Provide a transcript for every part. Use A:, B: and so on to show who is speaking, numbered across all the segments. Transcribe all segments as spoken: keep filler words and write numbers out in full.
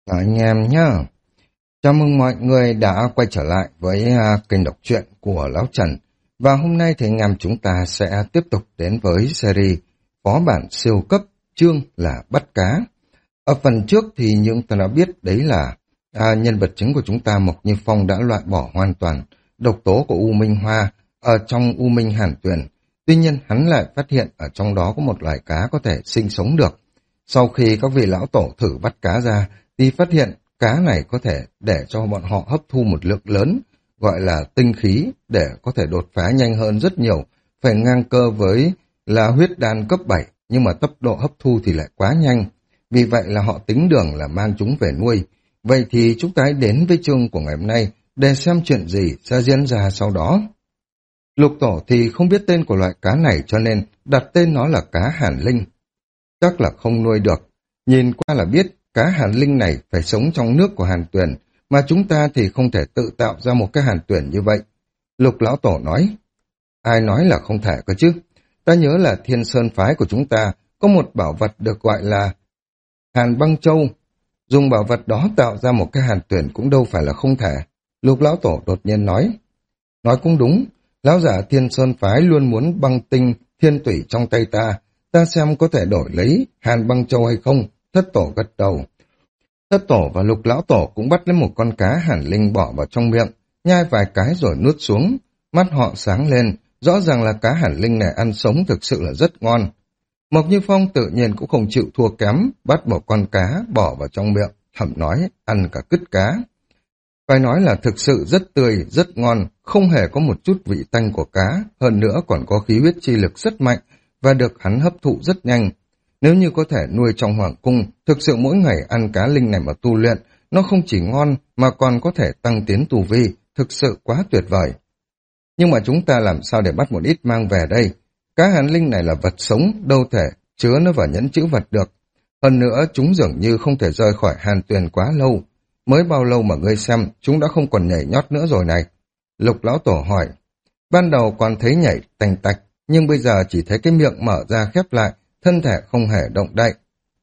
A: Cả anh em nhá. Chào mừng mọi người đã quay trở lại với à, kênh đọc truyện của Lão Trần. Và hôm nay thì anh em chúng ta sẽ tiếp tục đến với series phó bản siêu cấp, chương là bắt cá. Ở phần trước thì những ta đã biết đấy là à, nhân vật chính của chúng ta Mộc Như Phong đã loại bỏ hoàn toàn độc tố của U Minh Hoa ở trong U Minh Hàn Tuyền. Tuy nhiên hắn lại phát hiện ở trong đó có một loài cá có thể sinh sống được. Sau khi các vị lão tổ thử bắt cá ra thì phát hiện cá này có thể để cho bọn họ hấp thu một lượng lớn, gọi là tinh khí, để có thể đột phá nhanh hơn rất nhiều, phải ngang cơ với là huyết đan cấp bảy, nhưng mà tốc độ hấp thu thì lại quá nhanh. Vì vậy là họ tính đường là mang chúng về nuôi. Vậy thì chúng ta hãy đến với chương của ngày hôm nay để xem chuyện gì sẽ diễn ra sau đó. Lục tổ thì không biết tên của loại cá này cho nên đặt tên nó là cá hàn linh. Chắc là không nuôi được. Nhìn qua là biết cá hàn linh này phải sống trong nước của hàn tuyển, mà chúng ta thì không thể tự tạo ra một cái hàn tuyển như vậy. Lục lão tổ nói, ai nói là không thể cơ chứ? Ta nhớ là Thiên Sơn phái của chúng ta có một bảo vật được gọi là Hàn Băng Châu. Dùng bảo vật đó tạo ra một cái hàn tuyển cũng đâu phải là không thể. Lục lão tổ đột nhiên nói, nói cũng đúng, lão giả Thiên Sơn phái luôn muốn băng tinh thiên tủy trong tay ta, ta xem có thể đổi lấy Hàn Băng Châu hay không. Thất tổ gật đầu. Thất tổ và lục lão tổ cũng bắt lấy một con cá hàn linh bỏ vào trong miệng, nhai vài cái rồi nuốt xuống. Mắt họ sáng lên, rõ ràng là cá hàn linh này ăn sống thực sự là rất ngon. Mộc Như Phong tự nhiên cũng không chịu thua kém, bắt một con cá bỏ vào trong miệng, thầm nói ăn cả cứt cá. Phải nói là thực sự rất tươi, rất ngon, không hề có một chút vị tanh của cá, hơn nữa còn có khí huyết chi lực rất mạnh và được hắn hấp thụ rất nhanh. Nếu như có thể nuôi trong hoàng cung, thực sự mỗi ngày ăn cá linh này mà tu luyện, nó không chỉ ngon mà còn có thể tăng tiến tu vi, thực sự quá tuyệt vời. Nhưng mà chúng ta làm sao để bắt một ít mang về đây? Cá hàn linh này là vật sống, đâu thể chứa nó vào nhẫn chữ vật được. Hơn nữa, chúng dường như không thể rời khỏi hàn tuyền quá lâu. Mới bao lâu mà ngươi xem, chúng đã không còn nhảy nhót nữa rồi này. Lục lão tổ hỏi, ban đầu còn thấy nhảy tành tạch, nhưng bây giờ chỉ thấy cái miệng mở ra khép lại, thân thể không hề động đậy.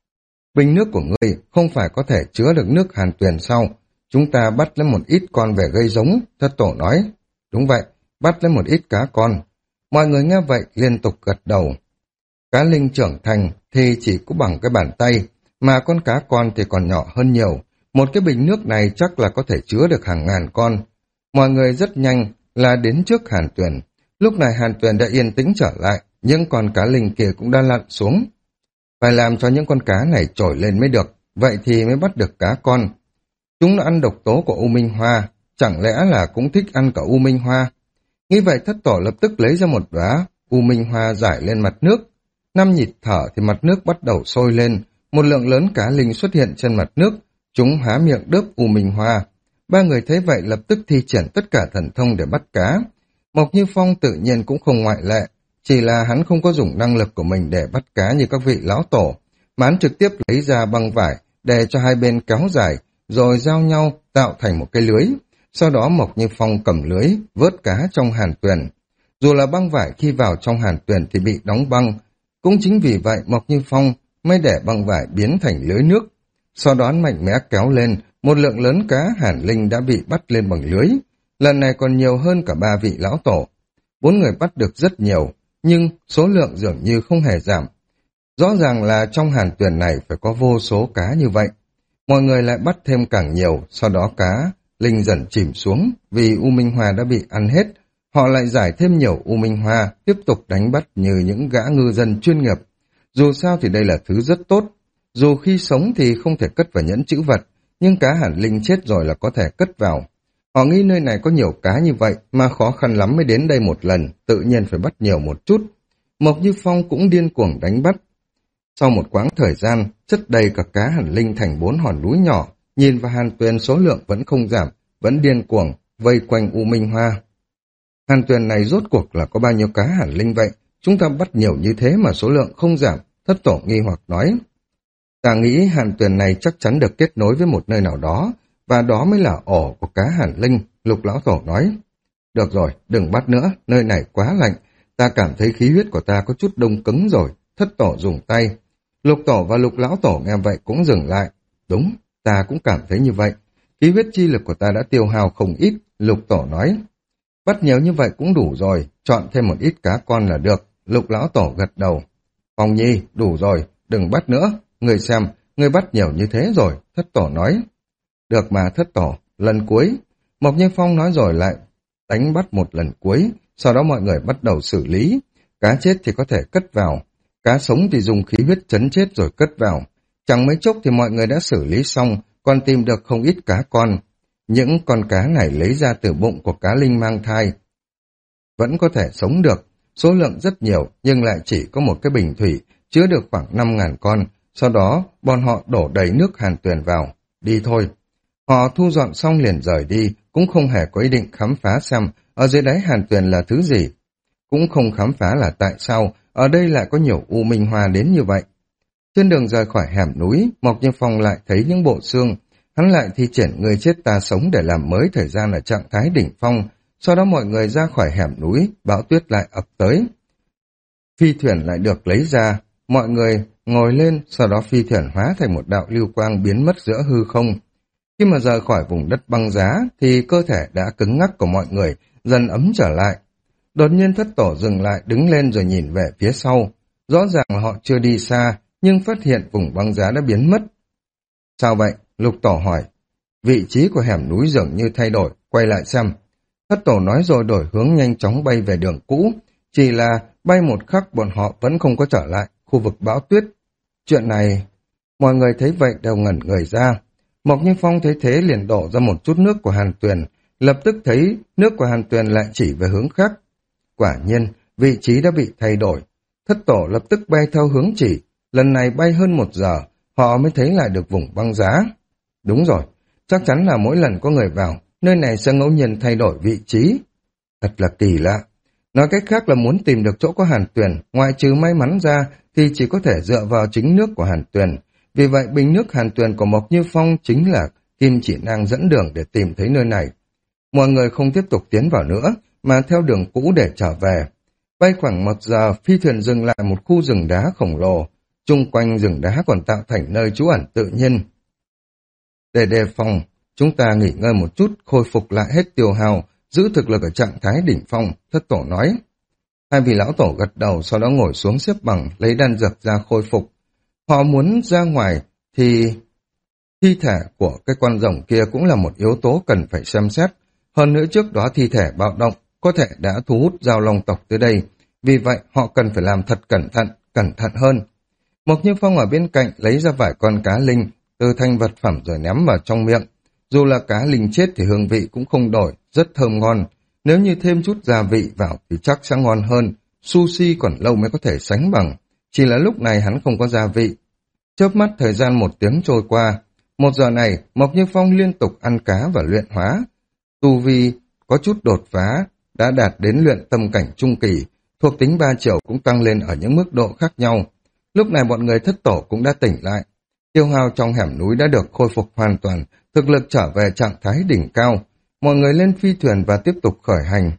A: Bình nước của ngươi không phải có thể chứa được nước hàn tuyền sau. Chúng ta bắt lấy một ít con về gây giống, thất tổ nói. Đúng vậy, bắt lấy một ít cá con. Mọi người nghe vậy liên tục gật đầu. Cá linh trưởng thành thì chỉ có bằng cái bàn tay, mà con cá con thì còn nhỏ hơn nhiều. Một cái bình nước này chắc là có thể chứa được hàng ngàn con. Mọi người rất nhanh là đến trước hàn tuyền. Lúc này hàn tuyền đã yên tĩnh trở lại, những con cá linh kia cũng đã lặn xuống. Phải làm cho những con cá này trồi lên mới được, vậy thì mới bắt được cá con. Chúng đã ăn độc tố của U Minh Hoa, chẳng lẽ là cũng thích ăn cả U Minh Hoa? Nghĩ vậy thất tổ lập tức lấy ra một đóa U Minh Hoa rải lên mặt nước. Năm nhịp thở thì mặt nước bắt đầu sôi lên, một lượng lớn cá linh xuất hiện trên mặt nước, chúng há miệng đớp U Minh Hoa. Ba người thấy vậy lập tức thi triển tất cả thần thông để bắt cá. Mộc Như Phong tự nhiên cũng không ngoại lệ, chỉ là hắn không có dùng năng lực của mình để bắt cá như các vị lão tổ, mà hắn trực tiếp lấy ra băng vải để cho hai bên kéo dài, rồi giao nhau tạo thành một cái lưới. Sau đó Mộc Như Phong cầm lưới, vớt cá trong hàn tuyền. Dù là băng vải khi vào trong hàn tuyền thì bị đóng băng, cũng chính vì vậy Mộc Như Phong mới để băng vải biến thành lưới nước. Sau đó mạnh mẽ kéo lên, một lượng lớn cá hàn linh đã bị bắt lên bằng lưới. Lần này còn nhiều hơn cả ba vị lão tổ. Bốn người bắt được rất nhiều, nhưng số lượng dường như không hề giảm. Rõ ràng là trong hàn tuyền này phải có vô số cá như vậy. Mọi người lại bắt thêm càng nhiều, sau đó cá linh dần chìm xuống, vì U Minh Hoa đã bị ăn hết. Họ lại giải thêm nhiều U Minh Hoa, tiếp tục đánh bắt như những gã ngư dân chuyên nghiệp. Dù sao thì đây là thứ rất tốt. Dù khi sống thì không thể cất vào nhẫn chữ vật, nhưng cá hàn linh chết rồi là có thể cất vào. Họ nghĩ nơi này có nhiều cá như vậy mà khó khăn lắm mới đến đây một lần, tự nhiên phải bắt nhiều một chút. Mộc Như Phong cũng điên cuồng đánh bắt. Sau một quãng thời gian, chất đầy cả cá hàn linh thành bốn hòn núi nhỏ, nhìn vào hàn tuyền số lượng vẫn không giảm, vẫn điên cuồng, vây quanh U Minh Hoa. Hàn tuyền này rốt cuộc là có bao nhiêu cá hàn linh vậy? Chúng ta bắt nhiều như thế mà số lượng không giảm, thất tổ nghi hoặc nói. Ta nghĩ hàn tuyền này chắc chắn được kết nối với một nơi nào đó, và đó mới là ổ của cá hàn linh, lục lão tổ nói. Được rồi, đừng bắt nữa, nơi này quá lạnh, ta cảm thấy khí huyết của ta có chút đông cứng rồi, thất tổ dùng tay. Lục tổ và lục lão tổ nghe vậy cũng dừng lại. Đúng, Ta cũng cảm thấy như vậy. Khí huyết chi lực của ta đã tiêu hao không ít, Lục Tổ nói. Bắt nhiều như vậy cũng đủ rồi, chọn thêm một ít cá con là được. Lục Lão Tổ gật đầu. Phong Nhi, đủ rồi, đừng bắt nữa. Người xem, người bắt nhiều như thế rồi, Thất Tổ nói. Được mà Thất Tổ, lần cuối. Mộc Như Phong nói rồi lại đánh bắt một lần cuối, sau đó mọi người bắt đầu xử lý. Cá chết thì có thể cất vào, cá sống thì dùng khí huyết chấn chết rồi cất vào. Chẳng mấy chốc thì mọi người đã xử lý xong, còn tìm được không ít cá con. Những con cá này lấy ra từ bụng của cá linh mang thai. Vẫn có thể sống được, số lượng rất nhiều nhưng lại chỉ có một cái bình thủy, chứa được khoảng năm ngàn con. Sau đó, bọn họ đổ đầy nước Hàn Tuyền vào. Đi thôi. Họ thu dọn xong liền rời đi, cũng không hề có ý định khám phá xem ở dưới đáy Hàn Tuyền là thứ gì. Cũng không khám phá là tại sao ở đây lại có nhiều u minh hoa đến như vậy. Trên đường rời khỏi hẻm núi, Mộc Như Phong lại thấy những bộ xương. Hắn lại thi triển người chết ta sống để làm mới thời gian ở trạng thái đỉnh phong. Sau đó mọi người ra khỏi hẻm núi, bão tuyết lại ập tới. Phi thuyền lại được lấy ra, mọi người ngồi lên, sau đó phi thuyền hóa thành một đạo lưu quang biến mất giữa hư không. Khi mà rời khỏi vùng đất băng giá, thì cơ thể đã cứng ngắc của mọi người dần ấm trở lại. Đột nhiên Thất Tổ dừng lại, đứng lên rồi nhìn về phía sau. Rõ ràng là họ chưa đi xa, nhưng phát hiện vùng băng giá đã biến mất. Sao vậy? Lục Tổ hỏi. Vị trí của hẻm núi dường như thay đổi, quay lại xem. Thất Tổ nói rồi đổi hướng nhanh chóng bay về đường cũ. Chỉ là bay một khắc bọn họ vẫn không có trở lại khu vực bão tuyết. Chuyện này, mọi người thấy vậy đều ngẩn người ra. Mộc Như Phong thấy thế liền đổ ra một chút nước của Hàn Tuyền, lập tức thấy nước của Hàn Tuyền lại chỉ về hướng khác. Quả nhiên, vị trí đã bị thay đổi. Thất Tổ lập tức bay theo hướng chỉ, lần này bay hơn một giờ, họ mới thấy lại được vùng băng giá. Đúng rồi, chắc chắn là mỗi lần có người vào, nơi này sẽ ngẫu nhiên thay đổi vị trí. Thật là kỳ lạ. Nói cách khác là muốn tìm được chỗ có Hàn Tuyền, ngoại trừ may mắn ra thì chỉ có thể dựa vào chính nước của Hàn Tuyền. Vì vậy bình nước Hàn Tuyền của Mộc Như Phong chính là kim chỉ nang dẫn đường để tìm thấy nơi này. Mọi người không tiếp tục tiến vào nữa, mà theo đường cũ để trở về. Bay khoảng một giờ, phi thuyền dừng lại một khu rừng đá khổng lồ. Chung quanh rừng đá còn tạo thành nơi trú ẩn tự nhiên. Để đề phòng, chúng ta nghỉ ngơi một chút, khôi phục lại hết tiêu hao, giữ thực lực ở trạng thái đỉnh phong, Thất Tổ nói. Hai vị lão tổ gật đầu, sau đó ngồi xuống xếp bằng, lấy đan dược ra khôi phục. Họ muốn ra ngoài thì thi thể của cái con rồng kia cũng là một yếu tố cần phải xem xét. Hơn nữa trước đó thi thể bạo động có thể đã thu hút giao long tộc tới đây. Vì vậy họ cần phải làm thật cẩn thận, cẩn thận hơn. Mộc Như Phong ở bên cạnh lấy ra vài con cá linh từ thành vật phẩm rồi ném vào trong miệng. Dù là cá linh chết thì hương vị cũng không đổi, rất thơm ngon. Nếu như thêm chút gia vị vào thì chắc sẽ ngon hơn. Sushi còn lâu mới có thể sánh bằng. Chỉ là lúc này hắn không có gia vị. Chớp mắt thời gian một tiếng trôi qua. Một giờ này, Mộc Như Phong liên tục ăn cá và luyện hóa. Tu vi có chút đột phá, đã đạt đến luyện tâm cảnh trung kỳ. Thuộc tính ba chiều cũng tăng lên ở những mức độ khác nhau. Lúc này bọn người Thất Tổ cũng đã tỉnh lại. Tiêu hao trong hẻm núi đã được khôi phục hoàn toàn, thực lực trở về trạng thái đỉnh cao. Mọi người lên phi thuyền và tiếp tục khởi hành.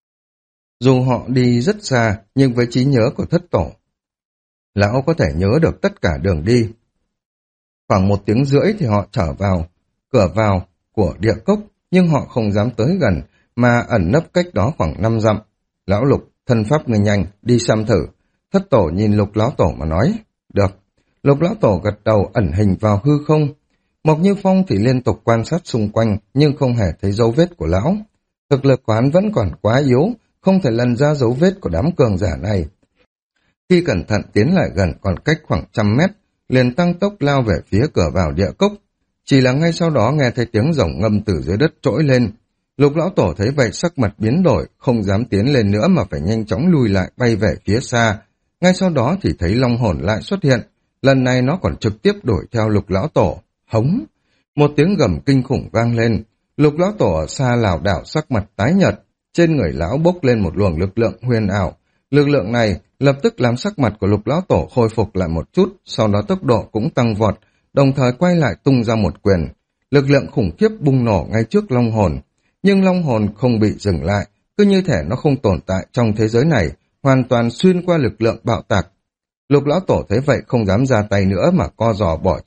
A: Dù họ đi rất xa, nhưng với trí nhớ của Thất Tổ, lão có thể nhớ được tất cả đường đi. Khoảng một tiếng rưỡi thì họ trở vào cửa vào của địa cốc, nhưng họ không dám tới gần, mà ẩn nấp cách đó khoảng năm dặm. Lão Lục, thân pháp người nhanh, đi xem thử. Thất Tổ nhìn Lục Lão Tổ mà nói, được. Lục Lão Tổ gật đầu ẩn hình vào hư không. Mộc Như Phong thì liên tục quan sát xung quanh, nhưng không hề thấy dấu vết của lão. Thực lực của hắn vẫn còn quá yếu, không thể lần ra dấu vết của đám cường giả này. Khi cẩn thận tiến lại gần còn cách khoảng trăm mét, liền tăng tốc lao về phía cửa vào địa cốc. Chỉ là ngay sau đó nghe thấy tiếng rồng ngâm từ dưới đất trỗi lên. Lục Lão Tổ thấy vậy sắc mặt biến đổi, không dám tiến lên nữa mà phải nhanh chóng lùi lại bay về phía xa. Ngay sau đó thì thấy long hồn lại xuất hiện, lần này nó còn trực tiếp đuổi theo Lục Lão Tổ. Hống! Một tiếng gầm kinh khủng vang lên. Lục Lão Tổ ở xa lảo đảo sắc mặt tái nhợt, trên người lão bốc lên một luồng lực lượng huyền ảo. Lực lượng này lập tức làm sắc mặt của Lục Lão Tổ khôi phục lại một chút, sau đó tốc độ cũng tăng vọt, đồng thời quay lại tung ra một quyền. Lực lượng khủng khiếp bùng nổ ngay trước long hồn, nhưng long hồn không bị dừng lại, cứ như thể nó không tồn tại trong thế giới này, hoàn toàn xuyên qua lực lượng bạo tạc. Lục Lão Tổ thấy vậy không dám ra tay nữa mà co giò bỏ chạy,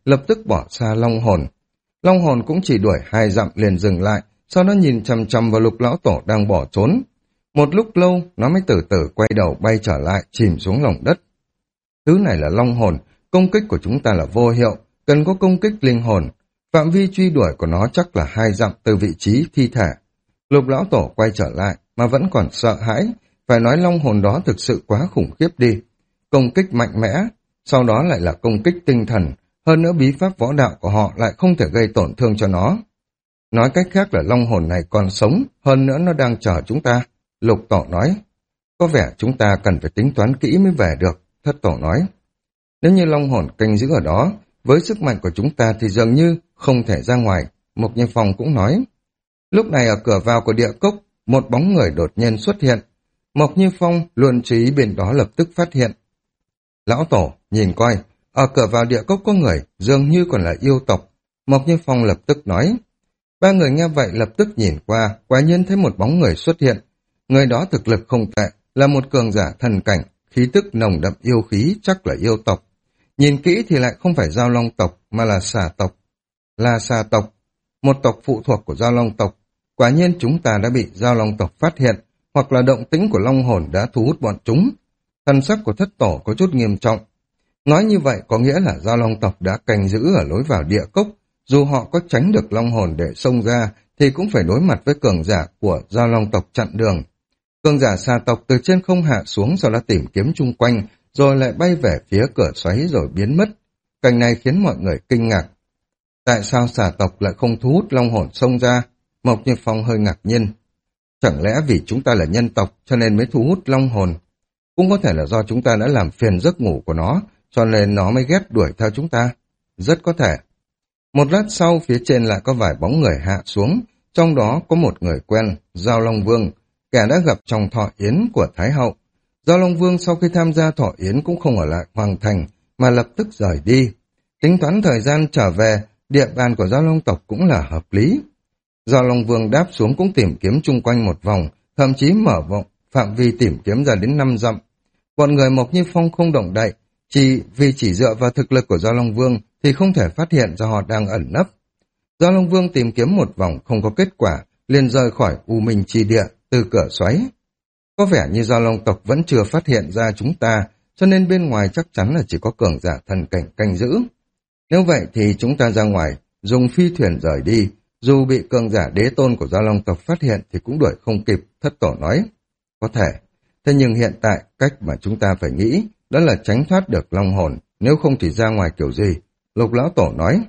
A: lập tức bỏ xa long hồn. Long hồn cũng chỉ đuổi hai dặm liền dừng lại, sau đó nhìn chằm chằm vào Lục lão tổ đang bỏ trốn. Một lúc lâu, nó mới từ từ quay đầu bay trở lại, chìm xuống lòng đất. Thứ này là long hồn, công kích của chúng ta là vô hiệu, cần có công kích linh hồn. Phạm vi truy đuổi của nó chắc là hai dặm từ vị trí thi thể. Lục lão tổ quay trở lại, mà vẫn còn sợ hãi, phải nói long hồn đó thực sự quá khủng khiếp đi. Công kích mạnh mẽ, sau đó lại là công kích tinh thần, hơn nữa bí pháp võ đạo của họ lại không thể gây tổn thương cho nó. Nói cách khác là long hồn này còn sống, hơn nữa nó đang chờ chúng ta. Lục tổ nói, có vẻ chúng ta cần phải tính toán kỹ mới về được, thất tổ nói. Nếu như long hồn canh giữ ở đó, với sức mạnh của chúng ta thì dường như không thể ra ngoài, Mục Như Phong cũng nói. Lúc này ở cửa vào của địa cốc, một bóng người đột nhiên xuất hiện. Mộc Như Phong luôn chú ý bên đó lập tức phát hiện. Lão tổ, nhìn coi, ở cửa vào địa cốc có người, dường như còn là yêu tộc. Mộc Như Phong lập tức nói. Ba người nghe vậy lập tức nhìn qua, quả nhiên thấy một bóng người xuất hiện. Người đó thực lực không tệ, là một cường giả thần cảnh, khí tức nồng đậm yêu khí, chắc là yêu tộc. Nhìn kỹ thì lại không phải Giao Long tộc, mà là xà tộc. Là xà tộc, một tộc phụ thuộc của Giao Long tộc. Quả nhiên chúng ta đã bị Giao Long tộc phát hiện, hoặc là động tĩnh của long hồn đã thu hút bọn chúng. Thần sắc của thất tổ có chút nghiêm trọng. Nói như vậy có nghĩa là Giao Long tộc đã canh giữ ở lối vào địa cốc, dù họ có tránh được long hồn để xông ra, thì cũng phải đối mặt với cường giả của Giao Long tộc chặn đường. Cường giả xà tộc từ trên không hạ xuống, sau đó tìm kiếm chung quanh, rồi lại bay về phía cửa xoáy rồi biến mất. Cảnh này khiến mọi người kinh ngạc. Tại sao xà tộc lại không thu hút long hồn xông ra? Mộc Như Phong hơi ngạc nhiên. Chẳng lẽ vì chúng ta là nhân tộc cho nên mới thu hút long hồn? Cũng có thể là do chúng ta đã làm phiền giấc ngủ của nó, cho nên nó mới ghét đuổi theo chúng ta. Rất có thể. Một lát sau, phía trên lại có vài bóng người hạ xuống, trong đó có một người quen, Giao Long Vương, kẻ đã gặp trong thọ yến của Thái Hậu. Giao Long Vương sau khi tham gia thọ yến cũng không ở lại Hoàng Thành, mà lập tức rời đi. Tính toán thời gian trở về, địa bàn của Giao Long tộc cũng là hợp lý. Giao Long Vương đáp xuống cũng tìm kiếm chung quanh một vòng, thậm chí mở rộng phạm vi tìm kiếm ra đến năm dặm. Bọn người Mộc Như Phong không động đậy, chỉ vì chỉ dựa vào thực lực của Giao Long Vương thì không thể phát hiện ra họ đang ẩn nấp. Giao Long Vương tìm kiếm một vòng không có kết quả, liền rời khỏi U Minh Chi Địa từ cửa xoáy. Có vẻ như Giao Long tộc vẫn chưa phát hiện ra chúng ta, cho nên bên ngoài chắc chắn là chỉ có cường giả thần cảnh canh giữ. Nếu vậy thì chúng ta ra ngoài, dùng phi thuyền rời đi, dù bị cường giả đế tôn của Giao Long tộc phát hiện thì cũng đuổi không kịp, thất tổ nói. Có thể, thế nhưng hiện tại cách mà chúng ta phải nghĩ đó là tránh thoát được long hồn, nếu không thì ra ngoài kiểu gì, Lục lão tổ nói.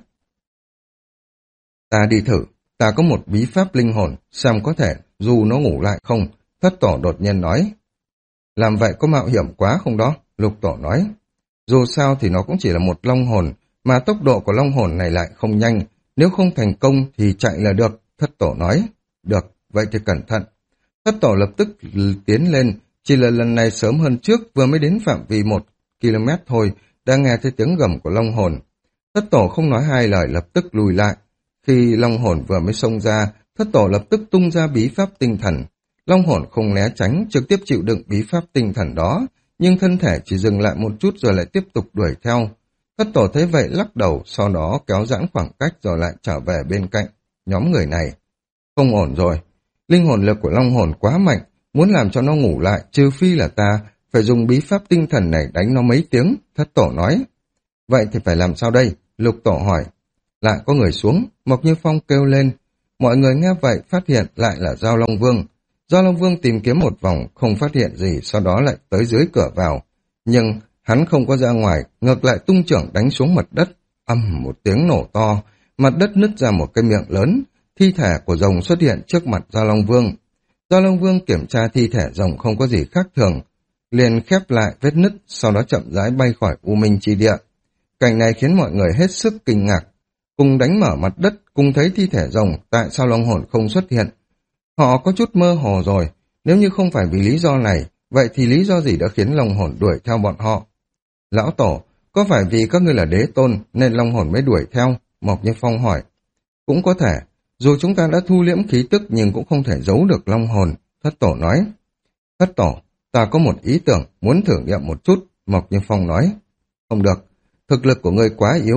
A: Ta đi thử, ta có một bí pháp linh hồn, xem có thể dù nó ngủ lại không, thất tổ đột nhiên nói. Làm vậy có mạo hiểm quá không đó, Lục tổ nói. Dù sao thì nó cũng chỉ là một long hồn, mà tốc độ của long hồn này lại không nhanh, nếu không thành công thì chạy là được, thất tổ nói. Được, vậy thì cẩn thận. Thất tổ lập tức tiến lên, chỉ là lần này sớm hơn trước, vừa mới đến phạm vi một ki lô mét thôi, đã nghe thấy tiếng gầm của long hồn. Thất tổ không nói hai lời lập tức lùi lại. Khi long hồn vừa mới xông ra, thất tổ lập tức tung ra bí pháp tinh thần. Long hồn không né tránh, trực tiếp chịu đựng bí pháp tinh thần đó, nhưng thân thể chỉ dừng lại một chút rồi lại tiếp tục đuổi theo. Thất tổ thấy vậy lắc đầu, sau đó kéo giãn khoảng cách rồi lại trở về bên cạnh nhóm người này. Không ổn rồi, linh hồn lực của long hồn quá mạnh, muốn làm cho nó ngủ lại, trừ phi là ta phải dùng bí pháp tinh thần này đánh nó mấy tiếng, thất tổ nói. Vậy thì phải làm sao đây? Lục tổ hỏi. Lại có người xuống, Mộc Như Phong kêu lên. Mọi người nghe vậy phát hiện lại là Giao Long Vương. Giao Long Vương tìm kiếm một vòng, không phát hiện gì, sau đó lại tới dưới cửa vào. Nhưng hắn không có ra ngoài, ngược lại tung chưởng đánh xuống mặt đất. Ầm một tiếng nổ to, mặt đất nứt ra một cái miệng lớn. Thi thể của rồng xuất hiện trước mặt Giao Long Vương. Giao Long Vương kiểm tra thi thể rồng không có gì khác thường, liền khép lại vết nứt, sau đó chậm rãi bay khỏi U Minh Chi Địa. Cảnh này khiến mọi người hết sức kinh ngạc. Cùng đánh mở mặt đất, cùng thấy thi thể rồng, tại sao long hồn không xuất hiện? Họ có chút mơ hồ rồi, nếu như không phải vì lý do này, vậy thì lý do gì đã khiến long hồn đuổi theo bọn họ? Lão tổ, có phải vì các ngươi là đế tôn nên long hồn mới đuổi theo? Mộc Như Phong hỏi. Cũng có thể, dù chúng ta đã thu liễm khí tức nhưng cũng không thể giấu được long hồn, thất tổ nói. Thất tổ, ta có một ý tưởng, muốn thử nghiệm một chút, Mộc Như Phong nói. Không được, thực lực của ngươi quá yếu,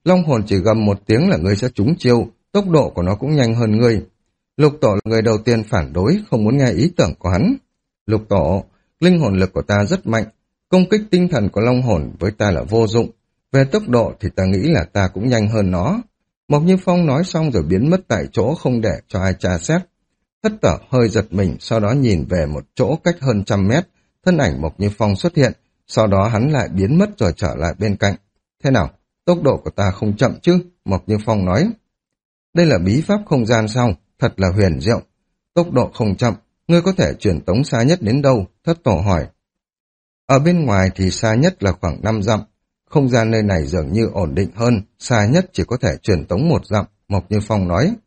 A: Long hồn chỉ gầm một tiếng là ngươi sẽ trúng chiêu, tốc độ của nó cũng nhanh hơn ngươi. Lục tổ là người đầu tiên phản đối, không muốn nghe ý tưởng của hắn. Lục tổ, linh hồn lực của ta rất mạnh, công kích tinh thần của long hồn với ta là vô dụng. Về tốc độ thì ta nghĩ là ta cũng nhanh hơn nó. Mộc Như Phong nói xong rồi biến mất tại chỗ không để cho ai tra xét. Thất Tở hơi giật mình, sau đó nhìn về một chỗ cách hơn trăm mét, thân ảnh Mộc Như Phong xuất hiện, sau đó hắn lại biến mất rồi trở lại bên cạnh. Thế nào, tốc độ của ta không chậm chứ? Mộc Như Phong nói. Đây là bí pháp không gian sao? Thật là huyền diệu. Tốc độ không chậm, ngươi có thể truyền tống xa nhất đến đâu? Thất Tổ hỏi. Ở bên ngoài thì xa nhất là khoảng năm dặm. Không gian nơi này dường như ổn định hơn, xa nhất chỉ có thể truyền tống một dặm, Mộc Như Phong nói.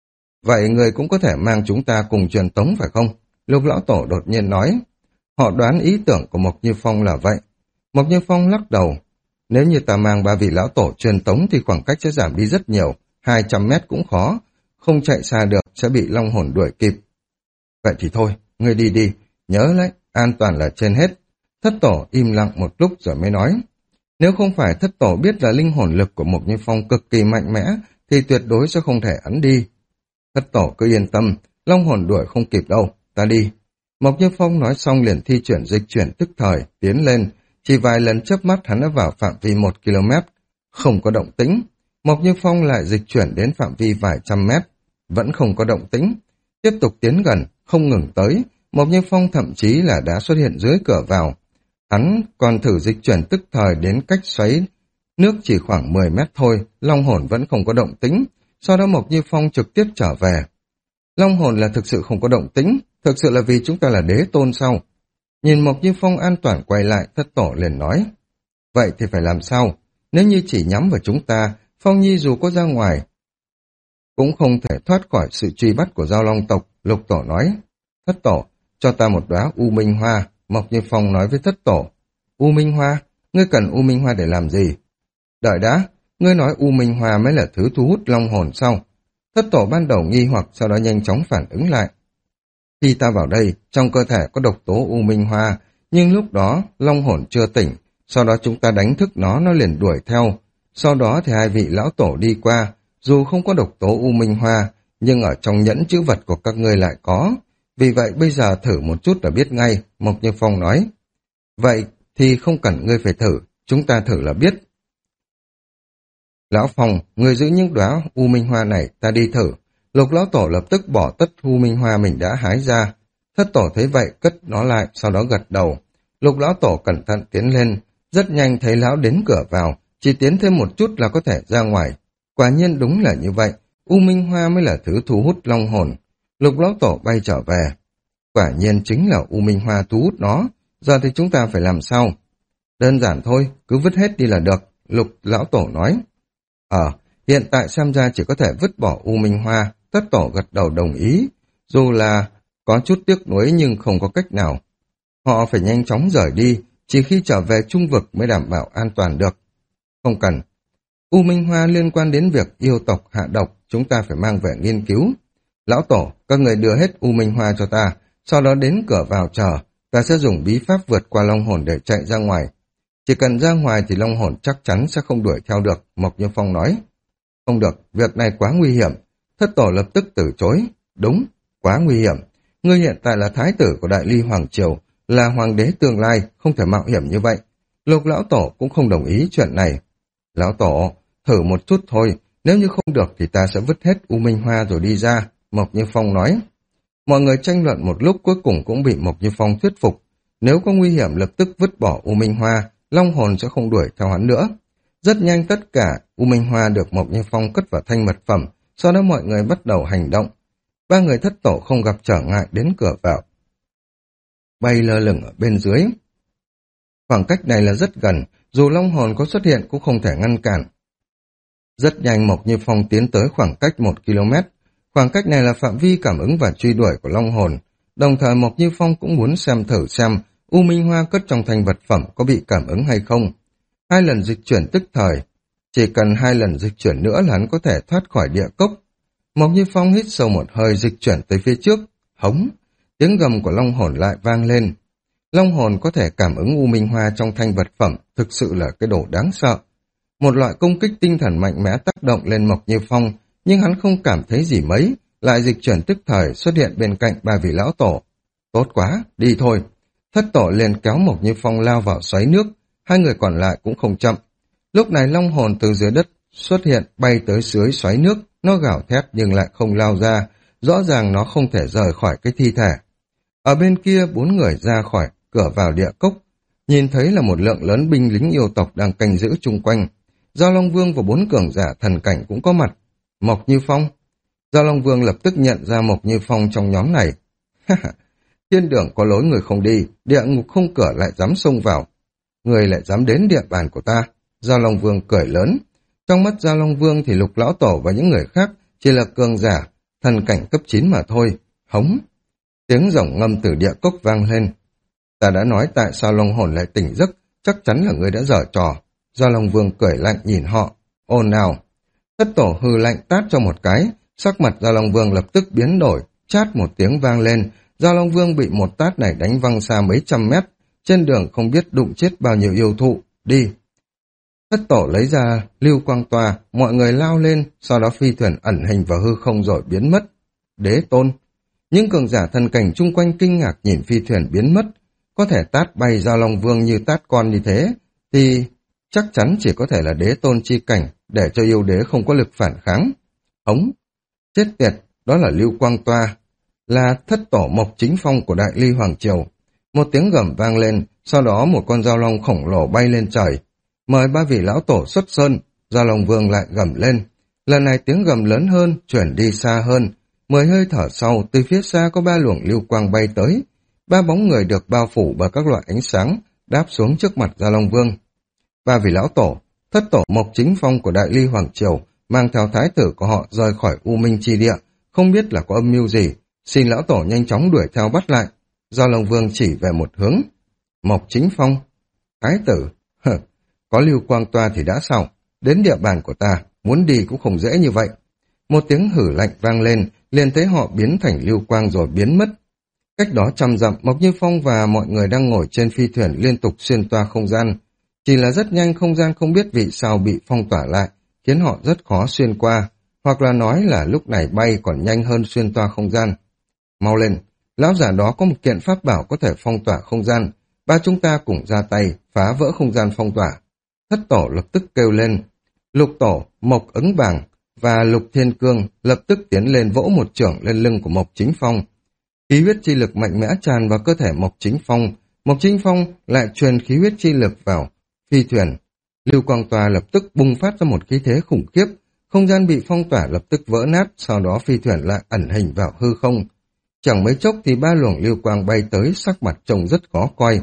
A: Vậy người cũng có thể mang chúng ta cùng truyền tống phải không? Lục Lão Tổ đột nhiên nói. Họ đoán ý tưởng của Mộc Như Phong là vậy. Mộc Như Phong lắc đầu. Nếu như ta mang ba vị Lão Tổ truyền tống thì khoảng cách sẽ giảm đi rất nhiều, hai trăm mét cũng khó, không chạy xa được sẽ bị long hồn đuổi kịp. Vậy thì thôi, ngươi đi đi, nhớ lấy, an toàn là trên hết. Thất Tổ im lặng một lúc rồi mới nói. Nếu không phải Thất Tổ biết là linh hồn lực của Mộc Như Phong cực kỳ mạnh mẽ, thì tuyệt đối sẽ không thể ấn đi. Thất Tổ cứ yên tâm, long hồn đuổi không kịp đâu, ta đi. Mộc Như Phong nói xong liền thi chuyển dịch chuyển tức thời, tiến lên, chỉ vài lần chớp mắt hắn đã vào phạm vi một ki lô mét, không có động tĩnh. Mộc Như Phong lại dịch chuyển đến phạm vi vài trăm mét, vẫn không có động tĩnh. Tiếp tục tiến gần, không ngừng tới, Mộc Như Phong thậm chí là đã xuất hiện dưới cửa vào. Hắn còn thử dịch chuyển tức thời đến cách xoáy nước chỉ khoảng mười mét thôi, long hồn vẫn không có động tĩnh, sau đó Mộc Như Phong trực tiếp trở về. Long hồn là thực sự không có động tĩnh, thực sự là vì chúng ta là đế tôn sao? Nhìn Mộc Như Phong an toàn quay lại, Thất Tổ liền nói. Vậy thì phải làm sao? Nếu như chỉ nhắm vào chúng ta, Phong Nhi dù có ra ngoài, cũng không thể thoát khỏi sự truy bắt của Giao Long tộc, Lục Tổ nói. Thất Tổ, cho ta một đóa U Minh Hoa, Mộc Như Phong nói với Thất Tổ. U Minh Hoa? Ngươi cần U Minh Hoa để làm gì? Đợi đã, ngươi nói U Minh Hoa mới là thứ thu hút long hồn sao? Thất Tổ ban đầu nghi hoặc sau đó nhanh chóng phản ứng lại. Khi ta vào đây, trong cơ thể có độc tố U Minh Hoa, nhưng lúc đó long hồn chưa tỉnh, sau đó chúng ta đánh thức nó, nó liền đuổi theo. Sau đó thì hai vị lão tổ đi qua, dù không có độc tố U Minh Hoa, nhưng ở trong nhẫn chữ vật của các ngươi lại có. Vì vậy bây giờ thử một chút là biết ngay, Mộc Như Phong nói. Vậy thì không cần ngươi phải thử, chúng ta thử là biết. Lão Phong, người giữ những đóa U Minh Hoa này, ta đi thử. Lục Lão Tổ lập tức bỏ tất U Minh Hoa mình đã hái ra. Thất Tổ thấy vậy cất nó lại, sau đó gật đầu. Lục Lão Tổ cẩn thận tiến lên, rất nhanh thấy Lão đến cửa vào, chỉ tiến thêm một chút là có thể ra ngoài. Quả nhiên đúng là như vậy, U Minh Hoa mới là thứ thu hút long hồn. Lục Lão Tổ bay trở về. Quả nhiên chính là U Minh Hoa thu hút nó, giờ thì chúng ta phải làm sao? Đơn giản thôi, cứ vứt hết đi là được, Lục Lão Tổ nói. Ờ, hiện tại xem ra chỉ có thể vứt bỏ U Minh Hoa, Thất Tổ gật đầu đồng ý, dù là có chút tiếc nuối nhưng không có cách nào. Họ phải nhanh chóng rời đi, chỉ khi trở về trung vực mới đảm bảo an toàn được. Không cần. U Minh Hoa liên quan đến việc yêu tộc hạ độc, chúng ta phải mang về nghiên cứu. Lão Tổ, các người đưa hết U Minh Hoa cho ta, sau đó đến cửa vào chờ, ta sẽ dùng bí pháp vượt qua long hồn để chạy ra ngoài. Chỉ cần ra ngoài thì long hồn chắc chắn sẽ không đuổi theo được, Mộc Như Phong nói. Không được, việc này quá nguy hiểm. Thất Tổ lập tức từ chối. Đúng, quá nguy hiểm. Ngươi hiện tại là thái tử của Đại Ly Hoàng Triều, là hoàng đế tương lai, không thể mạo hiểm như vậy. Lục Lão Tổ cũng không đồng ý chuyện này. Lão Tổ, thử một chút thôi, nếu như không được thì ta sẽ vứt hết U Minh Hoa rồi đi ra, Mộc Như Phong nói. Mọi người tranh luận một lúc cuối cùng cũng bị Mộc Như Phong thuyết phục. Nếu có nguy hiểm lập tức vứt bỏ U Minh Hoa, long hồn sẽ không đuổi theo hắn nữa. Rất nhanh tất cả U Minh Hoa được Mộc Như Phong cất vào thanh mật phẩm, sau đó mọi người bắt đầu hành động. Ba người Thất Tổ không gặp trở ngại đến cửa vào, bay lơ lửng ở bên dưới. Khoảng cách này là rất gần, dù long hồn có xuất hiện cũng không thể ngăn cản. Rất nhanh Mộc Như Phong tiến tới khoảng cách một ki lô mét. Khoảng cách này là phạm vi cảm ứng và truy đuổi của long hồn. Đồng thời Mộc Như Phong cũng muốn xem thử xem U Minh Hoa cất trong thanh vật phẩm có bị cảm ứng hay không. Hai lần dịch chuyển tức thời. Chỉ cần hai lần dịch chuyển nữa là hắn có thể thoát khỏi địa cốc. Mộc Như Phong hít sâu một hơi dịch chuyển tới phía trước. Hống! Tiếng gầm của long hồn lại vang lên. Long hồn có thể cảm ứng U Minh Hoa trong thanh vật phẩm, thực sự là cái đồ đáng sợ. Một loại công kích tinh thần mạnh mẽ tác động lên Mộc Như Phong, nhưng hắn không cảm thấy gì mấy, lại dịch chuyển tức thời xuất hiện bên cạnh ba vị lão tổ. Tốt quá, đi thôi. Thất tổ liền kéo Mộc Như Phong lao vào xoáy nước, hai người còn lại cũng không chậm. Lúc này long hồn từ dưới đất xuất hiện bay tới dưới xoáy nước, nó gào thét nhưng lại không lao ra, rõ ràng nó không thể rời khỏi cái thi thể. Ở bên kia bốn người ra khỏi cửa vào địa cốc, nhìn thấy là một lượng lớn binh lính yêu tộc đang canh giữ chung quanh. Giao Long Vương và bốn cường giả thần cảnh cũng có mặt. Mộc Như Phong. Giao Long Vương lập tức nhận ra Mộc Như Phong trong nhóm này. Thiên đường có lối người không đi, địa ngục không cửa lại dám xông vào. Người lại dám đến địa bàn của ta. Giao Long Vương cười lớn. Trong mắt Giao Long Vương thì Lục Lão Tổ và những người khác chỉ là cường giả, thần cảnh cấp chín mà thôi. Hống. Tiếng rồng ngâm từ địa cốc vang lên. Ta đã nói tại sao Long hồn lại tỉnh giấc, chắc chắn là người đã dở trò. Giao Long Vương cười lạnh nhìn họ. Ồn nào. Thất tổ hư lạnh tát cho một cái, sắc mặt Giao Long Vương lập tức biến đổi, chát một tiếng vang lên. Giao Long Vương bị một tát này đánh văng xa mấy trăm mét, trên đường không biết đụng chết bao nhiêu yêu thụ. Đi. Thất tổ lấy ra lưu quang toa, mọi người lao lên, sau đó phi thuyền ẩn hình vào hư không rồi biến mất. Đế tôn. Những cường giả thần cảnh chung quanh kinh ngạc nhìn phi thuyền biến mất, có thể tát bay Giao Long Vương như tát con như thế, thì chắc chắn chỉ có thể là đế tôn chi cảnh, để cho yêu đế không có lực phản kháng. Ống. Chết tiệt, đó là lưu quang toa, là thất tổ Mộc Chính Phong của Đại Ly Hoàng Triều. Một tiếng gầm vang lên, sau đó một con Giao Long khổng lồ bay lên trời. Mời ba vị lão tổ xuất sơn. Giao Long Vương lại gầm lên. Lần này tiếng gầm lớn hơn, chuyển đi xa hơn. Mười hơi thở sau, từ phía xa có ba luồng lưu quang bay tới. Ba bóng người được bao phủ bởi các loại ánh sáng, đáp xuống trước mặt Giao Long Vương. Ba vị lão tổ, thất tổ Mộc Chính Phong của Đại Ly Hoàng Triều, mang theo thái tử của họ rời khỏi U Minh Chi Địa, không biết là có âm mưu gì. Xin lão tổ nhanh chóng đuổi theo bắt lại. Giao Long Vương chỉ về một hướng. Mộc Chính Phong. Thái tử. Hừ, có lưu quang toa thì đã sao? Đến địa bàn của ta, muốn đi cũng không dễ như vậy. Một tiếng hử lạnh vang lên, liền thấy họ biến thành lưu quang rồi biến mất. Cách đó trăm dặm, Mộc Như Phong và mọi người đang ngồi trên phi thuyền liên tục xuyên toa không gian. Chỉ là rất nhanh không gian không biết vì sao bị phong tỏa lại, khiến họ rất khó xuyên qua, hoặc là nói là lúc này bay còn nhanh hơn xuyên toa không gian. Mau lên, lão giả đó có một kiện pháp bảo có thể phong tỏa không gian, ba chúng ta cùng ra tay, phá vỡ không gian phong tỏa. Thất tổ lập tức kêu lên. Lục tổ, Mộc Ứng Bàng và Lục Thiên Cương lập tức tiến lên vỗ một chưởng lên lưng của Mộc Chính Phong. Khí huyết chi lực mạnh mẽ tràn vào cơ thể Mộc Chính Phong, Mộc Chính Phong lại truyền khí huyết chi lực vào phi thuyền. Lưu quang tòa lập tức bùng phát ra một khí thế khủng khiếp, không gian bị phong tỏa lập tức vỡ nát, sau đó phi thuyền lại ẩn hình vào hư không. Chẳng mấy chốc thì ba luồng lưu quang bay tới, sắc mặt trông rất khó coi.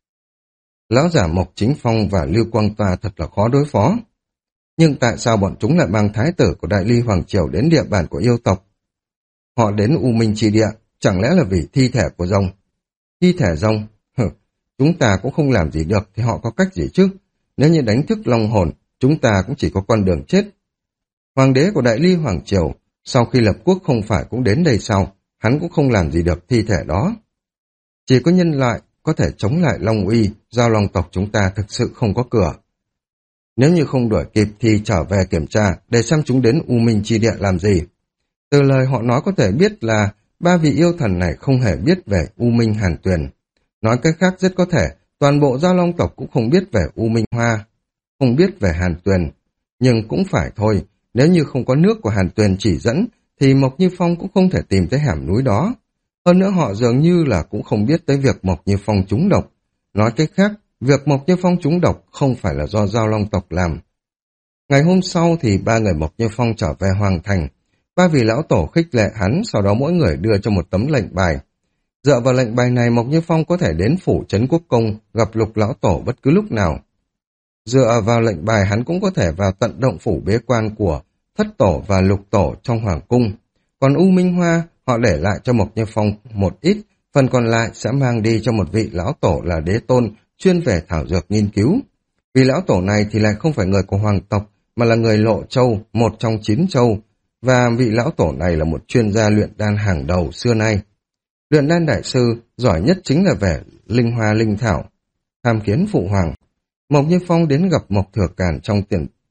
A: Lão giả Mộc Chính Phong và Lưu Quang Tòa thật là khó đối phó. Nhưng tại sao bọn chúng lại mang thái tử của Đại Ly Hoàng Triều đến địa bàn của yêu tộc? Họ đến U Minh Chi Địa, chẳng lẽ là vì thi thể của rồng? Thi thể rồng? Hừ, chúng ta cũng không làm gì được thì họ có cách gì chứ? Nếu như đánh thức long hồn, chúng ta cũng chỉ có con đường chết. Hoàng đế của Đại Ly Hoàng Triều, sau khi lập quốc không phải cũng đến đây sao? Hắn cũng không làm gì được thi thể đó. Chỉ có nhân loại có thể chống lại Long Uy, Giao Long tộc chúng ta thực sự không có cửa. Nếu như không đuổi kịp thì trở về kiểm tra để xem chúng đến U Minh Chi Địa làm gì. Từ lời họ nói có thể biết là ba vị yêu thần này không hề biết về U Minh Hàn Tuyền. Nói cách khác rất có thể toàn bộ Giao Long tộc cũng không biết về U Minh Hoa, không biết về Hàn Tuyền. Nhưng cũng phải thôi, nếu như không có nước của Hàn Tuyền chỉ dẫn thì Mộc Như Phong cũng không thể tìm tới hẻm núi đó. Hơn nữa họ dường như là cũng không biết tới việc Mộc Như Phong trúng độc. Nói cách khác, việc Mộc Như Phong trúng độc không phải là do Giao Long tộc làm. Ngày hôm sau thì ba người Mộc Như Phong trở về Hoàng Thành. Ba vị lão tổ khích lệ hắn, sau đó mỗi người đưa cho một tấm lệnh bài. Dựa vào lệnh bài này, Mộc Như Phong có thể đến phủ trấn quốc công gặp Lục lão tổ bất cứ lúc nào. Dựa vào lệnh bài hắn cũng có thể vào tận động phủ bế quan của Thất tổ và Lục tổ trong hoàng cung. Còn U Minh Hoa họ để lại cho Mộc Như Phong một ít, phần còn lại sẽ mang đi cho một vị lão tổ là đế tôn chuyên về thảo dược nghiên cứu. Vị lão tổ này thì lại không phải người của hoàng tộc mà là người Lộ Châu, một trong chín châu, và vị lão tổ này là một chuyên gia luyện đan hàng đầu xưa nay. Luyện đan đại sư giỏi nhất chính là về linh hoa linh thảo. Tham kiến phụ hoàng, Mộc Như Phong đến gặp Mộc Thừa Càn trong tiền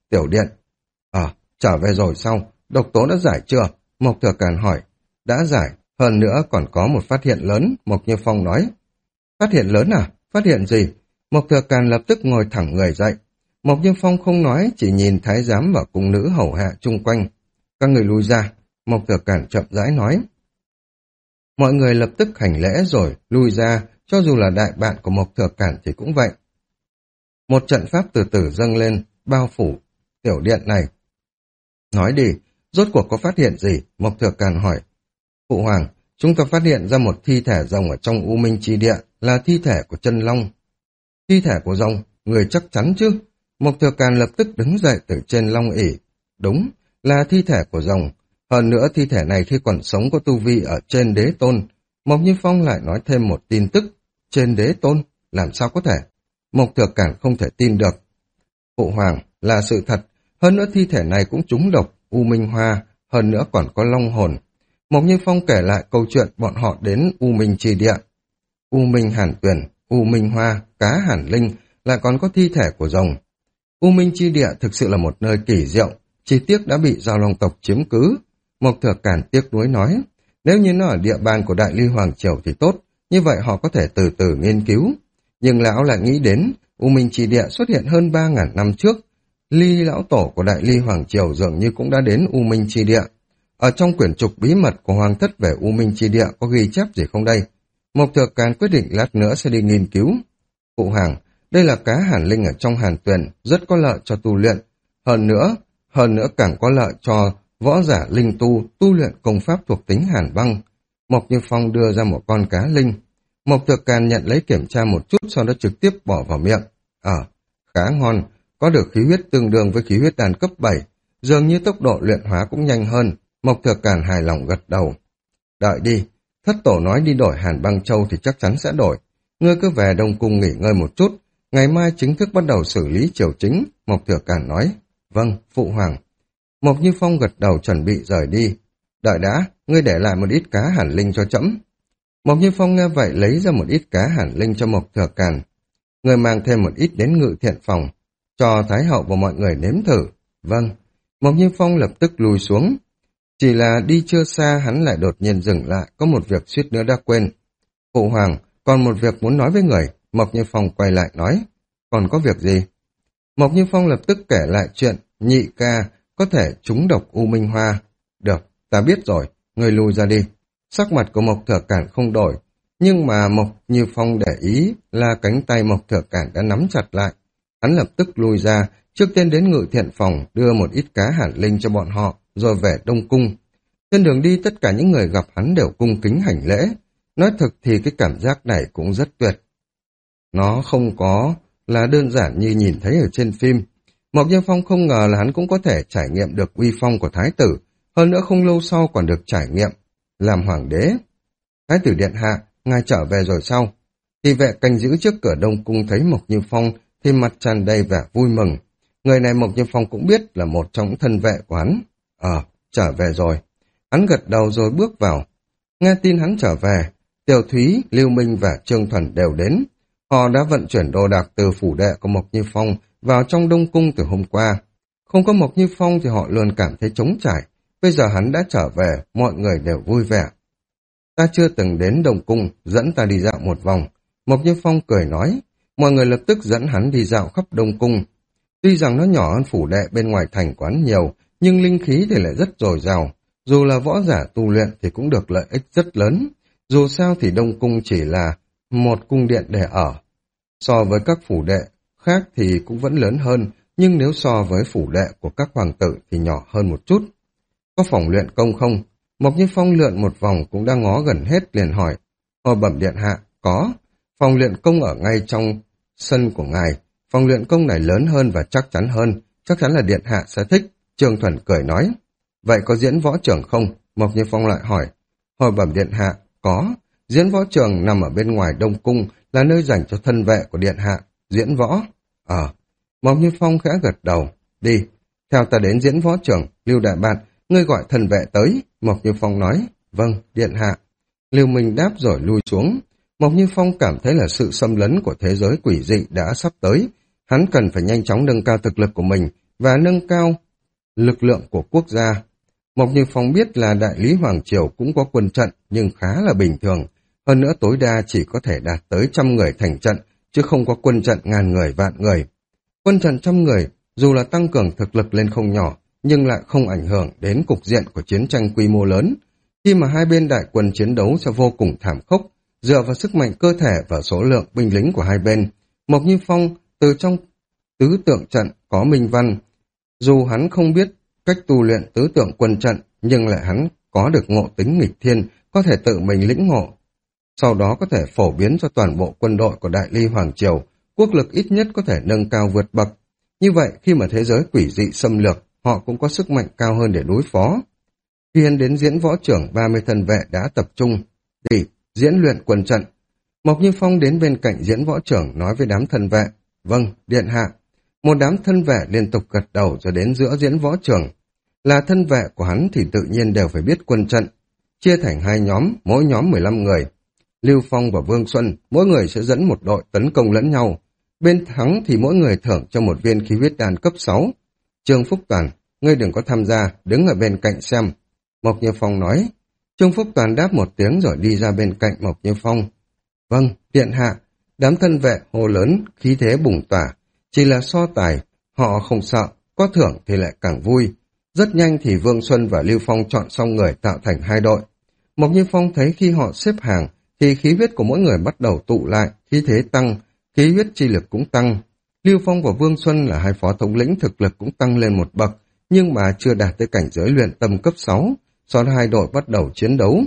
A: tiểu điện. Ờ, trở về rồi sao? Độc tố đã giải chưa? Mộc Thừa Càn hỏi. Đã giải, hơn nữa còn có một phát hiện lớn, Mộc Như Phong nói. Phát hiện lớn à? Phát hiện gì? Mộc Thừa Càn lập tức ngồi thẳng người dậy. Mộc Như Phong không nói, chỉ nhìn thái giám và cung nữ hầu hạ chung quanh. Các người lui ra, Mộc Thừa Càn chậm rãi nói. Mọi người lập tức hành lễ rồi lui ra, cho dù là đại bạn của Mộc Thừa Càn thì cũng vậy. Một trận pháp từ từ dâng lên, bao phủ tiểu điện này. Nói đi, rốt cuộc có phát hiện gì? Mộc Thừa Càn hỏi. Phụ hoàng, chúng ta phát hiện ra một thi thể rồng ở trong U Minh Chi Địa, là thi thể của chân long. Thi thể của rồng, người chắc chắn chứ? Mộc Thừa Càn lập tức đứng dậy từ trên long ỷ. Đúng, là thi thể của rồng. Hơn nữa thi thể này khi còn sống có tu vi ở trên đế tôn. Mộc Như Phong lại nói thêm một tin tức. Trên đế tôn, làm sao có thể? Mộc Thừa Càn không thể tin được. Phụ hoàng, là sự thật. Hơn nữa thi thể này cũng trúng độc, U Minh Hoa, hơn nữa còn có long hồn. Mộc Như Phong kể lại câu chuyện bọn họ đến U Minh Chi Địa. U Minh Hàn Tuyền, U Minh Hoa, Cá Hàn Linh, lại còn có thi thể của rồng. U Minh Chi Địa thực sự là một nơi kỳ diệu, chỉ tiếc đã bị Giao Long tộc chiếm cứ. Mộc Thừa Càn tiếc nuối nói, nếu như nó ở địa bàn của Đại Ly Hoàng Triều thì tốt, như vậy họ có thể từ từ nghiên cứu. Nhưng lão lại nghĩ đến, U Minh Chi Địa xuất hiện hơn ba ngàn năm trước, Ly lão tổ của Đại Ly Hoàng Triều dường như cũng đã đến U Minh Chi Địa. Ở trong quyển trục bí mật của Hoàng thất về U Minh Chi Địa có ghi chép gì không đây? Mộc Thừa Càn quyết định lát nữa sẽ đi nghiên cứu. Phụ hoàng, đây là cá hàn linh ở trong hàn tuyền, rất có lợi cho tu luyện. Hơn nữa, hơn nữa càng có lợi cho võ giả linh tu, tu luyện công pháp thuộc tính hàn băng. Mộc Như Phong đưa ra một con cá linh. Mộc Thừa Càn nhận lấy kiểm tra một chút, sau đó trực tiếp bỏ vào miệng. Ờ, khá ngon, có được khí huyết tương đương với khí huyết đan cấp bảy, dường như tốc độ luyện hóa cũng nhanh hơn. Mộc Thừa Càn hài lòng gật đầu. Đợi đi, thất tổ nói đi đổi hàn băng châu thì chắc chắn sẽ đổi. Ngươi cứ về Đông Cung nghỉ ngơi một chút, ngày mai chính thức bắt đầu xử lý triều chính, Mộc Thừa Càn nói. Vâng, phụ hoàng. Mộc Như Phong gật đầu chuẩn bị rời đi. Đợi đã, ngươi để lại một ít cá hàn linh cho trẫm. Mộc Như Phong nghe vậy lấy ra một ít cá hàn linh cho Mộc Thừa Càn. Ngươi mang thêm một ít đến Ngự Thiện phòng, cho Thái hậu và mọi người nếm thử. Vâng. Mộc Như Phong lập tức lùi xuống. Chỉ là đi chưa xa hắn lại đột nhiên dừng lại, có một việc suýt nữa đã quên. Phụ hoàng, còn một việc muốn nói với người. Mộc Như Phong quay lại nói. Còn có việc gì? Mộc Như Phong lập tức kể lại chuyện nhị ca có thể trúng độc U Minh Hoa. Được, ta biết rồi, người lùi ra đi. Sắc mặt của Mộc Thừa Càn không đổi, nhưng mà Mộc Như Phong để ý là cánh tay Mộc Thừa Càn đã nắm chặt lại. Hắn lập tức lùi ra, trước tiên đến Ngự Thiện phòng đưa một ít cá hàn linh cho bọn họ, rồi về Đông Cung. Trên đường đi tất cả những người gặp hắn đều cung kính hành lễ. Nói thực thì cái cảm giác này cũng rất tuyệt. Nó không có là đơn giản như nhìn thấy ở trên phim. Mộc Như Phong không ngờ là hắn cũng có thể trải nghiệm được uy phong của Thái tử, hơn nữa không lâu sau còn được trải nghiệm làm hoàng đế. Thái tử điện hạ, ngài trở về rồi sao? Thị vệ canh giữ trước cửa Đông Cung thấy Mộc Như Phong thì mặt tràn đầy vẻ vui mừng. Người này Mộc Như Phong cũng biết là một trong những thân vệ của hắn. Ờ, trở về rồi. Hắn gật đầu rồi bước vào. Nghe tin hắn trở về, Tiểu Thúy, Lưu Minh và Trương Thuần đều đến. Họ đã vận chuyển đồ đạc từ phủ đệ của Mộc Như Phong vào trong Đông Cung từ hôm qua. Không có Mộc Như Phong thì họ luôn cảm thấy trống trải. Bây giờ hắn đã trở về, mọi người đều vui vẻ. Ta chưa từng đến Đông Cung, dẫn ta đi dạo một vòng. Mộc Như Phong cười nói, mọi người lập tức dẫn hắn đi dạo khắp Đông Cung. Tuy rằng nó nhỏ hơn phủ đệ bên ngoài thành quán nhiều, nhưng linh khí thì lại rất dồi dào. Dù là võ giả tu luyện thì cũng được lợi ích rất lớn. Dù sao thì Đông Cung chỉ là một cung điện để ở. So với các phủ đệ khác thì cũng vẫn lớn hơn, nhưng nếu so với phủ đệ của các hoàng tử thì nhỏ hơn một chút. Có phòng luyện công không? Mộc Như Phong lượn một vòng cũng đang ngó gần hết liền hỏi. Hồi bẩm điện hạ, có. Phòng luyện công ở ngay trong sân của ngài. Phòng luyện công này lớn hơn và chắc chắn hơn. Chắc chắn là điện hạ sẽ thích. Trương Thuần cười nói. Vậy có diễn võ trường không? Mộc Như Phong lại hỏi. Hồi bẩm điện hạ, có. Diễn võ trường nằm ở bên ngoài Đông Cung, là nơi dành cho thân vệ của điện hạ. Diễn võ? Ờ. Mộc Như Phong khẽ gật đầu. Đi. Theo ta đến diễn võ trường. Lưu đại bạn, ngươi gọi thân vệ tới. Mộc Như Phong nói. Vâng, điện hạ. Lưu Minh đáp rồi lui xuống. Mộc Như Phong cảm thấy là sự xâm lấn của thế giới quỷ dị đã sắp tới. Hắn cần phải nhanh chóng nâng cao thực lực của mình, và nâng cao lực lượng của quốc gia. Mộc Như Phong biết là Đại Lý Hoàng Triều cũng có quân trận nhưng khá là bình thường, hơn nữa tối đa chỉ có thể đạt tới trăm người thành trận, chứ không có quân trận ngàn người vạn người. Quân trận trăm người, dù là tăng cường thực lực lên không nhỏ, nhưng lại không ảnh hưởng đến cục diện của chiến tranh quy mô lớn. Khi mà hai bên đại quân chiến đấu sẽ vô cùng thảm khốc, dựa vào sức mạnh cơ thể và số lượng binh lính của hai bên, Mộc Như Phong từ trong tứ tượng trận có minh văn. Dù hắn không biết cách tu luyện tứ tượng quân trận, nhưng lại hắn có được ngộ tính nghịch thiên, có thể tự mình lĩnh ngộ. Sau đó có thể phổ biến cho toàn bộ quân đội của Đại Ly Hoàng Triều, quốc lực ít nhất có thể nâng cao vượt bậc. Như vậy, khi mà thế giới quỷ dị xâm lược, họ cũng có sức mạnh cao hơn để đối phó. Khi hắn đến diễn võ trưởng, ba mươi thân vệ đã tập trung để diễn luyện quân trận. Mộc Như Phong đến bên cạnh diễn võ trưởng nói với đám thân vệ, vâng, điện hạ. Một đám thân vệ liên tục gật đầu rồi đến giữa diễn võ trưởng. Là thân vệ của hắn thì tự nhiên đều phải biết quân trận. Chia thành hai nhóm, mỗi nhóm mười lăm người. Lưu Phong và Vương Xuân, mỗi người sẽ dẫn một đội tấn công lẫn nhau. Bên thắng thì mỗi người thưởng cho một viên khí huyết đan cấp sáu. Trương Phúc Toàn, ngươi đừng có tham gia, đứng ở bên cạnh xem. Mộc Như Phong nói. Trương Phúc Toàn đáp một tiếng rồi đi ra bên cạnh Mộc Như Phong. Vâng, điện hạ. Đám thân vệ hô lớn, khí thế bùng tỏa. Chỉ là so tài, họ không sợ, có thưởng thì lại càng vui. Rất nhanh thì Vương Xuân và Lưu Phong chọn xong người tạo thành hai đội. Mộc Như Phong thấy khi họ xếp hàng, thì khí huyết của mỗi người bắt đầu tụ lại, khí thế tăng, khí huyết chi lực cũng tăng. Lưu Phong và Vương Xuân là hai phó thống lĩnh, thực lực cũng tăng lên một bậc, nhưng mà chưa đạt tới cảnh giới luyện tâm cấp sáu, sau đó hai đội bắt đầu chiến đấu.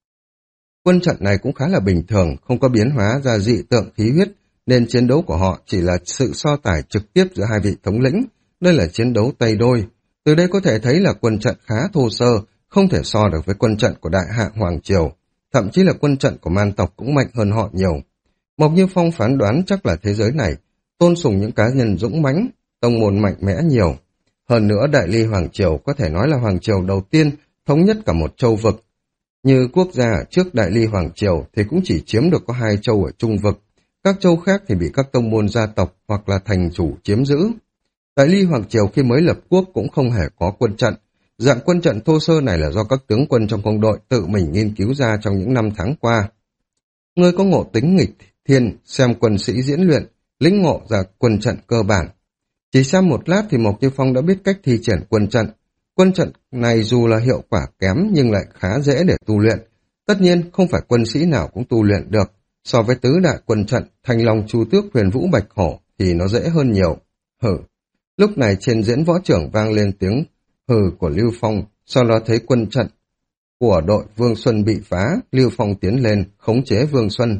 A: Quân trận này cũng khá là bình thường, không có biến hóa ra dị tượng khí huyết, nên chiến đấu của họ chỉ là sự so tài trực tiếp giữa hai vị thống lĩnh, đây là chiến đấu tay đôi. Từ đây có thể thấy là quân trận khá thô sơ, không thể so được với quân trận của Đại Hạ Hoàng Triều, thậm chí là quân trận của man tộc cũng mạnh hơn họ nhiều. Mộc Như Phong phán đoán chắc là thế giới này tôn sùng những cá nhân dũng mãnh, tông môn mạnh mẽ nhiều. Hơn nữa Đại Ly Hoàng Triều có thể nói là Hoàng Triều đầu tiên thống nhất cả một châu vực. Như quốc gia ở trước Đại Ly Hoàng Triều thì cũng chỉ chiếm được có hai châu ở trung vực, các châu khác thì bị các tông môn gia tộc hoặc là thành chủ chiếm giữ. Đại Ly Hoàng Triều khi mới lập quốc cũng không hề có quân trận. Dạng quân trận thô sơ này là do các tướng quân trong quân đội tự mình nghiên cứu ra trong những năm tháng qua. Người có ngộ tính nghịch thiên, xem quân sĩ diễn luyện, lĩnh ngộ ra quân trận cơ bản. Chỉ xem một lát thì Mộc Như Phong đã biết cách thi triển quân trận. Quân trận này dù là hiệu quả kém nhưng lại khá dễ để tu luyện. Tất nhiên không phải quân sĩ nào cũng tu luyện được. So với tứ đại quân trận, Thanh Long Chu Tước Huyền Vũ Bạch Hổ thì nó dễ hơn nhiều. Hử. Lúc này trên diễn võ trưởng vang lên tiếng hừ của Lưu Phong, sau đó thấy quân trận của đội Vương Xuân bị phá, Lưu Phong tiến lên, khống chế Vương Xuân.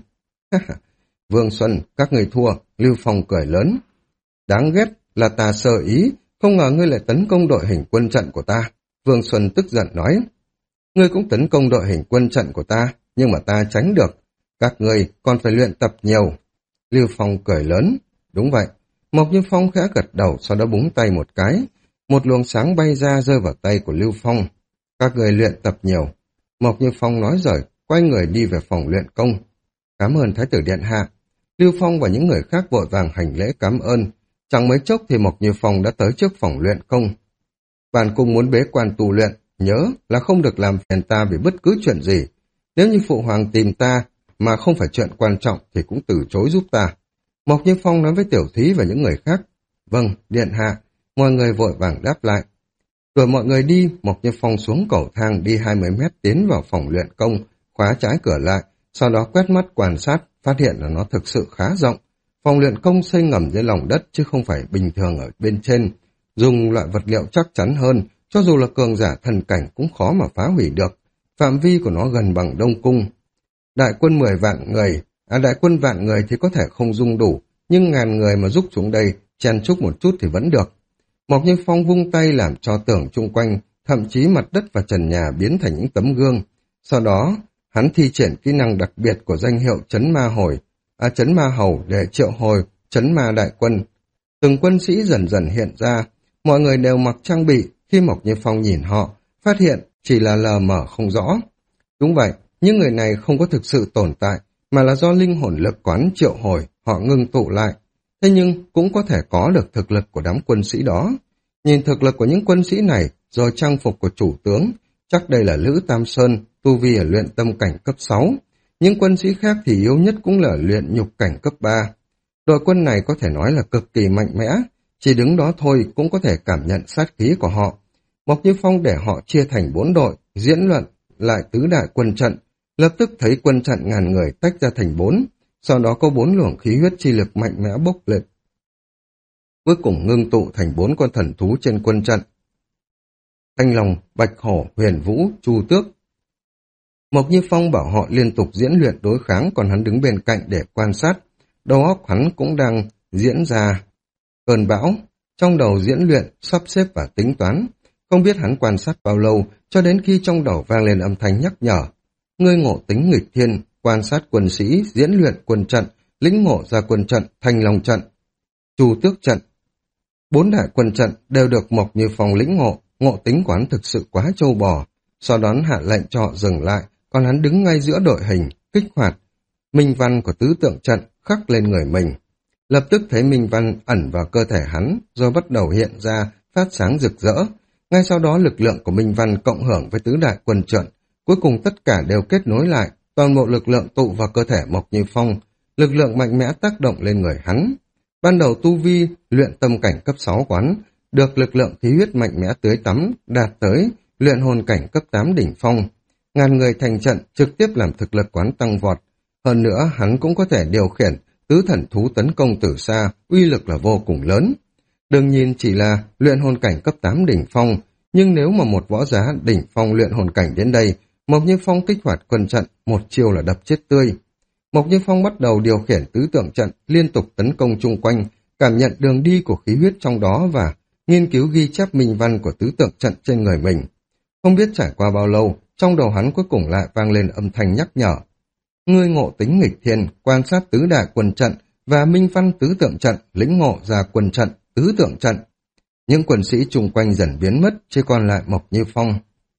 A: Vương Xuân, các người thua, Lưu Phong cười lớn. Đáng ghét là ta sơ ý, không ngờ ngươi lại tấn công đội hình quân trận của ta. Vương Xuân tức giận nói. Ngươi cũng tấn công đội hình quân trận của ta, nhưng mà ta tránh được. Các ngươi còn phải luyện tập nhiều. Lưu Phong cười lớn. Đúng vậy. Mộc Như Phong khẽ gật đầu, sau đó búng tay một cái. Một luồng sáng bay ra rơi vào tay của Lưu Phong. Các người luyện tập nhiều. Mộc Như Phong nói rồi, quay người đi về phòng luyện công. Cảm ơn Thái tử Điện Hạ. Lưu Phong và những người khác vội vàng hành lễ cảm ơn. Chẳng mấy chốc thì Mộc Như Phong đã tới trước phòng luyện công. Bản cung muốn bế quan tu luyện, nhớ là không được làm phiền ta vì bất cứ chuyện gì. Nếu như phụ hoàng tìm ta mà không phải chuyện quan trọng thì cũng từ chối giúp ta. Mộc Như Phong nói với Tiểu Thí và những người khác. Vâng, Điện Hạ. Mọi người vội vàng đáp lại. Rồi mọi người đi, Mộc Như Phong xuống cầu thang đi hai mươi mét tiến vào phòng luyện công, khóa trái cửa lại, sau đó quét mắt quan sát, phát hiện là nó thực sự khá rộng. Phòng luyện công xây ngầm dưới lòng đất chứ không phải bình thường ở bên trên, dùng loại vật liệu chắc chắn hơn, cho dù là cường giả thần cảnh cũng khó mà phá hủy được. Phạm vi của nó gần bằng Đông Cung. Đại quân mười vạn người, à đại quân vạn người thì có thể không dung đủ, nhưng ngàn người mà rút xuống đây, chen chúc một chút thì vẫn được. Mộc Như Phong vung tay làm cho tường chung quanh, thậm chí mặt đất và trần nhà biến thành những tấm gương. Sau đó, hắn thi triển kỹ năng đặc biệt của danh hiệu Chấn Ma Hồi, à Chấn Ma Hầu để triệu hồi Chấn Ma Đại Quân. Từng quân sĩ dần dần hiện ra, mọi người đều mặc trang bị, khi Mộc Như Phong nhìn họ, phát hiện chỉ là lờ mờ không rõ. Đúng vậy, những người này không có thực sự tồn tại, mà là do linh hồn lực quán triệu hồi, họ ngưng tụ lại. Thế nhưng cũng có thể có được thực lực của đám quân sĩ đó. Nhìn thực lực của những quân sĩ này, rồi trang phục của chủ tướng, chắc đây là Lữ Tam Sơn, tu vi ở luyện tâm cảnh cấp sáu. Những quân sĩ khác thì yếu nhất cũng là luyện nhục cảnh cấp ba. Đội quân này có thể nói là cực kỳ mạnh mẽ, chỉ đứng đó thôi cũng có thể cảm nhận sát khí của họ. Mộc Như Phong để họ chia thành bốn đội, diễn luận lại tứ đại quân trận, lập tức thấy quân trận ngàn người tách ra thành bốn, sau đó có bốn luồng khí huyết chi lực mạnh mẽ bốc lên. Cuối cùng ngưng tụ thành bốn con thần thú trên quân trận. Thanh Long, Bạch Hổ, Huyền Vũ, Chu Tước. Mộc Như Phong bảo họ liên tục diễn luyện đối kháng, còn hắn đứng bên cạnh để quan sát. Đầu óc hắn cũng đang diễn ra cơn bão, trong đầu diễn luyện, sắp xếp và tính toán. Không biết hắn quan sát bao lâu, cho đến khi trong đầu vang lên âm thanh nhắc nhở. Ngươi ngộ tính nghịch thiên, quan sát quân sĩ, diễn luyện quân trận, lĩnh ngộ ra quân trận, Thanh Long trận, Chu Tước trận. Bốn đại quân trận đều được Mộc Như Phong lĩnh ngộ, ngộ tính quán thực sự quá trâu bò. Sau đó hạ lệnh cho họ dừng lại, còn hắn đứng ngay giữa đội hình, kích hoạt minh văn của tứ tượng trận khắc lên người mình. Lập tức thấy minh văn ẩn vào cơ thể hắn, rồi bắt đầu hiện ra, phát sáng rực rỡ. Ngay sau đó lực lượng của minh văn cộng hưởng với tứ đại quân trận, cuối cùng tất cả đều kết nối lại, toàn bộ lực lượng tụ vào cơ thể Mộc Như Phong, lực lượng mạnh mẽ tác động lên người hắn. Ban đầu tu vi luyện tâm cảnh cấp sáu quán, được lực lượng khí huyết mạnh mẽ tưới tắm, đạt tới luyện hồn cảnh cấp tám đỉnh phong. Ngàn người thành trận trực tiếp làm thực lực quán tăng vọt. Hơn nữa hắn cũng có thể điều khiển tứ thần thú tấn công từ xa, uy lực là vô cùng lớn. Đừng nhìn chỉ là luyện hồn cảnh cấp tám đỉnh phong, nhưng nếu mà một võ giá đỉnh phong luyện hồn cảnh đến đây, Mộc Như Phong kích hoạt quân trận, một chiêu là đập chết tươi. Mộc Như Phong bắt đầu điều khiển tứ tượng trận, liên tục tấn công chung quanh, cảm nhận đường đi của khí huyết trong đó và nghiên cứu ghi chép minh văn của tứ tượng trận trên người mình. Không biết trải qua bao lâu, trong đầu hắn cuối cùng lại vang lên âm thanh nhắc nhở. Ngươi ngộ tính nghịch thiên, quan sát tứ đại quân trận và minh văn tứ tượng trận, lĩnh ngộ ra quân trận, tứ tượng trận. Những quân sĩ chung quanh dần biến mất, chỉ còn lại Mộc Như Phong.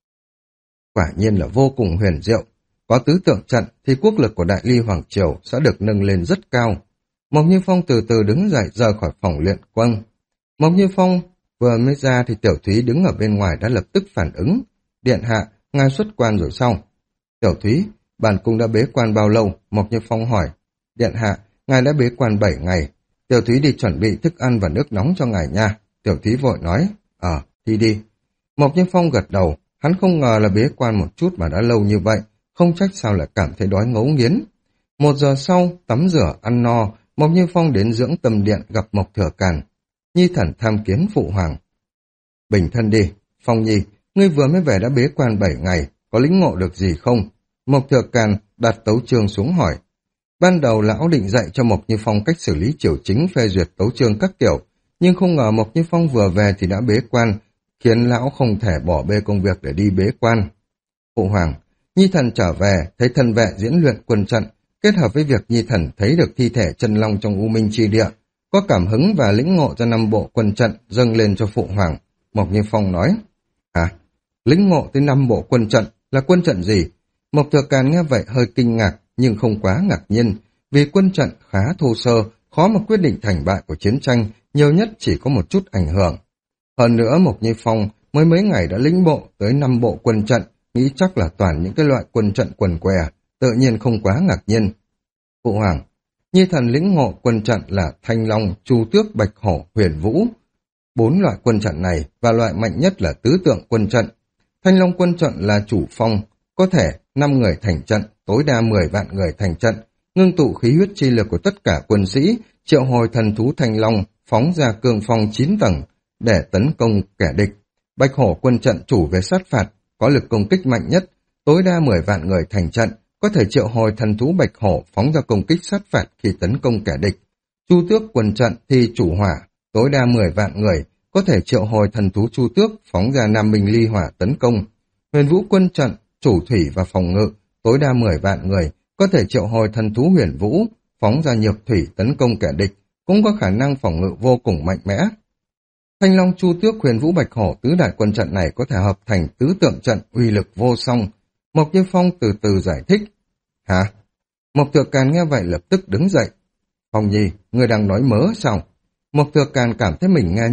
A: Quả nhiên là vô cùng huyền diệu. Có tứ tượng trận thì quốc lực của Đại Ly Hoàng Triều sẽ được nâng lên rất cao. Mộc Như Phong từ từ đứng dậy rời khỏi phòng luyện quân. Mộc Như Phong vừa mới ra thì Tiểu Thúy đứng ở bên ngoài đã lập tức phản ứng. Điện hạ, ngài xuất quan rồi sao? Tiểu Thúy, bản cung đã bế quan bao lâu? Mộc Như Phong hỏi. Điện hạ, ngài đã bế quan bảy ngày. Tiểu Thúy đi chuẩn bị thức ăn và nước nóng cho ngài nha. Tiểu Thúy vội nói. Ờ, đi đi. Mộc Như Phong gật đầu. Hắn không ngờ là bế quan một chút mà đã lâu như vậy. Không trách sao lại cảm thấy đói ngấu nghiến. Một giờ sau, tắm rửa, ăn no, Mộc Như Phong đến dưỡng tâm điện gặp Mộc Thừa Càn. Nhi thần tham kiến phụ hoàng. Bình thân đi, Phong Nhi, ngươi vừa mới về đã bế quan bảy ngày, có lĩnh ngộ được gì không? Mộc Thừa Càn đặt tấu chương xuống hỏi. Ban đầu lão định dạy cho Mộc Như Phong cách xử lý triều chính, phê duyệt tấu chương các kiểu, nhưng không ngờ Mộc Như Phong vừa về thì đã bế quan, khiến lão không thể bỏ bê công việc để đi bế quan. Phụ hoàng, Nhi thần trở về, thấy thân vệ diễn luyện quân trận, kết hợp với việc Nhi thần thấy được thi thể chân long trong U Minh Chi Địa, có cảm hứng và lĩnh ngộ ra năm bộ quân trận dâng lên cho phụ hoàng. Mộc Như Phong nói. À, lĩnh ngộ tới năm bộ quân trận là quân trận gì? Mộc Thừa Càn nghe vậy hơi kinh ngạc, nhưng không quá ngạc nhiên, vì quân trận khá thô sơ, khó mà quyết định thành bại của chiến tranh, nhiều nhất chỉ có một chút ảnh hưởng. Hơn nữa Mộc Như Phong mới mấy ngày đã lĩnh bộ tới năm bộ quân trận, nghĩ chắc là toàn những cái loại quân trận quần què, tự nhiên không quá ngạc nhiên. Phụ hoàng, Nhi thần lĩnh ngộ quân trận là Thanh Long, Chu Tước, Bạch Hổ, Huyền Vũ. Bốn loại quân trận này và loại mạnh nhất là tứ tượng quân trận. Thanh Long quân trận là chủ phong, có thể năm người thành trận, tối đa mười vạn người thành trận, ngưng tụ khí huyết chi lực của tất cả quân sĩ, triệu hồi thần thú Thanh Long, phóng ra cương phong chín tầng để tấn công kẻ địch. Bạch Hổ quân trận chủ về sát phạt, có lực công kích mạnh nhất, tối đa mười vạn người thành trận, có thể triệu hồi thần thú Bạch Hổ phóng ra công kích sát phạt khi tấn công kẻ địch. Chu Tước quân trận thì chủ hỏa, tối đa mười vạn người, có thể triệu hồi thần thú Chu Tước phóng ra Nam Minh Ly Hỏa tấn công. Huyền Vũ quân trận chủ thủy và phòng ngự, tối đa mười vạn người, có thể triệu hồi thần thú Huyền Vũ phóng ra nhược thủy tấn công kẻ địch, cũng có khả năng phòng ngự vô cùng mạnh mẽ. Thanh Long, Chu Tước, Huyền Vũ, Bạch Hổ tứ đại quân trận này có thể hợp thành tứ tượng trận uy lực vô song. Mộc Như Phong từ từ giải thích. Hả? Mộc Thừa Càn nghe vậy lập tức đứng dậy. Phong Nhi, ngươi đang nói mớ sao? Mộc Thừa Càn cảm thấy mình nghe nhầm,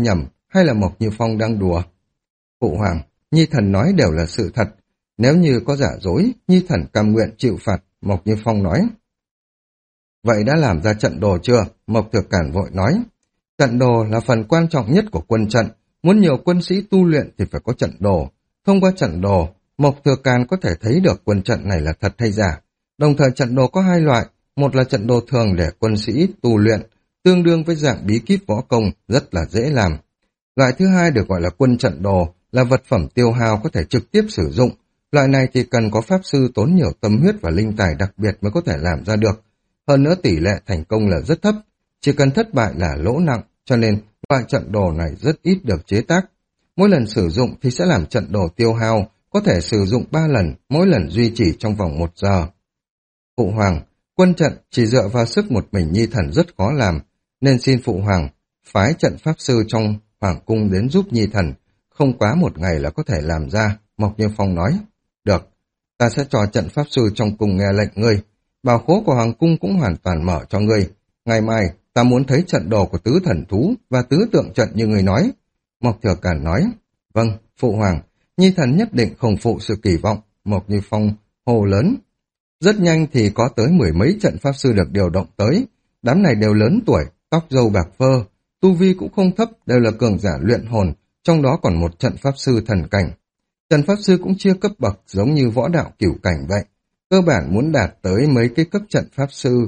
A: hay là Mộc Như Phong đang đùa? Phụ hoàng, Nhi thần nói đều là sự thật. Nếu như có giả dối, Nhi thần cam nguyện chịu phạt, Mộc Như Phong nói. Vậy đã làm ra trận đồ chưa? Mộc Thừa Cản vội nói. Trận đồ là phần quan trọng nhất của quân trận. Muốn nhiều quân sĩ tu luyện thì phải có trận đồ. Thông qua trận đồ, Mộc Thừa Cản có thể thấy được quân trận này là thật hay giả. Đồng thời trận đồ có hai loại. Một là trận đồ thường để quân sĩ tu luyện, tương đương với dạng bí kíp võ công, rất là dễ làm. Loại thứ hai được gọi là quân trận đồ, là vật phẩm tiêu hao có thể trực tiếp sử dụng. Loại này thì cần có pháp sư tốn nhiều tâm huyết và linh tài đặc biệt mới có thể làm ra được. Hơn nữa tỷ lệ thành công là rất thấp, chỉ cần thất bại là lỗ nặng, cho nên loại trận đồ này rất ít được chế tác. Mỗi lần sử dụng thì sẽ làm trận đồ tiêu hao, có thể sử dụng ba lần, mỗi lần duy trì trong vòng một giờ. Phụ hoàng, quân trận chỉ dựa vào sức một mình Nhi thần rất khó làm, nên xin Phụ hoàng phái trận pháp sư trong hoàng cung đến giúp Nhi thần, không quá một ngày là có thể làm ra, Mộc Như Phong nói. Được, ta sẽ cho trận pháp sư trong cung nghe lệnh ngươi. Bảo khố của hoàng cung cũng hoàn toàn mở cho ngươi. Ngày mai, ta muốn thấy trận đồ của tứ thần thú và tứ tượng trận như ngươi nói. Mộc Thừa Cản nói. Vâng, Phụ hoàng, Nhi thần nhất định không phụ sự kỳ vọng, Mộc Như Phong hô lớn. Rất nhanh thì có tới mười mấy trận pháp sư được điều động tới. Đám này đều lớn tuổi, tóc râu bạc phơ, tu vi cũng không thấp, đều là cường giả luyện hồn, trong đó còn một trận pháp sư thần cảnh. Trận pháp sư cũng chia cấp bậc giống như võ đạo cửu cảnh vậy. Cơ bản muốn đạt tới mấy cái cấp trận pháp sư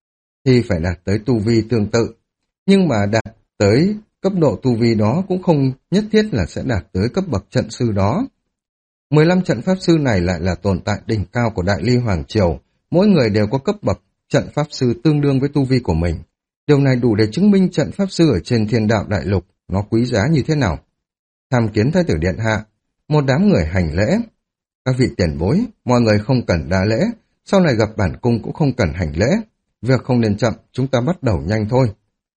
A: thì phải đạt tới tu vi tương tự. Nhưng mà đạt tới cấp độ tu vi đó cũng không nhất thiết là sẽ đạt tới cấp bậc trận sư đó. mười lăm trận pháp sư này lại là tồn tại đỉnh cao của Đại Ly Hoàng Triều, mỗi người đều có cấp bậc trận pháp sư tương đương với tu vi của mình. Điều này đủ để chứng minh trận pháp sư ở trên thiên đạo đại lục nó quý giá như thế nào. Tham kiến Thái tử Điện Hạ, một đám người hành lễ. Các vị tiền bối, mọi người không cần đa lễ, sau này gặp bản cung cũng không cần hành lễ. Việc không nên chậm, chúng ta bắt đầu nhanh thôi.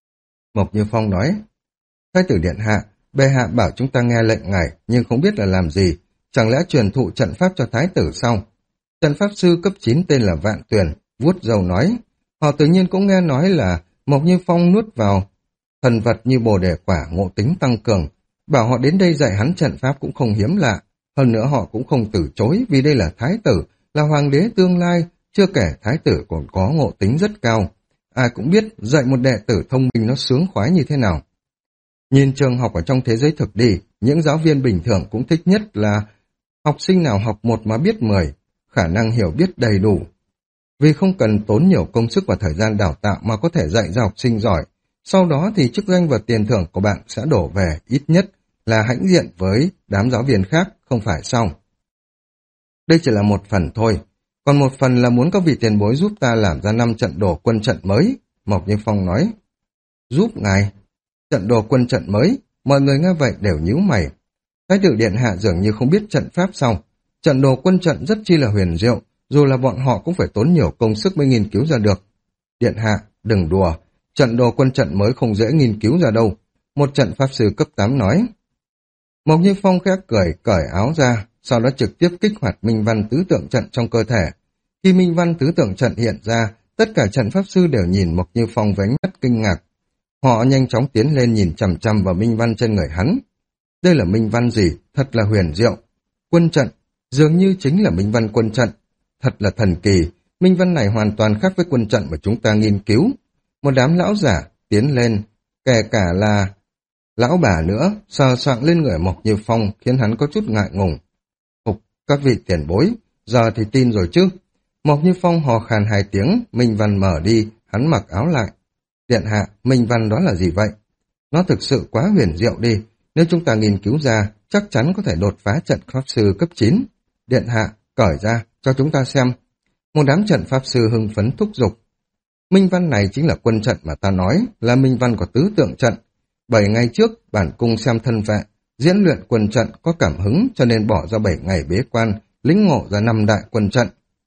A: Mộc Như Phong nói, Thái tử Điện Hạ, bệ hạ bảo chúng ta nghe lệnh ngài, nhưng không biết là làm gì, chẳng lẽ truyền thụ trận pháp cho thái tử sao? Trận pháp sư cấp chín tên là Vạn Tuyền, vuốt râu nói, họ tự nhiên cũng nghe nói là Mộc Như Phong nuốt vào thần vật như bồ đề quả ngộ tính tăng cường, bảo họ đến đây dạy hắn trận pháp cũng không hiếm lạ, hơn nữa họ cũng không từ chối vì đây là thái tử, là hoàng đế tương lai, chưa kể thái tử còn có ngộ tính rất cao. Ai cũng biết dạy một đệ tử thông minh nó sướng khoái như thế nào. Nhìn trường học ở trong thế giới thực đi, những giáo viên bình thường cũng thích nhất là học sinh nào học một mà biết mười, khả năng hiểu biết đầy đủ. Vì không cần tốn nhiều công sức và thời gian đào tạo mà có thể dạy cho học sinh giỏi, sau đó thì chức danh và tiền thưởng của bạn sẽ đổ về ít nhất là hãnh diện với đám giáo viên khác, không phải sao? Đây chỉ là một phần thôi, còn một phần là muốn các vị tiền bối giúp ta làm ra năm trận đồ quân trận mới, Mộc Như Phong nói. Giúp ngài? Trận đồ quân trận mới? Mọi người nghe vậy đều nhíu mày. Thái tử Điện Hạ dường như không biết trận pháp sao? Trận đồ quân trận rất chi là huyền diệu, dù là bọn họ cũng phải tốn nhiều công sức mới nghiên cứu ra được. Điện Hạ, đừng đùa, trận đồ quân trận mới không dễ nghiên cứu ra đâu. Một trận pháp sư cấp tám nói. Mộc Như Phong khẽ cười, cởi áo ra, sau đó trực tiếp kích hoạt minh văn tứ tượng trận trong cơ thể. Khi minh văn tứ tượng trận hiện ra, tất cả trận pháp sư đều nhìn Mộc Như Phong với ánh mắt kinh ngạc. Họ nhanh chóng tiến lên nhìn chằm chằm vào minh văn trên người hắn. Đây là minh văn gì? Thật là huyền diệu. Quân trận, dường như chính là minh văn quân trận. Thật là thần kỳ, minh văn này hoàn toàn khác với quân trận mà chúng ta nghiên cứu. Một đám lão giả tiến lên, kể cả là lão bà nữa, sờ soạng lên người Mộc Như Phong khiến hắn có chút ngại ngùng. Phục, các vị tiền bối, giờ thì tin rồi chứ. Mộc Như Phong hò khàn hai tiếng, minh văn mở đi, hắn mặc áo lại. Điện hạ, minh văn đó là gì vậy? Nó thực sự quá huyền diệu đi, nếu chúng ta nghiên cứu ra, chắc chắn có thể đột phá trận pháp sư cấp chín. Điện hạ, cởi ra, cho chúng ta xem. Một đám trận pháp sư hưng phấn thúc giục. Minh văn này chính là quân trận mà ta nói, là minh văn của tứ tượng trận. Bảy ngày trước, bản cung xem thân vệ, diễn luyện quân trận có cảm hứng cho nên bỏ ra bảy ngày bế quan, lĩnh ngộ ra năm đại quân trận.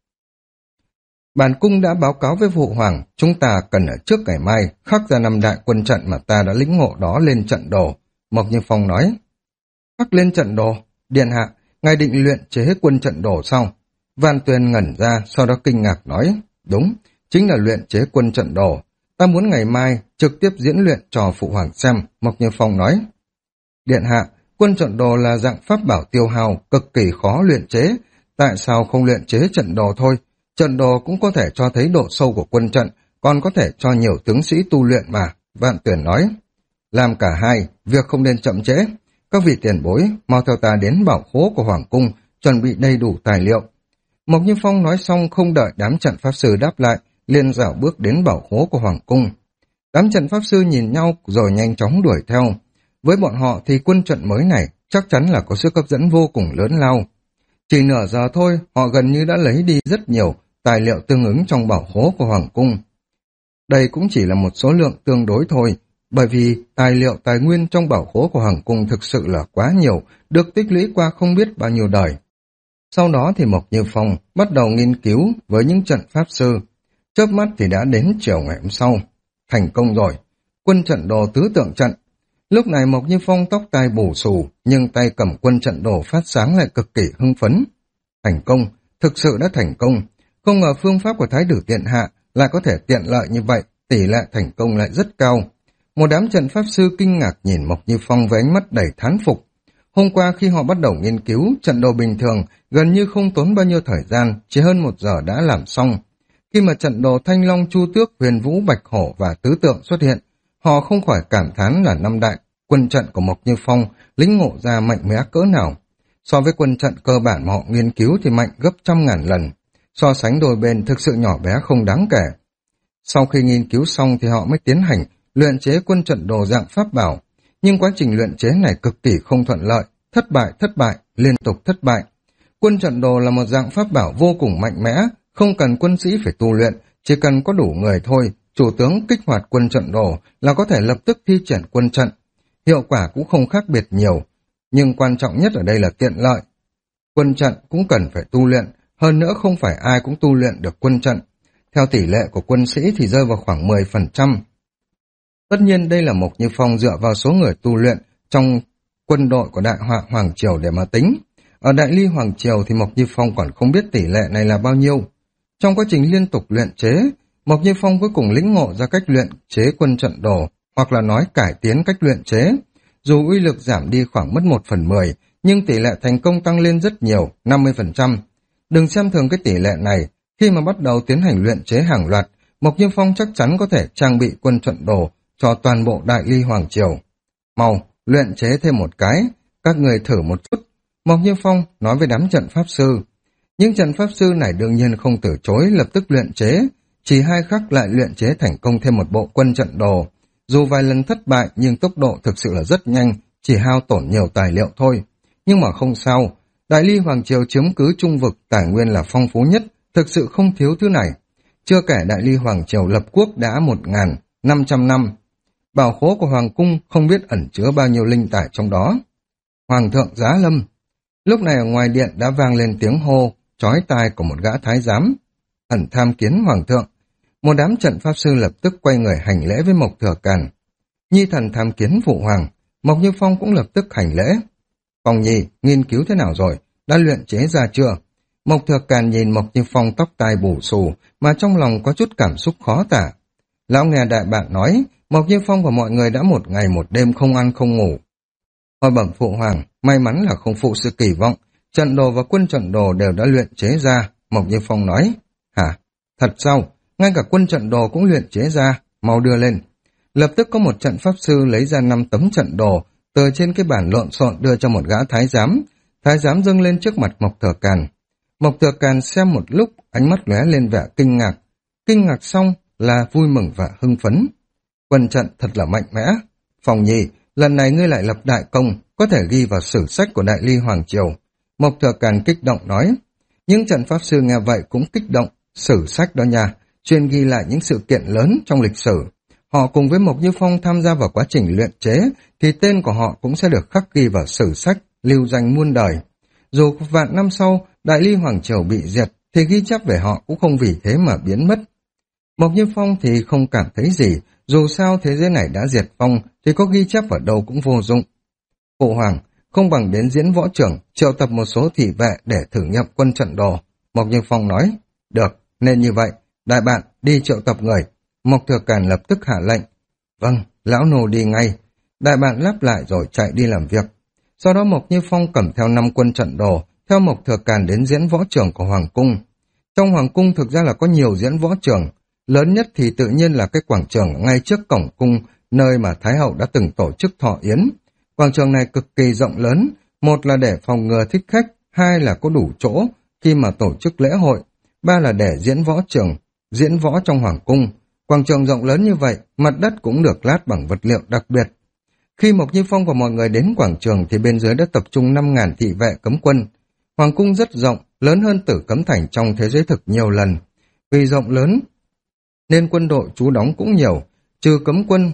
A: Bản cung đã báo cáo với phụ hoàng, chúng ta cần ở trước ngày mai khắc ra năm đại quân trận mà ta đã lĩnh ngộ đó lên trận đồ. Mộc Như Phong nói, khắc lên trận đồ, điện hạ, ngài định luyện chế quân trận đồ sao? Vạn Tuyền ngẩn ra, sau đó kinh ngạc nói, đúng, chính là luyện chế quân trận đồ. Ta muốn ngày mai trực tiếp diễn luyện cho phụ hoàng xem, Mộc Như Phong nói. Điện hạ, quân trận đồ là dạng pháp bảo tiêu hao, cực kỳ khó luyện chế. Tại sao không luyện chế trận đồ thôi? Trận đồ cũng có thể cho thấy độ sâu của quân trận, còn có thể cho nhiều tướng sĩ tu luyện mà. Vạn Tuyển nói. Làm cả hai, việc không nên chậm trễ. Các vị tiền bối, mau theo ta đến bảo khố của Hoàng Cung, chuẩn bị đầy đủ tài liệu. Mộc Như Phong nói xong không đợi đám trận pháp sư đáp lại, liền dạo bước đến bảo khố của Hoàng Cung. Đám trận pháp sư nhìn nhau rồi nhanh chóng đuổi theo. Với bọn họ thì quân trận mới này chắc chắn là có sức hấp dẫn vô cùng lớn lao. Chỉ nửa giờ thôi, họ gần như đã lấy đi rất nhiều tài liệu tương ứng trong bảo khố của Hoàng Cung. Đây cũng chỉ là một số lượng tương đối thôi, bởi vì tài liệu tài nguyên trong bảo khố của Hoàng Cung thực sự là quá nhiều, được tích lũy qua không biết bao nhiêu đời. Sau đó thì Mộc Như Phong bắt đầu nghiên cứu với những trận pháp sư. Chớp mắt thì đã đến chiều ngày hôm sau. Thành công rồi, quân trận đồ tứ tượng trận. Lúc này Mộc Như Phong tóc tai bù xù, nhưng tay cầm quân trận đồ phát sáng lại cực kỳ hưng phấn. Thành công, thực sự đã thành công. Không ngờ phương pháp của Thái tử Điện Hạ lại có thể tiện lợi như vậy, tỷ lệ thành công lại rất cao. Một đám trận pháp sư kinh ngạc nhìn Mộc Như Phong với ánh mắt đầy thán phục. Hôm qua khi họ bắt đầu nghiên cứu trận đồ bình thường, gần như không tốn bao nhiêu thời gian, chỉ hơn một giờ đã làm xong. Khi mà trận đồ Thanh Long, Chu Tước, Huyền Vũ, Bạch Hổ và Tứ Tượng xuất hiện, họ không khỏi cảm thán là năm đại quân trận của Mộc Như Phong lĩnh ngộ ra mạnh mẽ cỡ nào. So với quân trận cơ bản mà họ nghiên cứu thì mạnh gấp trăm ngàn lần. So sánh đôi bên thực sự nhỏ bé không đáng kể. Sau khi nghiên cứu xong thì họ mới tiến hành luyện chế quân trận đồ dạng pháp bảo. Nhưng quá trình luyện chế này cực kỳ không thuận lợi, thất bại, thất bại, liên tục thất bại. Quân trận đồ là một dạng pháp bảo vô cùng mạnh mẽ, không cần quân sĩ phải tu luyện, chỉ cần có đủ người thôi, chủ tướng kích hoạt quân trận đồ là có thể lập tức thi triển quân trận. Hiệu quả cũng không khác biệt nhiều, nhưng quan trọng nhất ở đây là tiện lợi. Quân trận cũng cần phải tu luyện, hơn nữa không phải ai cũng tu luyện được quân trận. Theo tỷ lệ của quân sĩ thì rơi vào khoảng mười phần trăm. Tất nhiên đây là Mộc Như Phong dựa vào số người tu luyện trong quân đội của Đại Họa Hoàng Triều để mà tính. Ở Đại Ly Hoàng Triều thì Mộc Như Phong còn không biết tỷ lệ này là bao nhiêu. Trong quá trình liên tục luyện chế, Mộc Như Phong cuối cùng lĩnh ngộ ra cách luyện chế quân trận đồ, hoặc là nói cải tiến cách luyện chế. Dù uy lực giảm đi khoảng mất một phần mười, nhưng tỷ lệ thành công tăng lên rất nhiều, năm mươi phần trăm. Đừng xem thường cái tỷ lệ này, khi mà bắt đầu tiến hành luyện chế hàng loạt, Mộc Như Phong chắc chắn có thể trang bị quân trận đồ cho toàn bộ Đại Ly Hoàng Triều. Mau, luyện chế thêm một cái, các người thử một chút. Mộc Như Phong nói với đám trận pháp sư. Những trận pháp sư này đương nhiên không từ chối lập tức luyện chế, chỉ hai khắc lại luyện chế thành công thêm một bộ quân trận đồ. Dù vài lần thất bại nhưng tốc độ thực sự là rất nhanh, chỉ hao tổn nhiều tài liệu thôi. Nhưng mà không sao, Đại Ly Hoàng Triều chiếm cứ trung vực tài nguyên là phong phú nhất, thực sự không thiếu thứ này. Chưa kể Đại Ly Hoàng Triều lập quốc đã một nghìn năm trăm năm. Bảo khố của Hoàng Cung không biết ẩn chứa bao nhiêu linh tài trong đó. Hoàng thượng Giá Lâm. Lúc này ở ngoài điện đã vang lên tiếng hô, chói tai của một gã thái giám. Ẩn tham kiến Hoàng thượng. Một đám trận pháp sư lập tức quay người hành lễ với Mộc Thừa Càn. Nhi thần tham kiến phụ hoàng. Mộc Như Phong cũng lập tức hành lễ. Phong Nhi, nghiên cứu thế nào rồi? Đã luyện chế ra chưa? Mộc Thừa Càn nhìn Mộc Như Phong tóc tai bù xù, mà trong lòng có chút cảm xúc khó tả. Lão nghe đại bạn nói, Mộc Như Phong và mọi người đã một ngày một đêm không ăn không ngủ. Hồi bẩm phụ hoàng, may mắn là không phụ sự kỳ vọng, trận đồ và quân trận đồ đều đã luyện chế ra. Mộc Như Phong nói. Hả? Thật sao? Ngay cả quân trận đồ cũng luyện chế ra, mau đưa lên. Lập tức có một trận pháp sư lấy ra năm tấm trận đồ, từ trên cái bản lộn xộn đưa cho một gã thái giám. Thái giám dâng lên trước mặt Mộc Thừa Càn. Mộc Thừa Càn xem một lúc, ánh mắt lóe lên vẻ kinh ngạc. Kinh ngạc xong là vui mừng và hưng phấn. Quân trận thật là mạnh mẽ. Phong Nhi, lần này ngươi lại lập đại công, có thể ghi vào sử sách của Đại Ly Hoàng Triều. Mộc Thừa Càn kích động nói. Những trận pháp sư nghe vậy cũng kích động. Sử sách đó nha, chuyên ghi lại những sự kiện lớn trong lịch sử. Họ cùng với Mộc Như Phong tham gia vào quá trình luyện chế, thì tên của họ cũng sẽ được khắc ghi vào sử sách, lưu danh muôn đời. Dù vạn năm sau, Đại Ly Hoàng Triều bị diệt, thì ghi chép về họ cũng không vì thế mà biến mất. Mộc Như Phong thì không cảm thấy gì, dù sao thế giới này đã diệt vong, thì có ghi chép ở đâu cũng vô dụng. Phụ hoàng, không bằng đến diễn võ trưởng, triệu tập một số thị vệ để thử nghiệm quân trận đồ. Mộc Như Phong nói. Được, nên như vậy, đại bạn đi triệu tập người. Mộc Thừa Càn lập tức hạ lệnh. Vâng, lão nô đi ngay. đại bàng lắp lại rồi chạy đi làm việc. Sau đó Mộc Như Phong cầm theo năm quân trận đồ, theo Mộc Thừa Càn đến diễn võ trường của Hoàng Cung. Trong Hoàng Cung thực ra là có nhiều diễn võ trường, lớn nhất thì tự nhiên là cái quảng trường ngay trước cổng cung, nơi mà Thái Hậu đã từng tổ chức thọ yến. Quảng trường này cực kỳ rộng lớn, một là để phòng ngừa thích khách, hai là có đủ chỗ khi mà tổ chức lễ hội, ba là để diễn võ trường, diễn võ trong Hoàng Cung. Quảng trường rộng lớn như vậy, mặt đất cũng được lát bằng vật liệu đặc biệt. Khi Mộc Như Phong và mọi người đến quảng trường thì bên dưới đã tập trung năm ngàn thị vệ cấm quân. Hoàng cung rất rộng, lớn hơn Tử Cấm Thành trong thế giới thực nhiều lần. Vì rộng lớn nên quân đội trú đóng cũng nhiều, trừ cấm quân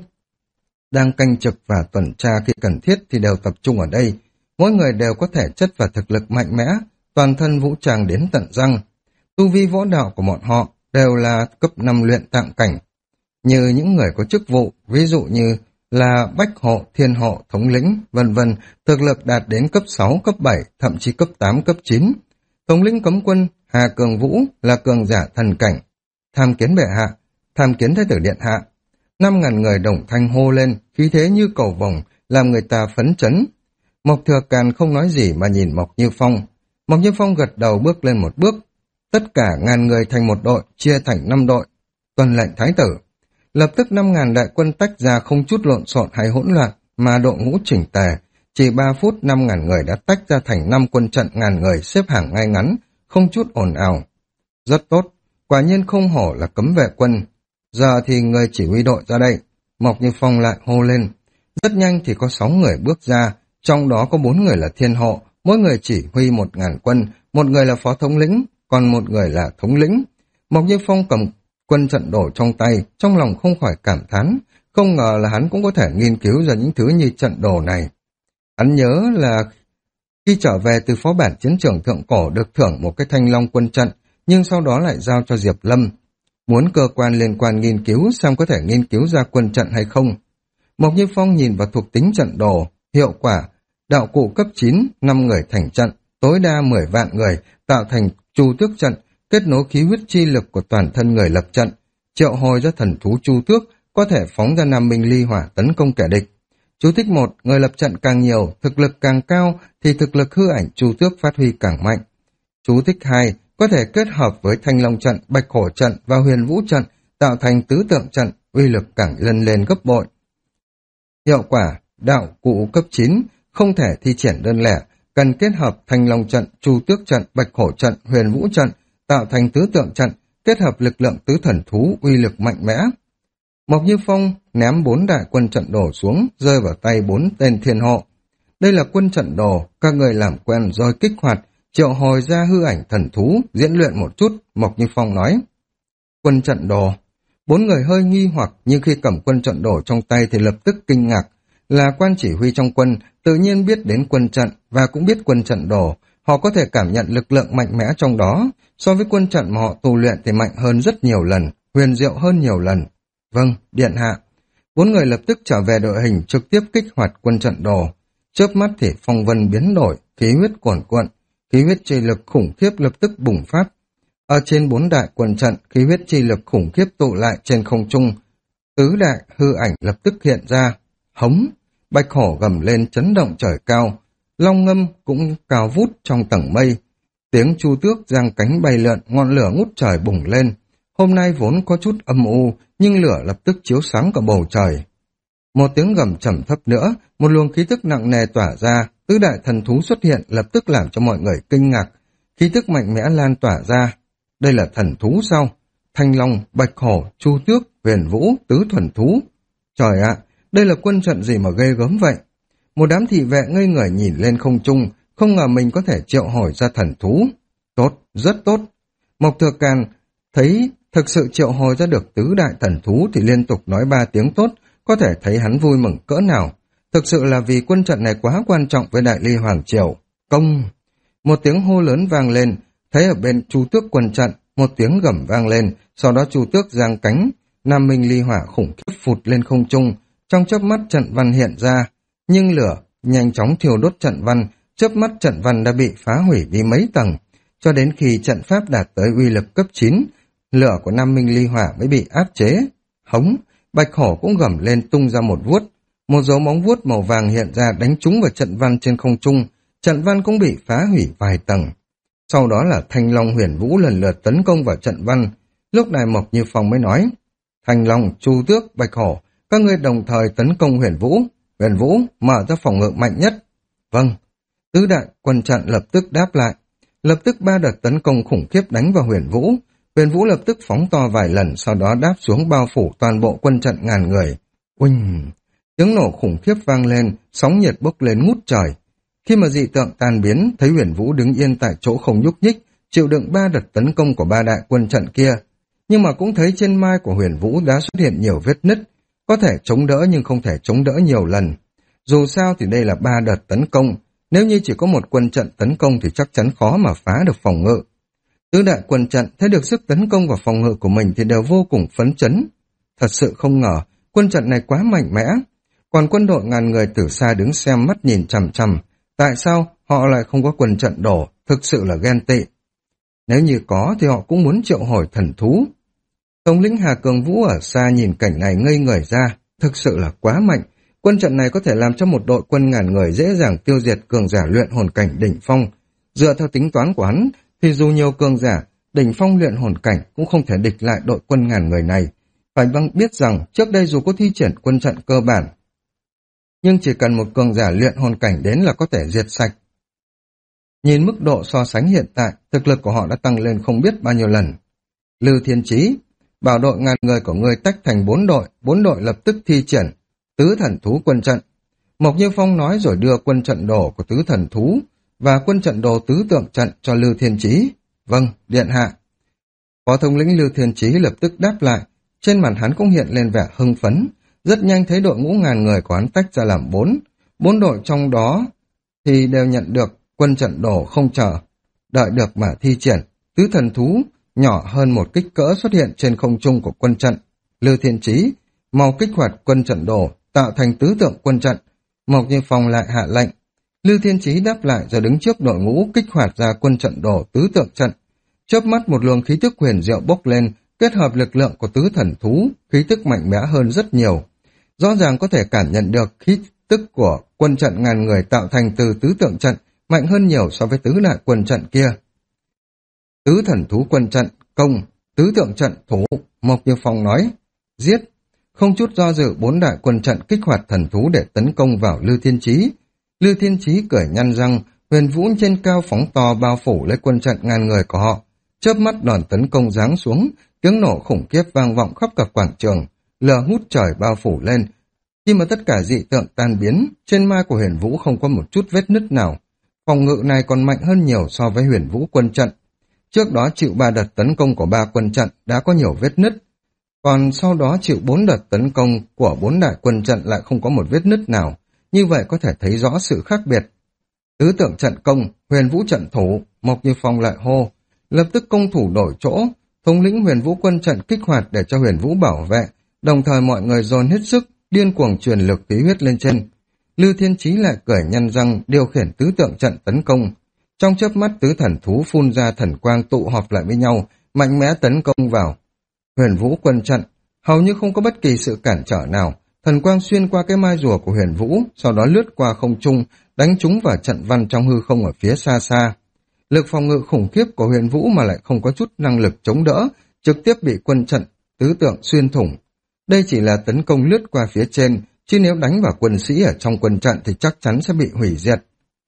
A: đang canh trực và tuần tra khi cần thiết thì đều tập trung ở đây. Mỗi người đều có thể chất và thực lực mạnh mẽ, toàn thân vũ trang đến tận răng. Tu vi võ đạo của bọn họ đều là cấp năm luyện tạng cảnh. Như những người có chức vụ, ví dụ như là bách hộ, thiên hộ, thống lĩnh, vân vân, thực lực đạt đến cấp sáu, cấp bảy, thậm chí cấp tám, cấp chín. Thống lĩnh cấm quân Hà Cường Vũ là cường giả thần cảnh. Tham kiến bệ hạ, tham kiến thái tử điện hạ. Năm ngàn người đồng thanh hô lên, khí thế như cầu vồng, làm người ta phấn chấn. Mộc Thừa Càn không nói gì mà nhìn Mộc Như Phong. Mộc Như Phong gật đầu bước lên một bước. Tất cả ngàn người thành một đội, chia thành năm đội. Tuân lệnh thái tử. Lập tức năm ngàn đại quân tách ra không chút lộn xộn hay hỗn loạn, mà đội ngũ chỉnh tề. Chỉ ba phút năm ngàn người đã tách ra thành năm quân trận ngàn người xếp hàng ngay ngắn, không chút ồn ào. Rất tốt, quả nhiên không hổ là cấm vệ quân. Giờ thì người chỉ huy đội ra đây. Mộc Như Phong lại hô lên. Rất nhanh thì có sáu người bước ra, trong đó có bốn người là thiên hộ, mỗi người chỉ huy một ngàn quân, một người là phó thống lĩnh, còn một người là thống lĩnh. Mộc Như Phong cầm quân trận đồ trong tay, trong lòng không khỏi cảm thán, không ngờ là hắn cũng có thể nghiên cứu ra những thứ như trận đồ này. Hắn nhớ là khi trở về từ phó bản chiến trường thượng cổ được thưởng một cái thanh long quân trận, nhưng sau đó lại giao cho Diệp Lâm. Muốn cơ quan liên quan nghiên cứu xem có thể nghiên cứu ra quân trận hay không. Mộc Như Phong nhìn vào thuộc tính trận đồ, hiệu quả, đạo cụ cấp chín, năm người thành trận, tối đa mười vạn người, tạo thành chu tước trận, kết nối khí huyết chi lực của toàn thân người lập trận, triệu hồi ra thần thú chu tước, có thể phóng ra nam minh ly hỏa tấn công kẻ địch. Chú thích một, người lập trận càng nhiều, thực lực càng cao, thì thực lực hư ảnh chu tước phát huy càng mạnh. Chú thích hai, có thể kết hợp với thanh long trận, bạch hổ trận và huyền vũ trận, tạo thành tứ tượng trận, uy lực càng lên lên gấp bội. Hiệu quả, đạo cụ cấp chín, không thể thi triển đơn lẻ, cần kết hợp thanh long trận, chu tước trận, bạch hổ trận, huyền vũ trận, tạo thành tứ tượng trận, kết hợp lực lượng tứ thần thú, uy lực mạnh mẽ. Mộc Như Phong ném bốn đại quân trận đồ xuống, rơi vào tay bốn tên thiên hộ. Đây là quân trận đồ, các người làm quen rồi kích hoạt, triệu hồi ra hư ảnh thần thú, diễn luyện một chút, Mộc Như Phong nói. Quân trận đồ. Bốn người hơi nghi hoặc, nhưng khi cầm quân trận đồ trong tay thì lập tức kinh ngạc. Là quan chỉ huy trong quân, tự nhiên biết đến quân trận và cũng biết quân trận đồ. Họ có thể cảm nhận lực lượng mạnh mẽ trong đó. So với quân trận mà họ tu luyện thì mạnh hơn rất nhiều lần, huyền diệu hơn nhiều lần. Vâng, điện hạ. Bốn người lập tức trở về đội hình trực tiếp kích hoạt quân trận đồ. Chớp mắt thì phong vân biến đổi, khí huyết cuồn cuộn, khí huyết chi lực khủng khiếp lập tức bùng phát. Ở trên bốn đại quân trận, khí huyết chi lực khủng khiếp tụ lại trên không trung. Tứ đại hư ảnh lập tức hiện ra. Hống, bạch hổ gầm lên chấn động trời cao. Long ngâm cũng cao vút trong tầng mây. Tiếng chu tước giang cánh bay lượn, ngọn lửa ngút trời bùng lên. Hôm nay vốn có chút âm u, nhưng lửa lập tức chiếu sáng cả bầu trời. Một tiếng gầm trầm thấp nữa, một luồng khí tức nặng nề tỏa ra, tứ đại thần thú xuất hiện lập tức làm cho mọi người kinh ngạc. Khí tức mạnh mẽ lan tỏa ra. Đây là thần thú sao? Thanh long, bạch hổ, chu tước, huyền vũ, tứ thuần thú. Trời ạ, đây là quân trận gì mà ghê gớm vậy? Một đám thị vệ ngây người nhìn lên không trung, không ngờ mình có thể triệu hồi ra thần thú. Tốt, rất tốt. Mộc Thừa Càn thấy thực sự triệu hồi ra được tứ đại thần thú thì liên tục nói ba tiếng tốt, có thể thấy hắn vui mừng cỡ nào. Thực sự là vì quân trận này quá quan trọng với Đại Ly Hoàng Triều. Công! Một tiếng hô lớn vang lên, thấy ở bên chu tước quân trận, một tiếng gầm vang lên, sau đó chu tước giang cánh, nam minh ly hỏa khủng khiếp phụt lên không trung, trong chớp mắt trận văn hiện ra, nhưng lửa nhanh chóng thiêu đốt trận văn, chớp mắt trận văn đã bị phá hủy đi mấy tầng, cho đến khi trận pháp đạt tới uy lực cấp chín, lửa của nam minh ly hỏa mới bị áp chế. Hống, bạch hổ cũng gầm lên tung ra một vuốt, Một dấu móng vuốt màu vàng hiện ra đánh trúng vào trận văn trên không trung, trận văn cũng bị phá hủy vài tầng. Sau đó là Thanh Long, Huyền Vũ lần lượt tấn công vào trận văn. Lúc này Mộc Như Phong mới nói, Thanh Long, Chu Tước, Bạch Hổ, các ngươi đồng thời tấn công Huyền Vũ. Huyền Vũ, mở ra phòng ngự mạnh nhất. Vâng. Tứ đại quân trận lập tức đáp lại. Lập tức ba đợt tấn công khủng khiếp đánh vào Huyền Vũ. Huyền Vũ lập tức phóng to vài lần, sau đó đáp xuống bao phủ toàn bộ quân trận ngàn người. Uỳnh! Tiếng nổ khủng khiếp vang lên, sóng nhiệt bốc lên ngút trời. Khi mà dị tượng tan biến, thấy Huyền Vũ đứng yên tại chỗ không nhúc nhích, chịu đựng ba đợt tấn công của ba đại quân trận kia. Nhưng mà cũng thấy trên mai của Huyền Vũ đã xuất hiện nhiều vết nứt, có thể chống đỡ nhưng không thể chống đỡ nhiều lần. Dù sao thì đây là ba đợt tấn công, nếu như chỉ có một quân trận tấn công thì chắc chắn khó mà phá được phòng ngự. Tứ đại quân trận thấy được sức tấn công và phòng ngự của mình thì đều vô cùng phấn chấn. Thật sự không ngờ, quân trận này quá mạnh mẽ. Còn quân đội ngàn người từ xa đứng xem mắt nhìn chằm chằm. Tại sao họ lại không có quân trận đổ, thực sự là ghen tị. Nếu như có thì họ cũng muốn triệu hồi thần thú. Thống lĩnh Hà Cường Vũ ở xa nhìn cảnh này ngây người ra, thực sự là quá mạnh. Quân trận này có thể làm cho một đội quân ngàn người dễ dàng tiêu diệt cường giả luyện hồn cảnh đỉnh phong. Dựa theo tính toán của hắn, thì dù nhiều cường giả đỉnh phong luyện hồn cảnh cũng không thể địch lại đội quân ngàn người này. Phải bằng biết rằng trước đây dù có thi triển quân trận cơ bản, nhưng chỉ cần một cường giả luyện hồn cảnh đến là có thể diệt sạch. Nhìn mức độ so sánh hiện tại, thực lực của họ đã tăng lên không biết bao nhiêu lần. Lư Thiên Chí, bảo đội ngàn người của ngươi tách thành bốn đội, bốn đội lập tức thi triển tứ thần thú quân trận. Mộc Như Phong nói rồi đưa quân trận đồ của tứ thần thú và quân trận đồ tứ tượng trận cho Lư Thiên Chí. Vâng, điện hạ. Phó thống lĩnh Lư Thiên Chí lập tức đáp lại, trên mặt hắn cũng hiện lên vẻ hưng phấn. Rất nhanh thấy đội ngũ ngàn người của hắn tách ra làm bốn, bốn đội trong đó thì đều nhận được quân trận đồ không chờ đợi được mà thi triển. Tứ thần thú nhỏ hơn một kích cỡ xuất hiện trên không trung của quân trận. Lư Thiên Chí mau kích hoạt quân trận đồ tạo thành tứ tượng quân trận. Mộc Như Phong lại hạ lệnh. Lư Thiên Chí đáp lại rồi đứng trước đội ngũ kích hoạt ra quân trận đồ tứ tượng trận. Chớp mắt một luồng khí tức huyền diệu bốc lên, kết hợp lực lượng của tứ thần thú, khí tức mạnh mẽ hơn rất nhiều. Rõ ràng có thể cảm nhận được khí tức của quân trận ngàn người tạo thành từ tứ tượng trận mạnh hơn nhiều so với tứ đại quân trận kia. Tứ thần thú quân trận, công, tứ tượng trận thủ, Mộc Như Phong nói, giết. Không chút do dự bốn đại quân trận kích hoạt thần thú để tấn công vào Lư Thiên Chí. Lư Thiên Chí cười nhăn răng, huyền vũ trên cao phóng to bao phủ lấy quân trận ngàn người của họ. Chớp mắt đòn tấn công giáng xuống, tiếng nổ khủng khiếp vang vọng khắp cả quảng trường, lửa hút trời bao phủ lên. Khi mà tất cả dị tượng tan biến, trên mai của huyền vũ không có một chút vết nứt nào. Phòng ngự này còn mạnh hơn nhiều so với huyền vũ quân trận. Trước đó chịu ba đợt tấn công của ba quân trận đã có nhiều vết nứt, còn sau đó chịu bốn đợt tấn công của bốn đại quân trận lại không có một vết nứt nào. Như vậy có thể thấy rõ sự khác biệt. Tứ tượng trận công, huyền vũ trận thủ, Mộc Như Phong lại hô. Lập tức công thủ đổi chỗ, thống lĩnh huyền vũ quân trận kích hoạt để cho huyền vũ bảo vệ, đồng thời mọi người dồn hết sức, điên cuồng truyền lực khí huyết lên trên. Lư Thiên Chí lại cười nhăn răng điều khiển tứ tượng trận tấn công. Trong chớp mắt tứ thần thú phun ra thần quang tụ họp lại với nhau, mạnh mẽ tấn công vào huyền vũ quân trận. Hầu như không có bất kỳ sự cản trở nào, thần quang xuyên qua cái mai rùa của huyền vũ, sau đó lướt qua không trung, đánh trúng vào trận văn trong hư không ở phía xa xa. Lực phòng ngự khủng khiếp của huyền vũ mà lại không có chút năng lực chống đỡ, trực tiếp bị quân trận tứ tượng xuyên thủng. Đây chỉ là tấn công lướt qua phía trên, chứ nếu đánh vào quân sĩ ở trong quân trận thì chắc chắn sẽ bị hủy diệt.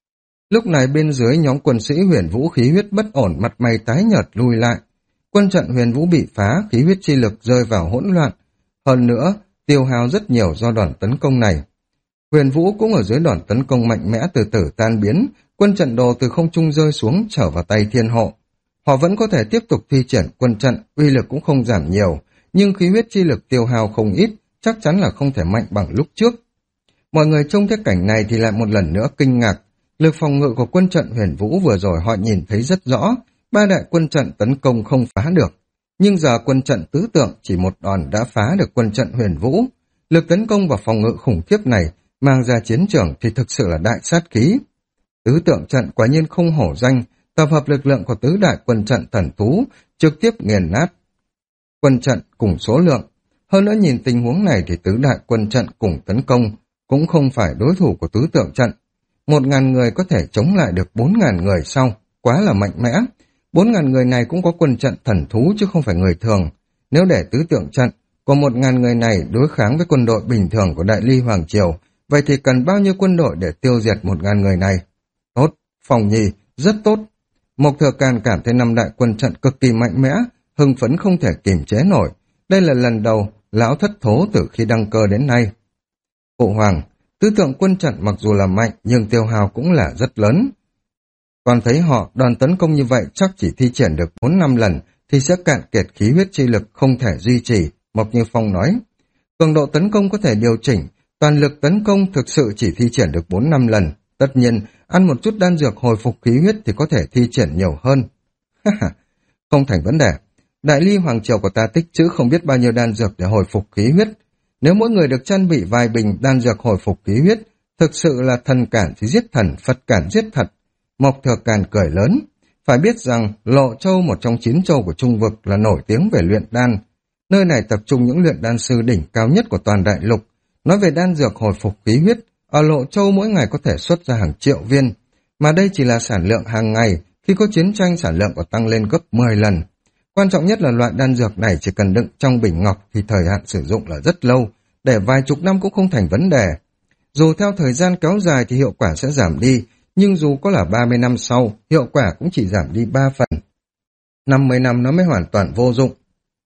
A: Lúc này bên dưới nhóm quân sĩ huyền vũ khí huyết bất ổn, mặt mày tái nhợt lui lại. Quân trận huyền vũ bị phá, khí huyết chi lực rơi vào hỗn loạn. Hơn nữa, tiêu hao rất nhiều do đòn tấn công này. Huyền vũ cũng ở dưới đòn tấn công mạnh mẽ từ từ tan biến, quân trận đồ từ không trung rơi xuống trở vào tay thiên hộ. Họ vẫn có thể tiếp tục thi triển quân trận, uy lực cũng không giảm nhiều, nhưng khí huyết chi lực tiêu hao không ít, chắc chắn là không thể mạnh bằng lúc trước. Mọi người trông thấy cảnh này thì lại một lần nữa kinh ngạc. Lực phòng ngự của quân trận huyền vũ vừa rồi họ nhìn thấy rất rõ, ba đại quân trận tấn công không phá được. Nhưng giờ quân trận tứ tượng chỉ một đòn đã phá được quân trận huyền vũ. Lực tấn công và phòng ngự khủng khiếp này mang ra chiến trường thì thực sự là đại sát khí. Tứ tượng trận quả nhiên không hổ danh, tập hợp lực lượng của tứ đại quân trận thần thú, trực tiếp nghiền nát quân trận cùng số lượng. Hơn nữa nhìn tình huống này thì tứ đại quân trận cùng tấn công, cũng không phải đối thủ của tứ tượng trận. Một ngàn người có thể chống lại được bốn ngàn người sau, quá là mạnh mẽ. Bốn ngàn người này cũng có quân trận thần thú chứ không phải người thường. Nếu để tứ tượng trận của một ngàn người này đối kháng với quân đội bình thường của Đại Ly Hoàng Triều, vậy thì cần bao nhiêu quân đội để tiêu diệt một ngàn người này? Tốt, Phong Nhi, rất tốt. Mộc Thừa Càn cảm thấy năm đại quân trận cực kỳ mạnh mẽ, hưng phấn không thể kiềm chế nổi. Đây là lần đầu lão thất thố từ khi đăng cơ đến nay. Phụ hoàng, tứ tượng quân trận mặc dù là mạnh nhưng tiêu hao cũng là rất lớn. Còn thấy họ đoàn tấn công như vậy chắc chỉ thi triển được bốn năm lần thì sẽ cạn kiệt khí huyết chi lực không thể duy trì, Mộc Như Phong nói. Cường độ tấn công có thể điều chỉnh, toàn lực tấn công thực sự chỉ thi triển được bốn năm lần. Tất nhiên, ăn một chút đan dược hồi phục khí huyết thì có thể thi triển nhiều hơn. Không thành vấn đề. Đại Ly Hoàng Triều của ta tích trữ không biết bao nhiêu đan dược để hồi phục khí huyết. Nếu mỗi người được trang bị vài bình đan dược hồi phục khí huyết, thực sự là thần cản thì giết thần, Phật cản giết thật. Mộc Thừa Càn cười lớn. Phải biết rằng Lộ Châu, một trong chín châu của Trung Vực, là nổi tiếng về luyện đan. Nơi này tập trung những luyện đan sư đỉnh cao nhất của toàn đại lục. Nói về đan dược hồi phục khí huyết, ở Lộ Châu mỗi ngày có thể xuất ra hàng triệu viên, mà đây chỉ là sản lượng hàng ngày, khi có chiến tranh sản lượng có tăng lên gấp mười lần. Quan trọng nhất là loại đan dược này chỉ cần đựng trong bình ngọc thì thời hạn sử dụng là rất lâu, để vài chục năm cũng không thành vấn đề. Dù theo thời gian kéo dài thì hiệu quả sẽ giảm đi, nhưng dù có là ba mươi năm sau, hiệu quả cũng chỉ giảm đi ba phần. năm mươi năm nó mới hoàn toàn vô dụng.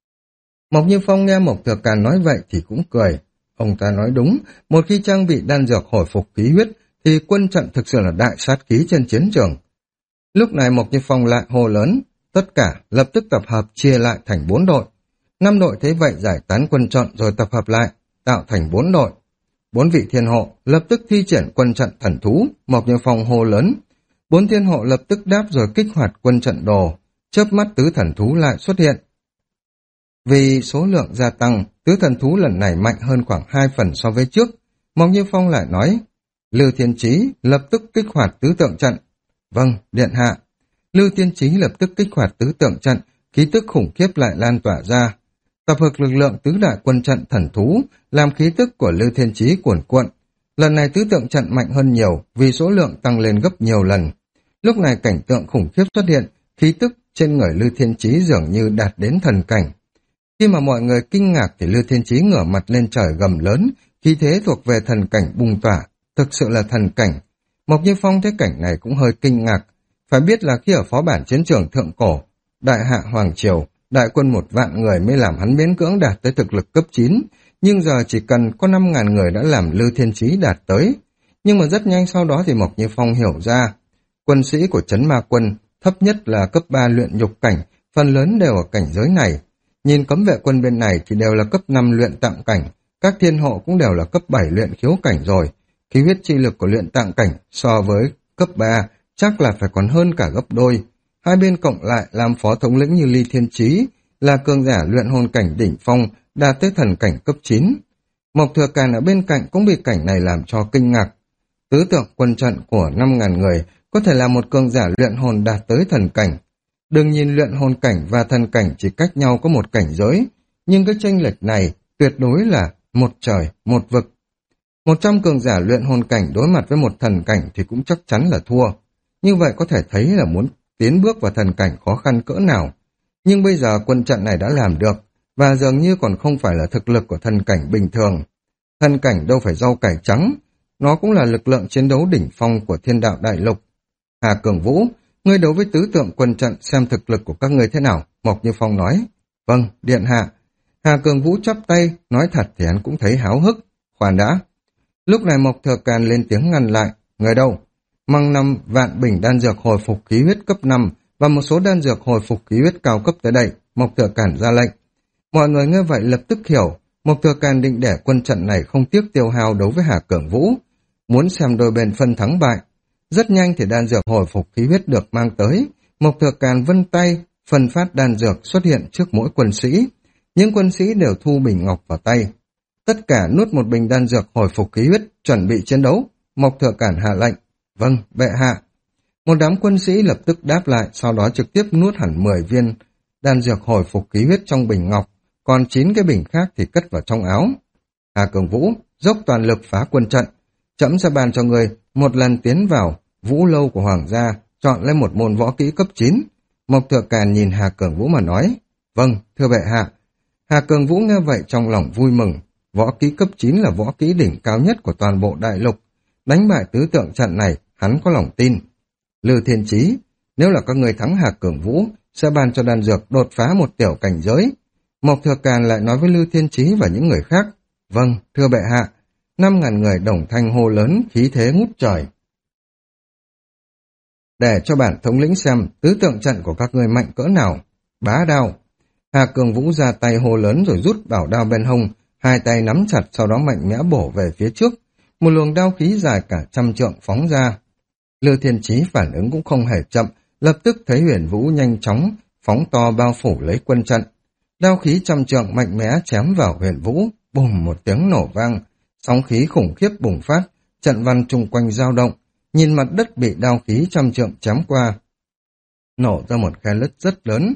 A: Mộc Như Phong nghe Mộc Thừa Càn nói vậy thì cũng cười. Ông ta nói đúng, một khi trang bị đan dược hồi phục khí huyết thì quân trận thực sự là đại sát khí trên chiến trường. Lúc này Mộc Như Phong lại hô lớn, tất cả lập tức tập hợp chia lại thành bốn đội. Năm đội thấy vậy giải tán quân trận rồi tập hợp lại, tạo thành bốn đội. Bốn vị thiên hộ lập tức thi triển quân trận thần thú, Mộc Như Phong hô lớn. Bốn thiên hộ lập tức đáp rồi kích hoạt quân trận đồ, chớp mắt tứ thần thú lại xuất hiện. Vì số lượng gia tăng, tứ thần thú lần này mạnh hơn khoảng hai phần so với trước. Mộc Như Phong lại nói, Lưu Thiên Chí lập tức kích hoạt tứ tượng trận. Vâng, điện hạ. Lưu Thiên Chí lập tức kích hoạt tứ tượng trận, khí tức khủng khiếp lại lan tỏa ra. Tập hợp lực lượng tứ đại quân trận thần thú, làm khí tức của Lưu Thiên Chí cuồn cuộn. Lần này tứ tượng trận mạnh hơn nhiều vì số lượng tăng lên gấp nhiều lần. Lúc này cảnh tượng khủng khiếp xuất hiện, khí tức trên người Lưu Thiên Chí dường như đạt đến thần cảnh. Khi mà mọi người kinh ngạc thì Lưu Thiên Chí ngửa mặt lên trời gầm lớn, khí thế thuộc về thần cảnh bùng tỏa, thực sự là thần cảnh. Mộc Như Phong thấy cảnh này cũng hơi kinh ngạc. Phải biết là khi ở phó bản chiến trường thượng cổ, đại hạ Hoàng Triều, đại quân một vạn người mới làm hắn miễn cưỡng đạt tới thực lực cấp chín, nhưng giờ chỉ cần có năm ngàn người đã làm Lưu Thiên Chí đạt tới. Nhưng mà rất nhanh sau đó thì Mộc Như Phong hiểu ra, quân sĩ của Trấn Ma Quân thấp nhất là cấp ba luyện nhục cảnh, phần lớn đều ở cảnh giới này. Nhìn cấm vệ quân bên này thì đều là cấp năm luyện tạng cảnh, các thiên hộ cũng đều là cấp bảy luyện khiếu cảnh rồi. Khí huyết chi lực của luyện tạng cảnh so với cấp ba chắc là phải còn hơn cả gấp đôi. Hai bên cộng lại làm phó thống lĩnh như Ly Thiên Chí là cường giả luyện hồn cảnh đỉnh phong, đạt tới thần cảnh cấp chín. Mộc Thừa Càn ở bên cạnh cũng bị cảnh này làm cho kinh ngạc. Tứ tượng quân trận của năm ngàn người có thể là một cường giả luyện hồn đạt tới thần cảnh. Đừng nhìn luyện hồn cảnh và thần cảnh chỉ cách nhau có một cảnh giới, nhưng cái chênh lệch này tuyệt đối là một trời, một vực. Một trăm cường giả luyện hồn cảnh đối mặt với một thần cảnh thì cũng chắc chắn là thua. Như vậy có thể thấy là muốn tiến bước vào thần cảnh khó khăn cỡ nào. Nhưng bây giờ quân trận này đã làm được, và dường như còn không phải là thực lực của thần cảnh bình thường. Thần cảnh đâu phải rau cải trắng, nó cũng là lực lượng chiến đấu đỉnh phong của thiên đạo đại lục. Hà Cường Vũ, ngươi đấu với tứ tượng quân trận xem thực lực của các ngươi thế nào, Mộc Như Phong nói. Vâng, điện hạ. Hà Cường Vũ chắp tay, nói thật thì hắn cũng thấy háo hức. Khoan đã. Lúc này Mộc Thừa Càn lên tiếng ngăn lại. Người đâu? Mang năm vạn bình đan dược hồi phục khí huyết cấp năm và một số đan dược hồi phục khí huyết cao cấp tới đây, Mộc Thừa Càn ra lệnh. Mọi người nghe vậy lập tức hiểu, Mộc Thừa Càn định để quân trận này không tiếc tiêu hao đấu với Hà Cường Vũ, muốn xem đôi bên phân thắng bại. Rất nhanh thì đan dược hồi phục khí huyết được mang tới, Mộc Thừa Càn vân tay, phân phát đan dược xuất hiện trước mỗi quân sĩ. Những quân sĩ đều thu bình ngọc vào tay. Tất cả nuốt một bình đan dược hồi phục khí huyết, chuẩn bị chiến đấu. Mộc Thừa Càn hạ lệnh. Vâng, bệ hạ. Một đám quân sĩ lập tức đáp lại, sau đó trực tiếp nuốt hẳn mười viên đan dược hồi phục khí huyết trong bình ngọc, còn chín cái bình khác thì cất vào trong áo. Hà Cường Vũ dốc toàn lực phá quân trận, Trẫm sẽ ban cho ngươi một lần tiến vào vũ lâu của hoàng gia, chọn lấy một môn võ kỹ cấp chín. Mộc Thừa Càn nhìn Hà Cường Vũ mà nói. Vâng, thưa bệ hạ. Hà Cường Vũ nghe vậy trong lòng vui mừng. Võ kỹ cấp chín là võ kỹ đỉnh cao nhất của toàn bộ đại lục. Đánh bại tứ tượng trận này, hắn có lòng tin. Lư Thiên Chí, nếu là các người thắng Hà Cường Vũ, sẽ ban cho đan dược đột phá một tiểu cảnh giới. Mộc Thừa Càn lại nói với Lư Thiên Chí và những người khác. Vâng, thưa bệ hạ. Năm ngàn người đồng thanh hô lớn, khí thế ngút trời. Để cho bản thống lĩnh xem tứ tượng trận của các ngươi mạnh cỡ nào. Bá đao. Hà Cường Vũ ra tay hô lớn rồi rút bảo đao bên hông, hai tay nắm chặt sau đó mạnh mẽ bổ về phía trước. Một luồng đao khí dài cả trăm trượng phóng ra. Lư Thiên Chí phản ứng cũng không hề chậm, lập tức thấy Huyền Vũ nhanh chóng phóng to bao phủ lấy quân trận. Đao khí trăm trượng mạnh mẽ chém vào Huyền Vũ, bùm một tiếng nổ vang, sóng khí khủng khiếp bùng phát, trận văn chung quanh dao động, nhìn mặt đất bị đao khí trăm trượng chém qua, nổ ra một khe lứt rất lớn.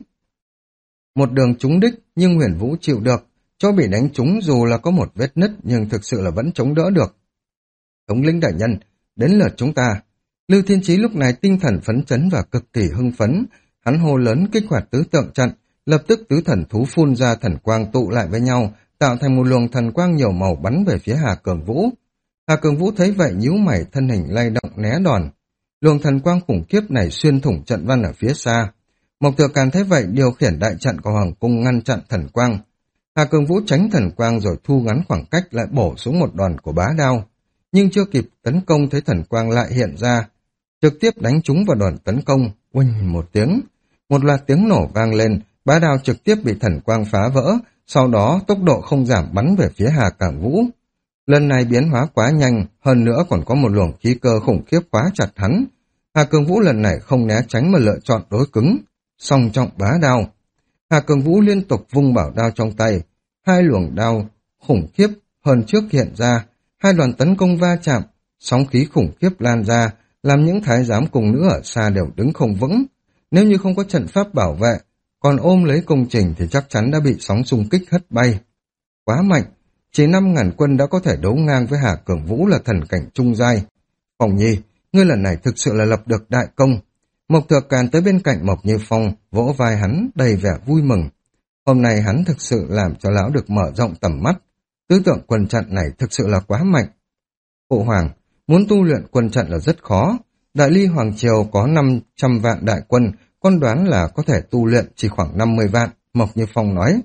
A: Một đường trúng đích nhưng Huyền Vũ chịu được, chỗ bị đánh trúng dù là có một vết nứt nhưng thực sự là vẫn chống đỡ được. Thống lĩnh đại nhân, đến lượt chúng ta. Lưu Thiên Chí lúc này tinh thần phấn chấn và cực kỳ hưng phấn, hắn hô lớn kích hoạt tứ tượng trận, lập tức tứ thần thú phun ra thần quang tụ lại với nhau, tạo thành một luồng thần quang nhiều màu bắn về phía Hà Cường Vũ. Hà Cường Vũ thấy vậy nhíu mày, thân hình lay động né đòn. Luồng thần quang khủng khiếp này xuyên thủng trận văn ở phía xa. Mộc Thừa Càn thấy vậy điều khiển đại trận của hoàng cung ngăn chặn thần quang. Hà Cường Vũ tránh thần quang rồi thu ngắn khoảng cách lại bổ xuống một đòn của bá đao. Nhưng chưa kịp tấn công thấy thần quang lại hiện ra, trực tiếp đánh trúng vào đòn tấn công, oanh một tiếng. Một loạt tiếng nổ vang lên, bá đao trực tiếp bị thần quang phá vỡ, sau đó tốc độ không giảm bắn về phía Hà Cường Vũ. Lần này biến hóa quá nhanh, hơn nữa còn có một luồng khí cơ khủng khiếp khóa chặt hắn. Hà Cường Vũ lần này không né tránh mà lựa chọn đối cứng, song trọng bá đao. Hà Cường Vũ liên tục vung bảo đao trong tay, hai luồng đao khủng khiếp hơn trước hiện ra, hai đoàn tấn công va chạm, sóng khí khủng khiếp lan ra, làm những thái giám cùng nữ ở xa đều đứng không vững. Nếu như không có trận pháp bảo vệ, còn ôm lấy công trình thì chắc chắn đã bị sóng xung kích hất bay. Quá mạnh, chỉ năm ngàn quân đã có thể đấu ngang với Hà Cường Vũ là thần cảnh trung giai. Phong Nhi, ngươi lần này thực sự là lập được đại công. Mộc Thừa Càn tới bên cạnh Mộc Như Phong, vỗ vai hắn đầy vẻ vui mừng. Hôm nay hắn thực sự làm cho lão được mở rộng tầm mắt. Tứ tượng quân trận này thực sự là quá mạnh. Phụ hoàng, muốn tu luyện quân trận là rất khó. Đại Ly Hoàng Triều có năm trăm vạn đại quân, con đoán là có thể tu luyện chỉ khoảng năm mươi vạn, Mộc Như Phong nói.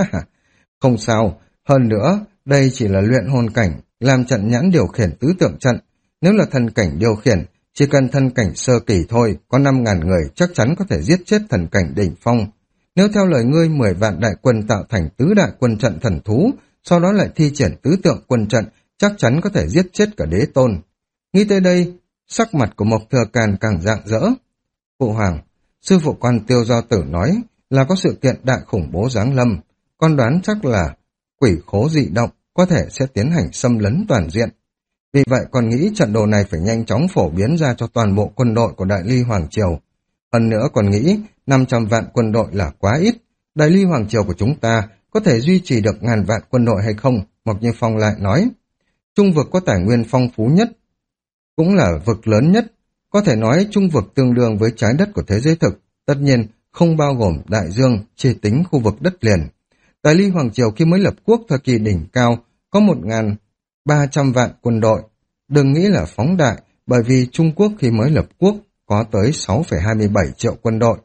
A: Không sao, hơn nữa, đây chỉ là luyện hồn cảnh, làm trận nhãn điều khiển tứ tượng trận. Nếu là thần cảnh điều khiển, chỉ cần thần cảnh sơ kỳ thôi, có năm ngàn người chắc chắn có thể giết chết thần cảnh đỉnh phong. Nếu theo lời ngươi mười vạn đại quân tạo thành tứ đại quân trận thần thú, sau đó lại thi triển tứ tượng quân trận, chắc chắn có thể giết chết cả đế tôn. Nghĩ tới đây, sắc mặt của Mộc Thừa Càn càng rạng rỡ. Phụ hoàng, sư phụ quan Tiêu Do Tử nói là có sự kiện đại khủng bố giáng lâm, con đoán chắc là quỷ khố dị động có thể sẽ tiến hành xâm lấn toàn diện. Vì vậy con nghĩ trận đồ này phải nhanh chóng phổ biến ra cho toàn bộ quân đội của Đại Ly Hoàng Triều. Hơn nữa còn nghĩ năm trăm vạn quân đội là quá ít. Đại Ly Hoàng Triều của chúng ta có thể duy trì được ngàn vạn quân đội hay không? Mộc Như Phong lại nói. Trung vực có tài nguyên phong phú nhất, cũng là vực lớn nhất. Có thể nói trung vực tương đương với trái đất của thế giới thực. Tất nhiên không bao gồm đại dương, chỉ tính khu vực đất liền. Đại Ly Hoàng Triều khi mới lập quốc thời kỳ đỉnh cao có một nghìn ba trăm vạn quân đội. Đừng nghĩ là phóng đại, bởi vì Trung Quốc khi mới lập quốc có tới sáu phẩy hai mươi bảy triệu quân đội.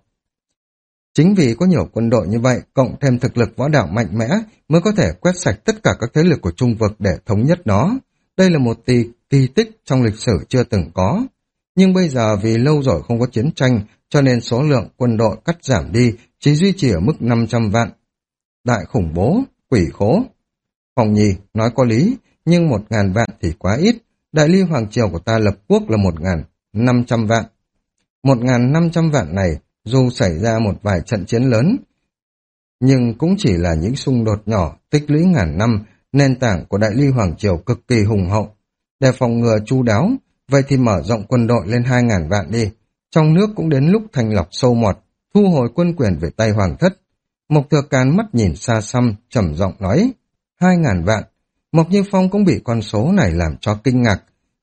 A: Chính vì có nhiều quân đội như vậy, cộng thêm thực lực võ đạo mạnh mẽ, mới có thể quét sạch tất cả các thế lực của Trung vực để thống nhất nó. Đây là một tỷ kỳ tích trong lịch sử chưa từng có. Nhưng bây giờ vì lâu rồi không có chiến tranh, cho nên số lượng quân đội cắt giảm đi, chỉ duy trì ở mức năm trăm vạn. Đại khủng bố, quỷ khố. Phong Nhi nói có lý, nhưng một ngàn vạn thì quá ít. Đại Ly Hoàng Triều của ta lập quốc là một ngàn năm trăm vạn. Một ngàn năm trăm vạn này, dù xảy ra một vài trận chiến lớn, nhưng cũng chỉ là những xung đột nhỏ, tích lũy ngàn năm, nền tảng của Đại Ly Hoàng Triều cực kỳ hùng hậu. Để phòng ngừa chu đáo, vậy thì mở rộng quân đội lên hai ngàn vạn đi. Trong nước cũng đến lúc thanh lọc sâu mọt, thu hồi quân quyền về tay hoàng thất. Mộc Thừa Càn mắt nhìn xa xăm, trầm giọng nói, hai ngàn vạn. Mộc Như Phong cũng bị con số này làm cho kinh ngạc.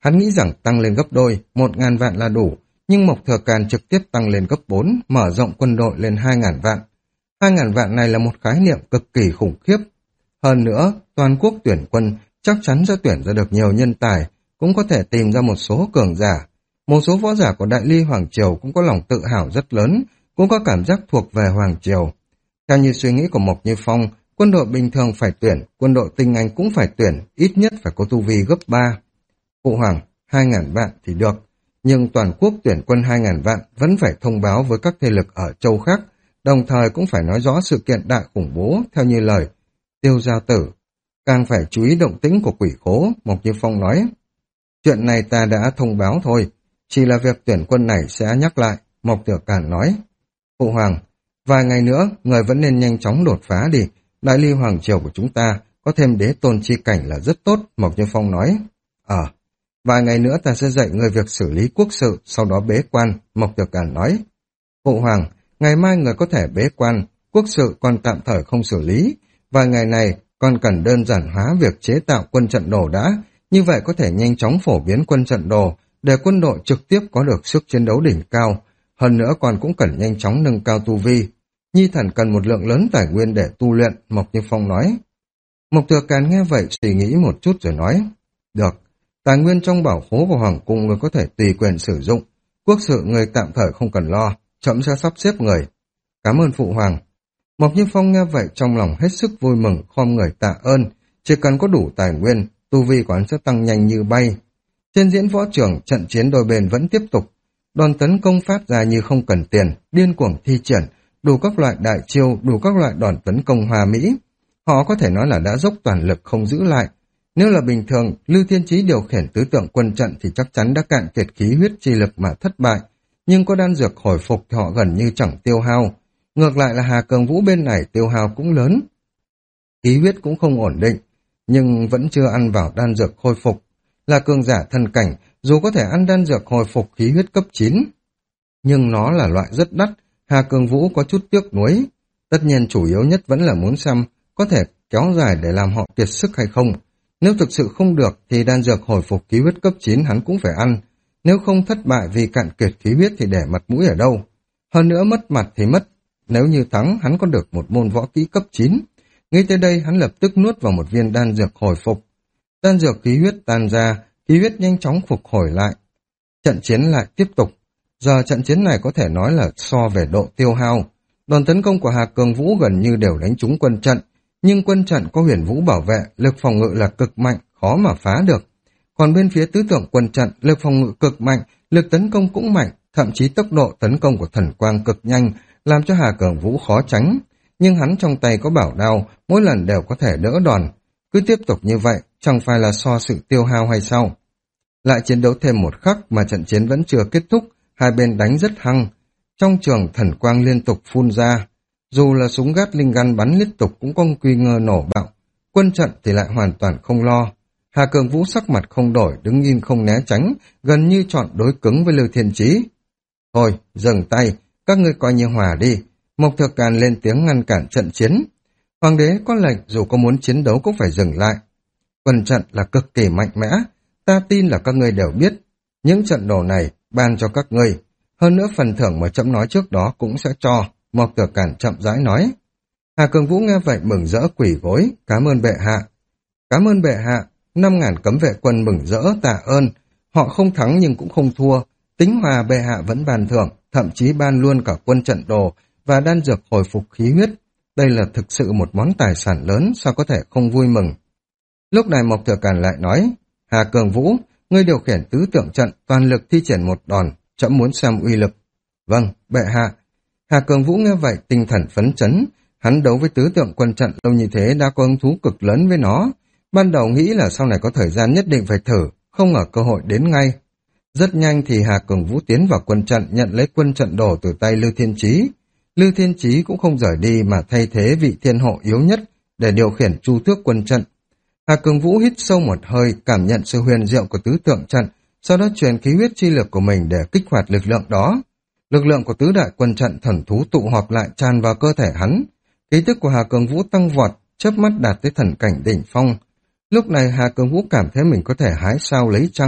A: Hắn nghĩ rằng tăng lên gấp đôi, một ngàn vạn là đủ, nhưng Mộc Thừa Càn trực tiếp tăng lên gấp bốn, mở rộng quân đội lên hai ngàn vạn. Hai ngàn vạn này là một khái niệm cực kỳ khủng khiếp. Hơn nữa, toàn quốc tuyển quân chắc chắn sẽ tuyển ra được nhiều nhân tài, cũng có thể tìm ra một số cường giả. Một số võ giả của Đại Ly Hoàng Triều cũng có lòng tự hào rất lớn, cũng có cảm giác thuộc về Hoàng Triều. Theo như suy nghĩ của Mộc Như Phong, quân đội bình thường phải tuyển, quân đội tinh anh cũng phải tuyển, ít nhất phải có tu vi gấp ba. Phụ hoàng, hai ngàn vạn thì được, nhưng toàn quốc tuyển quân hai ngàn vạn vẫn phải thông báo với các thế lực ở châu khác, đồng thời cũng phải nói rõ sự kiện đại khủng bố theo như lời Tiêu Giao Tử. Càng phải chú ý động tĩnh của quỷ khố, Mộc Như Phong nói. Chuyện này ta đã thông báo thôi, chỉ là việc tuyển quân này sẽ nhắc lại, Mộc Thừa Càn nói. Phụ hoàng, vài ngày nữa, người vẫn nên nhanh chóng đột phá đi, Đại Ly Hoàng Triều của chúng ta có thêm đế tôn chi cảnh là rất tốt, Mộc Như Phong nói. Ờ, vài ngày nữa ta sẽ dạy người việc xử lý quốc sự, sau đó bế quan, Mộc Thừa Càn nói. Phụ hoàng, ngày mai người có thể bế quan, quốc sự còn tạm thời không xử lý, vài ngày này còn cần đơn giản hóa việc chế tạo quân trận đồ đã, như vậy có thể nhanh chóng phổ biến quân trận đồ, để quân đội trực tiếp có được sức chiến đấu đỉnh cao, hơn nữa còn cũng cần nhanh chóng nâng cao tu vi. Nhi thần cần một lượng lớn tài nguyên để tu luyện, Mộc Như Phong nói. Mộc Thừa Càn nghe vậy suy nghĩ một chút rồi nói. Được, tài nguyên trong bảo khố của Hoàng cung người có thể tùy quyền sử dụng, quốc sự người tạm thời không cần lo, chậm sẽ sắp xếp người. Cảm ơn phụ hoàng. Mộc Như Phong nghe vậy trong lòng hết sức vui mừng, khom người tạ ơn, chỉ cần có đủ tài nguyên, tu vi của hắn sẽ tăng nhanh như bay. Trên diễn võ trường, trận chiến đôi bên vẫn tiếp tục. Đòn tấn công phát ra như không cần tiền, điên cuồng thi triển, đủ các loại đại chiêu, đủ các loại đòn tấn công hòa mỹ. Họ có thể nói là đã dốc toàn lực không giữ lại. Nếu là bình thường, Lưu Thiên Chí điều khiển tứ tượng quân trận thì chắc chắn đã cạn kiệt khí huyết chi lực mà thất bại. Nhưng có đan dược hồi phục thì họ gần như chẳng tiêu hao. Ngược lại là Hà Cường Vũ bên này tiêu hao cũng lớn. Khí huyết cũng không ổn định, nhưng vẫn chưa ăn vào đan dược hồi phục. Là cường giả thần cảnh, dù có thể ăn đan dược hồi phục khí huyết cấp chín, nhưng nó là loại rất đắt, Hà Cường Vũ có chút tiếc nuối. Tất nhiên chủ yếu nhất vẫn là muốn xem có thể kéo dài để làm họ kiệt sức hay không. Nếu thực sự không được thì đan dược hồi phục khí huyết cấp chín hắn cũng phải ăn. Nếu không thất bại vì cạn kiệt khí huyết thì để mặt mũi ở đâu. Hơn nữa mất mặt thì mất. Nếu như thắng hắn có được một môn võ kỹ cấp chín. Ngay tới đây hắn lập tức nuốt vào một viên đan dược hồi phục. Đan dược khí huyết tan ra, khí huyết nhanh chóng phục hồi lại. Trận chiến lại tiếp tục. Giờ trận chiến này có thể nói là so về độ tiêu hao. Đòn tấn công của Hà Cường Vũ gần như đều đánh trúng quân trận, nhưng quân trận có Huyền Vũ bảo vệ, lực phòng ngự là cực mạnh, khó mà phá được. Còn bên phía tứ tượng quân trận, lực phòng ngự cực mạnh, lực tấn công cũng mạnh, thậm chí tốc độ tấn công của thần quang cực nhanh, làm cho Hà Cường Vũ khó tránh. Nhưng hắn trong tay có bảo đao, mỗi lần đều có thể đỡ đòn. Cứ tiếp tục như vậy, chẳng phải là so sự tiêu hao hay sao? Lại chiến đấu thêm một khắc mà trận chiến vẫn chưa kết thúc, hai bên đánh rất hăng. Trong trường thần quang liên tục phun ra, dù là súng gát linh gun bắn liên tục cũng có nguy cơ nổ bạo. Quân trận thì lại hoàn toàn không lo. Hà Cường Vũ sắc mặt không đổi, đứng yên không né tránh, gần như chọn đối cứng với Lưu Thiên Chí. Thôi, dừng tay, các ngươi coi như hòa đi. Mộc Thừa Càn lên tiếng ngăn cản trận chiến. Hoàng đế có lệnh dù có muốn chiến đấu cũng phải dừng lại. Quân trận là cực kỳ mạnh mẽ, ta tin là các ngươi đều biết. Những trận đồ này ban cho các ngươi. Hơn nữa phần thưởng mà chậm nói trước đó cũng sẽ cho. Mộc Thừa Càn chậm rãi nói. Hà Cường Vũ nghe vậy mừng rỡ quỳ gối, cảm ơn bệ hạ. Cảm ơn bệ hạ, năm ngàn cấm vệ quân mừng rỡ tạ ơn. Họ không thắng nhưng cũng không thua. Tính hòa bệ hạ vẫn ban thưởng, thậm chí ban luôn cả quân trận đồ và đan dược hồi phục khí huyết. Đây là thực sự một món tài sản lớn, sao có thể không vui mừng. Lúc này Mộc Thừa Càn lại nói, Hà Cường Vũ, ngươi điều khiển tứ tượng trận, toàn lực thi triển một đòn, trẫm muốn xem uy lực. Vâng, bệ hạ. Hà Cường Vũ nghe vậy tinh thần phấn chấn, hắn đấu với tứ tượng quân trận lâu như thế đã có hứng thú cực lớn với nó. Ban đầu nghĩ là sau này có thời gian nhất định phải thử, không ngờ cơ hội đến ngay. Rất nhanh thì Hà Cường Vũ tiến vào quân trận nhận lấy quân trận đồ từ tay Lưu Thiên Chí. Lưu Thiên Chí cũng không rời đi mà thay thế vị thiên hộ yếu nhất để điều khiển chu tước quân trận. Hà Cường Vũ hít sâu một hơi, cảm nhận sự huyền diệu của tứ tượng trận, sau đó truyền khí huyết chi lực của mình để kích hoạt lực lượng đó. Lực lượng của tứ đại quân trận thần thú tụ họp lại tràn vào cơ thể hắn. Khí tức của Hà Cường Vũ tăng vọt, chớp mắt đạt tới thần cảnh đỉnh phong. Lúc này Hà Cường Vũ cảm thấy mình có thể hái sao lấy trăng,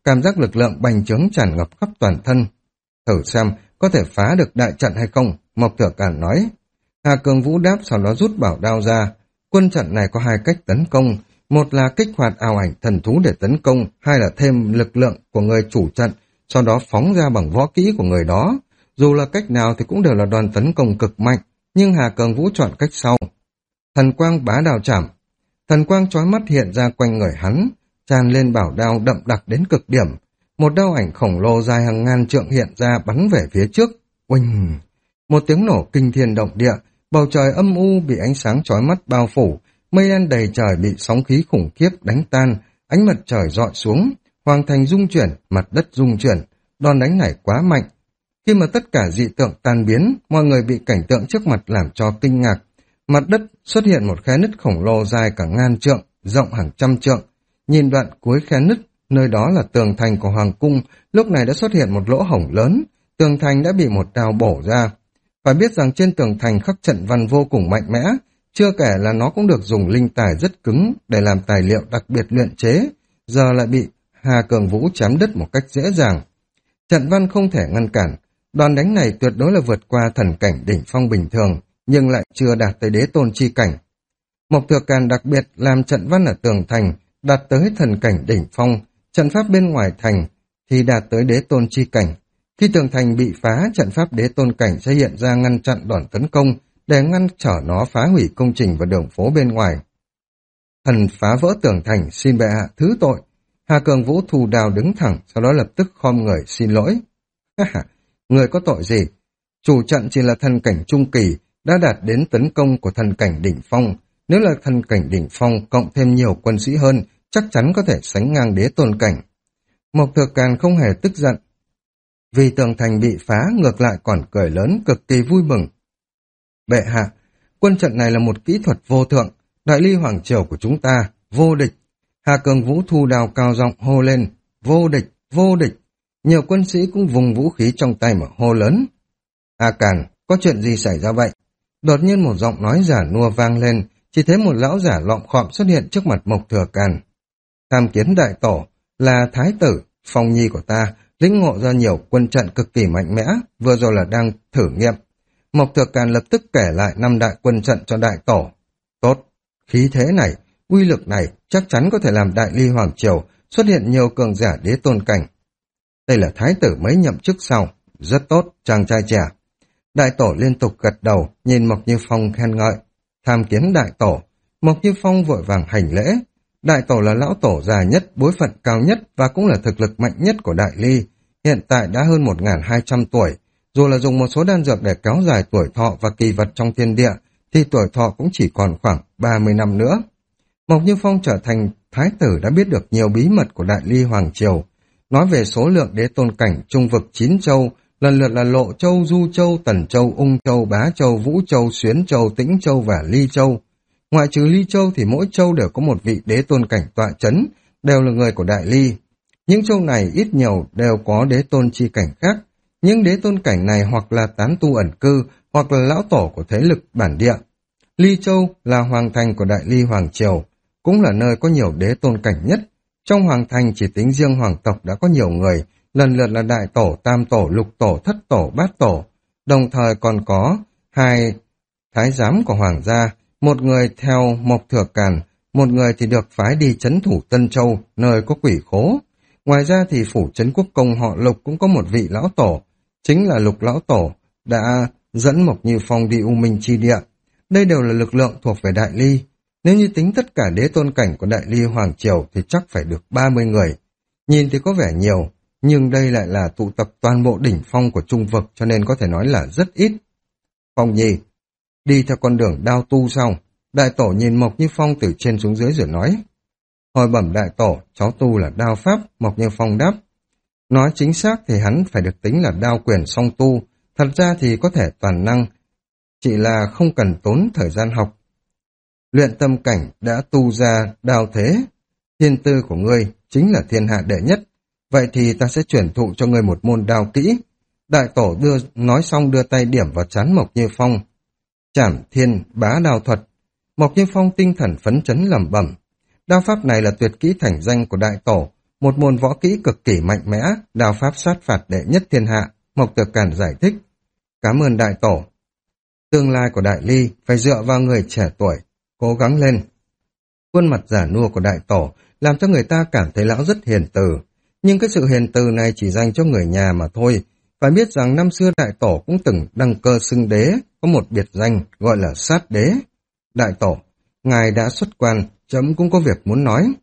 A: cảm giác lực lượng bành trướng tràn ngập khắp toàn thân. Thử xem có thể phá được đại trận hay không, Mộc Thừa Càn nói. Hà Cường Vũ đáp, sau đó rút bảo đao ra. Quân trận này có hai cách tấn công, một là kích hoạt ảo ảnh thần thú để tấn công, hai là thêm lực lượng của người chủ trận, sau đó phóng ra bằng võ kỹ của người đó. Dù là cách nào thì cũng đều là đòn tấn công cực mạnh, nhưng Hà Cường Vũ chọn cách sau. Thần quang bá đao chảm. Thần quang chói mắt hiện ra quanh người hắn, tràn lên bảo đao đậm đặc đến cực điểm. Một đao ảnh khổng lồ dài hàng ngàn trượng hiện ra bắn về phía trước. Oanh! Một tiếng nổ kinh thiên động địa, bầu trời âm u bị ánh sáng chói mắt bao phủ, mây đen đầy trời bị sóng khí khủng khiếp đánh tan, ánh mặt trời rọi xuống, hoàng thành rung chuyển, mặt đất rung chuyển. Đòn đánh này quá mạnh. Khi mà tất cả dị tượng tan biến, mọi người bị cảnh tượng trước mặt làm cho kinh ngạc. Mặt đất xuất hiện một khe nứt khổng lồ dài cả ngàn trượng, rộng hàng trăm trượng. Nhìn đoạn cuối khe nứt, nơi đó là tường thành của hoàng cung, lúc này đã xuất hiện một lỗ hổng lớn, tường thành đã bị một đao bổ ra. Phải biết rằng trên tường thành khắc trận văn vô cùng mạnh mẽ, chưa kể là nó cũng được dùng linh tài rất cứng để làm tài liệu đặc biệt luyện chế, giờ lại bị Hà Cường Vũ chém đứt một cách dễ dàng. Trận văn không thể ngăn cản, đòn đánh này tuyệt đối là vượt qua thần cảnh đỉnh phong bình thường, nhưng lại chưa đạt tới đế tôn chi cảnh. Mộc Thừa Càn đặc biệt làm trận văn ở tường thành đạt tới thần cảnh đỉnh phong, trận pháp bên ngoài thành thì đạt tới đế tôn chi cảnh. Khi tường thành bị phá, trận pháp đế tôn cảnh sẽ hiện ra ngăn chặn đòn tấn công để ngăn trở nó phá hủy công trình và đường phố bên ngoài. Thần phá vỡ tường thành, xin bệ hạ thứ tội. Hà Cường Vũ thù đào đứng thẳng, sau đó lập tức khom người xin lỗi. Người có tội gì? Chủ trận chỉ là thần cảnh trung kỳ, đã đạt đến tấn công của thần cảnh đỉnh phong. Nếu là thần cảnh đỉnh phong cộng thêm nhiều quân sĩ hơn, chắc chắn có thể sánh ngang đế tôn cảnh. Mộc Thừa Càn không hề tức giận. Vì tường thành bị phá, ngược lại còn cười lớn, cực kỳ vui mừng. Bệ hạ, quân trận này là một kỹ thuật vô thượng, đại ly hoàng triều của chúng ta, vô địch. Hà Cường Vũ thu đào cao giọng hô lên, vô địch, vô địch. Nhiều quân sĩ cũng vùng vũ khí trong tay mà hô lớn. A Càn, có chuyện gì xảy ra vậy? Đột nhiên một giọng nói giả nua vang lên, chỉ thấy một lão giả lọm khọm xuất hiện trước mặt Mộc Thừa Càn. Tham kiến đại tổ, là thái tử, Phong Nhi của ta, lĩnh ngộ ra nhiều quân trận cực kỳ mạnh mẽ, vừa rồi là đang thử nghiệm. Mộc Thừa Càn lập tức kể lại năm đại quân trận cho đại tổ. Tốt, khí thế này, uy lực này chắc chắn có thể làm đại ly hoàng triều xuất hiện nhiều cường giả đế tôn cảnh. Đây là thái tử mới nhậm chức sau, rất tốt, chàng trai trẻ. Đại tổ liên tục gật đầu, nhìn Mộc Như Phong khen ngợi. Tham kiến đại tổ, Mộc Như Phong vội vàng hành lễ. Đại tổ là lão tổ già nhất, bối phận cao nhất và cũng là thực lực mạnh nhất của đại ly. Hiện tại đã hơn một nghìn hai trăm tuổi, dù là dùng một số đan dược để kéo dài tuổi thọ và kỳ vật trong thiên địa, thì tuổi thọ cũng chỉ còn khoảng ba mươi năm nữa. Mộc Như Phong trở thành thái tử đã biết được nhiều bí mật của đại ly hoàng triều. Nói về số lượng đế tôn cảnh trung vực chín châu, lần lượt là Lộ Châu, Du Châu, Tần Châu, Ung Châu, Bá Châu, Vũ Châu, Xuyến Châu, Tĩnh Châu và Ly Châu. Ngoại trừ Ly Châu thì mỗi châu đều có một vị đế tôn cảnh tọa chấn, đều là người của đại ly. Những châu này ít nhiều đều có đế tôn chi cảnh khác. Những đế tôn cảnh này hoặc là tán tu ẩn cư, hoặc là lão tổ của thế lực bản địa. Ly Châu là hoàng thành của đại ly hoàng triều, cũng là nơi có nhiều đế tôn cảnh nhất. Trong hoàng thành chỉ tính riêng hoàng tộc đã có nhiều người, lần lượt là đại tổ, tam tổ, lục tổ, thất tổ, bát tổ. Đồng thời còn có hai thái giám của hoàng gia, một người theo Mộc Thừa Càn, một người thì được phái đi trấn thủ Tân Châu, nơi có quỷ khố. Ngoài ra thì phủ trấn quốc công họ Lục cũng có một vị lão tổ, chính là Lục lão tổ, đã dẫn Mộc Như Phong đi U Minh chi địa. Đây đều là lực lượng thuộc về đại ly. Nếu như tính tất cả đế tôn cảnh của đại ly hoàng triều thì chắc phải được ba mươi người. Nhìn thì có vẻ nhiều, nhưng đây lại là tụ tập toàn bộ đỉnh phong của trung vực, cho nên có thể nói là rất ít. Phong Nhi, đi theo con đường đao tu xong. Đại tổ nhìn Mộc Như Phong từ trên xuống dưới rồi nói. Hồi bẩm đại tổ, cháu tu là đao pháp. Mộc Như Phong đáp. Nói chính xác thì hắn phải được tính là đao quyền song tu, thật ra thì có thể toàn năng, chỉ là không cần tốn thời gian học. Luyện tâm cảnh đã tu ra đao thế, thiên tư của ngươi chính là thiên hạ đệ nhất, vậy thì ta sẽ chuyển thụ cho ngươi một môn đao kỹ. Đại tổ đưa nói xong đưa tay điểm vào trán Mộc Như Phong. Trảm thiên bá đao thuật. Mộc Như Phong tinh thần phấn chấn lẩm bẩm. Đao pháp này là tuyệt kỹ thành danh của đại tổ, một môn võ kỹ cực kỳ mạnh mẽ, đao pháp sát phạt đệ nhất thiên hạ, Mộc Thừa Càn giải thích. Cảm ơn đại tổ. Tương lai của Đại Ly phải dựa vào người trẻ tuổi, cố gắng lên. Khuôn mặt giả nua của đại tổ làm cho người ta cảm thấy lão rất hiền từ. Nhưng cái sự hiền từ này chỉ dành cho người nhà mà thôi. Phải biết rằng năm xưa đại tổ cũng từng đăng cơ xưng đế, có một biệt danh gọi là sát đế. Đại tổ, ngài đã xuất quan, chấm cũng có việc muốn nói.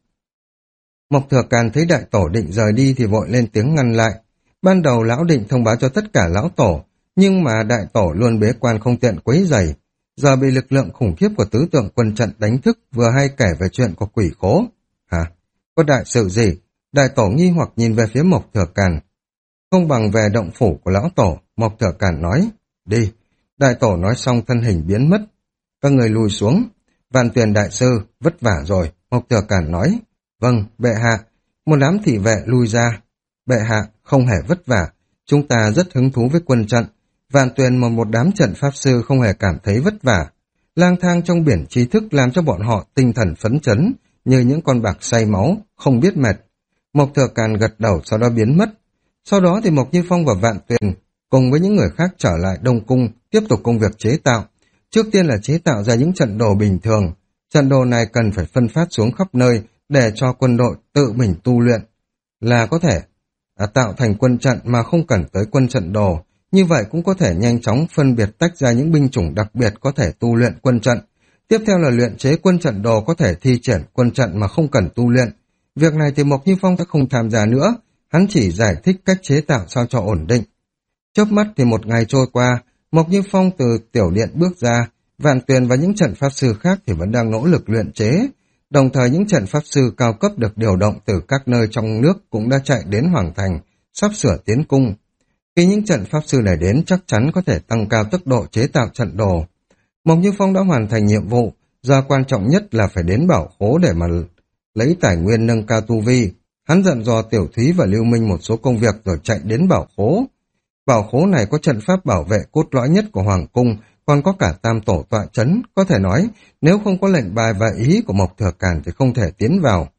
A: Mộc Thừa Càn thấy đại tổ định rời đi thì vội lên tiếng ngăn lại. Ban đầu lão định thông báo cho tất cả lão tổ, nhưng mà đại tổ luôn bế quan không tiện quấy rầy. Giờ bị lực lượng khủng khiếp của tứ tượng quân trận đánh thức, vừa hay kể về chuyện của quỷ khố. Hả? Có đại sự gì? Đại tổ nghi hoặc nhìn về phía Mộc Thừa Càn. Không bằng về động phủ của lão tổ, Mộc Thừa Càn nói. Đi. Đại tổ nói xong thân hình biến mất. Các người lùi xuống. Vạn Tuyền đại sư, vất vả rồi, Mộc Thừa Càn nói. Vâng, bệ hạ. Một đám thị vệ lui ra. Bệ hạ, không hề vất vả. Chúng ta rất hứng thú với quân trận. Vạn Tuyền mà một đám trận pháp sư không hề cảm thấy vất vả. Lang thang trong biển tri thức làm cho bọn họ tinh thần phấn chấn, như những con bạc say máu, không biết mệt. Mộc Thừa Càn gật đầu sau đó biến mất. Sau đó thì Mộc Như Phong và Vạn Tuyền cùng với những người khác trở lại Đông Cung, tiếp tục công việc chế tạo. Trước tiên là chế tạo ra những trận đồ bình thường. Trận đồ này cần phải phân phát xuống khắp nơi để cho quân đội tự mình tu luyện. Là có thể à, tạo thành quân trận mà không cần tới quân trận đồ. Như vậy cũng có thể nhanh chóng phân biệt tách ra những binh chủng đặc biệt có thể tu luyện quân trận. Tiếp theo là luyện chế quân trận đồ có thể thi triển quân trận mà không cần tu luyện. Việc này thì Mộc Như Phong đã không tham gia nữa, hắn chỉ giải thích cách chế tạo sao cho ổn định. Chớp mắt thì một ngày trôi qua, Mộc Như Phong từ tiểu điện bước ra, Vạn Tuyền và những trận pháp sư khác thì vẫn đang nỗ lực luyện chế. Đồng thời những trận pháp sư cao cấp được điều động từ các nơi trong nước cũng đã chạy đến Hoàng Thành, sắp sửa tiến cung. Khi những trận pháp sư này đến chắc chắn có thể tăng cao tốc độ chế tạo trận đồ. Mộc Như Phong đã hoàn thành nhiệm vụ, giờ quan trọng nhất là phải đến bảo khố để mà lấy tài nguyên nâng cao tu vi. Hắn dặn dò Tiểu Thúy và Lưu Minh một số công việc rồi chạy đến bảo khố. Bảo khố này có trận pháp bảo vệ cốt lõi nhất của Hoàng Cung, còn có cả tam tổ tọa chấn, có thể nói nếu không có lệnh bài và ý của Mộc Thừa Càn thì không thể tiến vào.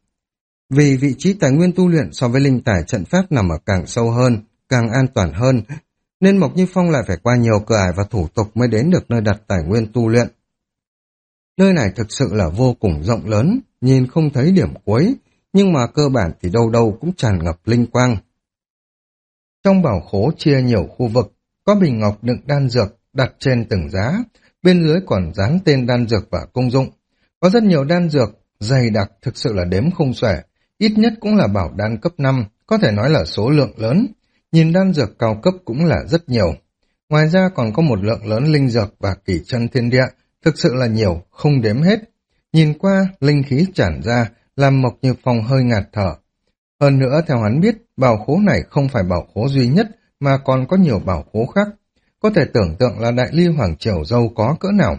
A: Vì vị trí tài nguyên tu luyện so với linh tài trận pháp nằm ở càng sâu hơn, càng an toàn hơn, nên Mộc Như Phong lại phải qua nhiều cửa ải và thủ tục mới đến được nơi đặt tài nguyên tu luyện. Nơi này thực sự là vô cùng rộng lớn, nhìn không thấy điểm cuối, nhưng mà cơ bản thì đâu đâu cũng tràn ngập linh quang. Trong bảo khố chia nhiều khu vực, có bình ngọc đựng đan dược đặt trên từng giá, bên dưới còn dán tên đan dược và công dụng. Có rất nhiều đan dược, dày đặc thực sự là đếm không xuể, ít nhất cũng là bảo đan cấp năm, có thể nói là số lượng lớn. Nhìn đan dược cao cấp cũng là rất nhiều. Ngoài ra còn có một lượng lớn linh dược và kỳ chân thiên địa, thực sự là nhiều, không đếm hết. Nhìn qua, linh khí tràn ra, làm Mộc Như Phong hơi ngạt thở. Hơn nữa, theo hắn biết, bảo khố này không phải bảo khố duy nhất, mà còn có nhiều bảo khố khác. Có thể tưởng tượng là Đại Ly Hoàng Triều giàu có cỡ nào.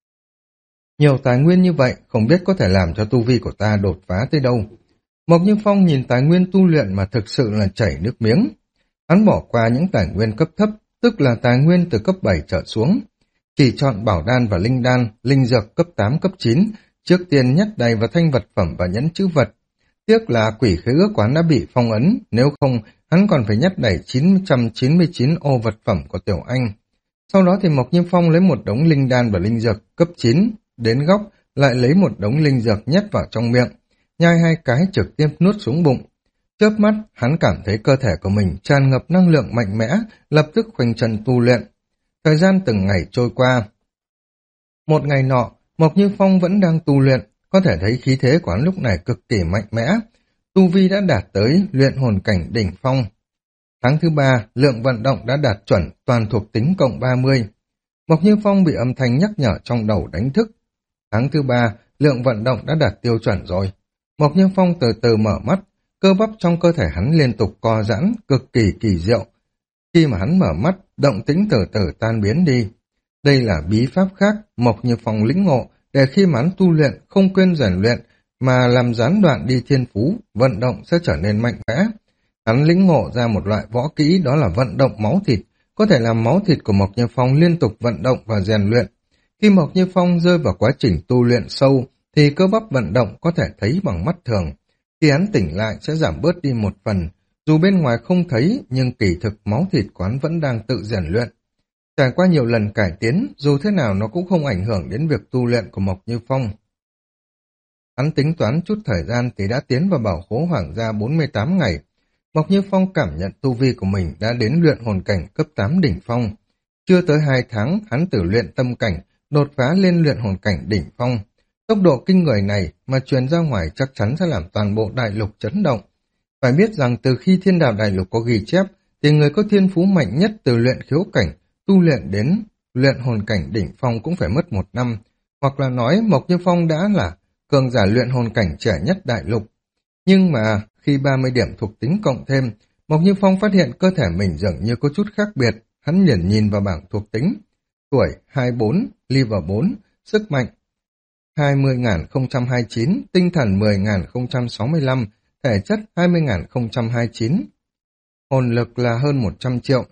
A: Nhiều tài nguyên như vậy, không biết có thể làm cho tu vi của ta đột phá tới đâu. Mộc Như Phong nhìn tài nguyên tu luyện mà thực sự là chảy nước miếng. Hắn bỏ qua những tài nguyên cấp thấp, tức là tài nguyên từ cấp bảy trở xuống. Chỉ chọn bảo đan và linh đan, linh dược cấp tám, cấp chín, trước tiên nhét đầy vào thanh vật phẩm và nhẫn chữ vật. Tiếc là quỷ khế ước quán đã bị phong ấn, nếu không, hắn còn phải nhét đầy chín trăm chín mươi chín ô vật phẩm của Tiểu Anh. Sau đó thì Mộc Như Phong lấy một đống linh đan và linh dược cấp chín, đến góc, lại lấy một đống linh dược nhét vào trong miệng, nhai hai cái trực tiếp nuốt xuống bụng. Chớp mắt, hắn cảm thấy cơ thể của mình tràn ngập năng lượng mạnh mẽ, lập tức khoanh chân tu luyện. Thời gian từng ngày trôi qua. Một ngày nọ, Mộc Như Phong vẫn đang tu luyện, có thể thấy khí thế của hắn lúc này cực kỳ mạnh mẽ. Tu vi đã đạt tới luyện hồn cảnh đỉnh phong. Tháng thứ ba, lượng vận động đã đạt chuẩn toàn thuộc tính cộng ba mươi. Mộc Như Phong bị âm thanh nhắc nhở trong đầu đánh thức. Tháng thứ ba, lượng vận động đã đạt tiêu chuẩn rồi. Mộc Như Phong từ từ mở mắt, cơ bắp trong cơ thể hắn liên tục co giãn, cực kỳ kỳ diệu. Khi mà hắn mở mắt, động tĩnh từ từ tan biến đi. Đây là bí pháp khác, Mộc Như Phong lĩnh ngộ, để khi mà hắn tu luyện không quên rèn luyện, mà làm gián đoạn đi thiên phú, vận động sẽ trở nên mạnh mẽ. Hắn lĩnh ngộ ra một loại võ kỹ, đó là vận động máu thịt, có thể làm máu thịt của Mộc Như Phong liên tục vận động và rèn luyện. Khi Mộc Như Phong rơi vào quá trình tu luyện sâu, thì cơ bắp vận động có thể thấy bằng mắt thường. Khi hắn tỉnh lại sẽ giảm bớt đi một phần, dù bên ngoài không thấy nhưng kỳ thực máu thịt quán vẫn đang tự rèn luyện. Trải qua nhiều lần cải tiến, dù thế nào nó cũng không ảnh hưởng đến việc tu luyện của Mộc Như Phong. Hắn tính toán chút thời gian thì đã tiến vào bảo khố hoàng gia bốn mươi tám ngày. Mộc Như Phong cảm nhận tu vi của mình đã đến luyện hồn cảnh cấp tám đỉnh phong. Chưa tới hai tháng, hắn từ luyện tâm cảnh, đột phá lên luyện hồn cảnh đỉnh phong. Tốc độ kinh người này mà truyền ra ngoài chắc chắn sẽ làm toàn bộ đại lục chấn động. Phải biết rằng từ khi thiên đạo đại lục có ghi chép, thì người có thiên phú mạnh nhất từ luyện khiếu cảnh, tu luyện đến luyện hồn cảnh đỉnh phong cũng phải mất một năm. Hoặc là nói Mộc Như Phong đã là cường giả luyện hồn cảnh trẻ nhất đại lục. Nhưng mà khi ba mươi điểm thuộc tính cộng thêm, Mộc Như Phong phát hiện cơ thể mình dường như có chút khác biệt. Hắn nhìn nhìn vào bảng thuộc tính. Tuổi hai mươi bốn, liver bốn, sức mạnh hai mươi nghìn không trăm hai mươi chín, tinh thần mười nghìn không trăm sáu mươi lăm, thể chất hai mươi nghìn không trăm hai mươi chín, hồn lực là hơn một trăm triệu.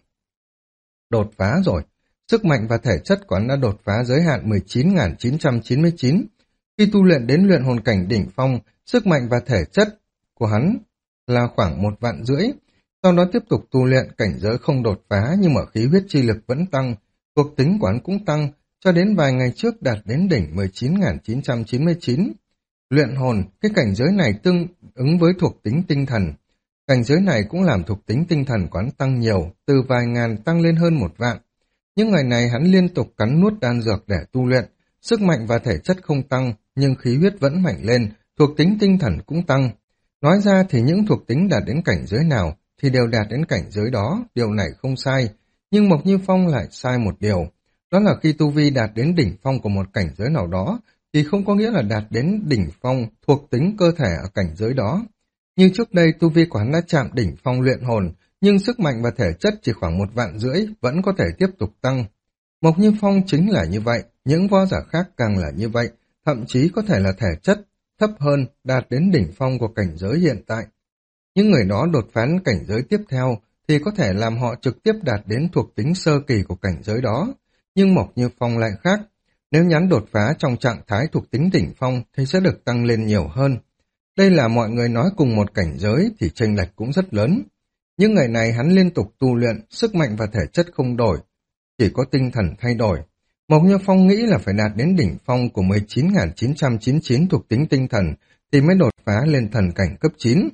A: Đột phá rồi, sức mạnh và thể chất của hắn đã đột phá giới hạn mười chín nghìn chín trăm chín mươi chín. Khi tu luyện đến luyện hồn cảnh đỉnh phong, sức mạnh và thể chất của hắn là khoảng một vạn rưỡi. Sau đó tiếp tục tu luyện, cảnh giới không đột phá nhưng mà khí huyết chi lực vẫn tăng, thuộc tính của hắn cũng tăng, cho đến vài ngày trước đạt đến đỉnh mười chín nghìn chín trăm chín mươi chín. Luyện hồn, cái cảnh giới này tương ứng với thuộc tính tinh thần. Cảnh giới này cũng làm thuộc tính tinh thần của hắn tăng nhiều, từ vài ngàn tăng lên hơn một vạn. Những ngày này hắn liên tục cắn nuốt đan dược để tu luyện, sức mạnh và thể chất không tăng, nhưng khí huyết vẫn mạnh lên, thuộc tính tinh thần cũng tăng. Nói ra thì những thuộc tính đạt đến cảnh giới nào thì đều đạt đến cảnh giới đó, điều này không sai. Nhưng Mộc Như Phong lại sai một điều, đó là khi tu vi đạt đến đỉnh phong của một cảnh giới nào đó, thì không có nghĩa là đạt đến đỉnh phong thuộc tính cơ thể ở cảnh giới đó. Như trước đây tu vi của hắn đã chạm đỉnh phong luyện hồn, nhưng sức mạnh và thể chất chỉ khoảng một vạn rưỡi vẫn có thể tiếp tục tăng. Mộc Như Phong chính là như vậy, những võ giả khác càng là như vậy, thậm chí có thể là thể chất thấp hơn đạt đến đỉnh phong của cảnh giới hiện tại. Những người đó đột phá cảnh giới tiếp theo thì có thể làm họ trực tiếp đạt đến thuộc tính sơ kỳ của cảnh giới đó. Nhưng Mộc Như Phong lại khác, nếu nhắn đột phá trong trạng thái thuộc tính đỉnh phong thì sẽ được tăng lên nhiều hơn. Đây là mọi người nói cùng một cảnh giới thì chênh lệch cũng rất lớn. Những ngày này hắn liên tục tu luyện, sức mạnh và thể chất không đổi, chỉ có tinh thần thay đổi. Mộc Như Phong nghĩ là phải đạt đến đỉnh phong của mười chín nghìn chín trăm chín mươi chín thuộc tính tinh thần thì mới đột phá lên thần cảnh cấp chín.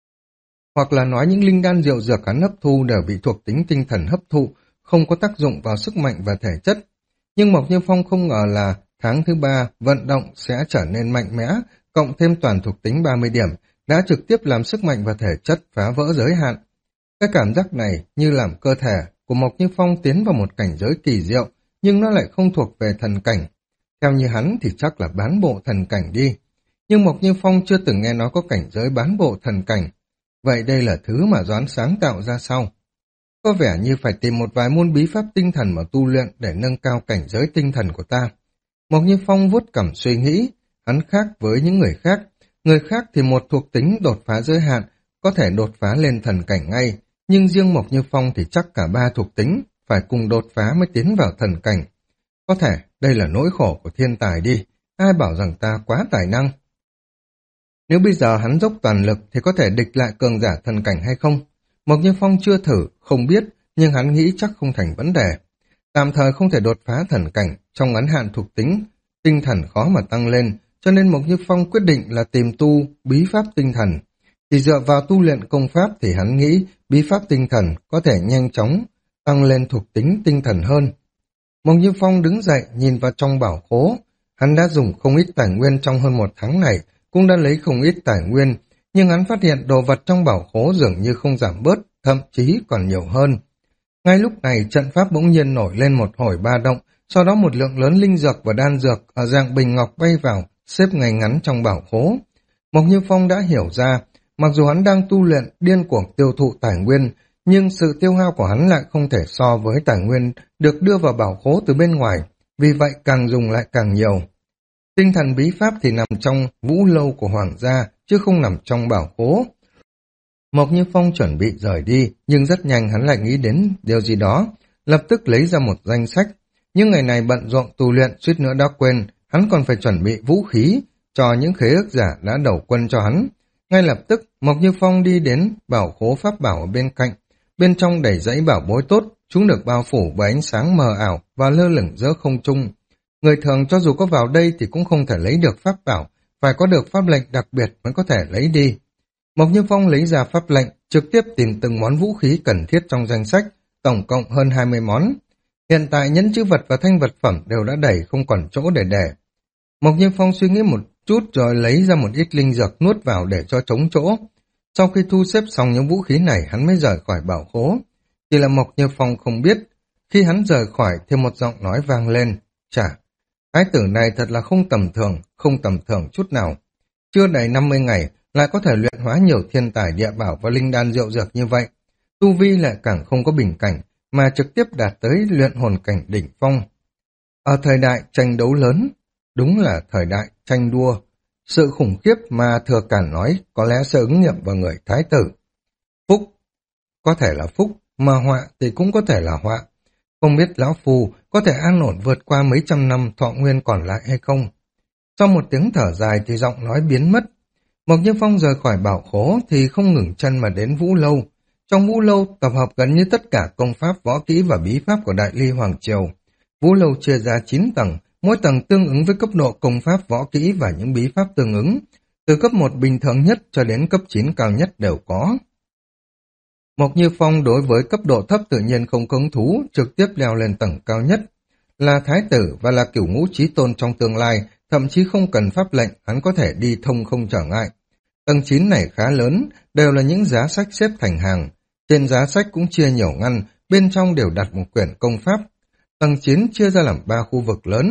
A: Hoặc là nói những linh đan rượu dược hắn hấp thu đều bị thuộc tính tinh thần hấp thụ, không có tác dụng vào sức mạnh và thể chất. Nhưng Mộc Như Phong không ngờ là tháng thứ ba vận động sẽ trở nên mạnh mẽ, cộng thêm toàn thuộc tính ba mươi điểm, đã trực tiếp làm sức mạnh và thể chất phá vỡ giới hạn. Cái cảm giác này như làm cơ thể của Mộc Như Phong tiến vào một cảnh giới kỳ diệu, nhưng nó lại không thuộc về thần cảnh. Theo như hắn thì chắc là bán bộ thần cảnh đi. Nhưng Mộc Như Phong chưa từng nghe nói có cảnh giới bán bộ thần cảnh. Vậy đây là thứ mà Doãn sáng tạo ra sao? Có vẻ như phải tìm một vài môn bí pháp tinh thần mà tu luyện để nâng cao cảnh giới tinh thần của ta. Mộc Như Phong vuốt cằm suy nghĩ, hắn khác với những người khác. Người khác thì một thuộc tính đột phá giới hạn, có thể đột phá lên thần cảnh ngay, nhưng riêng Mộc Như Phong thì chắc cả ba thuộc tính, phải cùng đột phá mới tiến vào thần cảnh. Có thể đây là nỗi khổ của thiên tài đi, ai bảo rằng ta quá tài năng. Nếu bây giờ hắn dốc toàn lực thì có thể địch lại cường giả thần cảnh hay không? Mộc Như Phong chưa thử, không biết, nhưng hắn nghĩ chắc không thành vấn đề. Tạm thời không thể đột phá thần cảnh, trong ngắn hạn thuộc tính, tinh thần khó mà tăng lên, cho nên Mộc Như Phong quyết định là tìm tu bí pháp tinh thần. Chỉ dựa vào tu luyện công pháp thì hắn nghĩ bí pháp tinh thần có thể nhanh chóng tăng lên thuộc tính tinh thần hơn. Mộc Như Phong đứng dậy nhìn vào trong bảo khố, hắn đã dùng không ít tài nguyên trong hơn một tháng này, cũng đã lấy không ít tài nguyên, nhưng hắn phát hiện đồ vật trong bảo khố dường như không giảm bớt, thậm chí còn nhiều hơn. Ngay lúc này trận pháp bỗng nhiên nổi lên một hồi ba động, sau đó một lượng lớn linh dược và đan dược ở dạng bình ngọc bay vào, xếp ngay ngắn trong bảo khố. Mộc Như Phong đã hiểu ra, mặc dù hắn đang tu luyện điên cuồng tiêu thụ tài nguyên, nhưng sự tiêu hao của hắn lại không thể so với tài nguyên được đưa vào bảo khố từ bên ngoài, vì vậy càng dùng lại càng nhiều. Tinh thần bí pháp thì nằm trong vũ lâu của hoàng gia, chứ không nằm trong bảo khố. Mộc Như Phong chuẩn bị rời đi, nhưng rất nhanh hắn lại nghĩ đến điều gì đó, lập tức lấy ra một danh sách. Nhưng ngày này bận rộn tu luyện, suýt nữa đã quên, hắn còn phải chuẩn bị vũ khí cho những khế ước giả đã đầu quân cho hắn. Ngay lập tức, Mộc Như Phong đi đến bảo khố pháp bảo ở bên cạnh. Bên trong đầy dãy bảo bối tốt, chúng được bao phủ bởi ánh sáng mờ ảo và lơ lửng giữa không trung. Người thường cho dù có vào đây thì cũng không thể lấy được pháp bảo, phải có được pháp lệnh đặc biệt mới có thể lấy đi. Mộc Như Phong lấy ra pháp lệnh, trực tiếp tìm từng món vũ khí cần thiết trong danh sách, tổng cộng hơn hai mươi món. Hiện tại nhẫn chữ vật và thanh vật phẩm đều đã đầy không còn chỗ để để. Mộc Như Phong suy nghĩ một chút rồi lấy ra một ít linh dược nuốt vào để cho trống chỗ. Sau khi thu xếp xong những vũ khí này hắn mới rời khỏi bảo khố. Chỉ là Mộc Như Phong không biết, khi hắn rời khỏi thì một giọng nói vang lên. Chà, thái tử này thật là không tầm thường, không tầm thường chút nào. Chưa đầy năm mươi ngày lại có thể luyện hóa nhiều thiên tài địa bảo và linh đan diệu dược như vậy. Tu vi lại càng không có bình cảnh, mà trực tiếp đạt tới luyện hồn cảnh đỉnh phong. Ở thời đại tranh đấu lớn, đúng là thời đại tranh đua, sự khủng khiếp mà Thừa Càn nói có lẽ sẽ ứng nghiệm vào người thái tử. Phúc có thể là phúc, mà họa thì cũng có thể là họa. Không biết lão phu có thể an ổn vượt qua mấy trăm năm thọ nguyên còn lại hay không. Sau một tiếng thở dài thì giọng nói biến mất. Mộc Như Phong rời khỏi bảo khố thì không ngừng chân mà đến Vũ Lâu. Trong Vũ Lâu tập hợp gần như tất cả công pháp, võ kỹ và bí pháp của Đại Ly Hoàng Triều. Vũ Lâu chia ra chín tầng, mỗi tầng tương ứng với cấp độ công pháp, võ kỹ và những bí pháp tương ứng. Từ cấp một bình thường nhất cho đến cấp chín cao nhất đều có. Mộc Như Phong đối với cấp độ thấp tự nhiên không có hứng thú, trực tiếp leo lên tầng cao nhất. Là thái tử và là cửu ngũ chí tôn trong tương lai, thậm chí không cần pháp lệnh, hắn có thể đi thông không trở ngại. Tầng chín này khá lớn, đều là những giá sách xếp thành hàng. Trên giá sách cũng chia nhiều ngăn, bên trong đều đặt một quyển công pháp. Tầng chín chia ra làm ba khu vực lớn.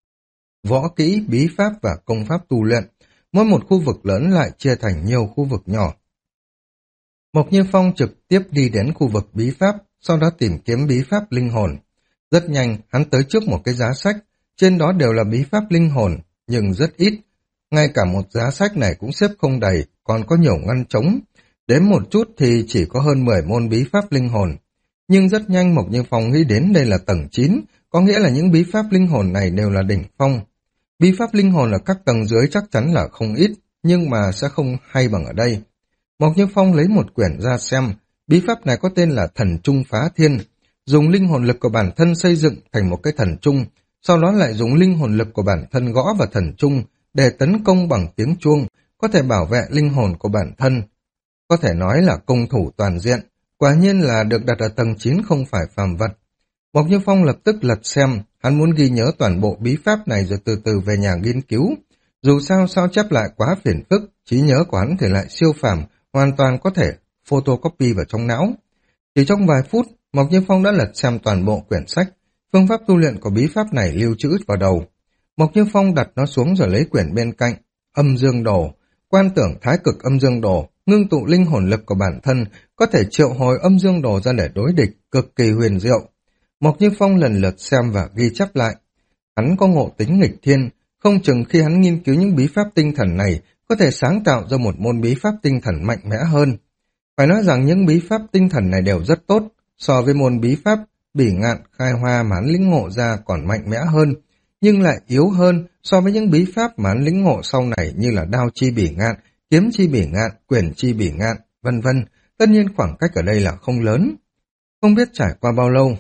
A: Võ kỹ, bí pháp và công pháp tu luyện. Mỗi một khu vực lớn lại chia thành nhiều khu vực nhỏ. Mộc Như Phong trực tiếp đi đến khu vực bí pháp, sau đó tìm kiếm bí pháp linh hồn. Rất nhanh, hắn tới trước một cái giá sách, trên đó đều là bí pháp linh hồn, nhưng rất ít. Ngay cả một giá sách này cũng xếp không đầy, còn có nhiều ngăn trống. Đến một chút thì chỉ có hơn mười môn bí pháp linh hồn. Nhưng rất nhanh Mộc Như Phong nghĩ đến đây là tầng chín, có nghĩa là những bí pháp linh hồn này đều là đỉnh phong. Bí pháp linh hồn ở các tầng dưới chắc chắn là không ít, nhưng mà sẽ không hay bằng ở đây. Mộc Như Phong lấy một quyển ra xem, bí pháp này có tên là Thần Trung Phá Thiên, dùng linh hồn lực của bản thân xây dựng thành một cái thần trung, sau đó lại dùng linh hồn lực của bản thân gõ vào thần trung để tấn công bằng tiếng chuông, có thể bảo vệ linh hồn của bản thân. Có thể nói là công thủ toàn diện, quả nhiên là được đặt ở tầng chín không phải phàm vật. Mộc Như Phong lập tức lật xem, hắn muốn ghi nhớ toàn bộ bí pháp này rồi từ từ về nhà nghiên cứu. Dù sao sao chép lại quá phiền phức, trí nhớ của hắn thì lại siêu phàm, hoàn toàn có thể photocopy vào trong não. Chỉ trong vài phút, Mộc Như Phong đã lật xem toàn bộ quyển sách, phương pháp tu luyện của bí pháp này lưu trữ vào đầu. Mộc Như Phong đặt nó xuống rồi lấy quyển bên cạnh, Âm Dương Đồ, quan tưởng thái cực âm dương đồ, ngưng tụ linh hồn lực của bản thân, có thể triệu hồi âm dương đồ ra để đối địch, cực kỳ huyền diệu. Mộc Như Phong lần lượt xem và ghi chép lại. Hắn có ngộ tính nghịch thiên, không chừng khi hắn nghiên cứu những bí pháp tinh thần này, có thể sáng tạo ra một môn bí pháp tinh thần mạnh mẽ hơn. Phải nói rằng những bí pháp tinh thần này đều rất tốt, so với môn bí pháp bỉ ngạn khai hoa mà hắn lĩnh ngộ ra còn mạnh mẽ hơn, nhưng lại yếu hơn so với những bí pháp mà hắn lĩnh ngộ sau này như là đao chi bỉ ngạn, kiếm chi bỉ ngạn, quyền chi bỉ ngạn, vân vân. Tất nhiên khoảng cách ở đây là không lớn. Không biết trải qua bao lâu,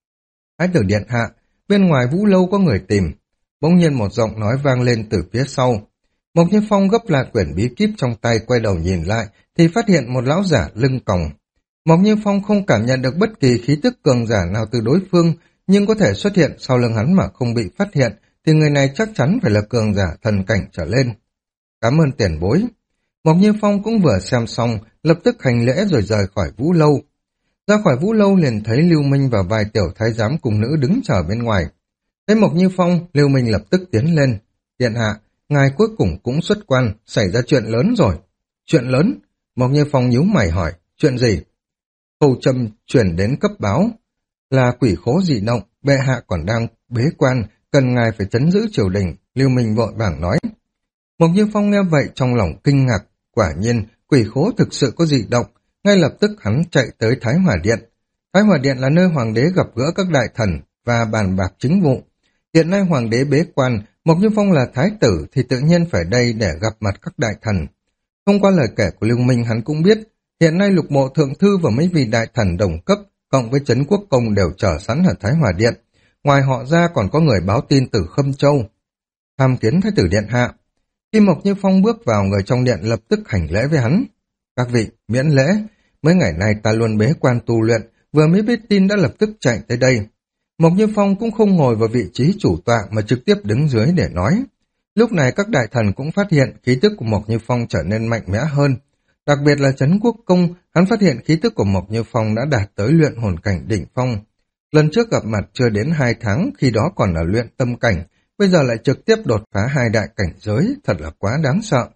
A: Thái tử điện hạ, bên ngoài Vũ Lâu có người tìm. Bỗng nhiên một giọng nói vang lên từ phía sau. Mộc Như Phong gấp lại quyển bí kíp trong tay, quay đầu nhìn lại thì phát hiện một lão giả lưng còng. Mộc Như Phong không cảm nhận được bất kỳ khí tức cường giả nào từ đối phương, nhưng có thể xuất hiện sau lưng hắn mà không bị phát hiện thì người này chắc chắn phải là cường giả thần cảnh trở lên. Cảm ơn tiền bối. Mộc Như Phong cũng vừa xem xong, lập tức hành lễ rồi rời khỏi Vũ Lâu. Ra khỏi Vũ Lâu liền thấy Lưu Minh và vài tiểu thái giám cùng nữ đứng chờ bên ngoài. Thấy Mộc Như Phong, Lưu Minh lập tức tiến lên. Điện hạ, ngài cuối cùng cũng xuất quan, xảy ra chuyện lớn rồi. Chuyện lớn? Mộc Như Phong nhíu mày hỏi, chuyện gì? Khâu Trâm chuyển đến cấp báo, là quỷ khố dị động, bệ hạ còn đang bế quan, cần ngài phải trấn giữ triều đình, Lưu Minh vội vàng nói. Mộc Như Phong nghe vậy trong lòng kinh ngạc, quả nhiên quỷ khố thực sự có dị động, ngay lập tức hắn chạy tới Thái Hòa Điện. Thái Hòa Điện là nơi hoàng đế gặp gỡ các đại thần và bàn bạc chính vụ. Hiện nay hoàng đế bế quan, Mộc Như Phong là thái tử thì tự nhiên phải đây để gặp mặt các đại thần. Thông qua lời kể của Lưu Minh hắn cũng biết, hiện nay lục mộ thượng thư và mấy vị đại thần đồng cấp cộng với Trấn Quốc Công đều chờ sẵn ở Thái Hòa Điện. Ngoài họ ra còn có người báo tin từ Khâm Châu. Tham kiến Thái tử Điện hạ. Khi Mộc Như Phong bước vào, người trong điện lập tức hành lễ với hắn. Các vị, miễn lễ. Mấy ngày nay ta luôn bế quan tu luyện, vừa mới biết tin đã lập tức chạy tới đây. Mộc Như Phong cũng không ngồi vào vị trí chủ tọa mà trực tiếp đứng dưới để nói. Lúc này các đại thần cũng phát hiện khí tức của Mộc Như Phong trở nên mạnh mẽ hơn. Đặc biệt là Trấn Quốc Công, hắn phát hiện khí tức của Mộc Như Phong đã đạt tới luyện hồn cảnh đỉnh phong. Lần trước gặp mặt chưa đến hai tháng, khi đó còn ở luyện tâm cảnh, bây giờ lại trực tiếp đột phá hai đại cảnh giới, thật là quá đáng sợ.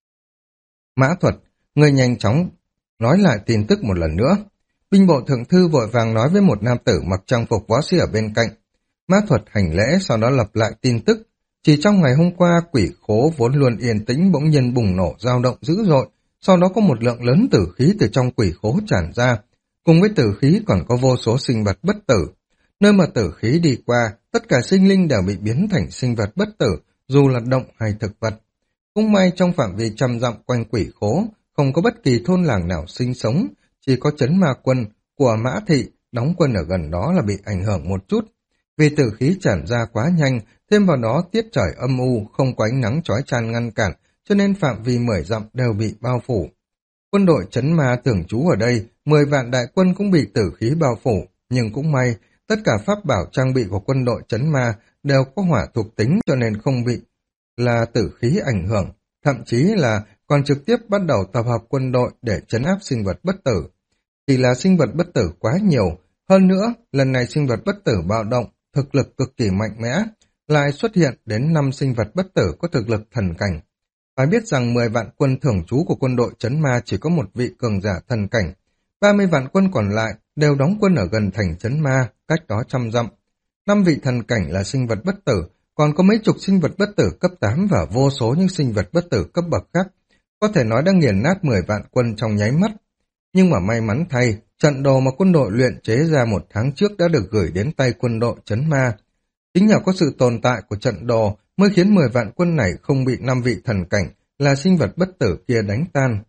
A: Mã Thuật, người nhanh chóng nói lại tin tức một lần nữa. Binh bộ thượng thư vội vàng nói với một nam tử mặc trang phục võ sĩ ở bên cạnh. Mã Thuật hành lễ, sau đó lặp lại tin tức. Chỉ trong ngày hôm qua, quỷ khố vốn luôn yên tĩnh bỗng nhiên bùng nổ dao động dữ dội, sau đó có một lượng lớn tử khí từ trong quỷ khố tràn ra. Cùng với tử khí còn có vô số sinh vật bất tử. Nơi mà tử khí đi qua, tất cả sinh linh đều bị biến thành sinh vật bất tử, dù là động hay thực vật. Cũng may trong phạm vi trăm dặm quanh quỷ khố, không có bất kỳ thôn làng nào sinh sống, chỉ có Trấn Ma Quân của Mã Thị đóng quân ở gần đó là bị ảnh hưởng một chút. Vì tử khí tràn ra quá nhanh, thêm vào đó tiết trời âm u, không có ánh nắng chói chang ngăn cản, cho nên phạm vi mười dặm đều bị bao phủ. Quân đội Trấn Ma tưởng trú ở đây, mười vạn đại quân cũng bị tử khí bao phủ, nhưng cũng may, tất cả pháp bảo trang bị của quân đội Trấn Ma đều có hỏa thuộc tính cho nên không bị là tử khí ảnh hưởng, thậm chí là còn trực tiếp bắt đầu tập hợp quân đội để trấn áp sinh vật bất tử. Chỉ là sinh vật bất tử quá nhiều, hơn nữa, lần này sinh vật bất tử bạo động, thực lực cực kỳ mạnh mẽ, lại xuất hiện đến năm sinh vật bất tử có thực lực thần cảnh. Phải biết rằng mười vạn quân thưởng trú của quân đội Trấn Ma chỉ có một vị cường giả thần cảnh, ba mươi vạn quân còn lại đều đóng quân ở gần thành Trấn Ma, cách đó trăm dặm. năm vị thần cảnh là sinh vật bất tử, còn có mấy chục sinh vật bất tử cấp tám và vô số những sinh vật bất tử cấp bậc khác, có thể nói đã nghiền nát mười vạn quân trong nháy mắt. Nhưng mà may mắn thay, trận đồ mà quân đội luyện chế ra một tháng trước đã được gửi đến tay quân đội Trấn Ma. Chính nhờ có sự tồn tại của trận đồ mới khiến mười vạn quân này không bị năm vị thần cảnh là sinh vật bất tử kia đánh tan.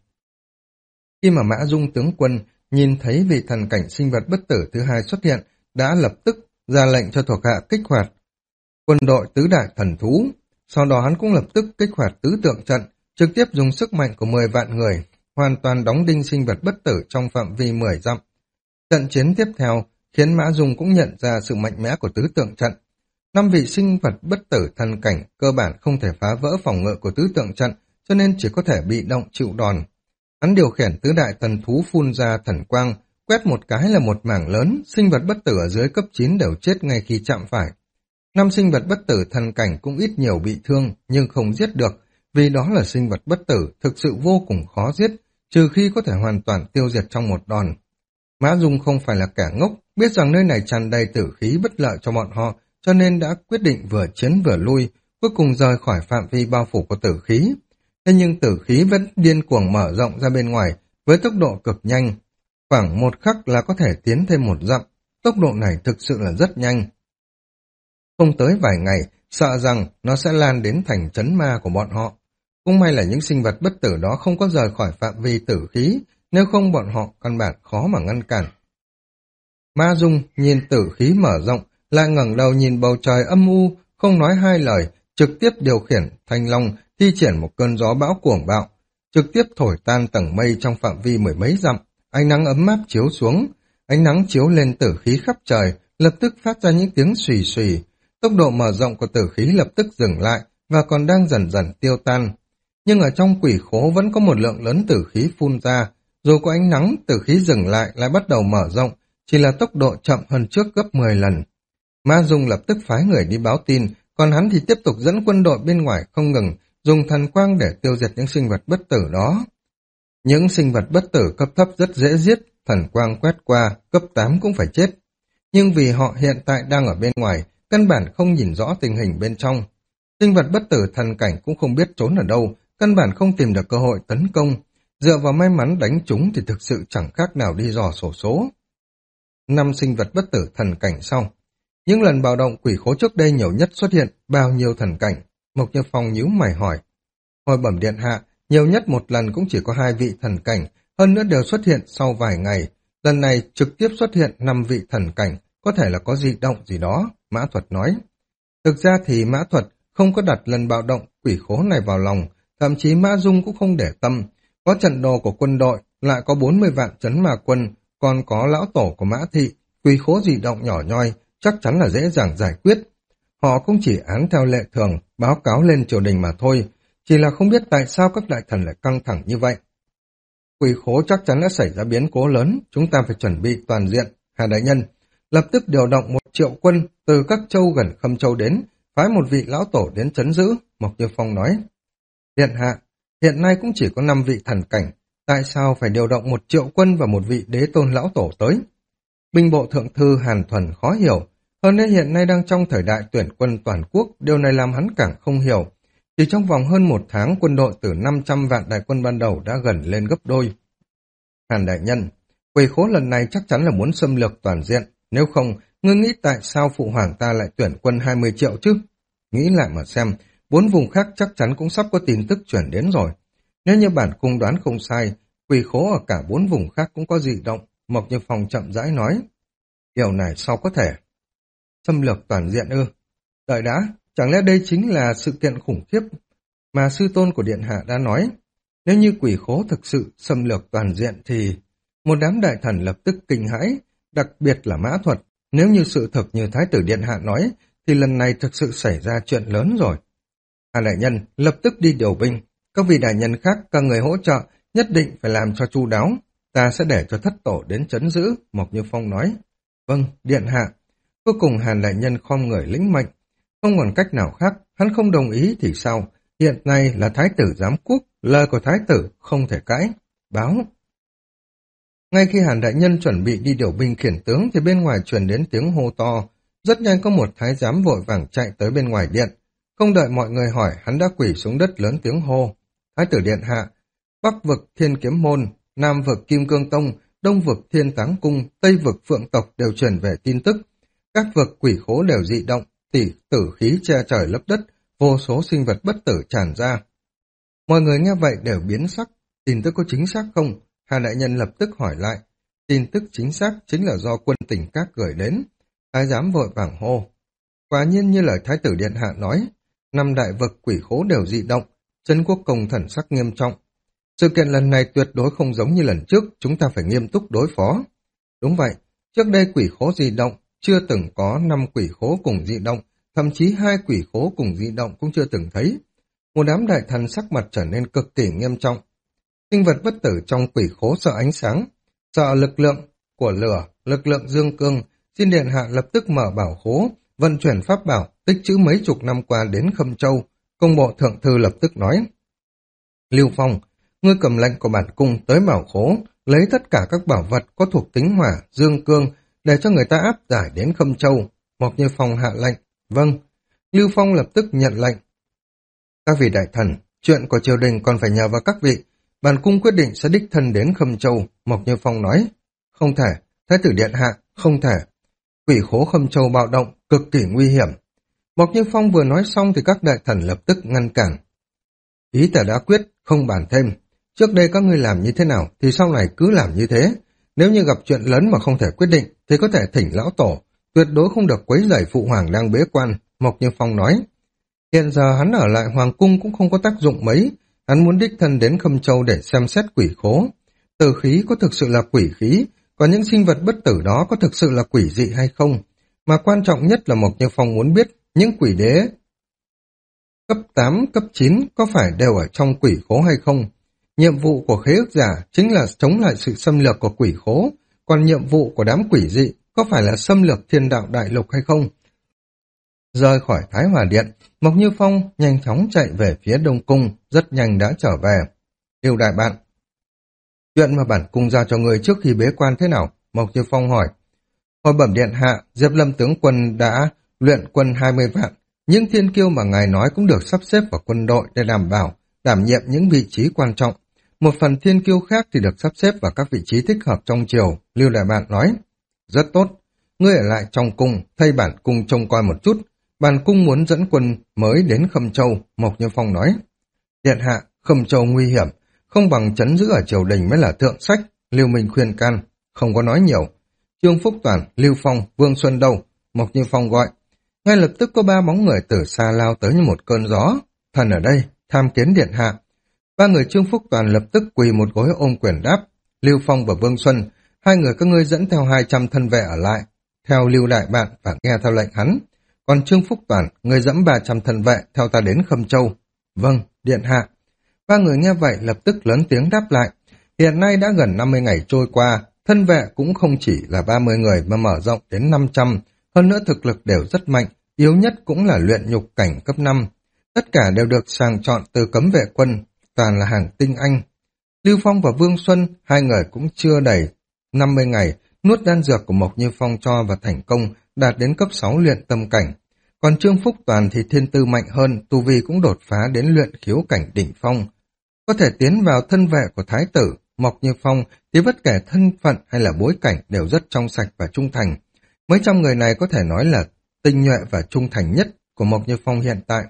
A: Khi mà Mã Dung tướng quân nhìn thấy vị thần cảnh sinh vật bất tử thứ hai xuất hiện, đã lập tức ra lệnh cho thuộc hạ kích hoạt quân đội tứ đại thần thú. Sau đó hắn cũng lập tức kích hoạt tứ tượng trận, trực tiếp dùng sức mạnh của mười vạn người, hoàn toàn đóng đinh sinh vật bất tử trong phạm vi mười dặm. Trận chiến tiếp theo khiến Mã Dung cũng nhận ra sự mạnh mẽ của tứ tượng trận. Năm vị sinh vật bất tử thần cảnh cơ bản không thể phá vỡ phòng ngự của tứ tượng trận, cho nên chỉ có thể bị động chịu đòn. Hắn điều khiển tứ đại thần thú phun ra thần quang, quét một cái là một mảng lớn, sinh vật bất tử ở dưới cấp chín đều chết ngay khi chạm phải. Năm sinh vật bất tử thần cảnh cũng ít nhiều bị thương, nhưng không giết được, vì đó là sinh vật bất tử, thực sự vô cùng khó giết, trừ khi có thể hoàn toàn tiêu diệt trong một đòn. Mã Dung không phải là kẻ ngốc, biết rằng nơi này tràn đầy tử khí bất lợi cho bọn họ, cho nên đã quyết định vừa chiến vừa lui, cuối cùng rời khỏi phạm vi bao phủ của tử khí. Thế nhưng tử khí vẫn điên cuồng mở rộng ra bên ngoài, với tốc độ cực nhanh. Khoảng một khắc là có thể tiến thêm một dặm, tốc độ này thực sự là rất nhanh. Không tới vài ngày, sợ rằng nó sẽ lan đến thành Trấn Ma của bọn họ. Cũng may là những sinh vật bất tử đó không có rời khỏi phạm vi tử khí, nếu không bọn họ căn bản khó mà ngăn cản. Ma Dung nhìn tử khí mở rộng, lại ngẩng đầu nhìn bầu trời âm u, không nói hai lời, trực tiếp điều khiển Thanh Long thi triển một cơn gió bão cuồng bạo, trực tiếp thổi tan tầng mây trong phạm vi mười mấy dặm. Ánh nắng ấm áp chiếu xuống, ánh nắng chiếu lên tử khí khắp trời, lập tức phát ra những tiếng xùy xùy. Tốc độ mở rộng của tử khí lập tức dừng lại và còn đang dần dần tiêu tan. Nhưng ở trong quỷ khố vẫn có một lượng lớn tử khí phun ra, dù có ánh nắng, tử khí dừng lại lại bắt đầu mở rộng, chỉ là tốc độ chậm hơn trước gấp mười lần. Ma Dung lập tức phái người đi báo tin, còn hắn thì tiếp tục dẫn quân đội bên ngoài không ngừng, dùng thần quang để tiêu diệt những sinh vật bất tử đó. Những sinh vật bất tử cấp thấp rất dễ giết, thần quang quét qua, cấp tám cũng phải chết. Nhưng vì họ hiện tại đang ở bên ngoài, căn bản không nhìn rõ tình hình bên trong. Sinh vật bất tử thần cảnh cũng không biết trốn ở đâu, căn bản không tìm được cơ hội tấn công. Dựa vào may mắn đánh chúng thì thực sự chẳng khác nào đi dò xổ số. Năm sinh vật bất tử thần cảnh sau. Những lần bạo động quỷ khố trước đây nhiều nhất xuất hiện bao nhiêu thần cảnh? Mộc Như Phong nhíu mày hỏi. Hồi bẩm điện hạ, nhiều nhất một lần cũng chỉ có hai vị thần cảnh, hơn nữa đều xuất hiện sau vài ngày. Lần này trực tiếp xuất hiện năm vị thần cảnh, có thể là có dị động gì đó, Mã Thuật nói. Thực ra thì Mã Thuật không có đặt lần bạo động quỷ khố này vào lòng, thậm chí Mã Dung cũng không để tâm. Có trận đồ của quân đội, lại có bốn mươi vạn chấn ma quân, còn có lão tổ của Mã Thị, quỷ khố dị động nhỏ nhoi, chắc chắn là dễ dàng giải quyết. Họ cũng chỉ án theo lệ thường, báo cáo lên triều đình mà thôi, chỉ là không biết tại sao các đại thần lại căng thẳng như vậy. Quỷ khố chắc chắn đã xảy ra biến cố lớn, chúng ta phải chuẩn bị toàn diện. Hà đại nhân lập tức điều động một triệu quân từ các châu gần Khâm Châu đến, phái một vị lão tổ đến trấn giữ, Mộc Như Phong nói. Điện hạ, hiện nay cũng chỉ có năm vị thần cảnh, tại sao phải điều động một triệu quân và một vị đế tôn lão tổ tới? Binh bộ thượng thư Hàn Thuần khó hiểu, hơn nữa hiện nay đang trong thời đại tuyển quân toàn quốc, điều này làm hắn càng không hiểu. Chỉ trong vòng hơn một tháng, quân đội từ năm trăm vạn đại quân ban đầu đã gần lên gấp đôi. Hàn đại nhân, quỷ khố lần này chắc chắn là muốn xâm lược toàn diện, nếu không, ngươi nghĩ tại sao phụ hoàng ta lại tuyển quân hai mươi triệu chứ? Nghĩ lại mà xem, bốn vùng khác chắc chắn cũng sắp có tin tức chuyển đến rồi. Nếu như bản cung đoán không sai, quỷ khố ở cả bốn vùng khác cũng có dị động, Mộc Như Phong chậm rãi nói. Điều này sao có thể? Xâm lược toàn diện ư? Đợi đã, chẳng lẽ đây chính là sự kiện khủng khiếp mà sư tôn của Điện Hạ đã nói? Nếu như quỷ khố thực sự xâm lược toàn diện thì... Một đám đại thần lập tức kinh hãi, đặc biệt là Mã Thuật. Nếu như sự thực như Thái tử Điện Hạ nói, thì lần này thực sự xảy ra chuyện lớn rồi. Hà đại nhân lập tức đi điều binh. Các vị đại nhân khác, các người hỗ trợ, nhất định phải làm cho chu đáo. Ta sẽ để cho thất tổ đến trấn giữ, Mộc Như Phong nói. Vâng, Điện Hạ. Cuối cùng Hàn đại nhân khom người lĩnh mệnh. Không còn cách nào khác, hắn không đồng ý thì sao? Hiện nay là Thái tử giám quốc, lời của Thái tử không thể cãi. Báo. Ngay khi Hàn đại nhân chuẩn bị đi điều binh khiển tướng thì bên ngoài truyền đến tiếng hô to. Rất nhanh có một thái giám vội vàng chạy tới bên ngoài điện. Không đợi mọi người hỏi, hắn đã quỳ xuống đất lớn tiếng hô. Thái tử Điện Hạ, Bắc vực Thiên Kiếm Môn, Nam vực Kim Cương Tông, Đông vực Thiên Táng Cung, Tây vực Phượng Tộc đều truyền về tin tức. Các vực quỷ khố đều dị động, tỷ tử khí che trời lấp đất, vô số sinh vật bất tử tràn ra. Mọi người nghe vậy đều biến sắc, tin tức có chính xác không? Hà đại nhân lập tức hỏi lại. Tin tức chính xác chính là do quân tỉnh các gửi đến. Thái giám vội vàng hô. Quả nhiên như lời Thái tử Điện Hạ nói, năm đại vực quỷ khố đều dị động, Trấn Quốc Công thần sắc nghiêm trọng. Sự kiện lần này tuyệt đối không giống như lần trước, chúng ta phải nghiêm túc đối phó. Đúng vậy, trước đây quỷ khố dị động, chưa từng có năm quỷ khố cùng dị động, thậm chí hai quỷ khố cùng dị động cũng chưa từng thấy. Một đám đại thần sắc mặt trở nên cực kỳ nghiêm trọng. Sinh vật bất tử trong quỷ khố sợ ánh sáng, sợ lực lượng của lửa, lực lượng dương cương, xin Điện Hạ lập tức mở bảo khố, vận chuyển pháp bảo, tích trữ mấy chục năm qua đến Khâm Châu. Công bộ thượng thư lập tức nói. Lưu Phong, ngươi cầm lệnh của bản cung tới bảo khố, lấy tất cả các bảo vật có thuộc tính hỏa, dương cương, để cho người ta áp giải đến Khâm Châu. Mộc Như Phong hạ lệnh. Vâng. Lưu Phong lập tức nhận lệnh. Các vị đại thần, chuyện của triều đình còn phải nhờ vào các vị. Bản cung quyết định sẽ đích thân đến Khâm Châu, Mộc Như Phong nói. Không thể, Thái tử Điện Hạ, không thể. Quỷ khố Khâm Châu bạo động, cực kỳ nguy hiểm. Mộc Như Phong vừa nói xong thì các đại thần lập tức ngăn cản. Ý ta đã quyết, không bàn thêm. Trước đây các ngươi làm như thế nào thì sau này cứ làm như thế. Nếu như gặp chuyện lớn mà không thể quyết định thì có thể thỉnh lão tổ, tuyệt đối không được quấy rầy phụ hoàng đang bế quan, Mộc Như Phong nói. Hiện giờ hắn ở lại hoàng cung cũng không có tác dụng mấy, hắn muốn đích thân đến Khâm Châu để xem xét quỷ khố. Tử khí có thực sự là quỷ khí, còn những sinh vật bất tử đó có thực sự là quỷ dị hay không? Mà quan trọng nhất là Mộc Như Phong muốn biết những quỷ đế cấp tám, cấp chín có phải đều ở trong quỷ khố hay không? Nhiệm vụ của khế ước giả chính là chống lại sự xâm lược của quỷ khố, còn nhiệm vụ của đám quỷ dị có phải là xâm lược thiên đạo đại lục hay không? Rời khỏi Thái Hòa Điện, Mộc Như Phong nhanh chóng chạy về phía Đông Cung, rất nhanh đã trở về. Yêu đại bạn, chuyện mà bản cung giao cho người trước khi bế quan thế nào? Mộc Như Phong hỏi. Hồi bẩm điện hạ, Diệp Lâm tướng quân đã luyện quân hai mươi vạn, những thiên kiêu mà ngài nói cũng được sắp xếp vào quân đội để đảm bảo, đảm nhiệm những vị trí quan trọng. Một phần thiên kiêu khác thì được sắp xếp vào các vị trí thích hợp trong triều, Lưu đại bạn nói. Rất tốt, ngươi ở lại trong cung, thay bản cung trông coi một chút. Bản cung muốn dẫn quân mới đến Khâm Châu, Mộc Như Phong nói. Điện hạ, Khâm Châu nguy hiểm, không bằng trấn giữ ở triều đình mới là thượng sách. Lưu Minh khuyên can, không có nói nhiều. Trương Phúc Toàn, Lưu Phong, Vương Xuân đâu? Mộc Như Phong gọi. Ngay lập tức có ba bóng người từ xa lao tới như một cơn gió. Thần ở đây, tham kiến điện hạ. Ba người Trương Phúc Toàn lập tức quỳ một gối ôm quyền đáp. Lưu Phong và Vương Xuân, hai người các ngươi dẫn theo hai trăm thân vệ ở lại, theo Lưu đại bạn và nghe theo lệnh hắn. Còn Trương Phúc Toàn, người dẫn ba trăm thân vệ theo ta đến Khâm Châu. Vâng, điện hạ. Ba người nghe vậy lập tức lớn tiếng đáp lại. Hiện nay đã gần năm mươi ngày trôi qua, thân vệ cũng không chỉ là ba mươi người mà mở rộng đến năm trăm, hơn nữa thực lực đều rất mạnh, yếu nhất cũng là luyện nhục cảnh cấp năm. Tất cả đều được sàng chọn từ cấm vệ quân, toàn là hàng tinh anh. Lưu Phong và Vương Xuân, hai người cũng chưa đầy năm mươi ngày, nuốt đan dược của Mộc Như Phong cho và thành công, đạt đến cấp sáu luyện tâm cảnh. Còn Trương Phúc Toàn thì thiên tư mạnh hơn, tu vi cũng đột phá đến luyện khiếu cảnh đỉnh phong. Có thể tiến vào thân vệ của Thái tử, Mộc Như Phong thì bất kể thân phận hay là bối cảnh đều rất trong sạch và trung thành. Mấy trăm người này có thể nói là tinh nhuệ và trung thành nhất của Mộc Như Phong hiện tại.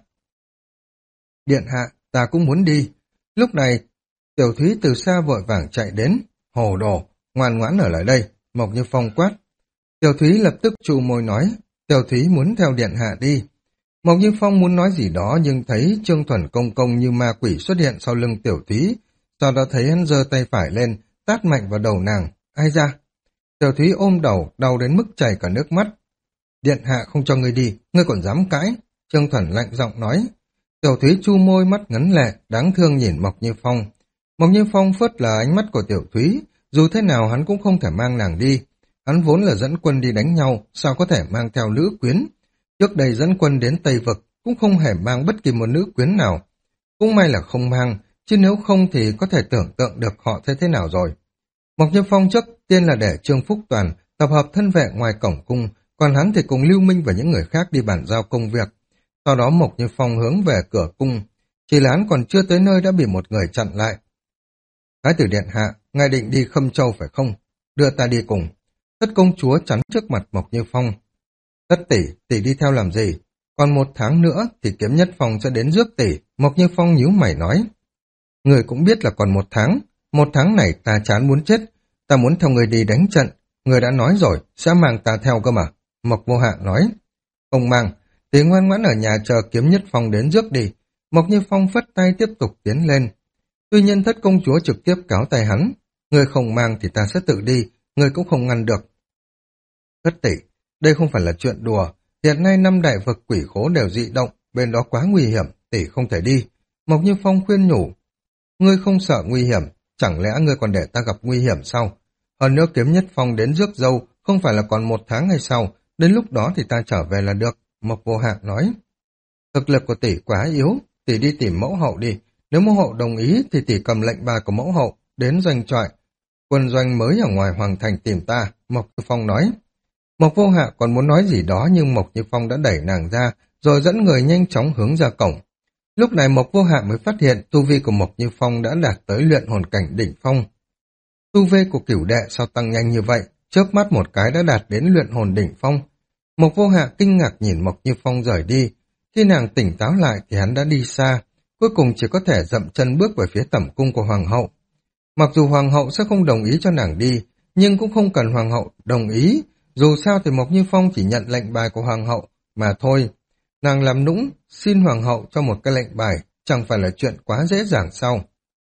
A: Điện hạ, ta cũng muốn đi. Lúc này, Tiểu Thúy từ xa vội vàng chạy đến. Hồ đồ, ngoan ngoãn ở lại đây, Mộc Như Phong quát. Tiểu Thúy lập tức trù môi nói, Tiểu Thúy muốn theo điện hạ đi. Mộc Như Phong muốn nói gì đó nhưng thấy Trương Thuần Công Công như ma quỷ xuất hiện sau lưng Tiểu Thúy. Sau đó thấy hắn giơ tay phải lên, tát mạnh vào đầu nàng. Ai ra? Tiểu Thúy ôm đầu, đau đến mức chảy cả nước mắt. Điện hạ không cho ngươi đi, ngươi còn dám cãi. Trương Thuần lạnh giọng nói. Tiểu Thúy chu môi mắt ngấn lệ, đáng thương nhìn Mộc Như Phong. Mộc Như Phong phớt lờ ánh mắt của Tiểu Thúy, dù thế nào hắn cũng không thể mang nàng đi. Hắn vốn là dẫn quân đi đánh nhau, sao có thể mang theo nữ quyến. Trước đây dẫn quân đến Tây Vực, cũng không hề mang bất kỳ một nữ quyến nào. Cũng may là không mang, chứ nếu không thì có thể tưởng tượng được họ thế thế nào rồi. Mộc Như Phong trước tiên là để Trương Phúc Toàn tập hợp thân vệ ngoài cổng cung, còn hắn thì cùng Lưu Minh và những người khác đi bàn giao công việc. Sau đó Mộc Như Phong hướng về cửa cung, chỉ là hắn còn chưa tới nơi đã bị một người chặn lại. Thái tử điện hạ, ngài định đi Khâm Châu phải không? Đưa ta đi cùng. Tất công chúa chắn trước mặt Mộc Như Phong. Tất tỷ, tỷ đi theo làm gì? Còn một tháng nữa thì Kiếm Nhất Phong sẽ đến rước tỷ. Mộc Như Phong nhíu mày nói. Người cũng biết là còn một tháng. Một tháng này ta chán muốn chết. Ta muốn theo người đi đánh trận. Người đã nói rồi, sẽ mang ta theo cơ mà. Mộc Vô Hạ nói. Không mang, tỷ ngoan ngoãn ở nhà chờ Kiếm Nhất Phong đến rước đi. Mộc Như Phong phất tay tiếp tục tiến lên. Tuy nhiên thất công chúa trực tiếp cáo tay hắn. Người không mang thì ta sẽ tự đi, người cũng không ngăn được. Thất tỷ, đây không phải là chuyện đùa. Hiện nay năm đại vực quỷ khố đều dị động, bên đó quá nguy hiểm, tỷ không thể đi. Mộc Như Phong khuyên nhủ. Ngươi không sợ nguy hiểm, chẳng lẽ ngươi còn để ta gặp nguy hiểm sao? Hơn nữa Kiếm Nhất Phong đến rước dâu, không phải là còn một tháng hay sau, đến lúc đó thì ta trở về là được. Mộc Vô Hạ nói. Thực lực của tỷ quá yếu, tỷ đi tìm mẫu hậu đi. Nếu mẫu hậu đồng ý thì tỷ cầm lệnh bài của mẫu hậu đến doanh trại. Quân doanh mới ở ngoài hoàng thành tìm ta, Mộc Như Phong nói. Mộc Vô Hạ còn muốn nói gì đó nhưng Mộc Như Phong đã đẩy nàng ra, rồi dẫn người nhanh chóng hướng ra cổng. Lúc này Mộc Vô Hạ mới phát hiện tu vi của Mộc Như Phong đã đạt tới luyện hồn cảnh đỉnh phong. Tu vi của cửu đệ sao tăng nhanh như vậy, chớp mắt một cái đã đạt đến luyện hồn đỉnh phong. Mộc Vô Hạ kinh ngạc nhìn Mộc Như Phong rời đi. Khi nàng tỉnh táo lại thì hắn đã đi xa, cuối cùng chỉ có thể dậm chân bước về phía tẩm cung của hoàng hậu. Mặc dù hoàng hậu sẽ không đồng ý cho nàng đi, nhưng cũng không cần hoàng hậu đồng ý. Dù sao thì Mộc Như Phong chỉ nhận lệnh bài của hoàng hậu mà thôi. Nàng làm nũng, xin hoàng hậu cho một cái lệnh bài, chẳng phải là chuyện quá dễ dàng sao.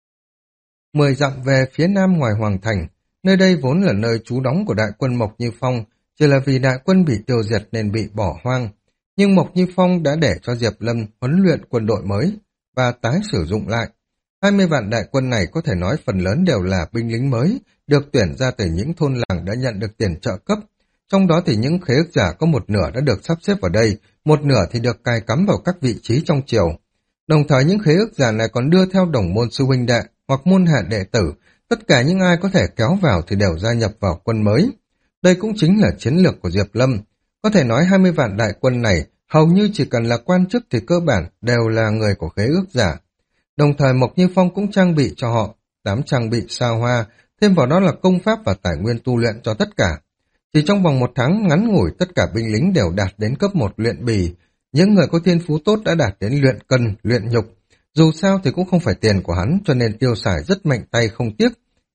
A: Mười dặm về phía nam ngoài hoàng thành, nơi đây vốn là nơi trú đóng của đại quân Mộc Như Phong, chỉ là vì đại quân bị tiêu diệt nên bị bỏ hoang. Nhưng Mộc Như Phong đã để cho Diệp Lâm huấn luyện quân đội mới và tái sử dụng lại. hai mươi vạn đại quân này có thể nói phần lớn đều là binh lính mới, được tuyển ra từ những thôn làng đã nhận được tiền trợ cấp. Trong đó thì những khế ước giả có một nửa đã được sắp xếp vào đây, một nửa thì được cài cắm vào các vị trí trong triều. Đồng thời những khế ước giả này còn đưa theo đồng môn sư huynh đệ hoặc môn hạ đệ tử, tất cả những ai có thể kéo vào thì đều gia nhập vào quân mới. Đây cũng chính là chiến lược của Diệp Lâm. Có thể nói hai mươi vạn đại quân này hầu như chỉ cần là quan chức thì cơ bản đều là người của khế ước giả. Đồng thời Mộc Như Phong cũng trang bị cho họ tám trang bị xa hoa, thêm vào đó là công pháp và tài nguyên tu luyện cho tất cả. Chỉ trong vòng một tháng ngắn ngủi tất cả binh lính đều đạt đến cấp một luyện bì, những người có thiên phú tốt đã đạt đến luyện cân, luyện nhục. Dù sao thì cũng không phải tiền của hắn, cho nên tiêu xài rất mạnh tay không tiếc.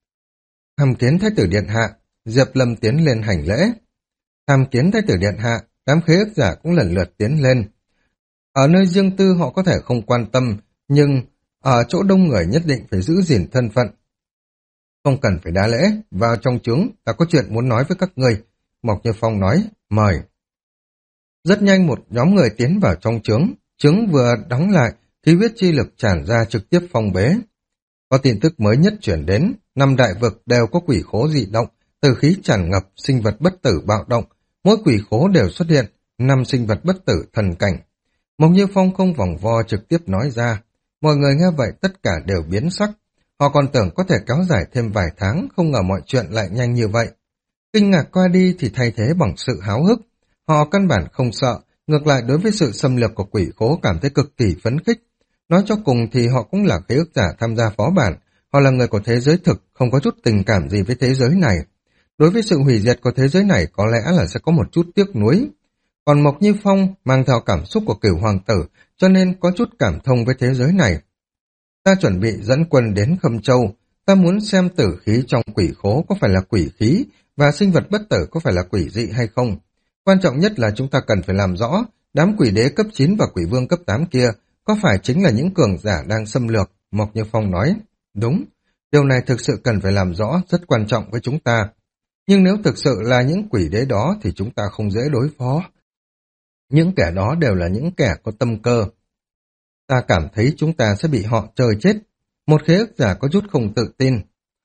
A: Tham kiến Thái tử Điện Hạ, Diệp Lâm tiến lên hành lễ. Tham kiến Thái tử Điện Hạ, đám khế ước giả cũng lần lượt tiến lên. Ở nơi riêng tư họ có thể không quan tâm, nhưng ở chỗ đông người nhất định phải giữ gìn thân phận. Không cần phải đá lễ, vào trong trướng, ta có chuyện muốn nói với các ngươi. Mộc Như Phong nói, mời. Rất nhanh một nhóm người tiến vào trong trướng, trướng vừa đóng lại, khí huyết chi lực tràn ra trực tiếp phong bế. Có tin tức mới nhất chuyển đến, năm đại vực đều có quỷ khố dị động, tử khí tràn ngập, sinh vật bất tử bạo động, mỗi quỷ khố đều xuất hiện, năm sinh vật bất tử thần cảnh. Mộc Như Phong không vòng vo trực tiếp nói ra, mọi người nghe vậy tất cả đều biến sắc, họ còn tưởng có thể kéo dài thêm vài tháng, không ngờ mọi chuyện lại nhanh như vậy. Kinh ngạc qua đi thì thay thế bằng sự háo hức, họ căn bản không sợ, ngược lại đối với sự xâm lược của quỷ khố cảm thấy cực kỳ phấn khích. Nói cho cùng thì họ cũng là khế ước giả tham gia phó bản, họ là người của thế giới thực, không có chút tình cảm gì với thế giới này. Đối với sự hủy diệt của thế giới này có lẽ là sẽ có một chút tiếc nuối. Còn Mộc Như Phong mang theo cảm xúc của cửu hoàng tử, cho nên có chút cảm thông với thế giới này. Ta chuẩn bị dẫn quân đến Khâm Châu, ta muốn xem tử khí trong quỷ khố có phải là quỷ khí, và sinh vật bất tử có phải là quỷ dị hay không. Quan trọng nhất là chúng ta cần phải làm rõ, đám quỷ đế cấp chín và quỷ vương cấp tám kia có phải chính là những cường giả đang xâm lược, Mộc Như Phong nói. Đúng, điều này thực sự cần phải làm rõ, rất quan trọng với chúng ta. Nhưng nếu thực sự là những quỷ đế đó thì chúng ta không dễ đối phó. Những kẻ đó đều là những kẻ có tâm cơ. Ta cảm thấy chúng ta sẽ bị họ chơi chết. Một khế ước giả có chút không tự tin.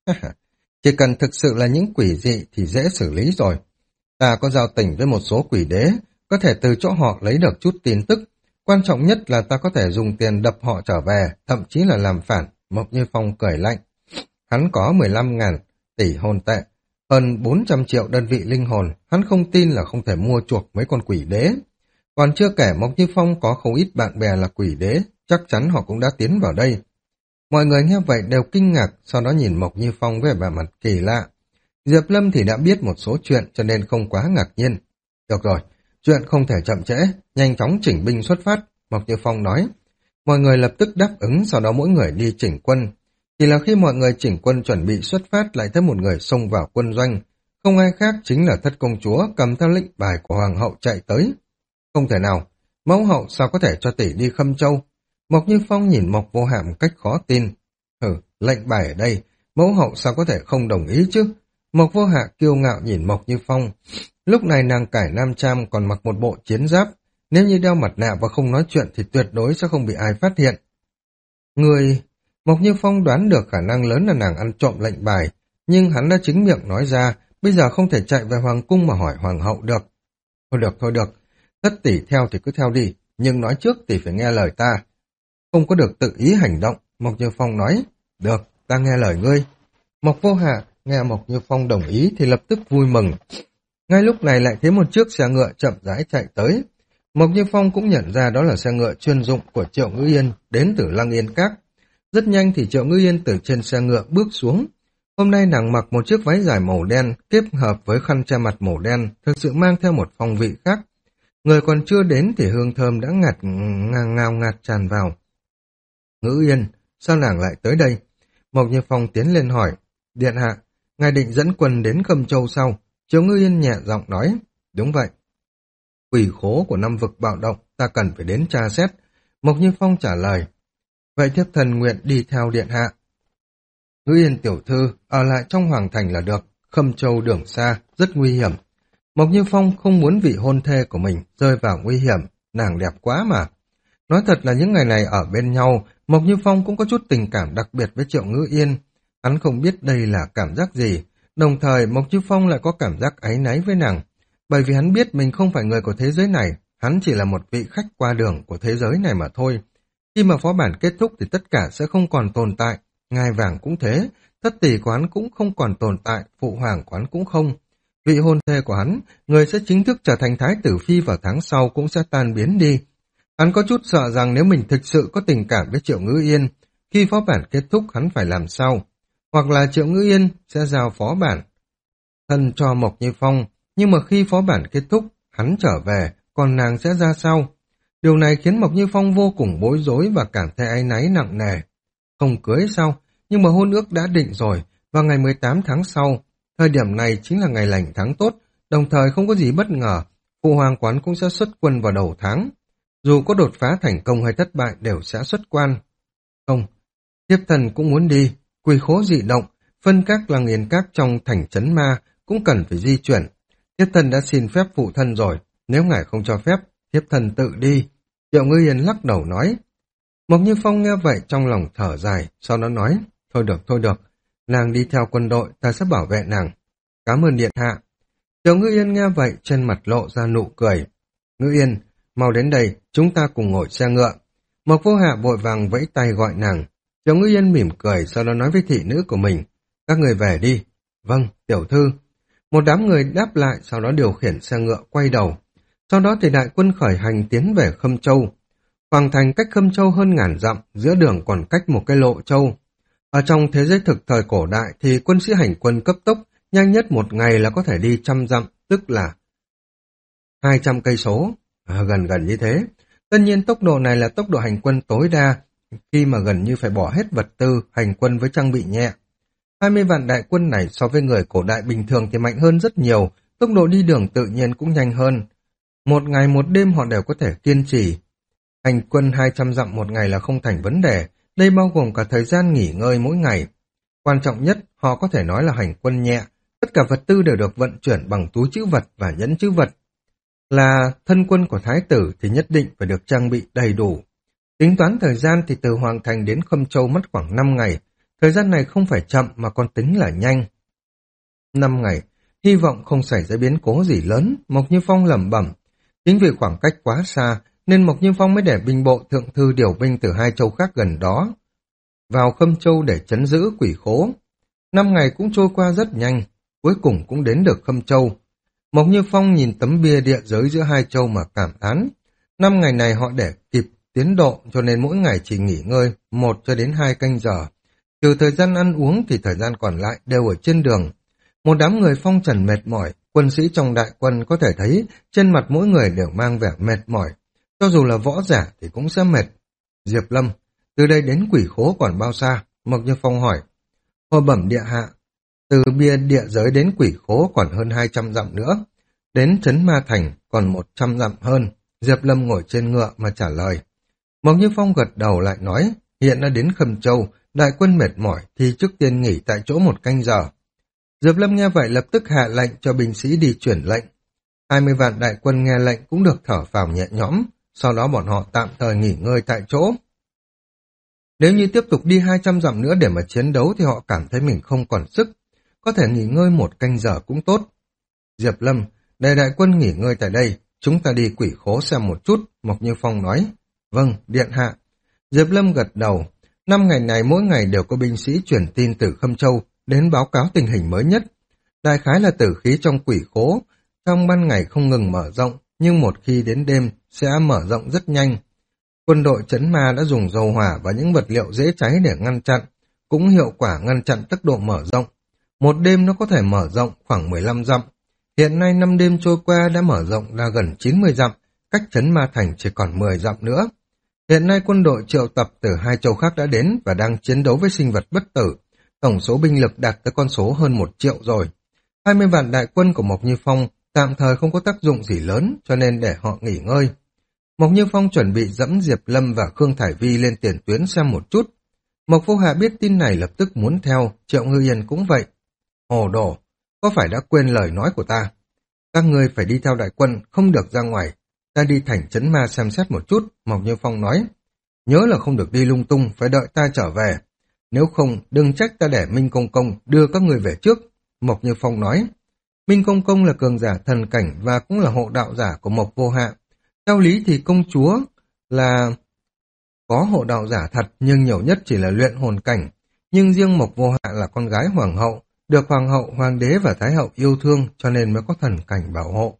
A: Chỉ cần thực sự là những quỷ dị thì dễ xử lý rồi. Ta có giao tình với một số quỷ đế, có thể từ chỗ họ lấy được chút tin tức. Quan trọng nhất là ta có thể dùng tiền đập họ trở về, thậm chí là làm phản. Mộc Như Phong cười lạnh. Hắn có mười lăm ngàn tỷ hồn tệ, hơn bốn trăm triệu đơn vị linh hồn, hắn không tin là không thể mua chuộc mấy con quỷ đế. Còn chưa kể Mộc Như Phong có không ít bạn bè là quỷ đế, chắc chắn họ cũng đã tiến vào đây. Mọi người nghe vậy đều kinh ngạc, sau đó nhìn Mộc Như Phong với vẻ mặt kỳ lạ. Diệp Lâm thì đã biết một số chuyện cho nên không quá ngạc nhiên. Được rồi, chuyện không thể chậm trễ, nhanh chóng chỉnh binh xuất phát, Mộc Như Phong nói. Mọi người lập tức đáp ứng, sau đó mỗi người đi chỉnh quân. Chỉ là khi mọi người chỉnh quân chuẩn bị xuất phát lại thấy một người xông vào quân doanh. Không ai khác chính là Thất Công Chúa cầm theo lệnh bài của Hoàng hậu chạy tới. Không thể nào, mẫu hậu sao có thể cho tỷ đi Khâm Châu? Mộc Như Phong nhìn Mộc Vô Hạ một cách khó tin. Hừ, lệnh bài ở đây, mẫu hậu sao có thể không đồng ý chứ? Mộc Vô Hạ kiêu ngạo nhìn Mộc Như Phong. Lúc này nàng cải nam trang còn mặc một bộ chiến giáp. Nếu như đeo mặt nạ và không nói chuyện thì tuyệt đối sẽ không bị ai phát hiện. Người... Mộc Như Phong đoán được khả năng lớn là nàng ăn trộm lệnh bài, nhưng hắn đã chính miệng nói ra, bây giờ không thể chạy về Hoàng cung mà hỏi Hoàng hậu được. Thôi được, thôi được, Thất tỷ theo thì cứ theo đi, nhưng nói trước tỷ phải nghe lời ta. Không có được tự ý hành động, Mộc Như Phong nói. Được, ta nghe lời ngươi. Mộc Vô Hạ nghe Mộc Như Phong đồng ý thì lập tức vui mừng. Ngay lúc này lại thấy một chiếc xe ngựa chậm rãi chạy tới. Mộc Như Phong cũng nhận ra đó là xe ngựa chuyên dụng của Triệu Ngữ Yên đến từ Lăng Yên Các. Rất nhanh thì Triệu Ngữ Yên từ trên xe ngựa bước xuống. Hôm nay nàng mặc một chiếc váy dài màu đen kết hợp với khăn che mặt màu đen, thực sự mang theo một phong vị khác. Người còn chưa đến thì hương thơm đã ngạt ngào ngào ngạt tràn vào. Ngữ Yên, sao nàng lại tới đây? Mộc Như Phong tiến lên hỏi. Điện hạ, ngài định dẫn quân đến Khâm Châu sau? Triệu Ngữ Yên nhẹ giọng nói. Đúng vậy. Quỷ khố của năm vực bạo động, ta cần phải đến tra xét. Mộc Như Phong trả lời. Vậy thiếp thần nguyện đi theo điện hạ. Ngữ Yên tiểu thư, ở lại trong hoàng thành là được. Khâm Châu đường xa, rất nguy hiểm. Mộc Như Phong không muốn vị hôn thê của mình rơi vào nguy hiểm, nàng đẹp quá mà. Nói thật là những ngày này ở bên nhau, Mộc Như Phong cũng có chút tình cảm đặc biệt với Triệu Ngữ Yên. Hắn không biết đây là cảm giác gì, đồng thời Mộc Như Phong lại có cảm giác áy náy với nàng. Bởi vì hắn biết mình không phải người của thế giới này, hắn chỉ là một vị khách qua đường của thế giới này mà thôi. Khi mà phó bản kết thúc thì tất cả sẽ không còn tồn tại, ngai vàng cũng thế, thất tỷ của hắn cũng không còn tồn tại, phụ hoàng của hắn cũng không. Vị hôn thê của hắn, người sẽ chính thức trở thành thái tử phi vào tháng sau cũng sẽ tan biến đi. Hắn có chút sợ rằng nếu mình thực sự có tình cảm với Triệu Ngữ Yên, khi phó bản kết thúc hắn phải làm sao? Hoặc là Triệu Ngữ Yên sẽ giao phó bản thân cho Mộc Như Phong, nhưng mà khi phó bản kết thúc, hắn trở về, còn nàng sẽ ra sao? Điều này khiến Mộc Như Phong vô cùng bối rối và cảm thấy áy náy nặng nề. Không cưới sao? Nhưng mà hôn ước đã định rồi, vào ngày mười tám tháng sau. Thời điểm này chính là ngày lành tháng tốt, đồng thời không có gì bất ngờ. Phụ hoàng quán cũng sẽ xuất quân vào đầu tháng. Dù có đột phá thành công hay thất bại đều sẽ xuất quan. Không, thiếp thần cũng muốn đi. Quỷ khố dị động, phân các làng nghiền các trong thành trấn ma cũng cần phải di chuyển. Thiếp thần đã xin phép phụ thân rồi, nếu ngài không cho phép, thiếp thần tự đi. Triệu Ngư Yên lắc đầu nói. Mộc Như Phong nghe vậy trong lòng thở dài, sau đó nói, thôi được, thôi được, nàng đi theo quân đội, ta sẽ bảo vệ nàng. Cảm ơn điện hạ. Triệu Ngư Yên nghe vậy trên mặt lộ ra nụ cười. Ngư Yên, mau đến đây, chúng ta cùng ngồi xe ngựa. Mộc Vô Hạ vội vàng vẫy tay gọi nàng. Triệu Ngư Yên mỉm cười, sau đó nói với thị nữ của mình, các người về đi. Vâng, tiểu thư. Một đám người đáp lại, sau đó điều khiển xe ngựa quay đầu. Sau đó thì đại quân khởi hành tiến về Khâm Châu. Hoàng thành cách Khâm Châu hơn ngàn dặm, giữa đường còn cách một cái lộ châu. Ở trong thế giới thực thời cổ đại thì quân sĩ hành quân cấp tốc, nhanh nhất một ngày là có thể đi trăm dặm, tức là hai trăm cây số, à, gần gần như thế. Tất nhiên tốc độ này là tốc độ hành quân tối đa, khi mà gần như phải bỏ hết vật tư, hành quân với trang bị nhẹ. hai mươi vạn đại quân này so với người cổ đại bình thường thì mạnh hơn rất nhiều, tốc độ đi đường tự nhiên cũng nhanh hơn. Một ngày một đêm họ đều có thể kiên trì. Hành quân hai trăm dặm một ngày là không thành vấn đề, đây bao gồm cả thời gian nghỉ ngơi mỗi ngày. Quan trọng nhất, họ có thể nói là hành quân nhẹ, tất cả vật tư đều được vận chuyển bằng túi trữ vật và nhẫn trữ vật. Là thân quân của thái tử thì nhất định phải được trang bị đầy đủ. Tính toán thời gian thì từ Hoàng Thành đến Khâm Châu mất khoảng năm ngày, thời gian này không phải chậm mà còn tính là nhanh. năm ngày, hy vọng không xảy ra biến cố gì lớn, Mộc Như Phong lẩm bẩm. Chính vì khoảng cách quá xa, nên Mộc Như Phong mới để binh bộ thượng thư điều binh từ hai châu khác gần đó vào Khâm Châu để trấn giữ quỷ khố. Năm ngày cũng trôi qua rất nhanh, cuối cùng cũng đến được Khâm Châu. Mộc Như Phong nhìn tấm bia địa giới giữa hai châu mà cảm thán. Năm ngày này họ để kịp tiến độ cho nên mỗi ngày chỉ nghỉ ngơi một cho đến hai canh giờ. Trừ thời gian ăn uống thì thời gian còn lại đều ở trên đường. Một đám người phong trần mệt mỏi, quân sĩ trong đại quân có thể thấy trên mặt mỗi người đều mang vẻ mệt mỏi. Cho dù là võ giả thì cũng sẽ mệt. Diệp Lâm, từ đây đến quỷ khố còn bao xa? Mộc Như Phong hỏi. Hồi bẩm địa hạ, từ bia địa giới đến quỷ khố còn hơn hai trăm dặm nữa. Đến trấn Ma Thành còn một trăm dặm hơn. Diệp Lâm ngồi trên ngựa mà trả lời. Mộc Như Phong gật đầu lại nói, hiện đã đến Khâm Châu, đại quân mệt mỏi thì trước tiên nghỉ tại chỗ một canh giờ. Diệp Lâm nghe vậy lập tức hạ lệnh cho binh sĩ đi chuyển lệnh. Hai mươi vạn đại quân nghe lệnh cũng được thở phào nhẹ nhõm, sau đó bọn họ tạm thời nghỉ ngơi tại chỗ. Nếu như tiếp tục đi hai trăm dặm nữa để mà chiến đấu thì họ cảm thấy mình không còn sức, có thể nghỉ ngơi một canh giờ cũng tốt. Diệp Lâm, để đại quân nghỉ ngơi tại đây, chúng ta đi quỷ khố xem một chút, Mộc Như Phong nói. Vâng, điện hạ. Diệp Lâm gật đầu. Năm ngày này mỗi ngày đều có binh sĩ truyền tin từ Khâm Châu đến báo cáo tình hình mới nhất. Đại khái là tử khí trong quỷ khố, trong ban ngày không ngừng mở rộng, nhưng một khi đến đêm sẽ mở rộng rất nhanh. Quân đội trấn ma đã dùng dầu hỏa và những vật liệu dễ cháy để ngăn chặn, cũng hiệu quả ngăn chặn tốc độ mở rộng. Một đêm nó có thể mở rộng khoảng mười lăm dặm. Hiện nay năm đêm trôi qua đã mở rộng ra gần chín mươi dặm, cách trấn ma thành chỉ còn mười dặm nữa. Hiện nay quân đội triệu tập từ hai châu khác đã đến và đang chiến đấu với sinh vật bất tử. Tổng số binh lực đạt tới con số hơn một triệu rồi. hai mươi vạn đại quân của Mộc Như Phong tạm thời không có tác dụng gì lớn cho nên để họ nghỉ ngơi. Mộc Như Phong chuẩn bị dẫm Diệp Lâm và Khương Thải Vi lên tiền tuyến xem một chút. Mộc Vô Hạ biết tin này lập tức muốn theo, Triệu Ngư Yên cũng vậy. Hồ đồ, có phải đã quên lời nói của ta? Các ngươi phải đi theo đại quân, không được ra ngoài. Ta đi thành trấn ma xem xét một chút, Mộc Như Phong nói. Nhớ là không được đi lung tung, phải đợi ta trở về. Nếu không, đừng trách ta để Minh Công Công đưa các người về trước, Mộc Như Phong nói. Minh Công Công là cường giả thần cảnh và cũng là hộ đạo giả của Mộc Vô Hạ. Theo lý thì công chúa là có hộ đạo giả thật nhưng nhiều nhất chỉ là luyện hồn cảnh. Nhưng riêng Mộc Vô Hạ là con gái hoàng hậu, được hoàng hậu, hoàng đế và thái hậu yêu thương cho nên mới có thần cảnh bảo hộ.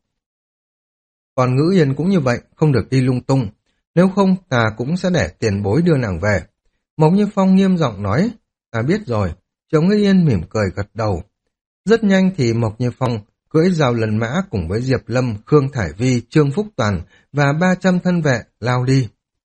A: Còn Ngữ Yên cũng như vậy, không được đi lung tung. Nếu không, ta cũng sẽ để tiền bối đưa nàng về. Mộc Như Phong nghiêm giọng nói, ta biết rồi. Triệu Ngữ Yên mỉm cười gật đầu. Rất nhanh thì Mộc Như Phong cưỡi Giao Lân Mã cùng với Diệp Lâm, Khương Thải Vi, Trương Phúc Toàn và ba trăm thân vệ lao đi.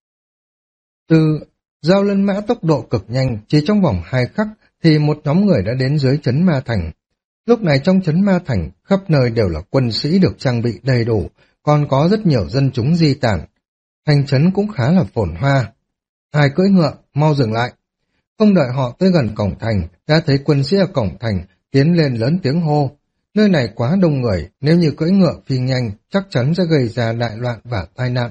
A: Từ Giao Lân Mã tốc độ cực nhanh, chỉ trong vòng hai khắc thì một nhóm người đã đến dưới trấn Ma Thành. Lúc này trong trấn Ma Thành, khắp nơi đều là quân sĩ được trang bị đầy đủ, còn có rất nhiều dân chúng di tản. Thành trấn cũng khá là phồn hoa. Hai cưỡi ngựa, mau dừng lại. Không đợi họ tới gần cổng thành, đã thấy quân sĩ ở cổng thành tiến lên lớn tiếng hô. Nơi này quá đông người, nếu như cưỡi ngựa phi nhanh, chắc chắn sẽ gây ra đại loạn và tai nạn.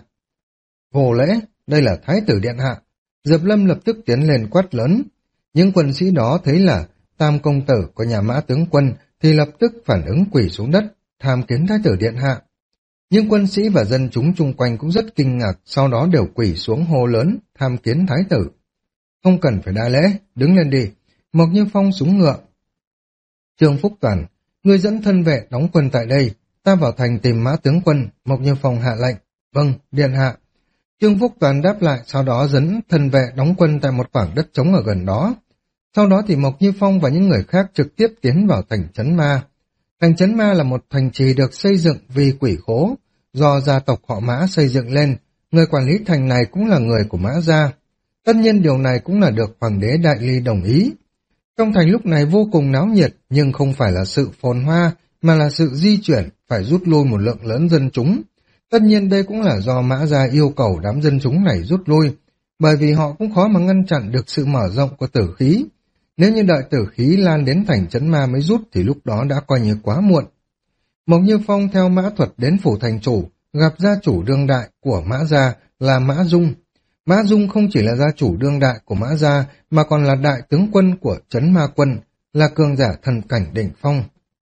A: Vô lễ, đây là Thái tử Điện Hạ. Diệp Lâm lập tức tiến lên quát lớn. Những quân sĩ đó thấy là Tam công tử của nhà Mã tướng quân thì lập tức phản ứng quỳ xuống đất, tham kiến Thái tử Điện Hạ. Nhưng quân sĩ và dân chúng chung quanh cũng rất kinh ngạc, sau đó đều quỳ xuống hô lớn, tham kiến Thái tử. Không cần phải đa lễ, đứng lên đi. Mộc Như Phong súng ngựa. Trương Phúc Toàn, ngươi dẫn thân vệ đóng quân tại đây, ta vào thành tìm Mã tướng quân. Mộc Như Phong hạ lệnh. Vâng, Điện Hạ. Trương Phúc Toàn đáp lại, sau đó dẫn thân vệ đóng quân tại một khoảng đất trống ở gần đó. Sau đó thì Mộc Như Phong và những người khác trực tiếp tiến vào thành Trấn Ma. Thành Trấn Ma là một thành trì được xây dựng vì quỷ khố, do gia tộc họ Mã xây dựng lên. Người quản lý thành này cũng là người của Mã gia. Tất nhiên điều này cũng là được Hoàng đế Đại Ly đồng ý. Trong thành lúc này vô cùng náo nhiệt, nhưng không phải là sự phồn hoa, mà là sự di chuyển, phải rút lui một lượng lớn dân chúng. Tất nhiên đây cũng là do Mã gia yêu cầu đám dân chúng này rút lui, bởi vì họ cũng khó mà ngăn chặn được sự mở rộng của tử khí. Nếu như đợi tử khí lan đến thành Trấn Ma mới rút thì lúc đó đã coi như quá muộn. Mộc Như Phong theo Mã Thuật đến phủ thành chủ, gặp gia chủ đương đại của Mã gia là Mã Dung. Mã Dung không chỉ là gia chủ đương đại của Mã gia mà còn là đại tướng quân của Trấn Ma quân, là cường giả thần cảnh đỉnh phong.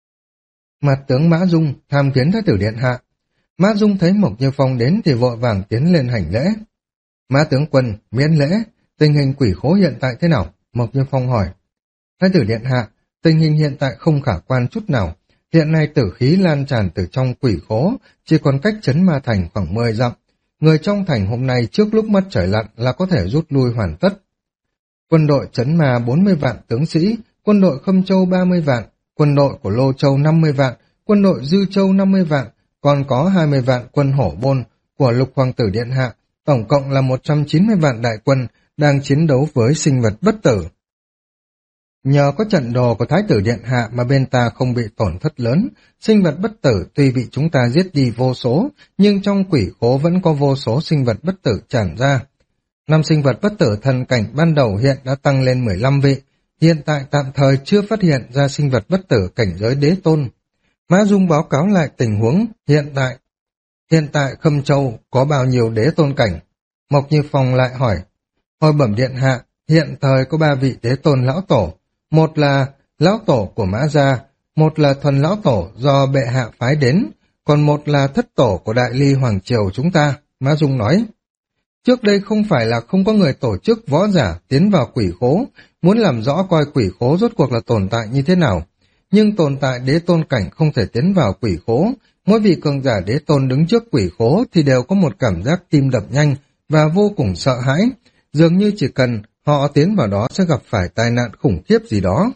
A: Mặt tướng Mã Dung tham kiến Thái tử Điện Hạ. Mã Dung thấy Mộc Như Phong đến thì vội vàng tiến lên hành lễ. Mã tướng quân, miễn lễ, tình hình quỷ khố hiện tại thế nào? Mộc Như Phong hỏi. Thái tử Điện Hạ, tình hình hiện tại không khả quan chút nào. Hiện nay tử khí lan tràn từ trong quỷ khố, chỉ còn cách Trấn Ma Thành khoảng mười dặm. Người trong thành hôm nay trước lúc mắt trời lặn là có thể rút lui hoàn tất. Quân đội Trấn Ma bốn mươi vạn tướng sĩ, quân đội Khâm Châu ba mươi vạn, quân đội của Lô Châu năm mươi vạn, quân đội Dư Châu năm mươi vạn, còn có hai mươi vạn quân Hổ Bôn của Lục Hoàng tử Điện Hạ, tổng cộng là một trăm chín mươi vạn đại quân đang chiến đấu với sinh vật bất tử. Nhờ có trận đồ của Thái tử Điện Hạ mà bên ta không bị tổn thất lớn, sinh vật bất tử tuy bị chúng ta giết đi vô số, nhưng trong quỷ khố vẫn có vô số sinh vật bất tử tràn ra. Năm sinh vật bất tử thần cảnh ban đầu hiện đã tăng lên mười lăm vị, hiện tại tạm thời chưa phát hiện ra sinh vật bất tử cảnh giới đế tôn. Mã Dung báo cáo lại tình huống hiện tại. Hiện tại Khâm Châu có bao nhiêu đế tôn cảnh? Mộc Như Phong lại hỏi. Hồi bẩm Điện Hạ, hiện thời có ba vị đế tôn lão tổ. Một là lão tổ của Mã gia, một là thuần lão tổ do bệ hạ phái đến, còn một là thất tổ của Đại Ly Hoàng Triều chúng ta, Mã Dung nói. Trước đây không phải là không có người tổ chức võ giả tiến vào quỷ khố, muốn làm rõ coi quỷ khố rốt cuộc là tồn tại như thế nào. Nhưng tồn tại đế tôn cảnh không thể tiến vào quỷ khố, mỗi vị cường giả đế tôn đứng trước quỷ khố thì đều có một cảm giác tim đập nhanh và vô cùng sợ hãi, dường như chỉ cần họ tiến vào đó sẽ gặp phải tai nạn khủng khiếp gì đó.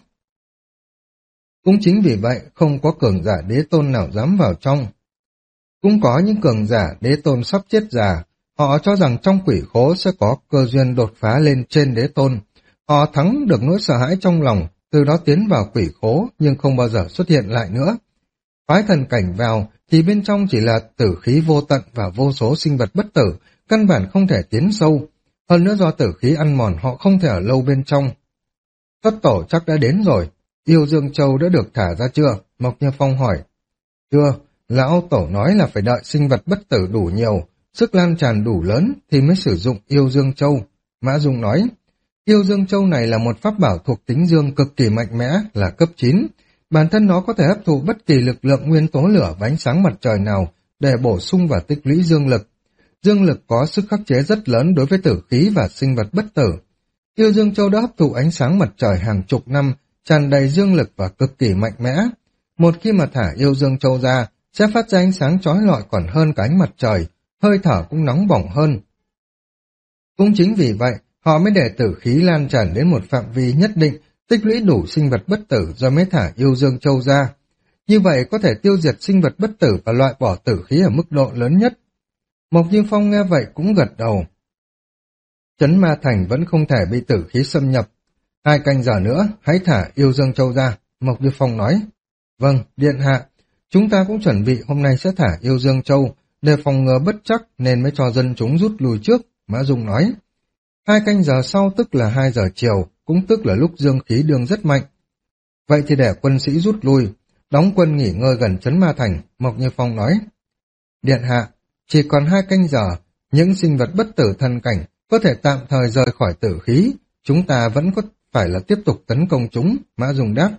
A: Cũng chính vì vậy, không có cường giả đế tôn nào dám vào trong. Cũng có những cường giả đế tôn sắp chết già, họ cho rằng trong quỷ khố sẽ có cơ duyên đột phá lên trên đế tôn. Họ thắng được nỗi sợ hãi trong lòng, từ đó tiến vào quỷ khố nhưng không bao giờ xuất hiện lại nữa. Phái thần cảnh vào thì bên trong chỉ là tử khí vô tận và vô số sinh vật bất tử, căn bản không thể tiến sâu. Hơn nữa do tử khí ăn mòn họ không thể ở lâu bên trong. Thất tổ chắc đã đến rồi. Yêu Dương Châu đã được thả ra chưa? Mộc Như Phong hỏi. Chưa, lão tổ nói là phải đợi sinh vật bất tử đủ nhiều, sức lan tràn đủ lớn thì mới sử dụng Yêu Dương Châu. Mã Dung nói. Yêu Dương Châu này là một pháp bảo thuộc tính dương cực kỳ mạnh mẽ, là cấp chín. Bản thân nó có thể hấp thụ bất kỳ lực lượng nguyên tố lửa và ánh sáng mặt trời nào để bổ sung và tích lũy dương lực. Dương lực có sức khắc chế rất lớn đối với tử khí và sinh vật bất tử. Yêu Dương Châu đã hấp thụ ánh sáng mặt trời hàng chục năm, tràn đầy dương lực và cực kỳ mạnh mẽ. Một khi mà thả Yêu Dương Châu ra, sẽ phát ra ánh sáng chói lọi còn hơn cả ánh mặt trời, hơi thở cũng nóng bỏng hơn. Cũng chính vì vậy, họ mới để tử khí lan tràn đến một phạm vi nhất định, tích lũy đủ sinh vật bất tử rồi mới thả Yêu Dương Châu ra. Như vậy có thể tiêu diệt sinh vật bất tử và loại bỏ tử khí ở mức độ lớn nhất. Mộc Như Phong nghe vậy cũng gật đầu. Trấn Ma Thành vẫn không thể bị tử khí xâm nhập. Hai canh giờ nữa, hãy thả Yêu Dương Châu ra, Mộc Như Phong nói. Vâng, điện hạ, chúng ta cũng chuẩn bị hôm nay sẽ thả Yêu Dương Châu, để phòng ngừa bất chắc nên mới cho dân chúng rút lui trước, Mã Dung nói. Hai canh giờ sau tức là hai giờ chiều, cũng tức là lúc dương khí đường rất mạnh. Vậy thì để quân sĩ rút lui, đóng quân nghỉ ngơi gần Trấn Ma Thành, Mộc Như Phong nói. Điện hạ, chỉ còn hai canh giờ, những sinh vật bất tử thần cảnh có thể tạm thời rời khỏi tử khí, chúng ta vẫn có phải là tiếp tục tấn công chúng, Mã Dung đáp.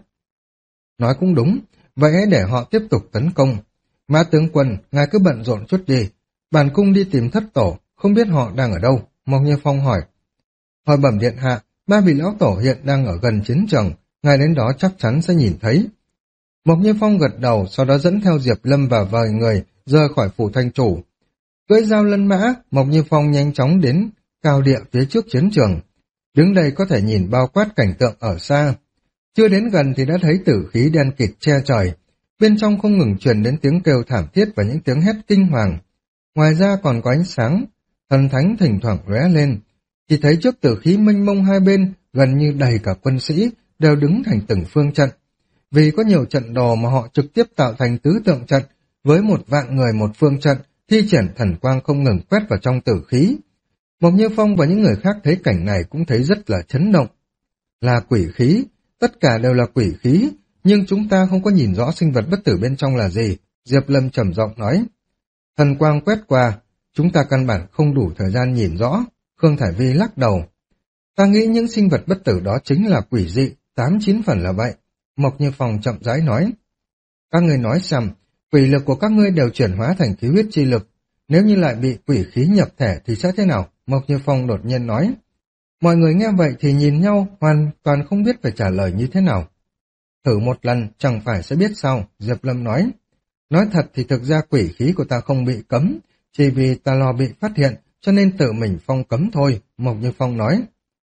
A: Nói cũng đúng, vậy hãy để họ tiếp tục tấn công. Mã tướng quân, ngài cứ bận rộn chút đi, bản cung đi tìm thất tổ, không biết họ đang ở đâu, Mộc Như Phong hỏi. Hồi bẩm điện hạ, ba vị lão tổ hiện đang ở gần chiến trường, ngài đến đó chắc chắn sẽ nhìn thấy. Mộc Như Phong gật đầu, sau đó dẫn theo Diệp Lâm và vài người rời khỏi phủ thanh chủ. Cưỡi dao lân mã, Mộc Như Phong nhanh chóng đến cao địa phía trước chiến trường. Đứng đây có thể nhìn bao quát cảnh tượng ở xa. Chưa đến gần thì đã thấy tử khí đen kịt che trời. Bên trong không ngừng truyền đến tiếng kêu thảm thiết và những tiếng hét kinh hoàng. Ngoài ra còn có ánh sáng, thần thánh thỉnh thoảng lóe lên. Chỉ thấy trước tử khí mênh mông hai bên, gần như đầy cả quân sĩ, đều đứng thành từng phương trận. Vì có nhiều trận đồ mà họ trực tiếp tạo thành tứ tượng trận, với một vạn người một phương trận, thi triển thần quang không ngừng quét vào trong tử khí. Mộc Như Phong và những người khác thấy cảnh này cũng thấy rất là chấn động. Là quỷ khí, tất cả đều là quỷ khí, nhưng chúng ta không có nhìn rõ sinh vật bất tử bên trong là gì, Diệp Lâm trầm giọng nói. Thần quang quét qua, chúng ta căn bản không đủ thời gian nhìn rõ, Khương Thải Vi lắc đầu. Ta nghĩ những sinh vật bất tử đó chính là quỷ dị, tám chín phần là vậy, Mộc Như Phong chậm rãi nói. Các ngươi nói xem, quỷ lực của các ngươi đều chuyển hóa thành khí huyết chi lực, nếu như lại bị quỷ khí nhập thể thì sẽ thế nào? Mộc Như Phong đột nhiên nói. Mọi người nghe vậy thì nhìn nhau, hoàn toàn không biết phải trả lời như thế nào. Thử một lần, chẳng phải sẽ biết sao, Diệp Lâm nói. Nói thật thì thực ra quỷ khí của ta không bị cấm, chỉ vì ta lo bị phát hiện, cho nên tự mình phong cấm thôi, Mộc Như Phong nói.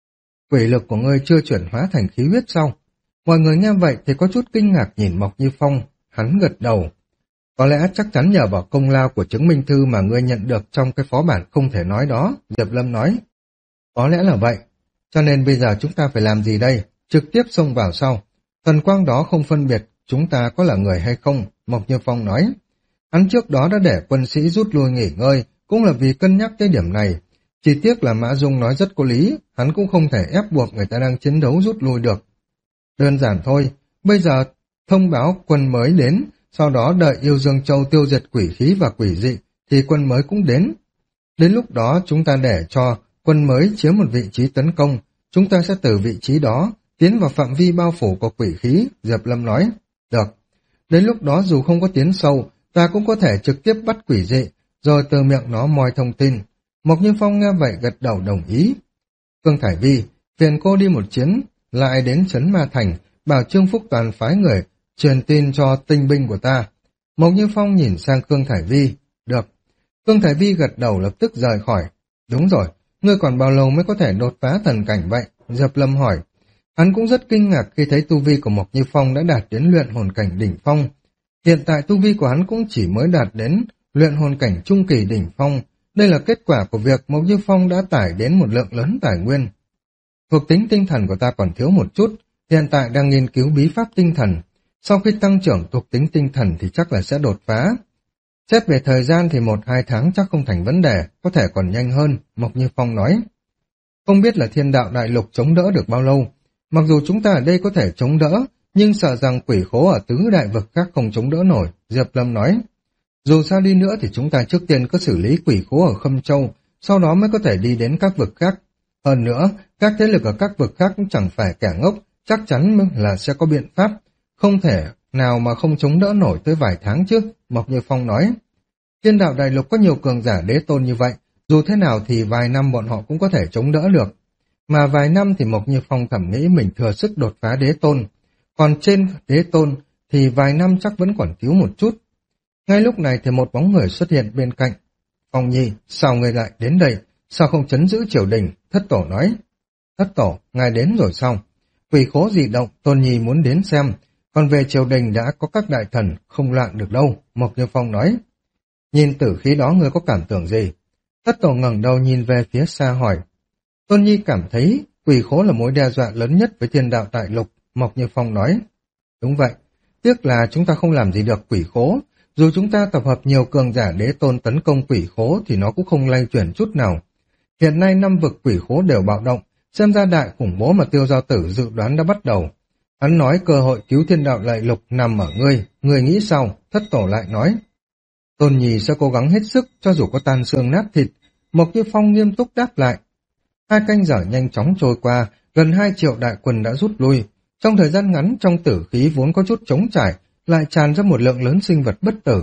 A: Quỷ lực của ngươi chưa chuyển hóa thành khí huyết sao? Mọi người nghe vậy thì có chút kinh ngạc nhìn Mộc Như Phong, hắn gật đầu. Có lẽ chắc chắn nhờ vào công lao của chứng minh thư mà ngươi nhận được trong cái phó bản không thể nói đó, Diệp Lâm nói. Có lẽ là vậy, cho nên bây giờ chúng ta phải làm gì đây? Trực tiếp xông vào sau. Thần quang đó không phân biệt chúng ta có là người hay không, Mộc Như Phong nói. Hắn trước đó đã để quân sĩ rút lui nghỉ ngơi, cũng là vì cân nhắc cái điểm này. Chỉ tiếc là Mã Dung nói rất có lý, hắn cũng không thể ép buộc người ta đang chiến đấu rút lui được. Đơn giản thôi, bây giờ thông báo quân mới đến, sau đó đợi Yêu Dương Châu tiêu diệt quỷ khí và quỷ dị, thì quân mới cũng đến. Đến lúc đó chúng ta để cho quân mới chiếm một vị trí tấn công, chúng ta sẽ từ vị trí đó tiến vào phạm vi bao phủ của quỷ khí, Diệp Lâm nói. Được, đến lúc đó dù không có tiến sâu, ta cũng có thể trực tiếp bắt quỷ dị, rồi từ miệng nó moi thông tin. Mộc Như Phong nghe vậy gật đầu đồng ý. Khương Thải Vi, phiền cô đi một chuyến, lại đến Trấn Ma Thành, bảo Trương Phúc Toàn phái người truyền tin cho tinh binh của ta. Mộc Như Phong nhìn sang Khương Thải Vi. Được. Khương Thải Vi gật đầu lập tức rời khỏi. Đúng rồi, ngươi còn bao lâu mới có thể đột phá thần cảnh vậy? Diệp Lâm hỏi. Hắn cũng rất kinh ngạc khi thấy tu vi của Mộc Như Phong đã đạt đến luyện hồn cảnh đỉnh phong. Hiện tại tu vi của hắn cũng chỉ mới đạt đến luyện hồn cảnh trung kỳ đỉnh phong. Đây là kết quả của việc Mộc Như Phong đã tải đến một lượng lớn tài nguyên. Thuộc tính tinh thần của ta còn thiếu một chút, hiện tại đang nghiên cứu bí pháp tinh thần. Sau khi tăng trưởng thuộc tính tinh thần thì chắc là sẽ đột phá. Xét về thời gian thì một hai tháng chắc không thành vấn đề, có thể còn nhanh hơn, Mộc Như Phong nói. Không biết là thiên đạo đại lục chống đỡ được bao lâu. Mặc dù chúng ta ở đây có thể chống đỡ, nhưng sợ rằng quỷ khố ở tứ đại vực khác không chống đỡ nổi, Diệp Lâm nói. Dù sao đi nữa thì chúng ta trước tiên có xử lý quỷ khố ở Khâm Châu, sau đó mới có thể đi đến các vực khác. Hơn nữa, các thế lực ở các vực khác cũng chẳng phải kẻ ngốc, chắc chắn là sẽ có biện pháp, không thể nào mà không chống đỡ nổi tới vài tháng trước, Mộc Như Phong nói. Thiên đạo đại lục có nhiều cường giả đế tôn như vậy, dù thế nào thì vài năm bọn họ cũng có thể chống đỡ được. Mà vài năm thì Mộc Như Phong thầm nghĩ mình thừa sức đột phá đế tôn, còn trên đế tôn thì vài năm chắc vẫn còn thiếu một chút. Ngay lúc này thì một bóng người xuất hiện bên cạnh. Phong Nhi, sao người lại đến đây? Sao không trấn giữ triều đình? Thất tổ nói. Thất tổ, ngài đến rồi sao? Quỷ khố dị động, Tôn Nhi muốn đến xem, Còn về triều đình đã có các đại thần, không loạn được đâu, Mộc Như Phong nói. Nhìn tử khí đó ngươi có cảm tưởng gì? Thất tổ ngẩng đầu nhìn về phía xa hỏi. Tôn Nhi cảm thấy quỷ khố là mối đe dọa lớn nhất với thiên đạo đại lục, Mộc Như Phong nói. Đúng vậy, tiếc là chúng ta không làm gì được quỷ khố. Dù chúng ta tập hợp nhiều cường giả đế tôn tấn công quỷ khố thì nó cũng không lay chuyển chút nào. Hiện nay năm vực quỷ khố đều bạo động, xem ra đại khủng bố mà Tiêu Giao Tử dự đoán đã bắt đầu. Hắn nói cơ hội cứu thiên đạo đại lục nằm ở ngươi, ngươi nghĩ sao? Thất tổ lại nói. Tôn Nhi sẽ cố gắng hết sức cho dù có tan xương nát thịt. Mộc Như Phong nghiêm túc đáp lại. Hai canh giờ nhanh chóng trôi qua, gần hai triệu đại quân đã rút lui. Trong thời gian ngắn, trong tử khí vốn có chút trống trải, lại tràn ra một lượng lớn sinh vật bất tử.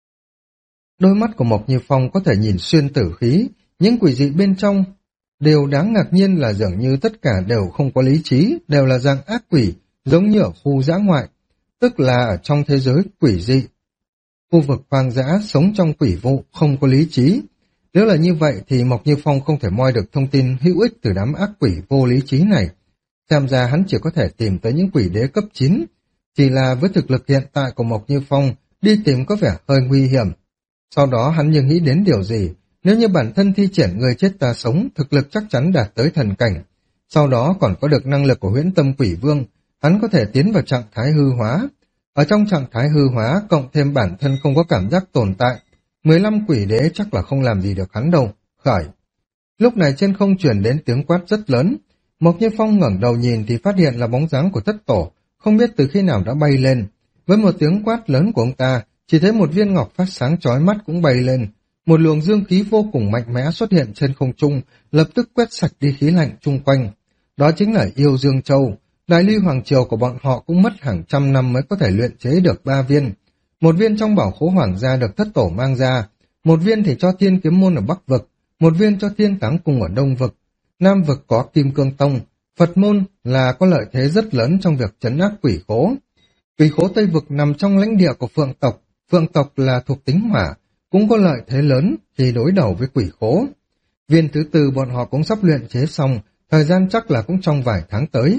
A: Đôi mắt của Mộc Như Phong có thể nhìn xuyên tử khí, những quỷ dị bên trong. Điều đáng ngạc nhiên là dường như tất cả đều không có lý trí, đều là dạng ác quỷ, giống như ở khu dã ngoại, tức là ở trong thế giới quỷ dị. Khu vực hoang dã sống trong quỷ vụ, không có lý trí. Nếu là như vậy thì Mộc Như Phong không thể moi được thông tin hữu ích từ đám ác quỷ vô lý trí này. Xem ra hắn chỉ có thể tìm tới những quỷ đế cấp chín. Chỉ là với thực lực hiện tại của Mộc Như Phong, đi tìm có vẻ hơi nguy hiểm. Sau đó hắn như nghĩ đến điều gì, nếu như bản thân thi triển người chết ta sống, thực lực chắc chắn đạt tới thần cảnh. Sau đó còn có được năng lực của huyễn tâm quỷ vương, hắn có thể tiến vào trạng thái hư hóa. Ở trong trạng thái hư hóa, cộng thêm bản thân không có cảm giác tồn tại, mười lăm quỷ đế chắc là không làm gì được hắn đâu. Khởi. Lúc này trên không truyền đến tiếng quát rất lớn. Mộc Như Phong ngẩng đầu nhìn thì phát hiện là bóng dáng của thất tổ, không biết từ khi nào đã bay lên. Với một tiếng quát lớn của ông ta, chỉ thấy một viên ngọc phát sáng chói mắt cũng bay lên. Một luồng dương khí vô cùng mạnh mẽ xuất hiện trên không trung, lập tức quét sạch đi khí lạnh chung quanh. Đó chính là Yêu Dương Châu. Đại Ly Hoàng Triều của bọn họ cũng mất hàng trăm năm mới có thể luyện chế được ba viên. Một viên trong bảo khố hoàng gia được thất tổ mang ra, một viên thì cho Thiên Kiếm Môn ở Bắc Vực, một viên cho Thiên Táng Cung ở Đông Vực. Nam Vực có Kim Cương Tông, Phật Môn là có lợi thế rất lớn trong việc trấn áp quỷ khố. Quỷ khố Tây Vực nằm trong lãnh địa của Phượng tộc, Phượng tộc là thuộc tính hỏa, cũng có lợi thế lớn khi đối đầu với quỷ khố. Viên thứ tư bọn họ cũng sắp luyện chế xong, thời gian chắc là cũng trong vài tháng tới.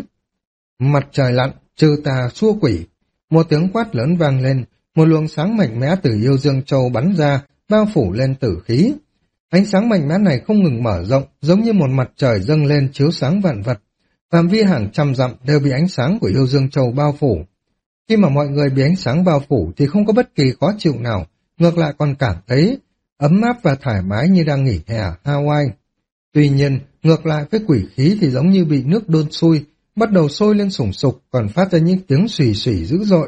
A: Mặt trời lặn, trừ tà xua quỷ. Một tiếng quát lớn vang lên, một luồng sáng mạnh mẽ từ Yêu Dương Châu bắn ra, bao phủ lên tử khí. Ánh sáng mạnh mẽ này không ngừng mở rộng, giống như một mặt trời dâng lên chiếu sáng vạn vật. Phạm vi hàng trăm dặm đều bị ánh sáng của Yêu Dương Châu bao phủ. Khi mà mọi người bị ánh sáng bao phủ thì không có bất kỳ khó chịu nào, ngược lại còn cảm thấy ấm áp và thoải mái như đang nghỉ hè ở Hawaii. Tuy nhiên, ngược lại với quỷ khí thì giống như bị nước đun sôi, bắt đầu sôi lên sùng sục, còn phát ra những tiếng xùy xùy dữ dội.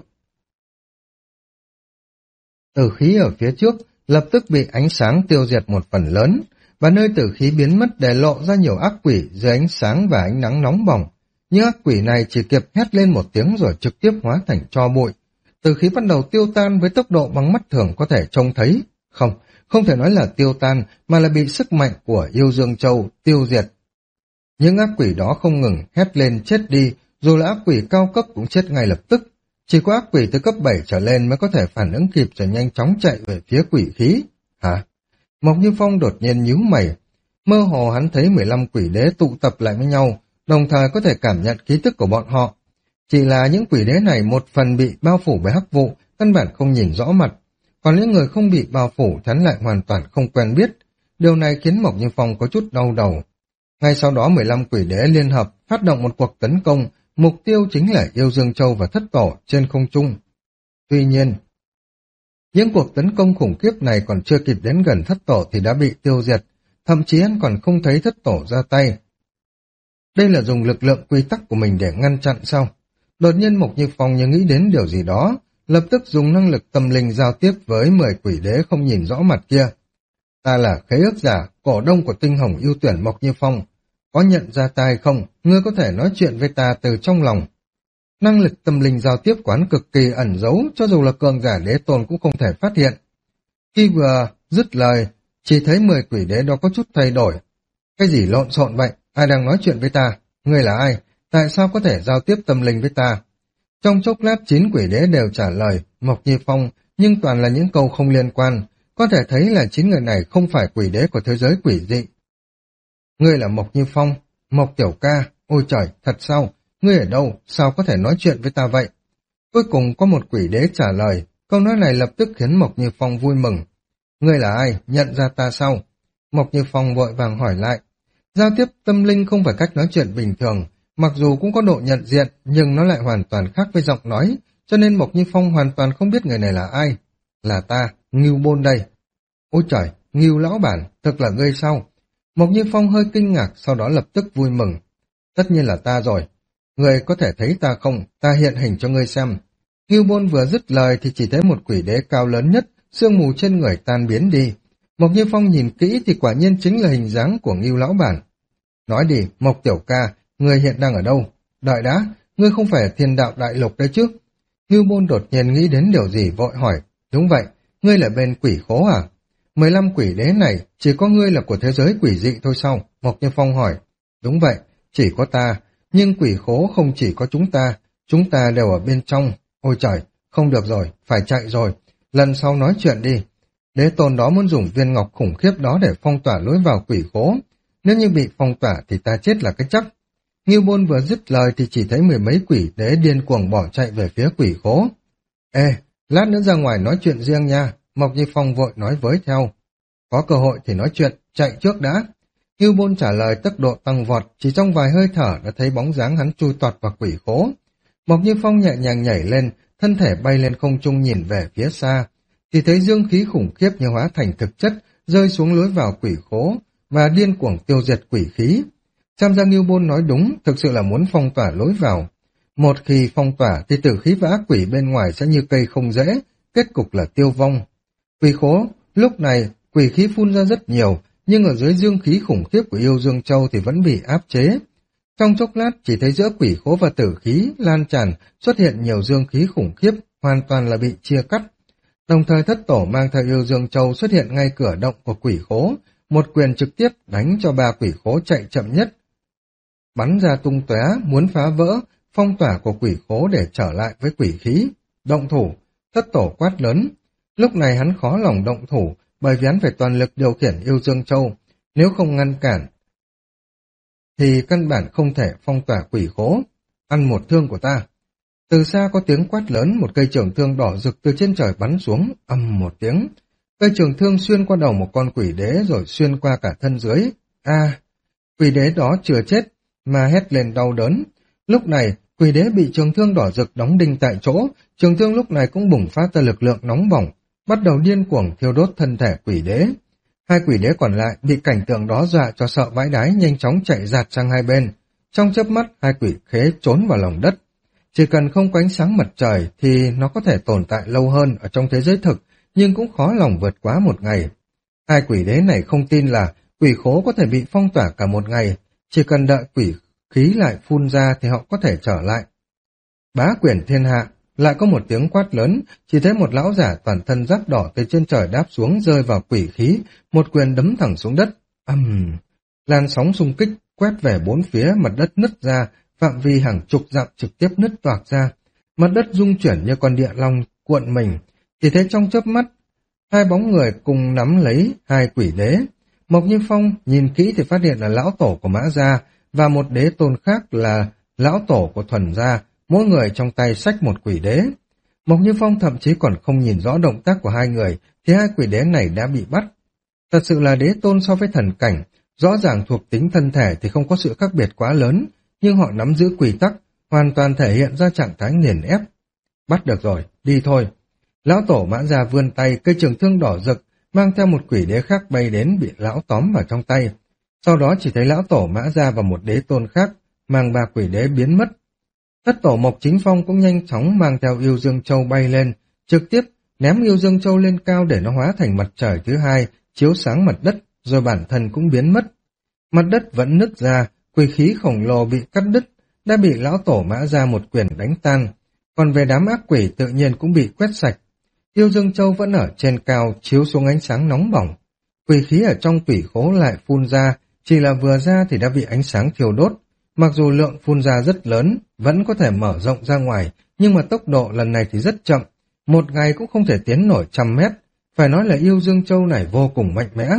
A: Tử khí ở phía trước lập tức bị ánh sáng tiêu diệt một phần lớn, và nơi tử khí biến mất để lộ ra nhiều ác quỷ dưới ánh sáng và ánh nắng nóng bỏng. Những ác quỷ này chỉ kịp hét lên một tiếng rồi trực tiếp hóa thành tro bụi. Tử khí bắt đầu tiêu tan với tốc độ bằng mắt thường có thể trông thấy. Không, không thể nói là tiêu tan, mà là bị sức mạnh của Yêu Dương Châu tiêu diệt. Những ác quỷ đó không ngừng hét lên chết đi, dù là ác quỷ cao cấp cũng chết ngay lập tức. Chỉ có ác quỷ từ cấp bảy trở lên mới có thể phản ứng kịp rồi nhanh chóng chạy về phía quỷ khí. Hả? Mộc Như Phong đột nhiên nhíu mày. Mơ hồ hắn thấy mười lăm quỷ đế tụ tập lại với nhau, đồng thời có thể cảm nhận khí tức của bọn họ. Chỉ là những quỷ đế này một phần bị bao phủ bởi hắc vụ, căn bản không nhìn rõ mặt. Còn những người không bị bao phủ hắn lại hoàn toàn không quen biết. Điều này khiến Mộc Như Phong có chút đau đầu. Ngay sau đó mười lăm quỷ đế liên hợp phát động một cuộc tấn công, mục tiêu chính là Yêu Dương Châu và thất tổ trên không trung. Tuy nhiên, những cuộc tấn công khủng khiếp này còn chưa kịp đến gần thất tổ thì đã bị tiêu diệt, thậm chí hắn còn không thấy thất tổ ra tay. Đây là dùng lực lượng quy tắc của mình để ngăn chặn sao? Đột nhiên Mộc Như Phong như nghĩ đến điều gì đó, lập tức dùng năng lực tâm linh giao tiếp với mười quỷ đế không nhìn rõ mặt kia. Ta là khế ước giả, cổ đông của tinh hồng ưu tuyển Mộc Như Phong. Có nhận ra ta hay không, ngươi có thể nói chuyện với ta từ trong lòng. Năng lực tâm linh giao tiếp quán cực kỳ ẩn giấu, cho dù là cường giả đế tôn cũng không thể phát hiện. Khi vừa dứt lời, chỉ thấy mười quỷ đế đó có chút thay đổi. Cái gì lộn xộn vậy? Ai đang nói chuyện với ta? Ngươi là ai? Tại sao có thể giao tiếp tâm linh với ta? Trong chốc lát chín quỷ đế đều trả lời Mộc Như Phong, nhưng toàn là những câu không liên quan. Có thể thấy là chín người này không phải quỷ đế của thế giới quỷ dị. Ngươi là Mộc Như Phong, Mộc tiểu ca, ôi trời, thật sao? Ngươi ở đâu? Sao có thể nói chuyện với ta vậy? Cuối cùng có một quỷ đế trả lời, câu nói này lập tức khiến Mộc Như Phong vui mừng. Ngươi là ai, nhận ra ta sao? Mộc Như Phong vội vàng hỏi lại. Giao tiếp tâm linh không phải cách nói chuyện bình thường, mặc dù cũng có độ nhận diện, nhưng nó lại hoàn toàn khác với giọng nói, cho nên Mộc Như Phong hoàn toàn không biết người này là ai. Là ta, Ngưu Bôn đây. Ôi trời, Ngưu lão bản, thực là ngươi sao? Mộc Như Phong hơi kinh ngạc, sau đó lập tức vui mừng. Tất nhiên là ta rồi. Ngươi có thể thấy ta không, ta hiện hình cho ngươi xem. Ngưu Bôn vừa dứt lời thì chỉ thấy một quỷ đế cao lớn nhất, sương mù trên người tan biến đi. Mộc Như Phong nhìn kỹ thì quả nhiên chính là hình dáng của Ngưu lão bản. Nói đi, Mộc tiểu ca, ngươi hiện đang ở đâu? Đợi đã, ngươi không phải ở Thiên Đạo Đại Lục đấy chứ? Ngưu Bôn đột nhiên nghĩ đến điều gì vội hỏi. Đúng vậy, ngươi là bên quỷ khố à? Mười lăm quỷ đế này, chỉ có ngươi là của thế giới quỷ dị thôi sao? Mộc Như Phong hỏi. Đúng vậy, chỉ có ta, nhưng quỷ khố không chỉ có chúng ta, chúng ta đều ở bên trong. Ôi trời, không được rồi, phải chạy rồi. Lần sau nói chuyện đi. Đế tôn đó muốn dùng viên ngọc khủng khiếp đó để phong tỏa lối vào quỷ khố. Nếu như bị phong tỏa thì ta chết là cái chắc. Ngưu Bôn vừa dứt lời thì chỉ thấy mười mấy quỷ đế điên cuồng bỏ chạy về phía quỷ khố. Ê, lát nữa ra ngoài nói chuyện riêng nha. Mộc Như Phong vội nói với theo. Có cơ hội thì nói chuyện, chạy trước đã. Ngưu Bôn trả lời tốc độ tăng vọt, chỉ trong vài hơi thở đã thấy bóng dáng hắn chui tọt vào quỷ khố. Mộc Như Phong nhẹ nhàng nhảy lên, thân thể bay lên không trung nhìn về phía xa, thì thấy dương khí khủng khiếp như hóa thành thực chất, rơi xuống lối vào quỷ khố và điên cuồng tiêu diệt quỷ khí. Xem ra Ngưu Bôn nói đúng, thực sự là muốn phong tỏa lối vào. Một khi phong tỏa thì tử khí và ác quỷ bên ngoài sẽ như cây không rễ, kết cục là tiêu vong. Quỷ khố, lúc này quỷ khí phun ra rất nhiều, nhưng ở dưới dương khí khủng khiếp của yêu Dương Châu thì vẫn bị áp chế. Trong chốc lát chỉ thấy giữa quỷ khố và tử khí lan tràn xuất hiện nhiều dương khí khủng khiếp, hoàn toàn là bị chia cắt. Đồng thời thất tổ mang theo yêu Dương Châu xuất hiện ngay cửa động của quỷ khố, một quyền trực tiếp đánh cho ba quỷ khố chạy chậm nhất. Bắn ra tung tóe muốn phá vỡ phong tỏa của quỷ khố để trở lại với quỷ khí. Động thủ, thất tổ quát lớn. Lúc này hắn khó lòng động thủ, bởi vì hắn phải toàn lực điều khiển yêu Dương Châu. Nếu không ngăn cản, thì căn bản không thể phong tỏa quỷ khố. Ăn một thương của ta. Từ xa có tiếng quát lớn, một cây trường thương đỏ rực từ trên trời bắn xuống, ầm một tiếng. Cây trường thương xuyên qua đầu một con quỷ đế rồi xuyên qua cả thân dưới. A, quỷ đế đó chưa chết, mà hét lên đau đớn. Lúc này, quỷ đế bị trường thương đỏ rực đóng đinh tại chỗ, trường thương lúc này cũng bùng phát ra lực lượng nóng bỏng, bắt đầu điên cuồng thiêu đốt thân thể quỷ đế. Hai quỷ đế còn lại bị cảnh tượng đó dọa cho sợ vãi đái, nhanh chóng chạy giạt sang hai bên. Trong chớp mắt, hai quỷ khế trốn vào lòng đất. Chỉ cần không có ánh sáng mặt trời thì nó có thể tồn tại lâu hơn ở trong thế giới thực, nhưng cũng khó lòng vượt quá một ngày. Hai quỷ đế này không tin là quỷ khố có thể bị phong tỏa cả một ngày, chỉ cần đợi quỷ khí lại phun ra thì họ có thể trở lại. Bá quyền thiên hạ, lại có một tiếng quát lớn, chỉ thấy một lão giả toàn thân giáp đỏ từ trên trời đáp xuống rơi vào quỷ khí, một quyền đấm thẳng xuống đất. Ầm, uhm. Làn sóng xung kích quét về bốn phía, mặt đất nứt ra, phạm vi hàng chục dặm trực tiếp nứt toạc ra, mặt đất rung chuyển như con địa long cuộn mình. Chỉ thấy trong chớp mắt, hai bóng người cùng nắm lấy hai quỷ đế. Mộc Như Phong nhìn kỹ thì phát hiện là lão tổ của Mã Gia và một đế tôn khác là lão tổ của Thuần Gia, mỗi người trong tay xách một quỷ đế. Mộc Như Phong thậm chí còn không nhìn rõ động tác của hai người thì hai quỷ đế này đã bị bắt. Thật sự là đế tôn so với thần cảnh, rõ ràng thuộc tính thân thể thì không có sự khác biệt quá lớn, nhưng họ nắm giữ quy tắc, hoàn toàn thể hiện ra trạng thái nghiền ép. Bắt được rồi, đi thôi. Lão tổ Mã Gia vươn tay, cây trường thương đỏ rực, mang theo một quỷ đế khác bay đến bị lão tóm vào trong tay. Sau đó chỉ thấy lão tổ Mã Gia và một đế tôn khác, mang ba quỷ đế biến mất. Thất tổ Mộc Chính Phong cũng nhanh chóng mang theo yêu Dương Châu bay lên, trực tiếp ném yêu Dương Châu lên cao để nó hóa thành mặt trời thứ hai, chiếu sáng mặt đất, rồi bản thân cũng biến mất. Mặt đất vẫn nứt ra, quỷ khí khổng lồ bị cắt đứt, đã bị lão tổ Mã Gia một quyền đánh tan. Còn về đám ác quỷ tự nhiên cũng bị quét sạch. Yêu Dương Châu vẫn ở trên cao, chiếu xuống ánh sáng nóng bỏng. Quỷ khí ở trong quỷ khố lại phun ra, chỉ là vừa ra thì đã bị ánh sáng thiêu đốt. Mặc dù lượng phun ra rất lớn, vẫn có thể mở rộng ra ngoài, nhưng mà tốc độ lần này thì rất chậm. Một ngày cũng không thể tiến nổi trăm mét. Phải nói là yêu Dương Châu này vô cùng mạnh mẽ.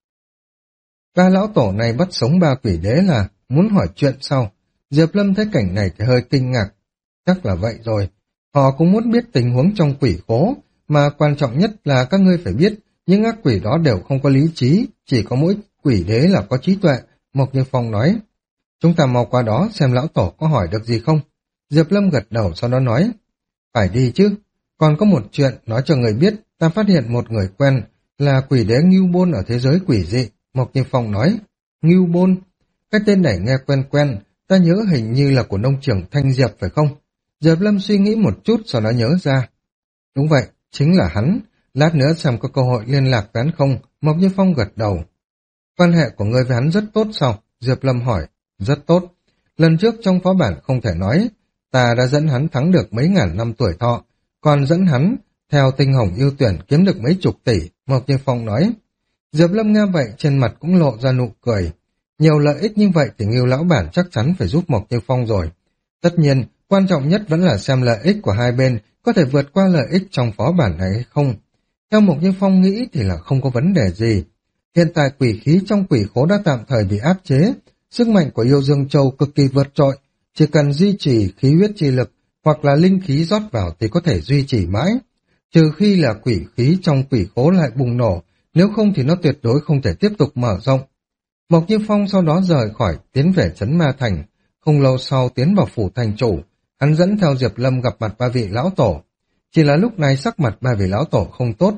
A: Ba lão tổ này bắt sống ba quỷ đế là muốn hỏi chuyện sau. Diệp Lâm thấy cảnh này thì hơi kinh ngạc. Chắc là vậy rồi. Họ cũng muốn biết tình huống trong quỷ khố, mà quan trọng nhất là các ngươi phải biết, những ác quỷ đó đều không có lý trí, chỉ có mỗi quỷ đế là có trí tuệ, Mộc Như Phong nói. Chúng ta mau qua đó xem lão tổ có hỏi được gì không? Diệp Lâm gật đầu sau đó nói. Phải đi chứ, còn có một chuyện nói cho người biết, ta phát hiện một người quen là quỷ đế Ngưu Bôn ở thế giới quỷ dị, Mộc Như Phong nói. Ngưu Bôn? Cái tên này nghe quen quen, ta nhớ hình như là của nông trường Thanh Diệp phải không? Diệp Lâm suy nghĩ một chút sau đó nhớ ra. Đúng vậy, chính là hắn. Lát nữa xem có cơ hội liên lạc với hắn không? Mộc Như Phong gật đầu. Quan hệ của ngươi với hắn rất tốt sao? Diệp Lâm hỏi. Rất tốt. Lần trước trong phó bản không thể nói, ta đã dẫn hắn thắng được mấy ngàn năm tuổi thọ, còn dẫn hắn theo tinh hồng ưu tuyển kiếm được mấy chục tỷ, Mộc Như Phong nói. Diệp Lâm nghe vậy trên mặt cũng lộ ra nụ cười. Nhiều lợi ích như vậy thì Ngưu lão bản chắc chắn phải giúp Mộc Như Phong rồi. Tất nhiên, quan trọng nhất vẫn là xem lợi ích của hai bên có thể vượt qua lợi ích trong phó bản này hay không. Theo Mộc Như Phong nghĩ thì là không có vấn đề gì. Hiện tại quỷ khí trong quỷ khố đã tạm thời bị áp chế, sức mạnh của yêu dương châu cực kỳ vượt trội, chỉ cần duy trì khí huyết chi lực hoặc là linh khí rót vào thì có thể duy trì mãi. Trừ khi là quỷ khí trong quỷ khố lại bùng nổ, nếu không thì nó tuyệt đối không thể tiếp tục mở rộng. Mộc Như Phong sau đó rời khỏi, tiến về trấn Ma Thành, không lâu sau tiến vào phủ thành chủ, hắn dẫn theo Diệp Lâm gặp mặt ba vị lão tổ. Chỉ là lúc này sắc mặt ba vị lão tổ không tốt.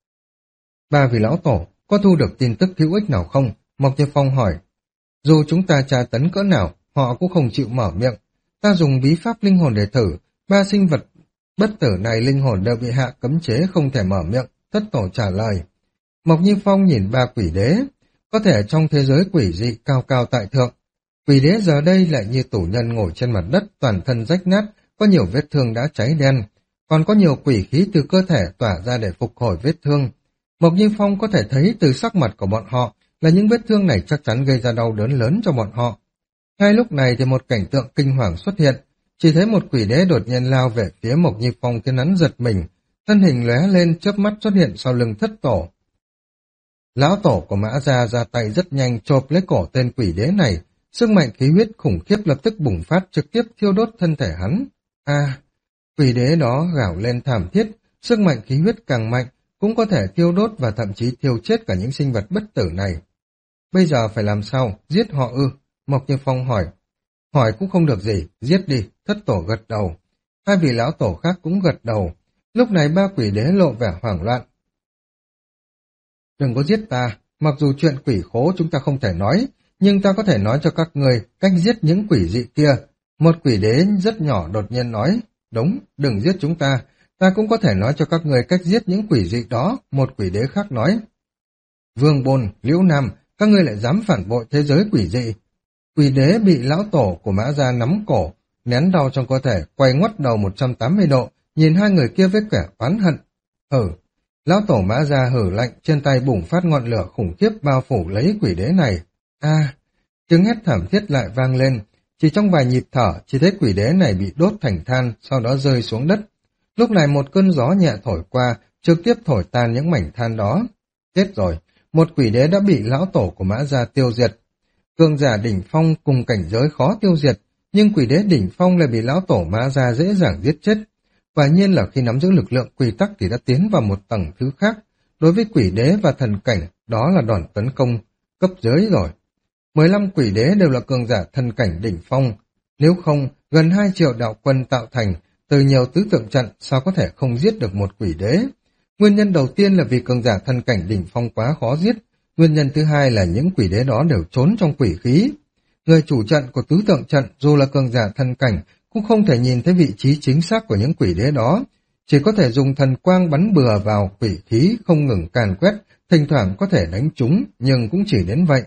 A: Ba vị lão tổ, có thu được tin tức hữu ích nào không? Mộc Như Phong hỏi. Dù chúng ta tra tấn cỡ nào, họ cũng không chịu mở miệng. Ta dùng bí pháp linh hồn để thử, ba sinh vật bất tử này linh hồn đều bị hạ cấm chế không thể mở miệng, thất tổ trả lời. Mộc Như Phong nhìn ba quỷ đế, có thể trong thế giới quỷ dị cao cao tại thượng. Quỷ đế giờ đây lại như tù nhân ngồi trên mặt đất, toàn thân rách nát, có nhiều vết thương đã cháy đen, còn có nhiều quỷ khí từ cơ thể tỏa ra để phục hồi vết thương. Mộc Như Phong có thể thấy từ sắc mặt của bọn họ là những vết thương này chắc chắn gây ra đau đớn lớn cho bọn họ. Ngay lúc này thì một cảnh tượng kinh hoàng xuất hiện, chỉ thấy một quỷ đế đột nhiên lao về phía Mộc Như Phong khiến hắn giật mình, thân hình lóe lên chớp mắt xuất hiện sau lưng thất tổ. Lão tổ của Mã Gia ra tay rất nhanh chộp lấy cổ tên quỷ đế này, sức mạnh khí huyết khủng khiếp lập tức bùng phát trực tiếp thiêu đốt thân thể hắn. A, quỷ đế đó gào lên thảm thiết, sức mạnh khí huyết càng mạnh, cũng có thể thiêu đốt và thậm chí thiêu chết cả những sinh vật bất tử này. Bây giờ phải làm sao? Giết họ ư? Mộc Như Phong hỏi. Hỏi cũng không được gì, giết đi, thất tổ gật đầu. Hai vị lão tổ khác cũng gật đầu. Lúc này ba quỷ đế lộ vẻ hoảng loạn. Đừng có giết ta, mặc dù chuyện quỷ khố chúng ta không thể nói, nhưng ta có thể nói cho các người cách giết những quỷ dị kia. Một quỷ đế rất nhỏ đột nhiên nói. Đúng, đừng giết chúng ta. Ta cũng có thể nói cho các người cách giết những quỷ dị đó, một quỷ đế khác nói. Vương Bôn, Liễu Nam, các ngươi lại dám phản bội thế giới quỷ dị. Quỷ đế bị lão tổ của Mã Gia nắm cổ, nén đau trong cơ thể, quay ngoắt đầu một trăm tám mươi độ, nhìn hai người kia với vẻ oán hận. Hử, lão tổ Mã Gia hử lạnh, trên tay bùng phát ngọn lửa khủng khiếp bao phủ lấy quỷ đế này. A, tiếng hét thảm thiết lại vang lên, chỉ trong vài nhịp thở, chỉ thấy quỷ đế này bị đốt thành than, sau đó rơi xuống đất. Lúc này một cơn gió nhẹ thổi qua, trực tiếp thổi tan những mảnh than đó. Chết rồi, một quỷ đế đã bị lão tổ của Mã Gia tiêu diệt. Cường giả đỉnh phong cùng cảnh giới khó tiêu diệt, nhưng quỷ đế đỉnh phong lại bị lão tổ Mã Gia dễ dàng giết chết. Quả nhiên là khi nắm giữ lực lượng quy tắc thì đã tiến vào một tầng thứ khác. Đối với quỷ đế và thần cảnh, đó là đòn tấn công cấp giới rồi. mười lăm quỷ đế đều là cường giả thần cảnh đỉnh phong. Nếu không, gần hai triệu đạo quân tạo thành, từ nhiều tứ tượng trận sao có thể không giết được một quỷ đế. Nguyên nhân đầu tiên là vì cường giả thần cảnh đỉnh phong quá khó giết. Nguyên nhân thứ hai là những quỷ đế đó đều trốn trong quỷ khí. Người chủ trận của tứ tượng trận dù là cường giả thần cảnh cũng không thể nhìn thấy vị trí chính xác của những quỷ đế đó. Chỉ có thể dùng thần quang bắn bừa vào quỷ khí không ngừng càn quét, thỉnh thoảng có thể đánh trúng nhưng cũng chỉ đến vậy.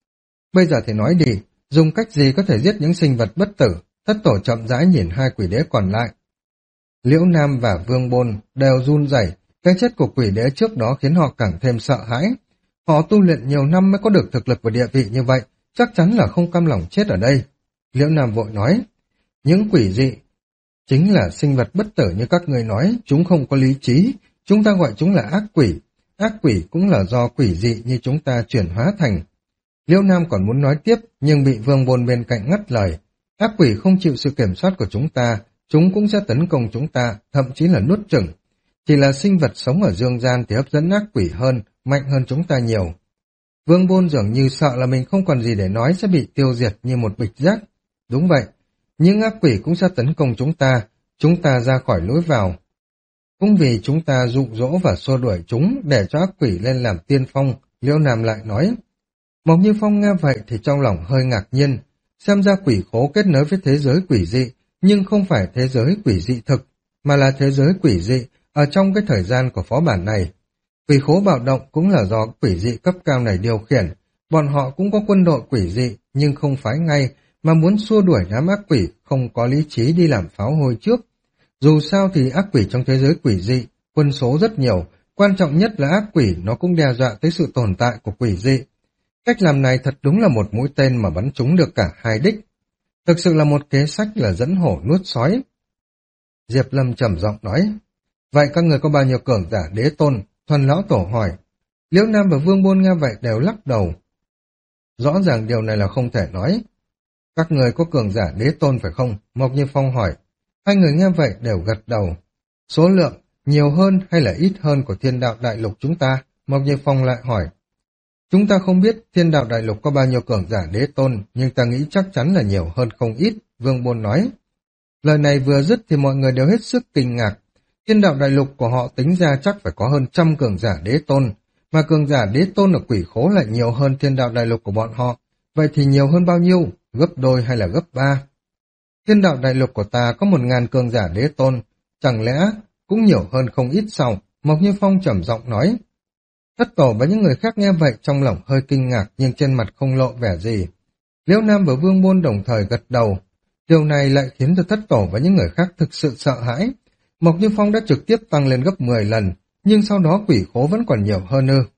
A: Bây giờ thì nói đi, dùng cách gì có thể giết những sinh vật bất tử? Thất tổ chậm rãi nhìn hai quỷ đế còn lại. Liễu Nam và Vương Bôn đều run rẩy, cái chết của quỷ đế trước đó khiến họ càng thêm sợ hãi. Họ tu luyện nhiều năm mới có được thực lực và địa vị như vậy, chắc chắn là không cam lòng chết ở đây. Liễu Nam vội nói, những quỷ dị chính là sinh vật bất tử như các người nói, chúng không có lý trí, chúng ta gọi chúng là ác quỷ. Ác quỷ cũng là do quỷ dị như chúng ta chuyển hóa thành. Liễu Nam còn muốn nói tiếp, nhưng bị Vương Bôn bên cạnh ngắt lời. Ác quỷ không chịu sự kiểm soát của chúng ta, chúng cũng sẽ tấn công chúng ta, thậm chí là nuốt chửng. Chỉ là sinh vật sống ở dương gian thì hấp dẫn ác quỷ hơn, mạnh hơn chúng ta nhiều. Vương Bôn dường như sợ là mình không còn gì để nói sẽ bị tiêu diệt như một bịch rác. Đúng vậy, những ác quỷ cũng sẽ tấn công chúng ta, chúng ta ra khỏi lối vào. Cũng vì chúng ta dụ dỗ và xua đuổi chúng để cho ác quỷ lên làm tiên phong, Liễu Nam lại nói. Mộc Như Phong nghe vậy thì trong lòng hơi ngạc nhiên, xem ra quỷ khố kết nối với thế giới quỷ dị, nhưng không phải thế giới quỷ dị thực, mà là thế giới quỷ dị ở trong cái thời gian của phó bản này. Quỷ khố bạo động cũng là do quỷ dị cấp cao này điều khiển, bọn họ cũng có quân đội quỷ dị nhưng không phái ngay, mà muốn xua đuổi đám ác quỷ không có lý trí đi làm pháo hôi trước. Dù sao thì ác quỷ trong thế giới quỷ dị, quân số rất nhiều, quan trọng nhất là ác quỷ nó cũng đe dọa tới sự tồn tại của quỷ dị. Cách làm này thật đúng là một mũi tên mà bắn trúng được cả hai đích. Thực sự là một kế sách là dẫn hổ nuốt sói. Diệp Lâm trầm giọng nói, vậy các người có bao nhiêu cường giả đế tôn? Thuần lão tổ hỏi. Liễu Nam và Vương Bôn nghe vậy đều lắc đầu. Rõ ràng điều này là không thể nói. Các người có cường giả đế tôn phải không? Mộc Như Phong hỏi. Hai người nghe vậy đều gật đầu. Số lượng nhiều hơn hay là ít hơn của thiên đạo đại lục chúng ta? Mộc Như Phong lại hỏi. Chúng ta không biết thiên đạo đại lục có bao nhiêu cường giả đế tôn, nhưng ta nghĩ chắc chắn là nhiều hơn không ít, Vương Bôn nói. Lời này vừa dứt thì mọi người đều hết sức kinh ngạc. Thiên đạo đại lục của họ tính ra chắc phải có hơn trăm cường giả đế tôn, mà cường giả đế tôn ở quỷ khố lại nhiều hơn thiên đạo đại lục của bọn họ. Vậy thì nhiều hơn bao nhiêu? Gấp đôi hay là gấp ba? Thiên đạo đại lục của ta có một ngàn cường giả đế tôn, chẳng lẽ cũng nhiều hơn không ít sao? Mộc Như Phong trầm giọng nói. Thất tổ và những người khác nghe vậy trong lòng hơi kinh ngạc nhưng trên mặt không lộ vẻ gì. Liễu Nam và Vương Bôn đồng thời gật đầu. Điều này lại khiến cho thất tổ và những người khác thực sự sợ hãi. Mộc Như Phong đã trực tiếp tăng lên gấp mười lần, nhưng sau đó quỷ khố vẫn còn nhiều hơn ư.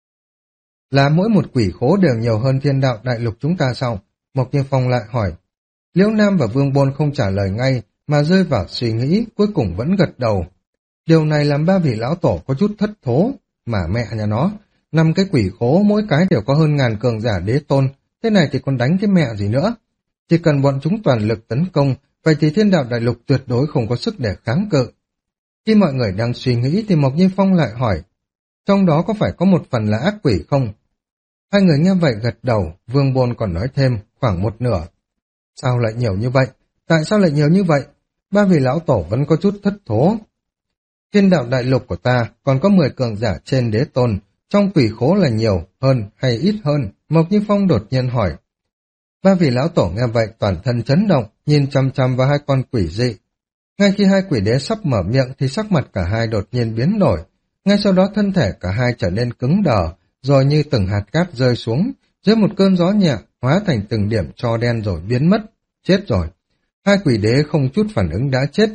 A: Là mỗi một quỷ khố đều nhiều hơn thiên đạo đại lục chúng ta sao? Mộc Như Phong lại hỏi. Liễu Nam và Vương Bôn không trả lời ngay, mà rơi vào suy nghĩ, cuối cùng vẫn gật đầu. Điều này làm ba vị lão tổ có chút thất thố. Mà mẹ nhà nó, năm cái quỷ khố mỗi cái đều có hơn ngàn cường giả đế tôn, thế này thì còn đánh cái mẹ gì nữa. Chỉ cần bọn chúng toàn lực tấn công, vậy thì thiên đạo đại lục tuyệt đối không có sức để kháng cự. Khi mọi người đang suy nghĩ thì Mộc Như Phong lại hỏi, trong đó có phải có một phần là ác quỷ không? Hai người nghe vậy gật đầu, Vương Bôn còn nói thêm khoảng một nửa. Sao lại nhiều như vậy? Tại sao lại nhiều như vậy? Ba vị lão tổ vẫn có chút thất thố. Thiên đạo đại lục của ta còn có mười cường giả trên đế tôn, trong quỷ khố là nhiều hơn hay ít hơn? Mộc Như Phong đột nhiên hỏi. Ba vị lão tổ nghe vậy toàn thân chấn động, nhìn chăm chăm vào hai con quỷ dị. Ngay khi hai quỷ đế sắp mở miệng thì sắc mặt cả hai đột nhiên biến đổi. Ngay sau đó thân thể cả hai trở nên cứng đờ, rồi như từng hạt cát rơi xuống, dưới một cơn gió nhẹ, hóa thành từng điểm tro đen rồi biến mất. Chết rồi. Hai quỷ đế không chút phản ứng đã chết.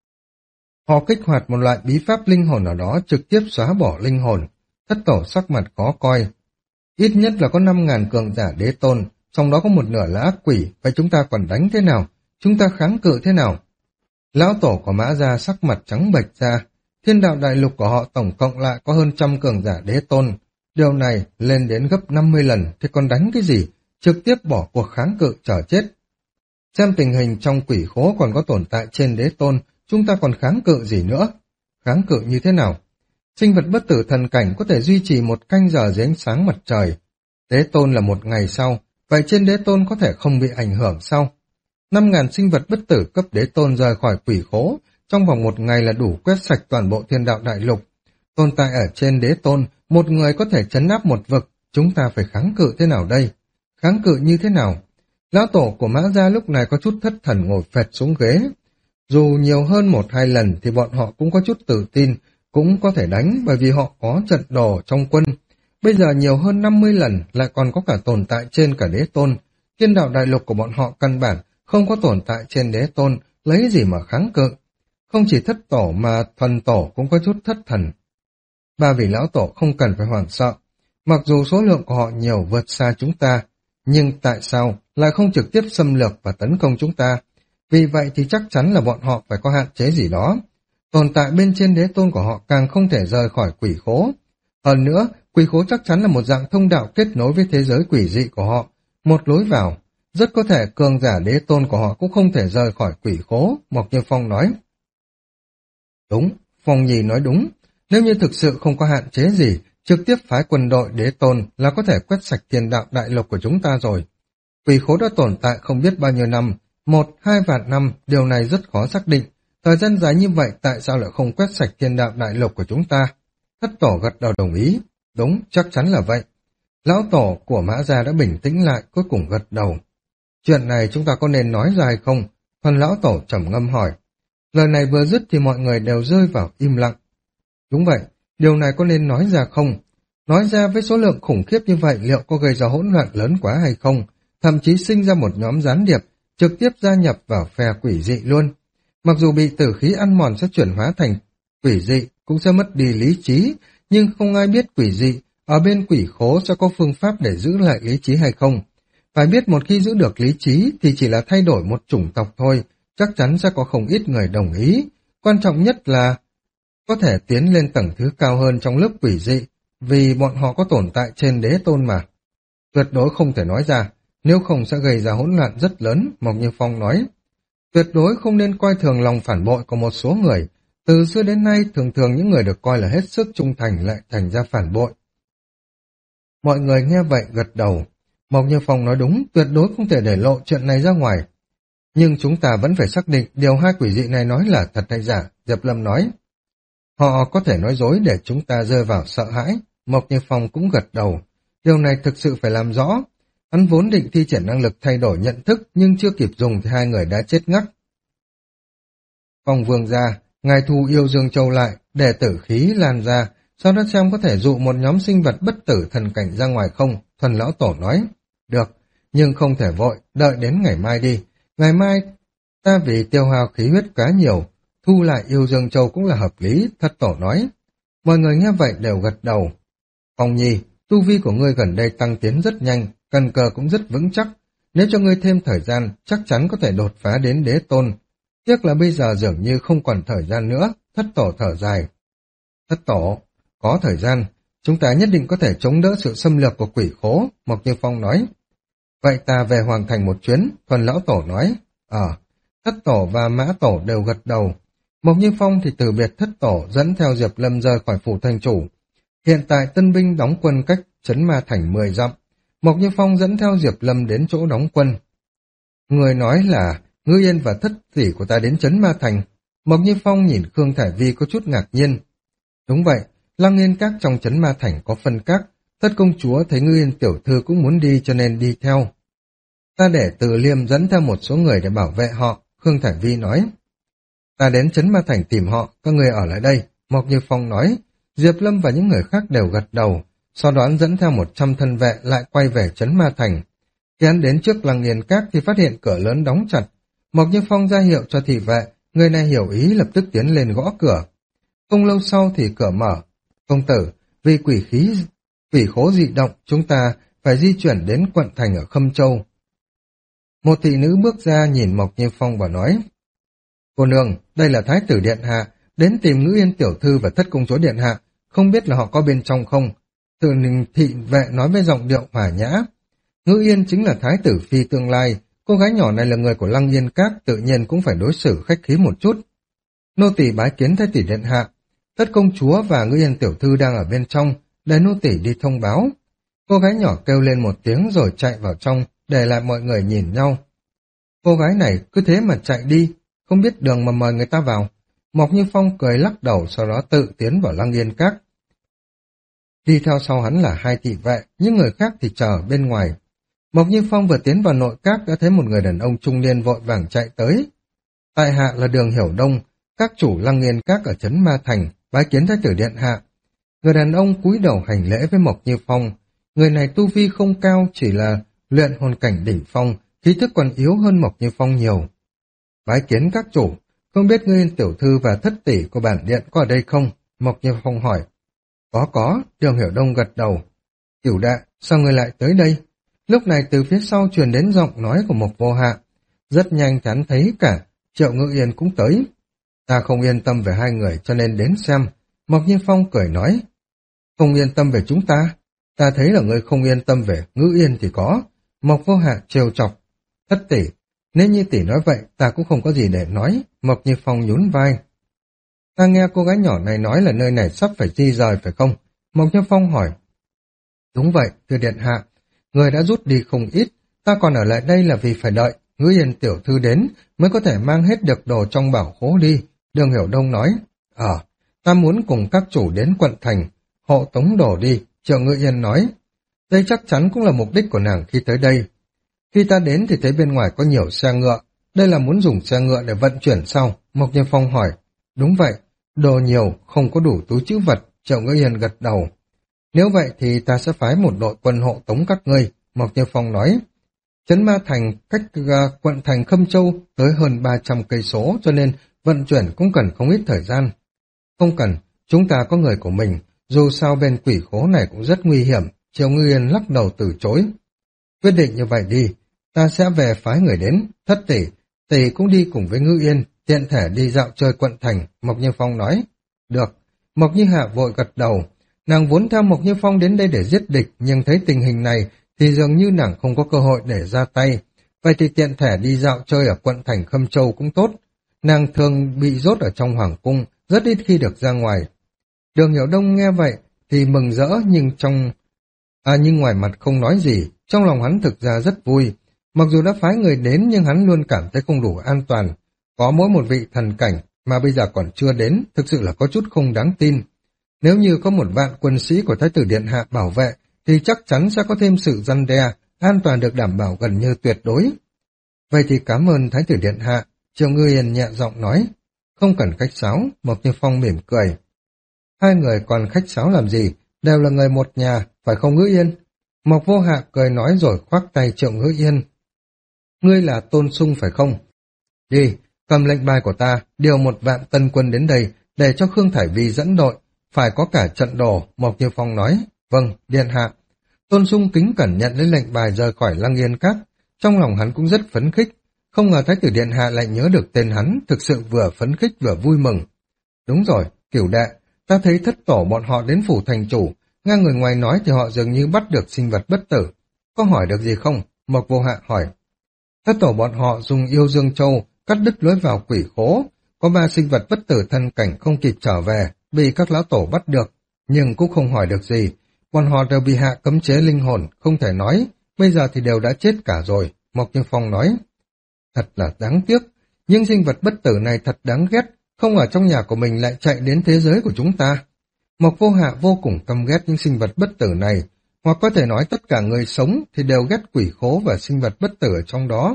A: Họ kích hoạt một loại bí pháp linh hồn nào đó trực tiếp xóa bỏ linh hồn. Thất tổ sắc mặt khó coi. Ít nhất là có năm ngàn cường giả đế tôn, trong đó có một nửa là ác quỷ, vậy chúng ta còn đánh thế nào? Chúng ta kháng cự thế nào? Lão tổ của Mã Gia sắc mặt trắng bệch ra. Thiên đạo đại lục của họ tổng cộng lại có hơn trăm cường giả đế tôn. Điều này lên đến gấp năm mươi lần thì còn đánh cái gì? Trực tiếp bỏ cuộc kháng cự chờ chết. Xem tình hình trong quỷ khố còn có tồn tại trên đế tôn, chúng ta còn kháng cự gì nữa? Kháng cự như thế nào? Sinh vật bất tử thần cảnh có thể duy trì một canh giờ dưới ánh sáng mặt trời. Đế tôn là một ngày sau, vậy trên đế tôn có thể không bị ảnh hưởng sao? Năm ngàn sinh vật bất tử cấp đế tôn rời khỏi quỷ khố, trong vòng một ngày là đủ quét sạch toàn bộ thiên đạo đại lục. Tồn tại ở trên đế tôn, một người có thể trấn áp một vực, chúng ta phải kháng cự thế nào đây? Kháng cự như thế nào? Lão tổ của Mã Gia lúc này có chút thất thần ngồi phệt xuống ghế. Dù nhiều hơn một hai lần thì bọn họ cũng có chút tự tin, cũng có thể đánh bởi vì họ có trận đồ trong quân. Bây giờ nhiều hơn năm mươi lần lại còn có cả tồn tại trên cả đế tôn. Thiên đạo đại lục của bọn họ căn bản không có tồn tại trên đế tôn, lấy gì mà kháng cự. Không chỉ thất tổ mà thuần tổ cũng có chút thất thần. Ba vị lão tổ không cần phải hoảng sợ. Mặc dù số lượng của họ nhiều vượt xa chúng ta, nhưng tại sao lại không trực tiếp xâm lược và tấn công chúng ta? Vì vậy thì chắc chắn là bọn họ phải có hạn chế gì đó. Tồn tại bên trên đế tôn của họ càng không thể rời khỏi quỷ khố. Hơn nữa, quỷ khố chắc chắn là một dạng thông đạo kết nối với thế giới quỷ dị của họ. Một lối vào. rất có thể cường giả đế tôn của họ cũng không thể rời khỏi quỷ khố, Mộc Như Phong nói. Đúng, Phong Nhi nói đúng, nếu như thực sự không có hạn chế gì, trực tiếp phái quân đội đế tôn là có thể quét sạch thiên đạo đại lục của chúng ta rồi. Quỷ khố đã tồn tại không biết bao nhiêu năm, một, hai vạn năm, điều này rất khó xác định. Thời gian dài như vậy tại sao lại không quét sạch thiên đạo đại lục của chúng ta? Thất tổ gật đầu đồng ý. Đúng, chắc chắn là vậy. Lão tổ của Mã Gia đã bình tĩnh lại, cuối cùng gật đầu. Chuyện này chúng ta có nên nói ra hay không? Phần lão tổ trầm ngâm hỏi. Lời này vừa dứt thì mọi người đều rơi vào im lặng. Đúng vậy, điều này có nên nói ra không? Nói ra với số lượng khủng khiếp như vậy liệu có gây ra hỗn loạn lớn quá hay không? Thậm chí sinh ra một nhóm gián điệp, trực tiếp gia nhập vào phe quỷ dị luôn. Mặc dù bị tử khí ăn mòn sẽ chuyển hóa thành quỷ dị, cũng sẽ mất đi lý trí, nhưng không ai biết quỷ dị ở bên quỷ khố sẽ có phương pháp để giữ lại lý trí hay không. Phải biết một khi giữ được lý trí thì chỉ là thay đổi một chủng tộc thôi, chắc chắn sẽ có không ít người đồng ý. Quan trọng nhất là có thể tiến lên tầng thứ cao hơn trong lớp quỷ dị, vì bọn họ có tồn tại trên đế tôn mà. Tuyệt đối không thể nói ra, nếu không sẽ gây ra hỗn loạn rất lớn, Mộc Như Phong nói. Tuyệt đối không nên coi thường lòng phản bội của một số người. Từ xưa đến nay, thường thường những người được coi là hết sức trung thành lại thành ra phản bội. Mọi người nghe vậy gật đầu. Mộc Như Phong nói đúng, tuyệt đối không thể để lộ chuyện này ra ngoài. Nhưng chúng ta vẫn phải xác định điều hai quỷ dị này nói là thật hay giả, Diệp Lâm nói. Họ có thể nói dối để chúng ta rơi vào sợ hãi, Mộc Như Phong cũng gật đầu. Điều này thực sự phải làm rõ. Hắn vốn định thi triển năng lực thay đổi nhận thức, nhưng chưa kịp dùng thì hai người đã chết ngắc. Phong Vương ra, ngài thu yêu Dương Châu lại, để tử khí lan ra, sau đó xem có thể dụ một nhóm sinh vật bất tử thần cảnh ra ngoài không, Thuần Lão Tổ nói. Được, nhưng không thể vội, đợi đến ngày mai đi. Ngày mai, ta vì tiêu hao khí huyết quá nhiều, thu lại yêu Dương Châu cũng là hợp lý, Thất Tổ nói. Mọi người nghe vậy đều gật đầu. Phong Nhi, tu vi của ngươi gần đây tăng tiến rất nhanh, căn cơ cũng rất vững chắc. Nếu cho ngươi thêm thời gian, chắc chắn có thể đột phá đến đế tôn. Tiếc là bây giờ dường như không còn thời gian nữa, Thất Tổ thở dài. Thất Tổ, có thời gian, chúng ta nhất định có thể chống đỡ sự xâm lược của quỷ khố, Mộc Như Phong nói. Vậy ta về Hoàng Thành một chuyến, Thuần Lão Tổ nói. Ờ, Thất Tổ và Mã Tổ đều gật đầu. Mộc Như Phong thì từ biệt Thất Tổ dẫn theo Diệp Lâm rời khỏi phủ thành chủ. Hiện tại tân binh đóng quân cách trấn Ma Thành mười dặm. Mộc Như Phong dẫn theo Diệp Lâm đến chỗ đóng quân. Người nói là Ngư Yên và thất tỷ của ta đến trấn Ma Thành. Mộc Như Phong nhìn Khương Thải Vi có chút ngạc nhiên. Đúng vậy, Lăng Yên Các trong trấn Ma Thành có phân các. Thất công chúa thấy Ngư Yên tiểu thư cũng muốn đi cho nên đi theo. Ta để Từ Liêm dẫn theo một số người để bảo vệ họ, Khương Thải Vi nói. Ta đến trấn Ma Thành tìm họ, các người ở lại đây, Mộc Như Phong nói. Diệp Lâm và những người khác đều gật đầu, sau đó dẫn theo một trăm thân vệ lại quay về trấn Ma Thành. Khi hắn đến trước Lăng Yên Các thì phát hiện cửa lớn đóng chặt. Mộc Như Phong ra hiệu cho thị vệ, người này hiểu ý lập tức tiến lên gõ cửa. Không lâu sau thì cửa mở. Công tử, vì quỷ khí, quỷ khố dị động, chúng ta phải di chuyển đến quận thành ở Khâm Châu. Một thị nữ bước ra nhìn Mộc Như Phong và nói. Cô nương, đây là Thái tử Điện Hạ, đến tìm Ngữ Yên tiểu thư và Thất công chúa Điện Hạ, không biết là họ có bên trong không? Tự ninh thị vệ nói với giọng điệu hòa nhã. Ngữ Yên chính là Thái tử phi tương lai, cô gái nhỏ này là người của Lăng Yên Các, tự nhiên cũng phải đối xử khách khí một chút. Nô tỳ bái kiến Thái tử Điện Hạ, Thất công chúa và Ngữ Yên tiểu thư đang ở bên trong, để nô tỳ đi thông báo. Cô gái nhỏ kêu lên một tiếng rồi chạy vào trong, để lại mọi người nhìn nhau. Cô gái này cứ thế mà chạy đi, không biết đường mà mời người ta vào. Mộc Như Phong cười lắc đầu, sau đó tự tiến vào Lăng Yên Các. Đi theo sau hắn là hai thị vệ, những người khác thì chờ bên ngoài. Mộc Như Phong vừa tiến vào nội các đã thấy một người đàn ông trung niên vội vàng chạy tới. Tại hạ là Đường Hiểu Đông, các chủ Lăng Yên Các ở trấn Ma Thành, bái kiến Thái tử Điện Hạ. Người đàn ông cúi đầu hành lễ với Mộc Như Phong. Người này tu vi không cao, chỉ là luyện hồn cảnh đỉnh phong, khí thức còn yếu hơn Mộc Như Phong nhiều. Bái kiến các chủ, không biết Ngư Yên tiểu thư và thất tỷ của bản điện có ở đây không? Mộc Như Phong hỏi. Có có, Đường Hiểu Đông gật đầu. Cửu Đệ, sao ngươi lại tới đây? Lúc này từ phía sau truyền đến giọng nói của Mộc Vô Hạ. Rất nhanh chán thấy cả Triệu Ngự Yên cũng tới. Ta không yên tâm về hai người cho nên đến xem. Mộc Như Phong cười nói. Không yên tâm về chúng ta? Ta thấy là ngươi không yên tâm về Ngự Yên thì có. Mộc Vô Hạ trêu chọc. Thất tỷ, nếu như tỷ nói vậy, ta cũng không có gì để nói. Mộc Như Phong nhún vai. Ta nghe cô gái nhỏ này nói là nơi này sắp phải di rời phải không? Mộc Như Phong hỏi. Đúng vậy, thưa điện hạ. Người đã rút đi không ít, ta còn ở lại đây là vì phải đợi Ngữ Yên tiểu thư đến mới có thể mang hết được đồ trong bảo khố đi. Đường Hiểu Đông nói. Ờ, ta muốn cùng các chủ đến quận thành, hộ tống đồ đi. Triệu Ngữ Yên nói. Đây chắc chắn cũng là mục đích của nàng khi tới đây. Khi ta đến thì thấy bên ngoài có nhiều xe ngựa. Đây là muốn dùng xe ngựa để vận chuyển sao? Mộc Như Phong hỏi. Đúng vậy, đồ nhiều, không có đủ túi trữ vật. Triệu Ngữ Yên gật đầu. Nếu vậy thì ta sẽ phái một đội quân hộ tống các ngươi, Mộc Như Phong nói. Trấn Ma Thành cách uh, quận thành Khâm Châu tới hơn ba trăm cây số, cho nên vận chuyển cũng cần không ít thời gian. Không cần, chúng ta có người của mình, dù sao bên quỷ khố này cũng rất nguy hiểm. Triệu Ngữ Yên lắc đầu từ chối. Quyết định như vậy đi, ta sẽ về phái người đến. Thất tỷ, tỷ cũng đi cùng với Ngữ Yên, tiện thể đi dạo chơi quận thành, Mộc Như Phong nói. Được, Mộc Như Hạ vội gật đầu. Nàng vốn theo Mộc Như Phong đến đây để giết địch, nhưng thấy tình hình này thì dường như nàng không có cơ hội để ra tay. Vậy thì tiện thể đi dạo chơi ở quận thành Khâm Châu cũng tốt. Nàng thường bị rốt ở trong hoàng cung, rất ít khi được ra ngoài. Đường Hiểu Đông nghe vậy thì mừng rỡ, nhưng trong à nhưng ngoài mặt không nói gì, trong lòng hắn thực ra rất vui. Mặc dù đã phái người đến nhưng hắn luôn cảm thấy không đủ an toàn. Có mỗi một vị thần cảnh mà bây giờ còn chưa đến, thực sự là có chút không đáng tin. Nếu như có một vạn quân sĩ của Thái tử Điện Hạ bảo vệ, thì chắc chắn sẽ có thêm sự răn đe, an toàn được đảm bảo gần như tuyệt đối. Vậy thì cảm ơn Thái tử Điện Hạ, Triệu Ngữ Yên nhẹ giọng nói. Không cần khách sáo, Mộc Như Phong mỉm cười. Hai người còn khách sáo làm gì, đều là người một nhà, phải không Ngữ Yên? Mộc Vô Hạ cười nói rồi khoác tay Triệu Ngữ Yên. Ngươi là Tôn Sung phải không? Đi, cầm lệnh bài của ta, điều một vạn tân quân đến đây, để cho Khương Thải Vi dẫn đội. Phải có cả trận đồ, Mộc Như Phong nói. Vâng, điện hạ. Tôn Sung kính cẩn nhận lấy lệnh bài rời khỏi Lăng Yên Các. Trong lòng hắn cũng rất phấn khích. Không ngờ Thái tử điện hạ lại nhớ được tên hắn, thực sự vừa phấn khích vừa vui mừng. Đúng rồi, Cửu đệ, ta thấy thất tổ bọn họ đến phủ thành chủ. Nghe người ngoài nói thì họ dường như bắt được sinh vật bất tử. Có hỏi được gì không? Mộc Vô Hạ hỏi. Thất tổ bọn họ dùng yêu dương châu cắt đứt lối vào quỷ khố. Có ba sinh vật bất tử thân cảnh không kịp trở về, bị các lão tổ bắt được, nhưng cũng không hỏi được gì. Bọn họ đều bị hạ cấm chế linh hồn, không thể nói, bây giờ thì đều đã chết cả rồi, Mộc Như Phong nói. Thật là đáng tiếc, nhưng sinh vật bất tử này thật đáng ghét, không ở trong nhà của mình lại chạy đến thế giới của chúng ta. Mộc Vô Hạ vô cùng căm ghét những sinh vật bất tử này, hoặc có thể nói tất cả người sống thì đều ghét quỷ khố và sinh vật bất tử ở trong đó.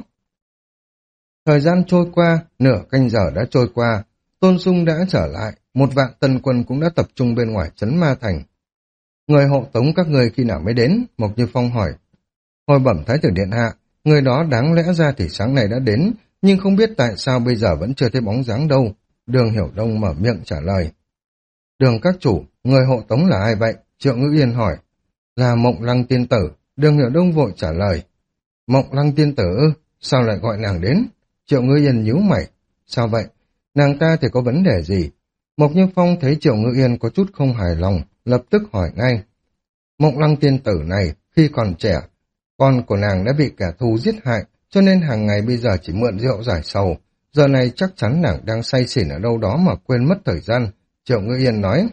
A: Thời gian trôi qua, nửa canh giờ đã trôi qua, Tôn Sung đã trở lại, một vạn tân quân cũng đã tập trung bên ngoài trấn Ma Thành. Người hộ tống các người khi nào mới đến? Mộc Như Phong hỏi. Hồi bẩm Thái tử Điện Hạ, người đó đáng lẽ ra thì sáng nay đã đến, nhưng không biết tại sao bây giờ vẫn chưa thấy bóng dáng đâu. Đường Hiểu Đông mở miệng trả lời. Đường các chủ, người hộ tống là ai vậy? Triệu Ngữ Yên hỏi. Là Mộng Lăng tiên tử, Đường Hiểu Đông vội trả lời. Mộng Lăng tiên tử ư? Sao lại gọi nàng đến? Triệu Ngữ Yên nhíu mày. Sao vậy? Nàng ta thì có vấn đề gì? Mộc Như Phong thấy Triệu Ngữ Yên có chút không hài lòng, lập tức hỏi ngay. Mộng Lăng tiên tử này, khi còn trẻ, con của nàng đã bị kẻ thù giết hại, cho nên hàng ngày bây giờ chỉ mượn rượu giải sầu. Giờ này chắc chắn nàng đang say xỉn ở đâu đó mà quên mất thời gian. Triệu Ngữ Yên nói.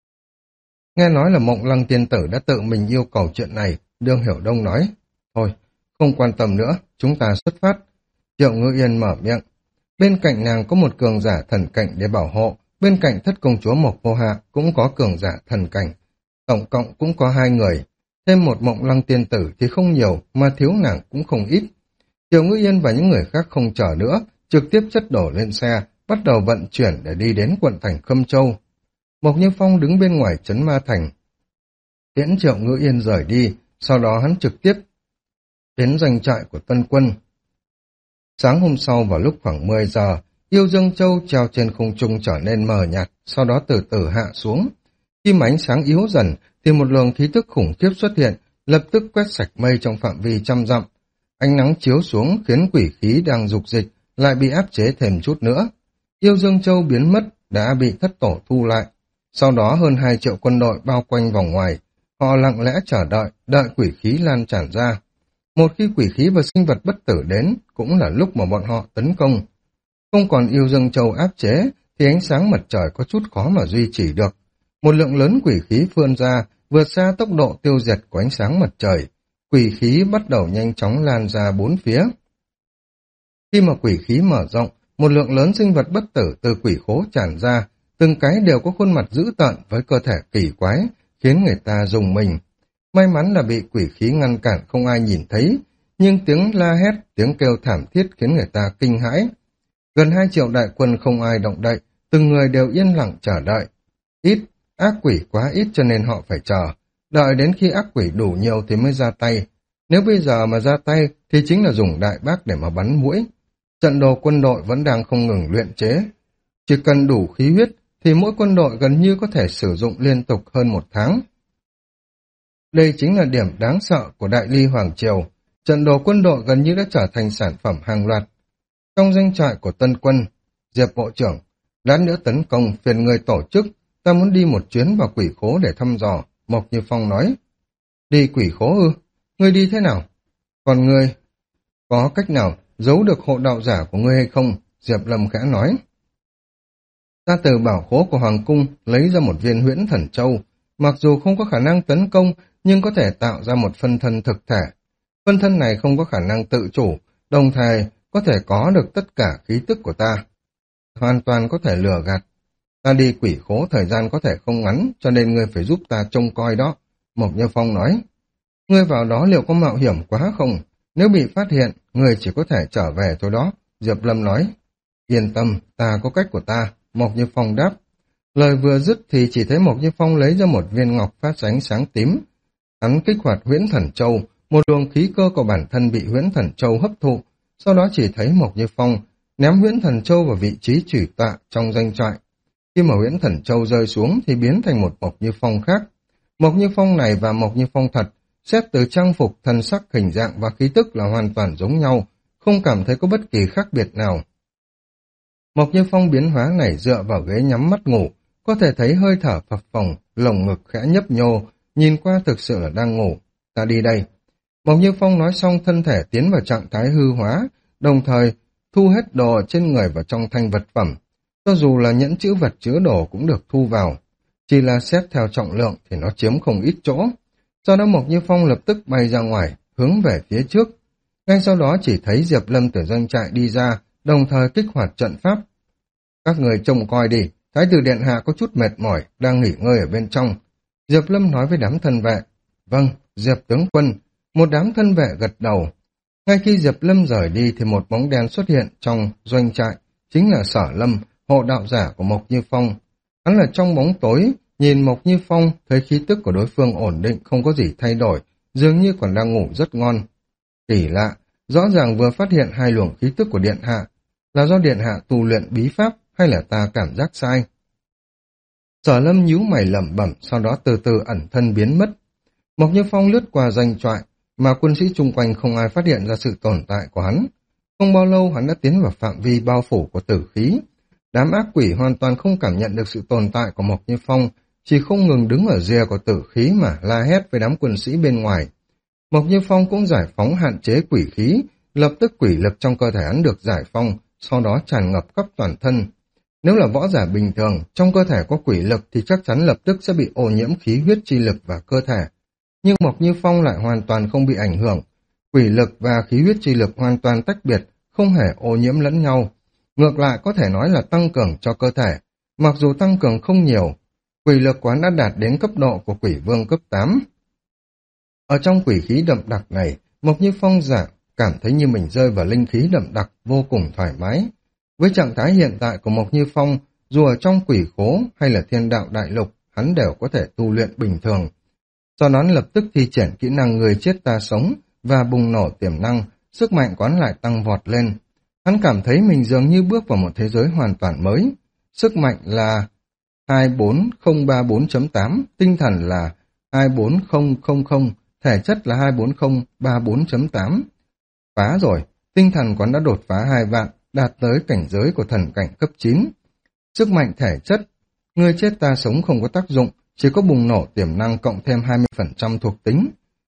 A: Nghe nói là Mộng Lăng tiên tử đã tự mình yêu cầu chuyện này, Đường Hiểu Đông nói. Thôi, không quan tâm nữa, chúng ta xuất phát. Triệu Ngữ Yên mở miệng. Bên cạnh nàng có một cường giả thần cảnh để bảo hộ, bên cạnh thất công chúa Mộc Vô Hạ cũng có cường giả thần cảnh. Tổng cộng cũng có hai người, thêm một Mộng Lăng tiên tử thì không nhiều, mà thiếu nàng cũng không ít. Triệu Ngữ Yên và những người khác không chờ nữa, trực tiếp chất đổ lên xe, bắt đầu vận chuyển để đi đến quận thành Khâm Châu. Mộc Như Phong đứng bên ngoài trấn Ma Thành. Tiễn Triệu Ngữ Yên rời đi, sau đó hắn trực tiếp đến doanh trại của Tân Quân. Sáng hôm sau vào lúc khoảng mười giờ, Yêu Dương Châu treo trên không trung trở nên mờ nhạt, sau đó từ từ hạ xuống. Khi mà ánh sáng yếu dần, thì một luồng khí tức khủng khiếp xuất hiện, lập tức quét sạch mây trong phạm vi trăm dặm. Ánh nắng chiếu xuống khiến quỷ khí đang dục dịch lại bị áp chế thêm chút nữa. Yêu Dương Châu biến mất, đã bị thất tổ thu lại. Sau đó hơn hai triệu quân đội bao quanh vòng ngoài, họ lặng lẽ chờ đợi, đợi quỷ khí lan tràn ra. Một khi quỷ khí và sinh vật bất tử đến, cũng là lúc mà bọn họ tấn công. Không còn yêu dương châu áp chế, thì ánh sáng mặt trời có chút khó mà duy trì được. Một lượng lớn quỷ khí vươn ra, vượt xa tốc độ tiêu diệt của ánh sáng mặt trời. Quỷ khí bắt đầu nhanh chóng lan ra bốn phía. Khi mà quỷ khí mở rộng, một lượng lớn sinh vật bất tử từ quỷ khố tràn ra, từng cái đều có khuôn mặt dữ tợn với cơ thể kỳ quái, khiến người ta rùng mình. May mắn là bị quỷ khí ngăn cản không ai nhìn thấy, nhưng tiếng la hét, tiếng kêu thảm thiết khiến người ta kinh hãi. Gần hai triệu đại quân không ai động đậy, từng người đều yên lặng chờ đợi. Ít, ác quỷ quá ít cho nên họ phải chờ, đợi đến khi ác quỷ đủ nhiều thì mới ra tay. Nếu bây giờ mà ra tay thì chính là dùng đại bác để mà bắn muỗi. Trận đồ quân đội vẫn đang không ngừng luyện chế. Chỉ cần đủ khí huyết thì mỗi quân đội gần như có thể sử dụng liên tục hơn một tháng. Đây chính là điểm đáng sợ của Đại Ly Hoàng Triều. Trận đồ quân đội gần như đã trở thành sản phẩm hàng loạt. Trong doanh trại của Tân Quân, Diệp Bộ trưởng, lát nữa tấn công phiền người tổ chức, ta muốn đi một chuyến vào quỷ khố để thăm dò, Mộc Như Phong nói. Đi quỷ khố ư? Ngươi đi thế nào? Còn ngươi, có cách nào giấu được hộ đạo giả của ngươi hay không? Diệp Lâm khẽ nói. Ta từ bảo khố của Hoàng Cung lấy ra một viên huyễn thần châu, mặc dù không có khả năng tấn công, nhưng có thể tạo ra một phân thân thực thể. Phân thân này không có khả năng tự chủ, đồng thời có thể có được tất cả khí tức của ta. Hoàn toàn có thể lừa gạt. Ta đi quỷ khố thời gian có thể không ngắn, cho nên ngươi phải giúp ta trông coi đó. Mộc Như Phong nói. Ngươi vào đó liệu có mạo hiểm quá không? Nếu bị phát hiện, ngươi chỉ có thể trở về thôi đó. Diệp Lâm nói. Yên tâm, ta có cách của ta. Mộc Như Phong đáp. Lời vừa dứt thì chỉ thấy Mộc Như Phong lấy ra một viên ngọc phát ánh sáng tím. Hắn kích hoạt huyễn thần châu, một luồng khí cơ của bản thân bị huyễn thần châu hấp thụ. Sau đó chỉ thấy Mộc Như Phong ném huyễn thần châu vào vị trí chủy tọa trong doanh trại. Khi mà huyễn thần châu rơi xuống thì biến thành một Mộc Như Phong khác. Mộc Như Phong này và Mộc Như Phong thật, xét từ trang phục, thân sắc, hình dạng và khí tức là hoàn toàn giống nhau, không cảm thấy có bất kỳ khác biệt nào. Mộc Như Phong biến hóa này dựa vào ghế nhắm mắt ngủ, có thể thấy hơi thở phập phồng, lồng ngực khẽ nhấp nhô, nhìn qua thực sự là đang ngủ. Ta đi đây. Mộc Như Phong nói xong thân thể tiến vào trạng thái hư hóa, đồng thời thu hết đồ trên người vào trong thanh vật phẩm. Cho dù là nhẫn chữ vật chứa đồ cũng được thu vào, chỉ là xét theo trọng lượng thì nó chiếm không ít chỗ. Sau đó Mộc Như Phong lập tức bay ra ngoài, hướng về phía trước. Ngay sau đó chỉ thấy Diệp Lâm từ doanh trại đi ra, đồng thời kích hoạt trận pháp. Các người trông coi đi, Thái tử điện hạ có chút mệt mỏi, đang nghỉ ngơi ở bên trong. Diệp Lâm nói với đám thân vệ. Vâng, Diệp tướng quân. Một đám thân vệ gật đầu. Ngay khi Diệp Lâm rời đi thì một bóng đen xuất hiện trong doanh trại, chính là Sở Lâm, hộ đạo giả của Mộc Như Phong. Hắn là trong bóng tối, nhìn Mộc Như Phong, thấy khí tức của đối phương ổn định, không có gì thay đổi, dường như còn đang ngủ rất ngon. Kỳ lạ, rõ ràng vừa phát hiện hai luồng khí tức của điện hạ, là do điện hạ tu luyện bí pháp hay là ta cảm giác sai? Sở Lâm nhíu mày lẩm bẩm, sau đó từ từ ẩn thân biến mất. Mộc Như Phong lướt qua doanh trại, mà quân sĩ chung quanh không ai phát hiện ra sự tồn tại của hắn. Không bao lâu hắn đã tiến vào phạm vi bao phủ của tử khí. Đám ác quỷ hoàn toàn không cảm nhận được sự tồn tại của Mộc Như Phong, chỉ không ngừng đứng ở rìa của tử khí mà la hét với đám quân sĩ bên ngoài. Mộc Như Phong cũng giải phóng hạn chế quỷ khí, lập tức quỷ lực trong cơ thể hắn được giải phóng, sau đó tràn ngập khắp toàn thân. Nếu là võ giả bình thường, trong cơ thể có quỷ lực thì chắc chắn lập tức sẽ bị ô nhiễm khí huyết chi lực và cơ thể. Nhưng Mộc Như Phong lại hoàn toàn không bị ảnh hưởng. Quỷ lực và khí huyết chi lực hoàn toàn tách biệt, không hề ô nhiễm lẫn nhau. Ngược lại có thể nói là tăng cường cho cơ thể. Mặc dù tăng cường không nhiều, quỷ lực quán đã đạt đến cấp độ của quỷ vương cấp tám. Ở trong quỷ khí đậm đặc này, Mộc Như Phong giả cảm thấy như mình rơi vào linh khí đậm đặc vô cùng thoải mái. Với trạng thái hiện tại của Mộc Như Phong, dù ở trong quỷ khố hay là thiên đạo đại lục, hắn đều có thể tu luyện bình thường. Sau đó lập tức thi triển kỹ năng người chết ta sống và bùng nổ tiềm năng, sức mạnh quán lại tăng vọt lên. Hắn cảm thấy mình dường như bước vào một thế giới hoàn toàn mới. Sức mạnh là hai bốn không ba bốn chấm tám, tinh thần là hai bốn không không không, thể chất là hai bốn không ba bốn chấm tám. Phá rồi, tinh thần quán đã đột phá hai vạn, đạt tới cảnh giới của thần cảnh cấp chín. Sức mạnh thể chất, người chết ta sống không có tác dụng, chỉ có bùng nổ tiềm năng cộng thêm hai mươi phần trăm thuộc tính.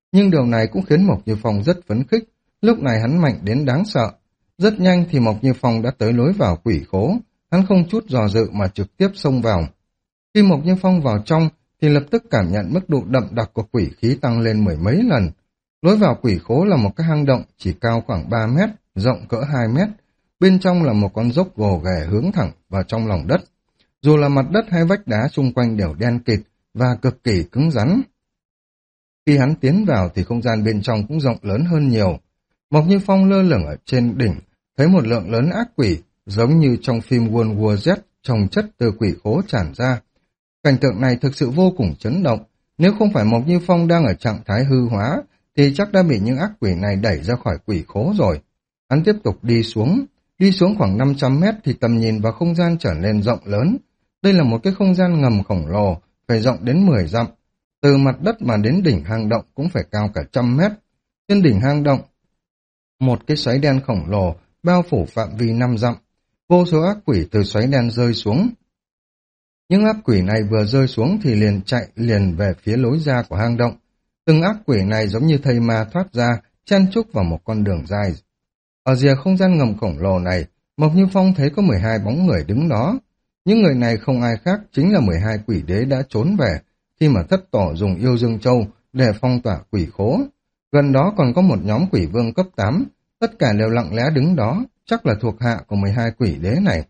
A: Nhưng điều này cũng khiến Mộc Như Phong rất phấn khích, lúc này hắn mạnh đến đáng sợ. Rất nhanh thì Mộc Như Phong đã tới lối vào quỷ khố, hắn không chút dò dự mà trực tiếp xông vào. Khi Mộc Như Phong vào trong thì lập tức cảm nhận mức độ đậm đặc của quỷ khí tăng lên mười mấy lần. Lối vào quỷ khố là một cái hang động chỉ cao khoảng ba mét, rộng cỡ hai mét. Bên trong là một con dốc gồ ghề hướng thẳng vào trong lòng đất. Dù là mặt đất hay vách đá xung quanh đều đen kịt và cực kỳ cứng rắn. Khi hắn tiến vào thì không gian bên trong cũng rộng lớn hơn nhiều. Mộc Như Phong lơ lửng ở trên đỉnh, thấy một lượng lớn ác quỷ, giống như trong phim World War Z, chồng chất từ quỷ khố tràn ra. Cảnh tượng này thực sự vô cùng chấn động. Nếu không phải Mộc Như Phong đang ở trạng thái hư hóa, thì chắc đã bị những ác quỷ này đẩy ra khỏi quỷ khố rồi. Hắn tiếp tục đi xuống. Đi xuống khoảng năm trăm mét thì tầm nhìn vào không gian trở nên rộng lớn. Đây là một cái không gian ngầm khổng lồ, phải rộng đến mười dặm. Từ mặt đất mà đến đỉnh hang động cũng phải cao cả trăm mét. Trên đỉnh hang động, một cái xoáy đen khổng lồ bao phủ phạm vi năm dặm. Vô số ác quỷ từ xoáy đen rơi xuống. Những ác quỷ này vừa rơi xuống thì liền chạy liền về phía lối ra của hang động. Từng ác quỷ này giống như thây ma thoát ra, chen chúc vào một con đường dài. Ở rìa không gian ngầm khổng lồ này, Mộc Như Phong thấy có mười hai bóng người đứng đó. Những người này không ai khác, chính là mười hai quỷ đế đã trốn về, khi mà thất tổ dùng yêu dương châu để phong tỏa quỷ khố. Gần đó còn có một nhóm quỷ vương cấp tám, tất cả đều lặng lẽ đứng đó, chắc là thuộc hạ của mười hai quỷ đế này.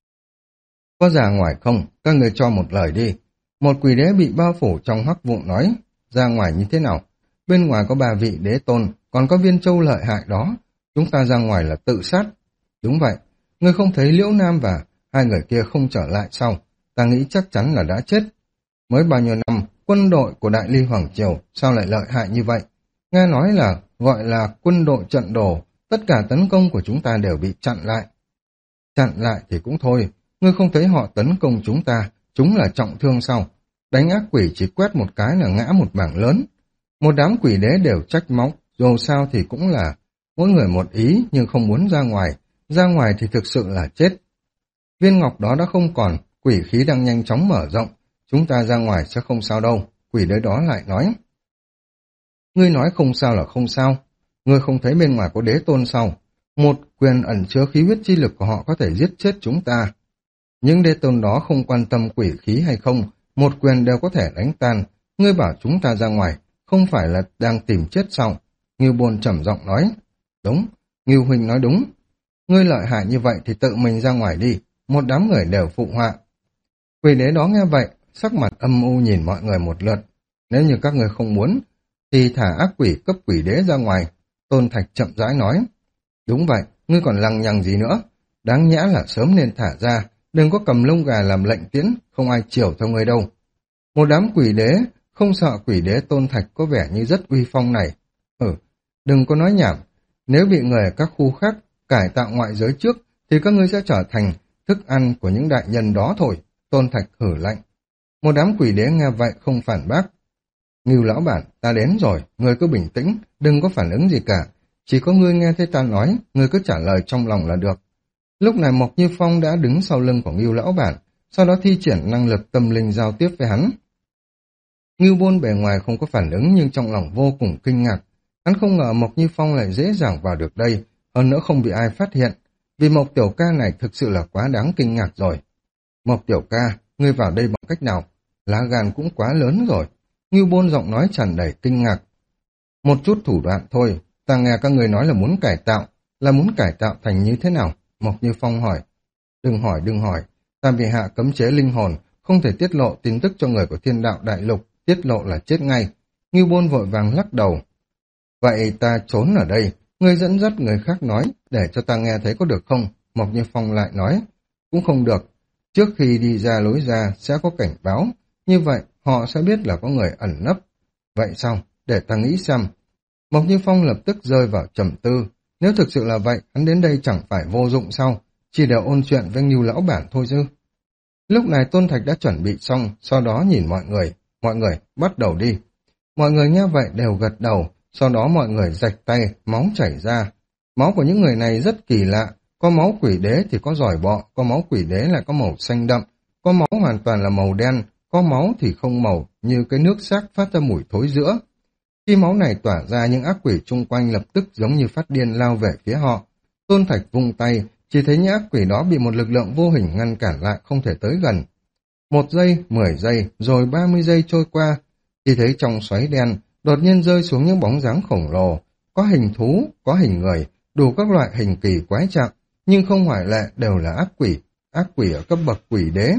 A: Có ra ngoài không? Các người cho một lời đi. Một quỷ đế bị bao phủ trong hắc vụ nói, ra ngoài như thế nào? Bên ngoài có ba vị đế tôn, còn có viên châu lợi hại đó. Chúng ta ra ngoài là tự sát. Đúng vậy, ngươi không thấy Liễu Nam và hai người kia không trở lại sao? Ta nghĩ chắc chắn là đã chết. Mới bao nhiêu năm, quân đội của Đại Ly Hoàng Triều sao lại lợi hại như vậy? Nghe nói là gọi là quân đội trận đồ, tất cả tấn công của chúng ta đều bị chặn lại. Chặn lại thì cũng thôi, ngươi không thấy họ tấn công chúng ta, chúng là trọng thương sao? Đánh ác quỷ chỉ quét một cái là ngã một mảng lớn. Một đám quỷ đế đều trách móc, dù sao thì cũng là mỗi người một ý nhưng không muốn ra ngoài, ra ngoài thì thực sự là chết. Viên ngọc đó đã không còn, quỷ khí đang nhanh chóng mở rộng, chúng ta ra ngoài sẽ không sao đâu, quỷ đế đó lại nói. Ngươi nói không sao là không sao, ngươi không thấy bên ngoài có đế tôn sao? Một quyền ẩn chứa khí huyết chi lực của họ có thể giết chết chúng ta. Những đế tôn đó không quan tâm quỷ khí hay không, một quyền đều có thể đánh tan. Ngươi bảo chúng ta ra ngoài, không phải là đang tìm chết sao? Ngưu Bôn trầm giọng nói. Đúng, Ngưu Huynh nói đúng. Ngươi lợi hại như vậy thì tự mình ra ngoài đi, một đám người đều phụ họa. Quỷ đế đó nghe vậy, sắc mặt âm u nhìn mọi người một lượt. Nếu như các người không muốn, thì thả ác quỷ cấp quỷ đế ra ngoài. Tôn Thạch chậm rãi nói. Đúng vậy, ngươi còn lằng nhằng gì nữa? Đáng nhẽ là sớm nên thả ra, đừng có cầm lông gà làm lệnh tiễn, không ai chiều theo ngươi đâu. Một đám quỷ đế, không sợ quỷ đế Tôn Thạch có vẻ như rất uy phong này. Ừ, đừng có nói nhảm, nếu bị người ở các khu khác cải tạo ngoại giới trước, thì các ngươi sẽ trở thành thức ăn của những đại nhân đó thôi. Tôn Thạch hử lạnh. Một đám quỷ đế nghe vậy không phản bác. Ngưu lão bản, ta đến rồi, ngươi cứ bình tĩnh, đừng có phản ứng gì cả. Chỉ có ngươi nghe thấy ta nói, ngươi cứ trả lời trong lòng là được. Lúc này Mộc Như Phong đã đứng sau lưng của Ngưu lão bản, sau đó thi triển năng lực tâm linh giao tiếp với hắn. Ngưu Bôn bề ngoài không có phản ứng nhưng trong lòng vô cùng kinh ngạc. Hắn không ngờ Mộc Như Phong lại dễ dàng vào được đây, hơn nữa không bị ai phát hiện, vì Mộc tiểu ca này thực sự là quá đáng kinh ngạc rồi. Mộc tiểu ca, ngươi vào đây bằng cách nào? Lá gan cũng quá lớn rồi. Ngưu Bôn giọng nói tràn đầy kinh ngạc. Một chút thủ đoạn thôi, ta nghe các người nói là muốn cải tạo, là muốn cải tạo thành như thế nào? Mộc Như Phong hỏi. Đừng hỏi, đừng hỏi, ta bị hạ cấm chế linh hồn, không thể tiết lộ tin tức cho người của Thiên Đạo Đại Lục, tiết lộ là chết ngay. Ngưu Bôn vội vàng lắc đầu. Vậy ta trốn ở đây, ngươi dẫn dắt người khác nói, để cho ta nghe thấy có được không? Mộc Như Phong lại nói. Cũng không được, trước khi đi ra lối ra sẽ có cảnh báo, như vậy họ sẽ biết là có người ẩn nấp. Vậy sao? Để ta nghĩ xem. Mộc Như Phong lập tức rơi vào trầm tư. Nếu thực sự là vậy, hắn đến đây chẳng phải vô dụng sao? Chỉ để ôn chuyện với Ngưu lão bản thôi chứ. Lúc này Tôn Thạch đã chuẩn bị xong, sau đó nhìn mọi người. Mọi người, bắt đầu đi. Mọi người nghe vậy đều gật đầu, sau đó mọi người rạch tay, máu chảy ra. Máu của những người này rất kỳ lạ. Có máu quỷ đế thì có giỏi bọ, có máu quỷ đế lại có màu xanh đậm, có máu hoàn toàn là màu đen, có máu thì không màu, như cái nước xác phát ra mùi thối rữa. Khi máu này tỏa ra, những ác quỷ chung quanh lập tức giống như phát điên lao về phía họ. Tôn Thạch vung tay, chỉ thấy những ác quỷ đó bị một lực lượng vô hình ngăn cản lại, không thể tới gần. Một giây, mười giây, rồi ba mươi giây trôi qua, chỉ thấy trong xoáy đen đột nhiên rơi xuống những bóng dáng khổng lồ, có hình thú, có hình người, đủ các loại hình kỳ quái trạng, nhưng không ngoại lệ đều là ác quỷ, ác quỷ ở cấp bậc quỷ đế.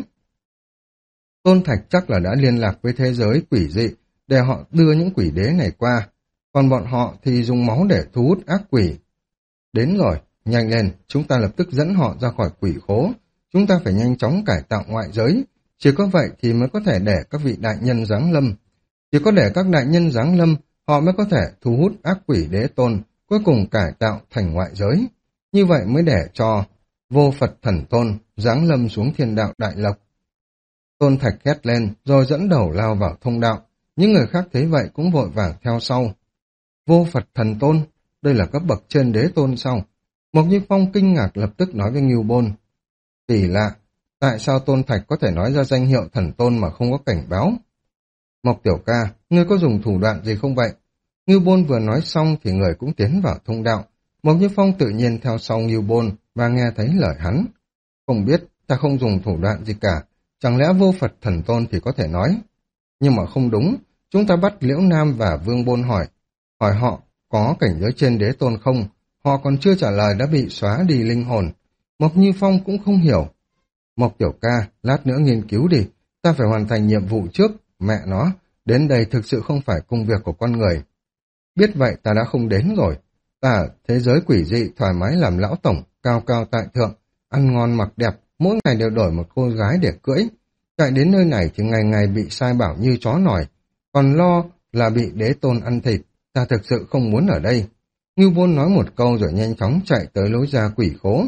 A: Tôn Thạch chắc là đã liên lạc với thế giới quỷ dị để họ đưa những quỷ đế này qua, còn bọn họ thì dùng máu để thu hút ác quỷ. Đến rồi, nhanh lên, chúng ta lập tức dẫn họ ra khỏi quỷ khố, chúng ta phải nhanh chóng cải tạo ngoại giới, chỉ có vậy thì mới có thể để các vị đại nhân giáng lâm. Chỉ có để các đại nhân giáng lâm, họ mới có thể thu hút ác quỷ đế tôn, cuối cùng cải tạo thành ngoại giới. Như vậy mới để cho vô Phật thần tôn giáng lâm xuống thiên đạo đại lộc. Tôn Thạch hét lên, rồi dẫn đầu lao vào thông đạo. Những người khác thấy vậy cũng vội vàng theo sau. Vô Phật thần tôn, đây là cấp bậc trên đế tôn sao? Mộc Như Phong kinh ngạc lập tức nói với Ngưu Bôn. Kỳ lạ, tại sao Tôn Thạch có thể nói ra danh hiệu thần tôn mà không có cảnh báo? Mộc tiểu ca, ngươi có dùng thủ đoạn gì không vậy? Ngưu Bôn vừa nói xong thì người cũng tiến vào thông đạo. Mộc Như Phong tự nhiên theo sau Ngưu Bôn và nghe thấy lời hắn. Không biết, ta không dùng thủ đoạn gì cả. Chẳng lẽ vô Phật thần tôn thì có thể nói? Nhưng mà không đúng, chúng ta bắt Liễu Nam và Vương Bôn hỏi. Hỏi họ có cảnh giới trên đế tôn không? Họ còn chưa trả lời đã bị xóa đi linh hồn. Mộc Như Phong cũng không hiểu. Mộc tiểu ca, lát nữa nghiên cứu đi. Ta phải hoàn thành nhiệm vụ trước. Mẹ nó, đến đây thực sự không phải công việc của con người. Biết vậy ta đã không đến rồi. Ta ở thế giới quỷ dị thoải mái làm lão tổng, cao cao tại thượng, ăn ngon mặc đẹp, mỗi ngày đều đổi một cô gái để cưỡi. Chạy đến nơi này thì ngày ngày bị sai bảo như chó nòi, còn lo là bị đế tôn ăn thịt. Ta thực sự không muốn ở đây. Ngưu Bôn nói một câu rồi nhanh chóng chạy tới lối ra quỷ khố.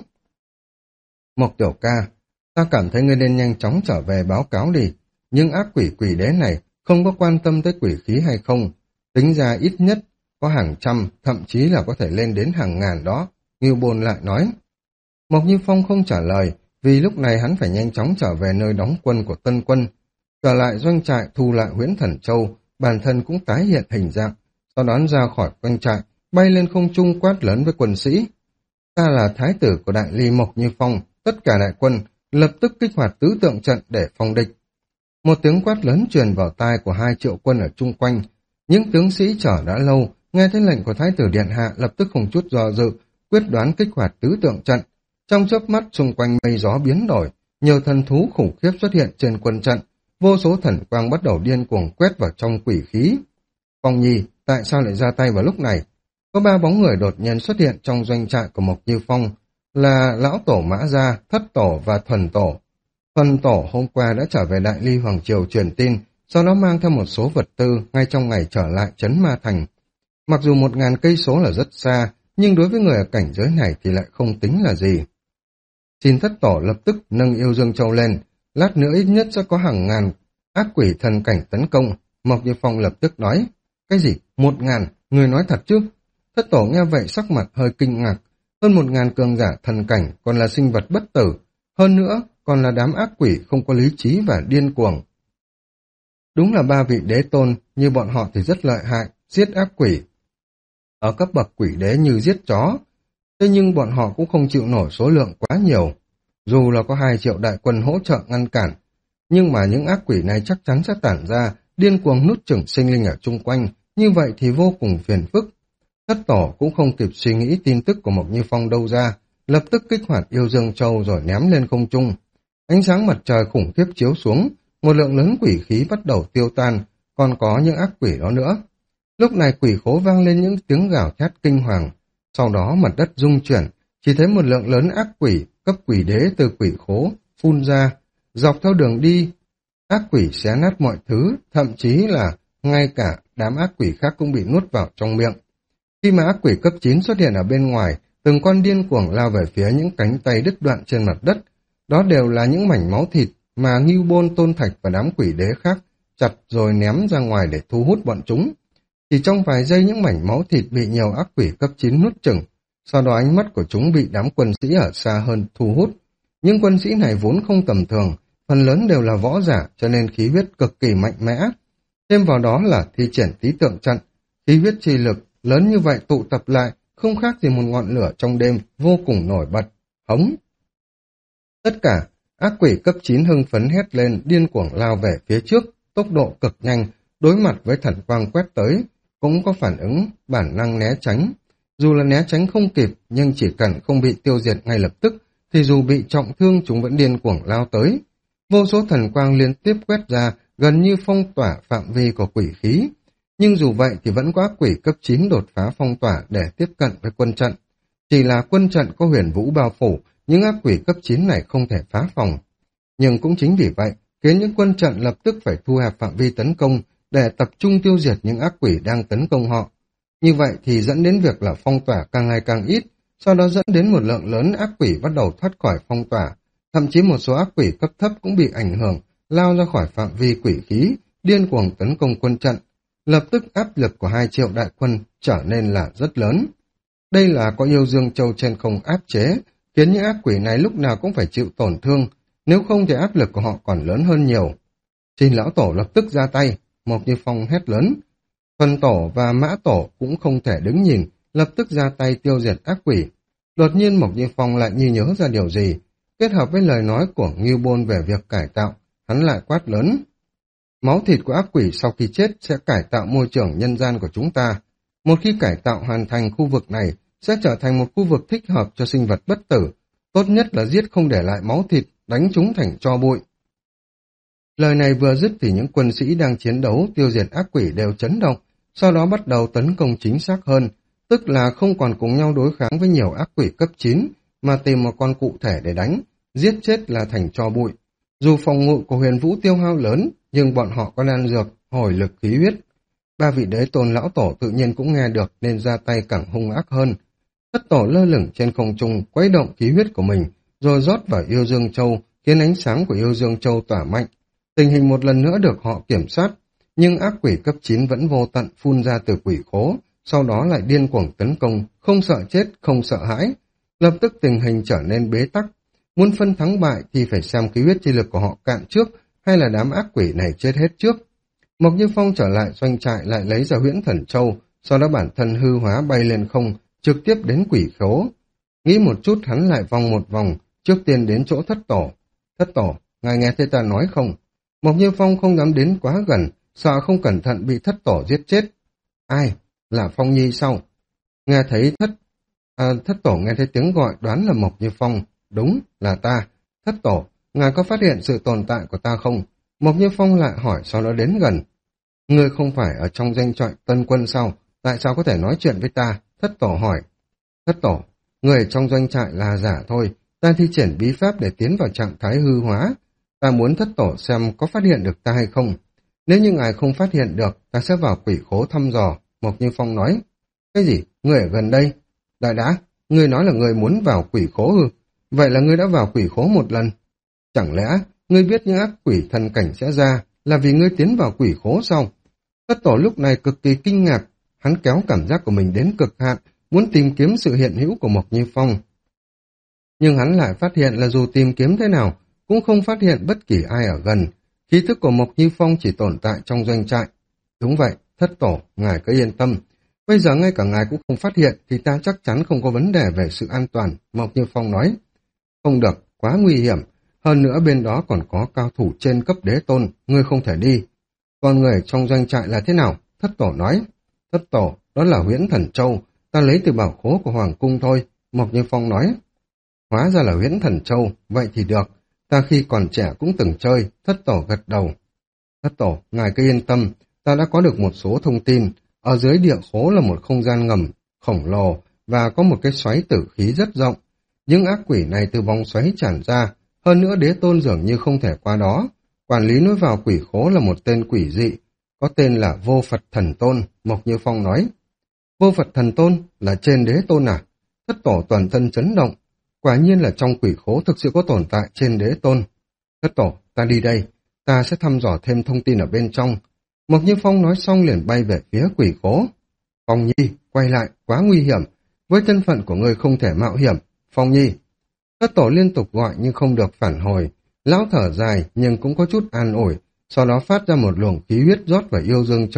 A: Mộc tiểu ca, ta cảm thấy ngươi nên nhanh chóng trở về báo cáo đi. Nhưng ác quỷ quỷ đế này không có quan tâm tới quỷ khí hay không. Tính ra ít nhất có hàng trăm, thậm chí là có thể lên đến hàng ngàn đó. Ngưu Bôn lại nói. Mộc Như Phong không trả lời, vì lúc này hắn phải nhanh chóng trở về nơi đóng quân của Tân Quân. Trở lại doanh trại thu lại Huyễn Thần Châu, bản thân cũng tái hiện hình dạng, sau đó ra khỏi doanh trại, bay lên không trung quát lớn với quân sĩ. Ta là thái tử của đại ly Mộc Như Phong, tất cả đại quân lập tức kích hoạt tứ tượng trận để phòng địch. Một tiếng quát lớn truyền vào tai của hai triệu quân ở chung quanh. Những tướng sĩ chờ đã lâu, nghe thấy lệnh của thái tử điện hạ lập tức không chút do dự, quyết đoán kích hoạt tứ tượng trận. Trong chớp mắt xung quanh mây gió biến đổi, nhiều thần thú khủng khiếp xuất hiện trên quân trận, vô số thần quang bắt đầu điên cuồng quét vào trong quỷ khí. Phong Nhi, tại sao lại ra tay vào lúc này? Có ba bóng người đột nhiên xuất hiện trong doanh trại của Mộc Như Phong, là lão tổ Mã Gia, thất tổ và thuần tổ. Thuần tổ hôm qua đã trở về Đại Ly Hoàng Triều truyền tin, sau đó mang theo một số vật tư ngay trong ngày trở lại trấn Ma Thành. Mặc dù một ngàn cây số là rất xa, nhưng đối với người ở cảnh giới này thì lại không tính là gì. Xin thất tổ lập tức nâng Yêu Dương Châu lên, lát nữa ít nhất sẽ có hàng ngàn ác quỷ thần cảnh tấn công. Mộc Như Phong lập tức nói, cái gì, một ngàn, người nói thật chứ? Thất tổ nghe vậy sắc mặt hơi kinh ngạc, hơn một ngàn cường giả thần cảnh còn là sinh vật bất tử, hơn nữa còn là đám ác quỷ không có lý trí và điên cuồng. Đúng là ba vị đế tôn, như bọn họ thì rất lợi hại, giết ác quỷ. Ở cấp bậc quỷ đế như giết chó, thế nhưng bọn họ cũng không chịu nổi số lượng quá nhiều. Dù là có hai triệu đại quân hỗ trợ ngăn cản, nhưng mà những ác quỷ này chắc chắn sẽ tản ra, điên cuồng nuốt chửng sinh linh ở chung quanh, như vậy thì vô cùng phiền phức. Thất tổ cũng không kịp suy nghĩ tin tức của Mộc Như Phong đâu ra, lập tức kích hoạt Yêu Dương Châu rồi ném lên không trung. Ánh sáng mặt trời khủng khiếp chiếu xuống, một lượng lớn quỷ khí bắt đầu tiêu tan, còn có những ác quỷ đó nữa. Lúc này quỷ khố vang lên những tiếng gào thét kinh hoàng, sau đó mặt đất rung chuyển, chỉ thấy một lượng lớn ác quỷ, cấp quỷ đế từ quỷ khố, phun ra, dọc theo đường đi. Ác quỷ xé nát mọi thứ, thậm chí là ngay cả đám ác quỷ khác cũng bị nuốt vào trong miệng. Khi mà ác quỷ cấp chín xuất hiện ở bên ngoài, từng con điên cuồng lao về phía những cánh tay đứt đoạn trên mặt đất. Đó đều là những mảnh máu thịt mà Ngưu Bôn, Tôn Thạch và đám quỷ đế khác chặt rồi ném ra ngoài để thu hút bọn chúng. Chỉ trong vài giây những mảnh máu thịt bị nhiều ác quỷ cấp chín nuốt chửng, sau đó ánh mắt của chúng bị đám quân sĩ ở xa hơn thu hút. Những quân sĩ này vốn không tầm thường, phần lớn đều là võ giả cho nên khí huyết cực kỳ mạnh mẽ. Thêm vào đó là thi triển tí tượng trận, Khí huyết chi lực lớn như vậy tụ tập lại, không khác gì một ngọn lửa trong đêm, vô cùng nổi bật. Hống! Tất cả ác quỷ cấp chín hưng phấn hét lên, điên cuồng lao về phía trước, tốc độ cực nhanh, đối mặt với thần quang quét tới, cũng có phản ứng, bản năng né tránh. Dù là né tránh không kịp, nhưng chỉ cần không bị tiêu diệt ngay lập tức, thì dù bị trọng thương chúng vẫn điên cuồng lao tới. Vô số thần quang liên tiếp quét ra, gần như phong tỏa phạm vi của quỷ khí. Nhưng dù vậy thì vẫn có ác quỷ cấp chín đột phá phong tỏa để tiếp cận với quân trận. Chỉ là quân trận có huyền vũ bao phủ, những ác quỷ cấp chín này không thể phá phòng. Nhưng cũng chính vì vậy, khiến những quân trận lập tức phải thu hẹp phạm vi tấn công để tập trung tiêu diệt những ác quỷ đang tấn công họ. Như vậy thì dẫn đến việc là phong tỏa càng ngày càng ít, sau đó dẫn đến một lượng lớn ác quỷ bắt đầu thoát khỏi phong tỏa. Thậm chí một số ác quỷ cấp thấp cũng bị ảnh hưởng, lao ra khỏi phạm vi quỷ khí, điên cuồng tấn công quân trận. Lập tức áp lực của hai triệu đại quân trở nên là rất lớn. Đây là có yêu dương châu trên không áp chế, khiến những ác quỷ này lúc nào cũng phải chịu tổn thương, nếu không thì áp lực của họ còn lớn hơn nhiều. Xin lão tổ lập tức ra tay, Mộc Như Phong hét lớn. Thuần tổ và mã tổ cũng không thể đứng nhìn, lập tức ra tay tiêu diệt ác quỷ. Đột nhiên Mộc Như Phong lại như nhớ ra điều gì, kết hợp với lời nói của Ngưu Bôn về việc cải tạo, hắn lại quát lớn. Máu thịt của ác quỷ sau khi chết sẽ cải tạo môi trường nhân gian của chúng ta. Một khi cải tạo hoàn thành, khu vực này sẽ trở thành một khu vực thích hợp cho sinh vật bất tử. Tốt nhất là giết không để lại máu thịt, đánh chúng thành tro bụi. Lời này vừa dứt thì những quân sĩ đang chiến đấu tiêu diệt ác quỷ đều chấn động, sau đó bắt đầu tấn công chính xác hơn, tức là không còn cùng nhau đối kháng với nhiều ác quỷ cấp chín, mà tìm một con cụ thể để đánh, giết chết là thành tro bụi. Dù phòng ngự của Huyền Vũ tiêu hao lớn, nhưng bọn họ có đan dược, hồi lực khí huyết. Ba vị đế tôn lão tổ tự nhiên cũng nghe được nên ra tay càng hung ác hơn. Thất tổ lơ lửng trên không trung, quấy động khí huyết của mình, rồi rót vào yêu dương châu, khiến ánh sáng của yêu dương châu tỏa mạnh. Tình hình một lần nữa được họ kiểm soát, nhưng ác quỷ cấp chín vẫn vô tận phun ra từ quỷ khố, sau đó lại điên cuồng tấn công, không sợ chết, không sợ hãi. Lập tức tình hình trở nên bế tắc. Muốn phân thắng bại thì phải xem khí huyết chi lực của họ cạn trước, hay là đám ác quỷ này chết hết trước. Mộc Như Phong trở lại doanh trại lại lấy ra huyễn thần châu, sau đó bản thân hư hóa bay lên không, trực tiếp đến quỷ khố. Nghĩ một chút hắn lại vòng một vòng, trước tiên đến chỗ thất tổ. Thất tổ, ngài nghe thấy ta nói không? Mộc Như Phong không dám đến quá gần, sợ không cẩn thận bị thất tổ giết chết. Ai? Là Phong Nhi sao? Nghe thấy thất... À, thất tổ nghe thấy tiếng gọi đoán là Mộc Như Phong. Đúng, là ta. Thất tổ, ngài có phát hiện sự tồn tại của ta không? Mộc Như Phong lại hỏi sau đó đến gần. Ngươi không phải ở trong danh trại tân quân sao? Tại sao có thể nói chuyện với ta? Thất tổ hỏi. Thất tổ, người trong doanh trại là giả thôi. Ta thi triển bí pháp để tiến vào trạng thái hư hóa. Ta muốn thất tổ xem có phát hiện được ta hay không. Nếu như ngài không phát hiện được, ta sẽ vào quỷ khố thăm dò. Mộc Như Phong nói. Cái gì? Ngươi ở gần đây? Đại đã, ngươi nói là ngươi muốn vào quỷ khố ư? Vậy là ngươi đã vào quỷ khố một lần. Chẳng lẽ ngươi biết những ác quỷ thần cảnh sẽ ra là vì ngươi tiến vào quỷ khố sao? Thất tổ lúc này cực kỳ kinh ngạc, hắn kéo cảm giác của mình đến cực hạn, muốn tìm kiếm sự hiện hữu của Mộc Như Phong. Nhưng hắn lại phát hiện là dù tìm kiếm thế nào, cũng không phát hiện bất kỳ ai ở gần. Khí thức của Mộc Như Phong chỉ tồn tại trong doanh trại. Đúng vậy, thất tổ, ngài cứ yên tâm. Bây giờ ngay cả ngài cũng không phát hiện thì ta chắc chắn không có vấn đề về sự an toàn, Mộc Như Phong nói. Không được, quá nguy hiểm. Hơn nữa bên đó còn có cao thủ trên cấp đế tôn, ngươi không thể đi. Còn người trong doanh trại là thế nào? Thất tổ nói. Thất tổ, đó là huyễn thần châu, ta lấy từ bảo khố của Hoàng cung thôi, Mộc Như Phong nói. Hóa ra là huyễn thần châu, vậy thì được. Ta khi còn trẻ cũng từng chơi, thất tổ gật đầu. Thất tổ, ngài cứ yên tâm, ta đã có được một số thông tin. Ở dưới địa khố là một không gian ngầm, khổng lồ, và có một cái xoáy tử khí rất rộng. Những ác quỷ này từ vòng xoáy tràn ra, hơn nữa đế tôn dường như không thể qua đó. Quản lý nối vào quỷ khố là một tên quỷ dị, có tên là Vô Phật Thần Tôn, Mộc Như Phong nói. Vô Phật Thần Tôn là trên đế tôn à? Thất tổ toàn thân chấn động. Quả nhiên là trong quỷ khố thực sự có tồn tại trên đế tôn. Thất tổ, ta đi đây, ta sẽ thăm dò thêm thông tin ở bên trong. Mộc Như Phong nói xong liền bay về phía quỷ khố. Phong Nhi, quay lại, quá nguy hiểm. Với thân phận của người không thể mạo hiểm. Phong Nhi. Thất tổ liên tục gọi nhưng không được phản hồi. Lão thở dài nhưng cũng có chút an ủi. Sau đó phát ra một luồng khí huyết rót vào yêu dương châu,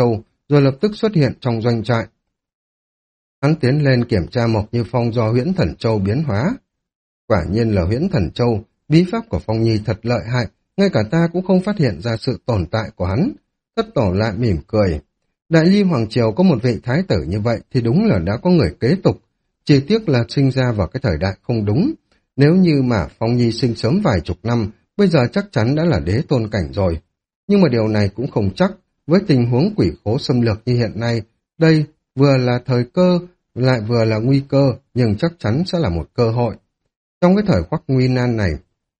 A: rồi lập tức xuất hiện trong doanh trại. Hắn tiến lên kiểm tra Mộc Như Phong do huyễn thần châu biến hóa. Quả nhiên là huyễn thần châu, bí pháp của Phong Nhi thật lợi hại, ngay cả ta cũng không phát hiện ra sự tồn tại của hắn. Thất tổ lại mỉm cười. Đại Ly Hoàng Triều có một vị thái tử như vậy thì đúng là đã có người kế tục, chỉ tiếc là sinh ra vào cái thời đại không đúng. Nếu như mà Phong Nhi sinh sớm vài chục năm, bây giờ chắc chắn đã là đế tôn cảnh rồi. Nhưng mà điều này cũng không chắc, với tình huống quỷ khố xâm lược như hiện nay, đây vừa là thời cơ, lại vừa là nguy cơ, nhưng chắc chắn sẽ là một cơ hội. Trong cái thời khắc nguy nan này,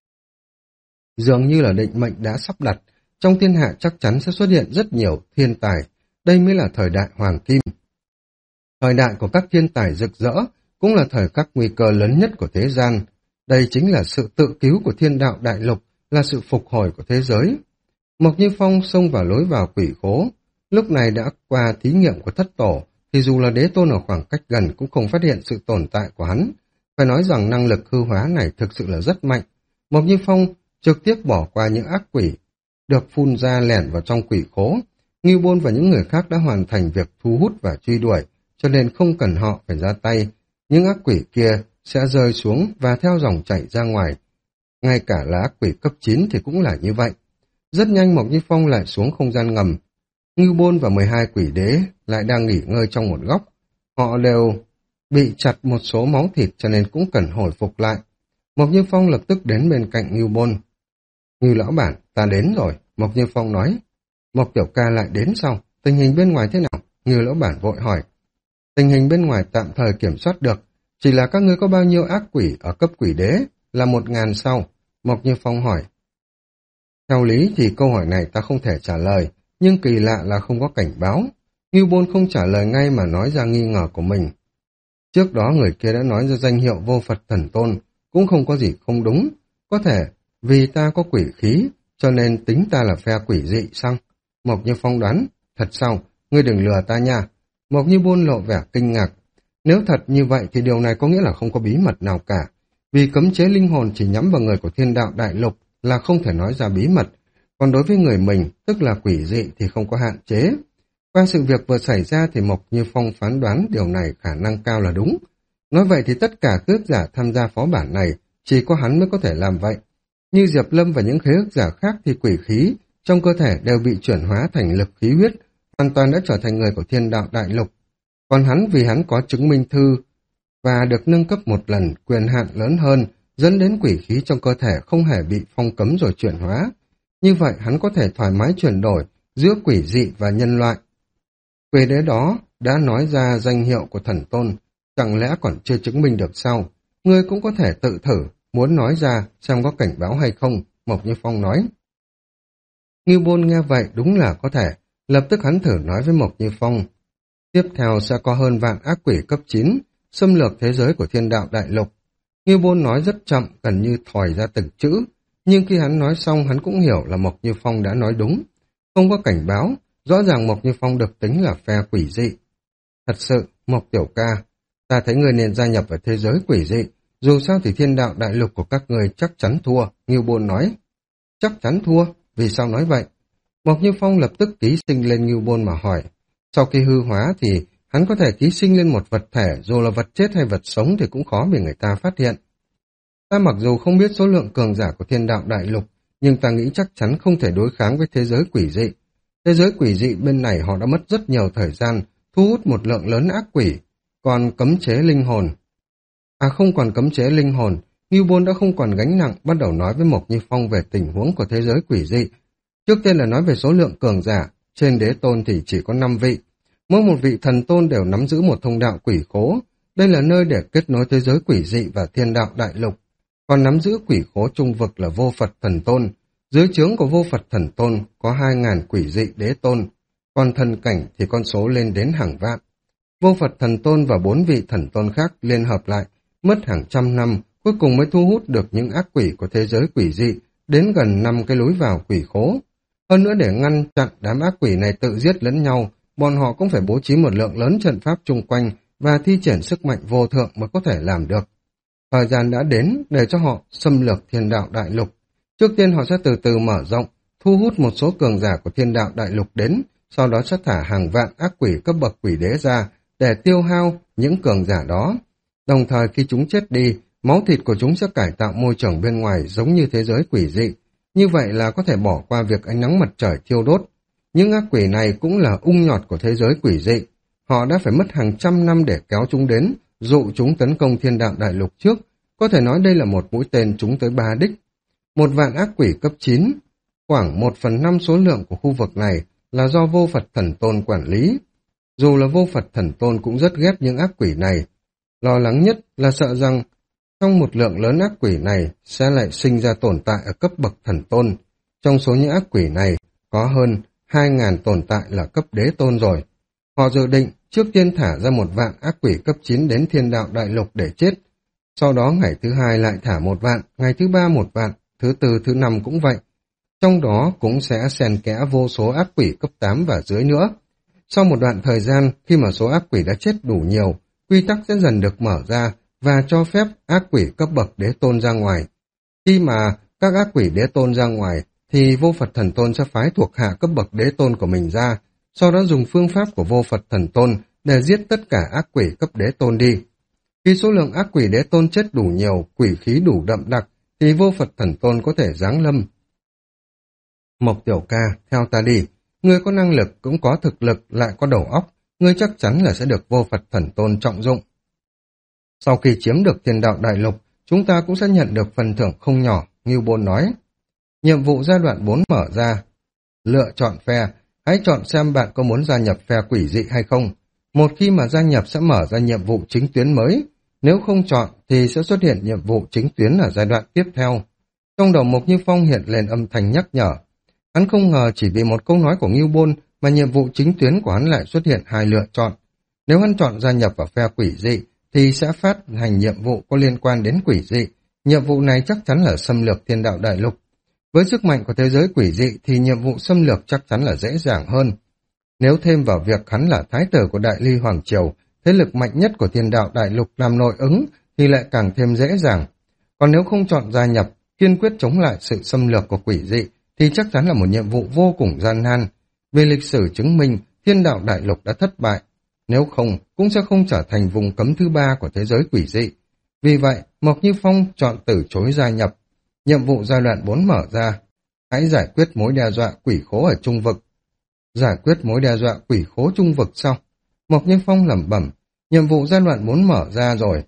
A: dường như là định mệnh đã sắp đặt, trong thiên hạ chắc chắn sẽ xuất hiện rất nhiều thiên tài, đây mới là thời đại hoàng kim. Thời đại của các thiên tài rực rỡ, cũng là thời khắc nguy cơ lớn nhất của thế gian. Đây chính là sự tự cứu của thiên đạo đại lục, là sự phục hồi của thế giới. Mộc Như Phong xông vào lối vào quỷ khố, lúc này đã qua thí nghiệm của thất tổ, thì dù là đế tôn ở khoảng cách gần cũng không phát hiện sự tồn tại của hắn. Phải nói rằng năng lực hư hóa này thực sự là rất mạnh. Mộc Như Phong trực tiếp bỏ qua những ác quỷ, được phun ra lẻn vào trong quỷ khố. Ngưu Bôn và những người khác đã hoàn thành việc thu hút và truy đuổi, cho nên không cần họ phải ra tay. Những ác quỷ kia sẽ rơi xuống và theo dòng chảy ra ngoài. Ngay cả là ác quỷ cấp chín thì cũng là như vậy. Rất nhanh Mộc Như Phong lại xuống không gian ngầm. Ngưu Bôn và mười hai quỷ đế lại đang nghỉ ngơi trong một góc. Họ đều bị chặt một số máu thịt cho nên cũng cần hồi phục lại. Mộc Như Phong lập tức đến bên cạnh Ngưu Bôn. Ngưu lão bản, ta đến rồi, Mộc Như Phong nói. Mộc tiểu ca lại đến sau, tình hình bên ngoài thế nào? Ngưu lão bản vội hỏi. Tình hình bên ngoài tạm thời kiểm soát được, chỉ là các ngươi có bao nhiêu ác quỷ ở cấp quỷ đế, là một ngàn sau. Mộc Như Phong hỏi. Theo lý thì câu hỏi này ta không thể trả lời, nhưng kỳ lạ là không có cảnh báo. Ngưu Bôn không trả lời ngay mà nói ra nghi ngờ của mình. Trước đó người kia đã nói ra danh hiệu vô Phật thần tôn, cũng không có gì không đúng. Có thể vì ta có quỷ khí, cho nên tính ta là phe quỷ dị sao? Mộc Như Phong đoán. Thật sao? Ngươi đừng lừa ta nha. Mộc Như Bôn lộ vẻ kinh ngạc. Nếu thật như vậy thì điều này có nghĩa là không có bí mật nào cả. Vì cấm chế linh hồn chỉ nhắm vào người của thiên đạo đại lục là không thể nói ra bí mật. Còn đối với người mình, tức là quỷ dị thì không có hạn chế. Qua sự việc vừa xảy ra thì Mộc Như Phong phán đoán điều này khả năng cao là đúng. Nói vậy thì tất cả khế ước giả tham gia phó bản này, chỉ có hắn mới có thể làm vậy. Như Diệp Lâm và những khế ước giả khác thì quỷ khí trong cơ thể đều bị chuyển hóa thành lực khí huyết, hoàn toàn đã trở thành người của thiên đạo đại lục. Còn hắn vì hắn có chứng minh thư và được nâng cấp một lần, quyền hạn lớn hơn, dẫn đến quỷ khí trong cơ thể không hề bị phong cấm rồi chuyển hóa. Như vậy hắn có thể thoải mái chuyển đổi giữa quỷ dị và nhân loại. Quỷ đế đó đã nói ra danh hiệu của thần tôn, chẳng lẽ còn chưa chứng minh được sao? Ngươi cũng có thể tự thử, muốn nói ra xem có cảnh báo hay không, Mộc Như Phong nói. Ngưu Bôn nghe vậy đúng là có thể, lập tức hắn thử nói với Mộc Như Phong. Tiếp theo sẽ có hơn vạn ác quỷ cấp chín, xâm lược thế giới của thiên đạo đại lục. Ngưu Bôn nói rất chậm, gần như thòi ra từng chữ, nhưng khi hắn nói xong hắn cũng hiểu là Mộc Như Phong đã nói đúng. Không có cảnh báo, rõ ràng Mộc Như Phong được tính là phe quỷ dị. Thật sự, Mộc tiểu ca, ta thấy người nên gia nhập vào thế giới quỷ dị, dù sao thì thiên đạo đại lục của các người chắc chắn thua, Ngưu Bôn nói. Chắc chắn thua, vì sao nói vậy? Mộc Như Phong lập tức ký sinh lên Ngưu Bôn mà hỏi. Sau khi hư hóa thì hắn có thể ký sinh lên một vật thể, dù là vật chết hay vật sống thì cũng khó bị người ta phát hiện. Ta mặc dù không biết số lượng cường giả của thiên đạo đại lục, nhưng ta nghĩ chắc chắn không thể đối kháng với thế giới quỷ dị. Thế giới quỷ dị bên này họ đã mất rất nhiều thời gian, thu hút một lượng lớn ác quỷ, còn cấm chế linh hồn. À không còn cấm chế linh hồn, Ngưu Bôn đã không còn gánh nặng, bắt đầu nói với Mộc Như Phong về tình huống của thế giới quỷ dị. Trước tiên là nói về số lượng cường giả, trên đế tôn thì chỉ có năm vị. Mỗi một vị thần tôn đều nắm giữ một thông đạo quỷ khố, đây là nơi để kết nối thế giới quỷ dị và thiên đạo đại lục. Còn nắm giữ quỷ khố trung vực là vô Phật thần tôn, dưới trướng của vô Phật thần tôn có hai ngàn quỷ dị đế tôn, còn thần cảnh thì con số lên đến hàng vạn. Vô Phật thần tôn và bốn vị thần tôn khác liên hợp lại, mất hàng trăm năm, cuối cùng mới thu hút được những ác quỷ của thế giới quỷ dị, đến gần năm cái lối vào quỷ khố. Hơn nữa để ngăn chặn đám ác quỷ này tự giết lẫn nhau, bọn họ cũng phải bố trí một lượng lớn trận pháp chung quanh và thi triển sức mạnh vô thượng mới có thể làm được. Thời gian đã đến để cho họ xâm lược thiên đạo đại lục. Trước tiên họ sẽ từ từ mở rộng, thu hút một số cường giả của thiên đạo đại lục đến, sau đó sẽ thả hàng vạn ác quỷ cấp bậc quỷ đế ra để tiêu hao những cường giả đó. Đồng thời khi chúng chết đi, máu thịt của chúng sẽ cải tạo môi trường bên ngoài giống như thế giới quỷ dị. Như vậy là có thể bỏ qua việc ánh nắng mặt trời thiêu đốt. Những ác quỷ này cũng là ung nhọt của thế giới quỷ dị. Họ đã phải mất hàng trăm năm để kéo chúng đến, dụ chúng tấn công thiên đạo đại lục trước. Có thể nói đây là một mũi tên trúng tới ba đích. Một vạn ác quỷ cấp chín, khoảng một phần năm số lượng của khu vực này là do vô Phật Thần Tôn quản lý. Dù là vô Phật Thần Tôn cũng rất ghét những ác quỷ này. Lo lắng nhất là sợ rằng trong một lượng lớn ác quỷ này sẽ lại sinh ra tồn tại ở cấp bậc Thần Tôn. Trong số những ác quỷ này có hơn hai ngàn tồn tại là cấp đế tôn rồi. Họ dự định trước tiên thả ra một vạn ác quỷ cấp chín đến thiên đạo đại lục để chết. Sau đó ngày thứ hai lại thả một vạn, ngày thứ ba một vạn, thứ tư, thứ năm cũng vậy. Trong đó cũng sẽ xen kẽ vô số ác quỷ cấp tám và dưới nữa. Sau một đoạn thời gian, khi mà số ác quỷ đã chết đủ nhiều, quy tắc sẽ dần được mở ra và cho phép ác quỷ cấp bậc đế tôn ra ngoài. Khi mà các ác quỷ đế tôn ra ngoài, thì vô Phật Thần Tôn sẽ phái thuộc hạ cấp bậc đế tôn của mình ra, sau đó dùng phương pháp của vô Phật Thần Tôn để giết tất cả ác quỷ cấp đế tôn đi. Khi số lượng ác quỷ đế tôn chết đủ nhiều, quỷ khí đủ đậm đặc, thì vô Phật Thần Tôn có thể giáng lâm. Mộc Tiểu Ca, theo ta đi, ngươi có năng lực, cũng có thực lực, lại có đầu óc, ngươi chắc chắn là sẽ được vô Phật Thần Tôn trọng dụng. Sau khi chiếm được thiên đạo đại lục, chúng ta cũng sẽ nhận được phần thưởng không nhỏ, Ngưu Bôn nói. Nhiệm vụ giai đoạn bốn mở ra. Lựa chọn phe, hãy chọn xem bạn có muốn gia nhập phe quỷ dị hay không. Một khi mà gia nhập sẽ mở ra nhiệm vụ chính tuyến mới. Nếu không chọn thì sẽ xuất hiện nhiệm vụ chính tuyến ở giai đoạn tiếp theo. Trong đầu Mộc Như Phong hiện lên âm thanh nhắc nhở. Hắn không ngờ chỉ vì một câu nói của Ngưu Bôn mà nhiệm vụ chính tuyến của hắn lại xuất hiện hai lựa chọn. Nếu hắn chọn gia nhập vào phe quỷ dị thì sẽ phát hành nhiệm vụ có liên quan đến quỷ dị. Nhiệm vụ này chắc chắn là xâm lược thiên đạo đại lục. Với sức mạnh của thế giới quỷ dị thì nhiệm vụ xâm lược chắc chắn là dễ dàng hơn. Nếu thêm vào việc hắn là thái tử của Đại Ly Hoàng Triều, thế lực mạnh nhất của thiên đạo đại lục làm nội ứng thì lại càng thêm dễ dàng. Còn nếu không chọn gia nhập, kiên quyết chống lại sự xâm lược của quỷ dị thì chắc chắn là một nhiệm vụ vô cùng gian nan. Vì lịch sử chứng minh thiên đạo đại lục đã thất bại. Nếu không, cũng sẽ không trở thành vùng cấm thứ ba của thế giới quỷ dị. Vì vậy, Mộc Như Phong chọn từ chối gia nhập. Nhiệm vụ giai đoạn bốn mở ra. Hãy giải quyết mối đe dọa quỷ khố ở trung vực. Giải quyết mối đe dọa quỷ khố trung vực sau. Mộc Như Phong lẩm bẩm, nhiệm vụ giai đoạn bốn mở ra rồi.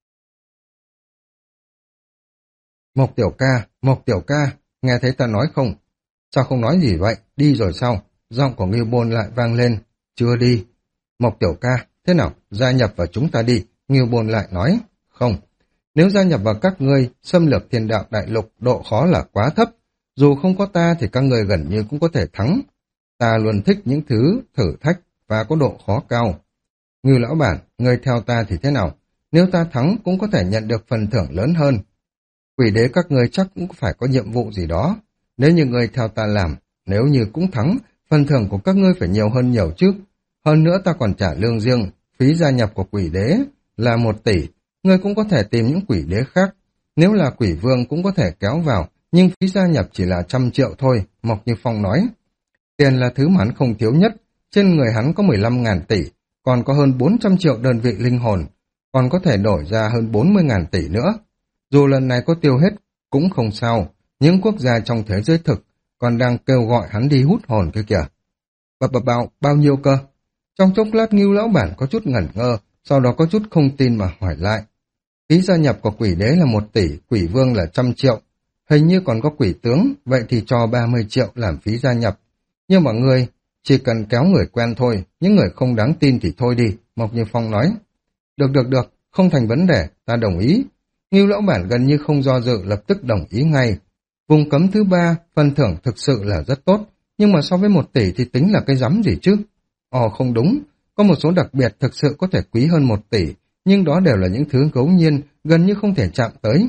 A: Mộc Tiểu Ca, Mộc Tiểu Ca, nghe thấy ta nói không? Sao không nói gì vậy? Đi rồi sao? Giọng của Ngưu Bôn lại vang lên. Chưa đi. Mộc Tiểu Ca, thế nào? Gia nhập vào chúng ta đi. Ngưu Bôn lại nói. Không. Nếu gia nhập vào các ngươi, xâm lược thiên đạo đại lục độ khó là quá thấp. Dù không có ta thì các ngươi gần như cũng có thể thắng. Ta luôn thích những thứ thử thách và có độ khó cao. Ngưu lão bản, ngươi theo ta thì thế nào? Nếu ta thắng cũng có thể nhận được phần thưởng lớn hơn. Quỷ đế các ngươi chắc cũng phải có nhiệm vụ gì đó. Nếu như ngươi theo ta làm, nếu như cũng thắng, phần thưởng của các ngươi phải nhiều hơn nhiều chứ. Hơn nữa ta còn trả lương riêng, phí gia nhập của quỷ đế là một tỷ. Ngươi cũng có thể tìm những quỷ đế khác. Nếu là quỷ vương cũng có thể kéo vào, nhưng phí gia nhập chỉ là trăm triệu thôi, Mộc Như Phong nói. Tiền là thứ mà hắn không thiếu nhất, trên người hắn có mười lăm ngàn tỷ, còn có hơn bốn trăm triệu đơn vị linh hồn, còn có thể đổi ra hơn bốn mươi ngàn tỷ nữa. Dù lần này có tiêu hết cũng không sao, những quốc gia trong thế giới thực còn đang kêu gọi hắn đi hút hồn kia kìa. Bập bập bao, bao nhiêu cơ? Trong chốc lát Ngưu lão bản có chút ngẩn ngơ, sau đó có chút không tin mà hỏi lại. Phí gia nhập của quỷ đế là một tỷ, quỷ vương là trăm triệu. Hình như còn có quỷ tướng, vậy thì cho ba mươi triệu làm phí gia nhập. Nhưng mọi người chỉ cần kéo người quen thôi, những người không đáng tin thì thôi đi, Mộc Như Phong nói. Được được được, không thành vấn đề, ta đồng ý. Ngưu lão bản gần như không do dự lập tức đồng ý ngay. Vùng cấm thứ ba, phần thưởng thực sự là rất tốt, nhưng mà so với một tỷ thì tính là cái rắm gì chứ? Ồ không đúng, có một số đặc biệt thực sự có thể quý hơn một tỷ, nhưng đó đều là những thứ ngẫu nhiên, gần như không thể chạm tới.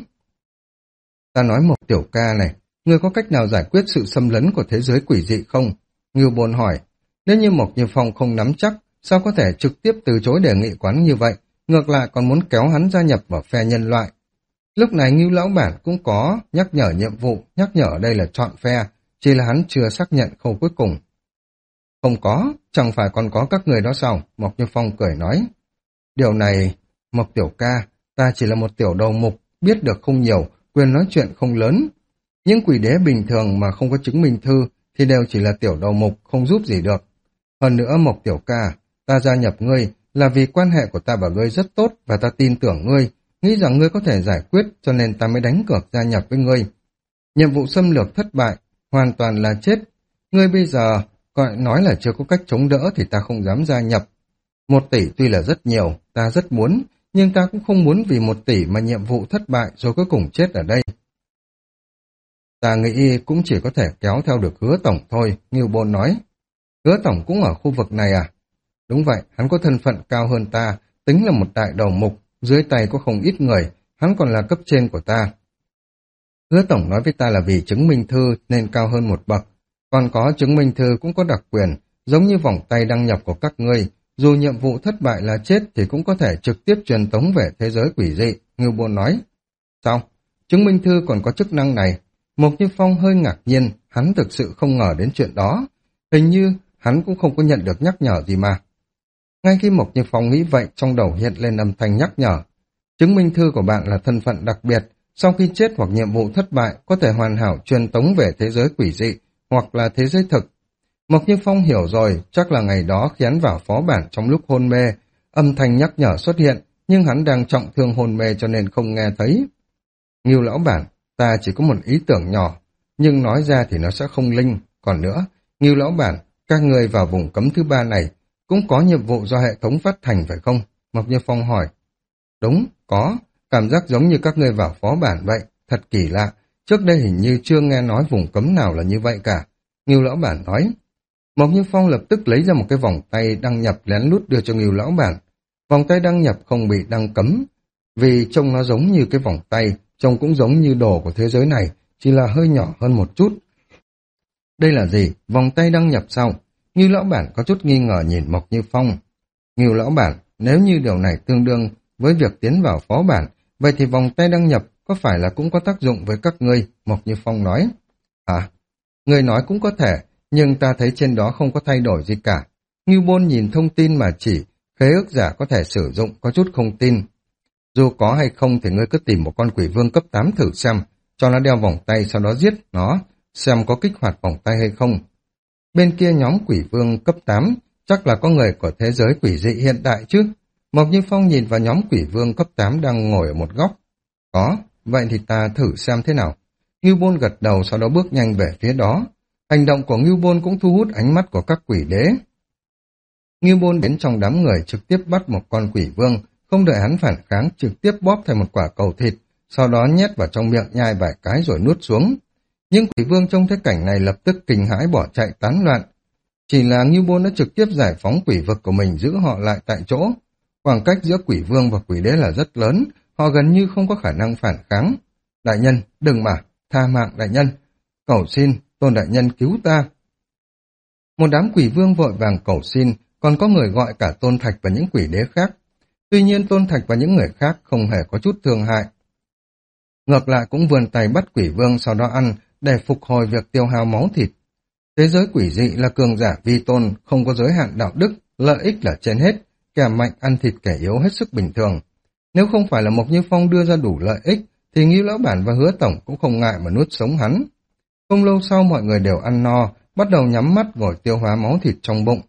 A: Ta nói một Tiểu Ca này, ngươi có cách nào giải quyết sự xâm lấn của thế giới quỷ dị không? Ngưu Bôn hỏi, nếu như Mộc Như Phong không nắm chắc, sao có thể trực tiếp từ chối đề nghị quán như vậy, ngược lại còn muốn kéo hắn gia nhập vào phe nhân loại. Lúc này Ngưu lão bản cũng có nhắc nhở nhiệm vụ, nhắc nhở ở đây là chọn phe, chỉ là hắn chưa xác nhận khâu cuối cùng. Không có, chẳng phải còn có các người đó sao? Mộc Như Phong cười nói. Điều này, Mộc tiểu ca, ta chỉ là một tiểu đầu mục, biết được không nhiều, quyền nói chuyện không lớn. Những quỷ đế bình thường mà không có chứng minh thư thì đều chỉ là tiểu đầu mục, không giúp gì được. Hơn nữa Mộc tiểu ca, ta gia nhập ngươi là vì quan hệ của ta và ngươi rất tốt và ta tin tưởng ngươi, nghĩ rằng ngươi có thể giải quyết cho nên ta mới đánh cược gia nhập với ngươi. Nhiệm vụ xâm lược thất bại, hoàn toàn là chết. Ngươi bây giờ gọi nói là chưa có cách chống đỡ thì ta không dám gia nhập. Một tỷ tuy là rất nhiều, ta rất muốn, nhưng ta cũng không muốn vì một tỷ mà nhiệm vụ thất bại rồi cuối cùng chết ở đây. Ta nghĩ cũng chỉ có thể kéo theo được Hứa tổng thôi, Ngưu Bôn nói. Hứa tổng cũng ở khu vực này à? Đúng vậy, hắn có thân phận cao hơn ta, tính là một đại đầu mục, dưới tay có không ít người, hắn còn là cấp trên của ta. Hứa tổng nói với ta là vì chứng minh thư nên cao hơn một bậc, còn có chứng minh thư cũng có đặc quyền, giống như vòng tay đăng nhập của các ngươi, dù nhiệm vụ thất bại là chết thì cũng có thể trực tiếp truyền tống về thế giới quỷ dị, Ngưu Bôn nói. Sao? Chứng minh thư còn có chức năng này? Mộc Như Phong hơi ngạc nhiên, hắn thực sự không ngờ đến chuyện đó. Hình như hắn cũng không có nhận được nhắc nhở gì mà. Ngay khi Mộc Như Phong nghĩ vậy, trong đầu hiện lên âm thanh nhắc nhở. Chứng minh thư của bạn là thân phận đặc biệt, sau khi chết hoặc nhiệm vụ thất bại có thể hoàn hảo truyền tống về thế giới quỷ dị hoặc là thế giới thực. Mộc Như Phong hiểu rồi, chắc là ngày đó khi hắn vào phó bản trong lúc hôn mê, âm thanh nhắc nhở xuất hiện, nhưng hắn đang trọng thương hôn mê cho nên không nghe thấy. Ngưu lão bản, ta chỉ có một ý tưởng nhỏ, nhưng nói ra thì nó sẽ không linh. Còn nữa, Ngưu lão bản, các người vào vùng cấm thứ ba này cũng có nhiệm vụ do hệ thống phát thành phải không? Mộc Như Phong hỏi. Đúng, có, cảm giác giống như các người vào phó bản vậy, thật kỳ lạ, trước đây hình như chưa nghe nói vùng cấm nào là như vậy cả. Ngưu lão bản nói. Mộc Như Phong lập tức lấy ra một cái vòng tay đăng nhập lén lút đưa cho Ngưu lão bản. Vòng tay đăng nhập không bị đăng cấm, vì trông nó giống như cái vòng tay, trông cũng giống như đồ của thế giới này, chỉ là hơi nhỏ hơn một chút. Đây là gì? Vòng tay đăng nhập sao? Ngưu lão bản có chút nghi ngờ nhìn Mộc Như Phong. Ngưu lão bản, nếu như điều này tương đương với việc tiến vào phó bản, vậy thì vòng tay đăng nhập có phải là cũng có tác dụng với các ngươi? Mộc Như Phong nói. À, ngươi nói cũng có thể, nhưng ta thấy trên đó không có thay đổi gì cả. Ngưu Bôn nhìn thông tin mà chỉ, khế ước giả có thể sử dụng, có chút không tin. Dù có hay không thì ngươi cứ tìm một con quỷ vương cấp tám thử xem, cho nó đeo vòng tay sau đó giết nó, xem có kích hoạt vòng tay hay không. Bên kia nhóm quỷ vương cấp tám, chắc là có người của thế giới quỷ dị hiện đại chứ. Mộc Như Phong nhìn vào nhóm quỷ vương cấp tám đang ngồi ở một góc. Có, vậy thì ta thử xem thế nào. Ngưu Bôn gật đầu sau đó bước nhanh về phía đó. Hành động của Ngưu Bôn cũng thu hút ánh mắt của các quỷ đế. Ngưu Bôn đến trong đám người trực tiếp bắt một con quỷ vương, không đợi hắn phản kháng trực tiếp bóp thành một quả cầu thịt, sau đó nhét vào trong miệng nhai vài cái rồi nuốt xuống. Nhưng quỷ vương trong thế cảnh này lập tức kinh hãi bỏ chạy tán loạn. Chỉ là Ngưu Bôn đã trực tiếp giải phóng quỷ vực của mình giữ họ lại tại chỗ. Khoảng cách giữa quỷ vương và quỷ đế là rất lớn, họ gần như không có khả năng phản kháng. Đại nhân, đừng mà, tha mạng đại nhân. Cầu xin, Tôn đại nhân cứu ta. Một đám quỷ vương vội vàng cầu xin, còn có người gọi cả Tôn Thạch và những quỷ đế khác. Tuy nhiên Tôn Thạch và những người khác không hề có chút thương hại. Ngược lại cũng vươn tay bắt quỷ vương sau đó ăn để phục hồi việc tiêu hao máu thịt. Thế giới quỷ dị là cường giả vi tôn, không có giới hạn đạo đức, lợi ích là trên hết, kẻ mạnh ăn thịt kẻ yếu hết sức bình thường. Nếu không phải là Mộc Như Phong đưa ra đủ lợi ích, thì Ngưu lão bản và Hứa tổng cũng không ngại mà nuốt sống hắn. Không lâu sau mọi người đều ăn no, bắt đầu nhắm mắt ngồi tiêu hóa máu thịt trong bụng.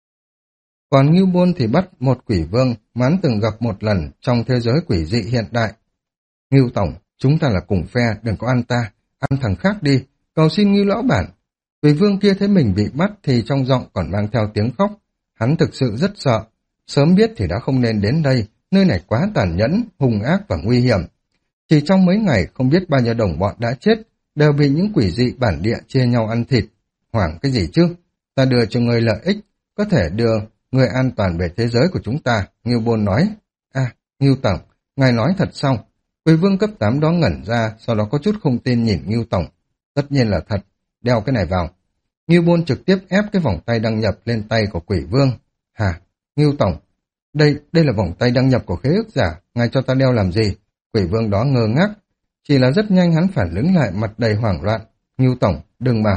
A: Còn Ngưu Bôn thì bắt một quỷ vương mà hắn từng gặp một lần trong thế giới quỷ dị hiện đại. Ngưu tổng, chúng ta là cùng phe, đừng có ăn ta, ăn thằng khác đi, cầu xin Ngưu lão bản. Quỷ vương kia thấy mình bị bắt thì trong giọng còn mang theo tiếng khóc. Hắn thực sự rất sợ, sớm biết thì đã không nên đến đây, nơi này quá tàn nhẫn, hung ác và nguy hiểm. Chỉ trong mấy ngày không biết bao nhiêu đồng bọn đã chết, đều bị những quỷ dị bản địa chia nhau ăn thịt. Hoảng cái gì chứ? Ta đưa cho người lợi ích, có thể đưa người an toàn về thế giới của chúng ta, Ngưu Bôn nói. À, Ngưu tổng, ngài nói thật sao? Quỷ vương cấp tám đó ngẩn ra, sau đó có chút không tin nhìn Ngưu tổng. Tất nhiên là thật, đeo cái này vào. Ngưu Bôn trực tiếp ép cái vòng tay đăng nhập lên tay của quỷ vương. Hả? Ngưu tổng, đây, đây là vòng tay đăng nhập của khế ước giả, ngài cho ta đeo làm gì? Quỷ vương đó ngơ ngác. Chỉ là rất nhanh hắn phản ứng lại, mặt đầy hoảng loạn. Ngưu tổng, đừng mà,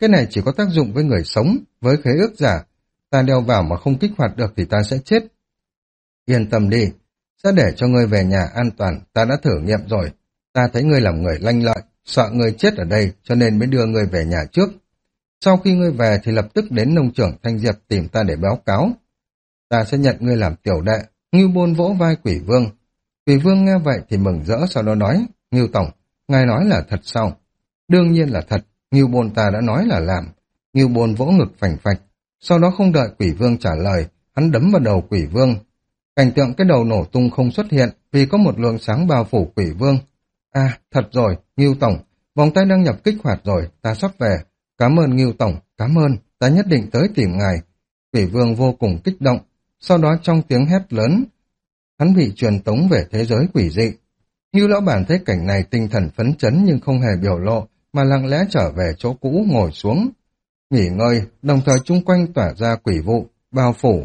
A: cái này chỉ có tác dụng với người sống, với khế ước giả. Ta đeo vào mà không kích hoạt được thì ta sẽ chết. Yên tâm đi, sẽ để cho ngươi về nhà an toàn, ta đã thử nghiệm rồi. Ta thấy ngươi làm người lanh lợi, sợ ngươi chết ở đây cho nên mới đưa ngươi về nhà trước. Sau khi ngươi về thì lập tức đến nông trưởng Thanh Diệp tìm ta để báo cáo. Ta sẽ nhận ngươi làm tiểu đệ. Ngưu Bôn vỗ vai Quỷ Vương. Quỷ Vương nghe vậy thì mừng rỡ, sau đó nói, Ngưu Tổng, ngài nói là thật sao? Đương nhiên là thật, Ngưu Bôn ta đã nói là làm. Ngưu Bôn vỗ ngực phành phạch, sau đó không đợi Quỷ Vương trả lời, hắn đấm vào đầu Quỷ Vương. Cảnh tượng cái đầu nổ tung không xuất hiện vì có một luồng sáng bao phủ Quỷ Vương. À, thật rồi, Ngưu Tổng, vòng tay đăng nhập kích hoạt rồi, ta sắp về. Cảm ơn Ngưu Tổng, cảm ơn, ta nhất định tới tìm ngài. Quỷ Vương vô cùng kích động, sau đó trong tiếng hét lớn, hắn bị truyền tống về thế giới quỷ dị. Ngưu lão bản thấy cảnh này tinh thần phấn chấn nhưng không hề biểu lộ, mà lặng lẽ trở về chỗ cũ ngồi xuống. Nghỉ ngơi, đồng thời chung quanh tỏa ra quỷ vụ, bao phủ.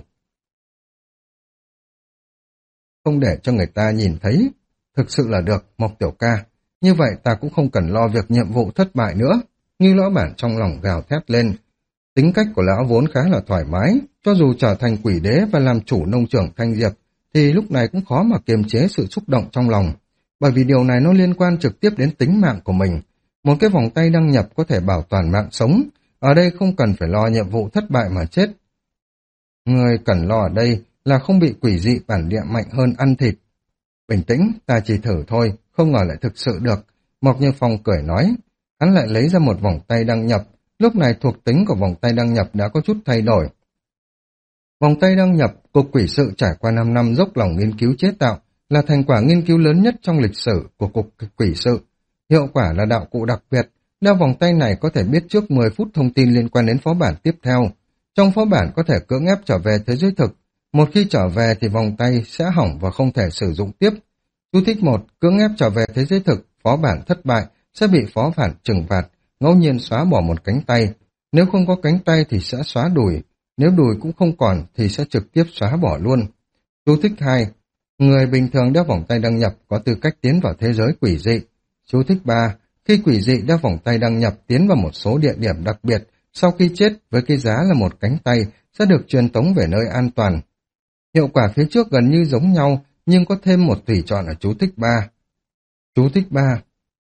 A: Không để cho người ta nhìn thấy. Thực sự là được, Mộc tiểu ca. Như vậy ta cũng không cần lo việc nhiệm vụ thất bại nữa. Ngưu lão bản trong lòng gào thét lên. Tính cách của lão vốn khá là thoải mái, cho dù trở thành quỷ đế và làm chủ nông trường Thanh Diệp, thì lúc này cũng khó mà kiềm chế sự xúc động trong lòng. Bởi vì điều này nó liên quan trực tiếp đến tính mạng của mình. Một cái vòng tay đăng nhập có thể bảo toàn mạng sống, ở đây không cần phải lo nhiệm vụ thất bại mà chết. Người cần lo ở đây là không bị quỷ dị bản địa mạnh hơn ăn thịt. Bình tĩnh, ta chỉ thử thôi, không ngờ lại thực sự được. Mộc Như Phong cười nói, hắn lại lấy ra một vòng tay đăng nhập, lúc này thuộc tính của vòng tay đăng nhập đã có chút thay đổi. Vòng tay đăng nhập, Cục Quỷ sự trải qua năm năm dốc lòng nghiên cứu chế tạo, là thành quả nghiên cứu lớn nhất trong lịch sử của Cục Quỷ sự. Hiệu quả là đạo cụ đặc biệt, đeo vòng tay này có thể biết trước mười phút thông tin liên quan đến phó bản tiếp theo. Trong phó bản có thể cưỡng ép trở về thế giới thực, một khi trở về thì vòng tay sẽ hỏng và không thể sử dụng tiếp. Chú thích một, cưỡng ép trở về thế giới thực, phó bản thất bại, sẽ bị phó bản trừng phạt, ngẫu nhiên xóa bỏ một cánh tay. Nếu không có cánh tay thì sẽ xóa đùi, nếu đùi cũng không còn thì sẽ trực tiếp xóa bỏ luôn. Chú thích hai, người bình thường đeo vòng tay đăng nhập có tư cách tiến vào thế giới quỷ dị. Chú thích ba, khi quỷ dị đeo vòng tay đăng nhập tiến vào một số địa điểm đặc biệt, sau khi chết với cái giá là một cánh tay sẽ được truyền tống về nơi an toàn. Hiệu quả phía trước gần như giống nhau, nhưng có thêm một tùy chọn ở chú thích ba. Chú thích ba.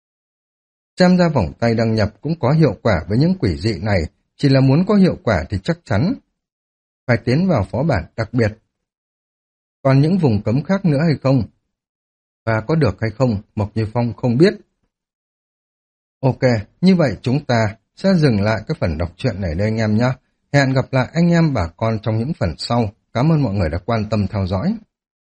A: Xem ra vòng tay đăng nhập cũng có hiệu quả với những quỷ dị này, chỉ là muốn có hiệu quả thì chắc chắn phải tiến vào phó bản đặc biệt. Còn những vùng cấm khác nữa hay không? Và có được hay không, Mộc Như Phong không biết. Ok, như vậy chúng ta sẽ dừng lại cái phần đọc truyện này đây anh em nhé. Hẹn gặp lại anh em bà con trong những phần sau. Cảm ơn mọi người đã quan tâm theo dõi.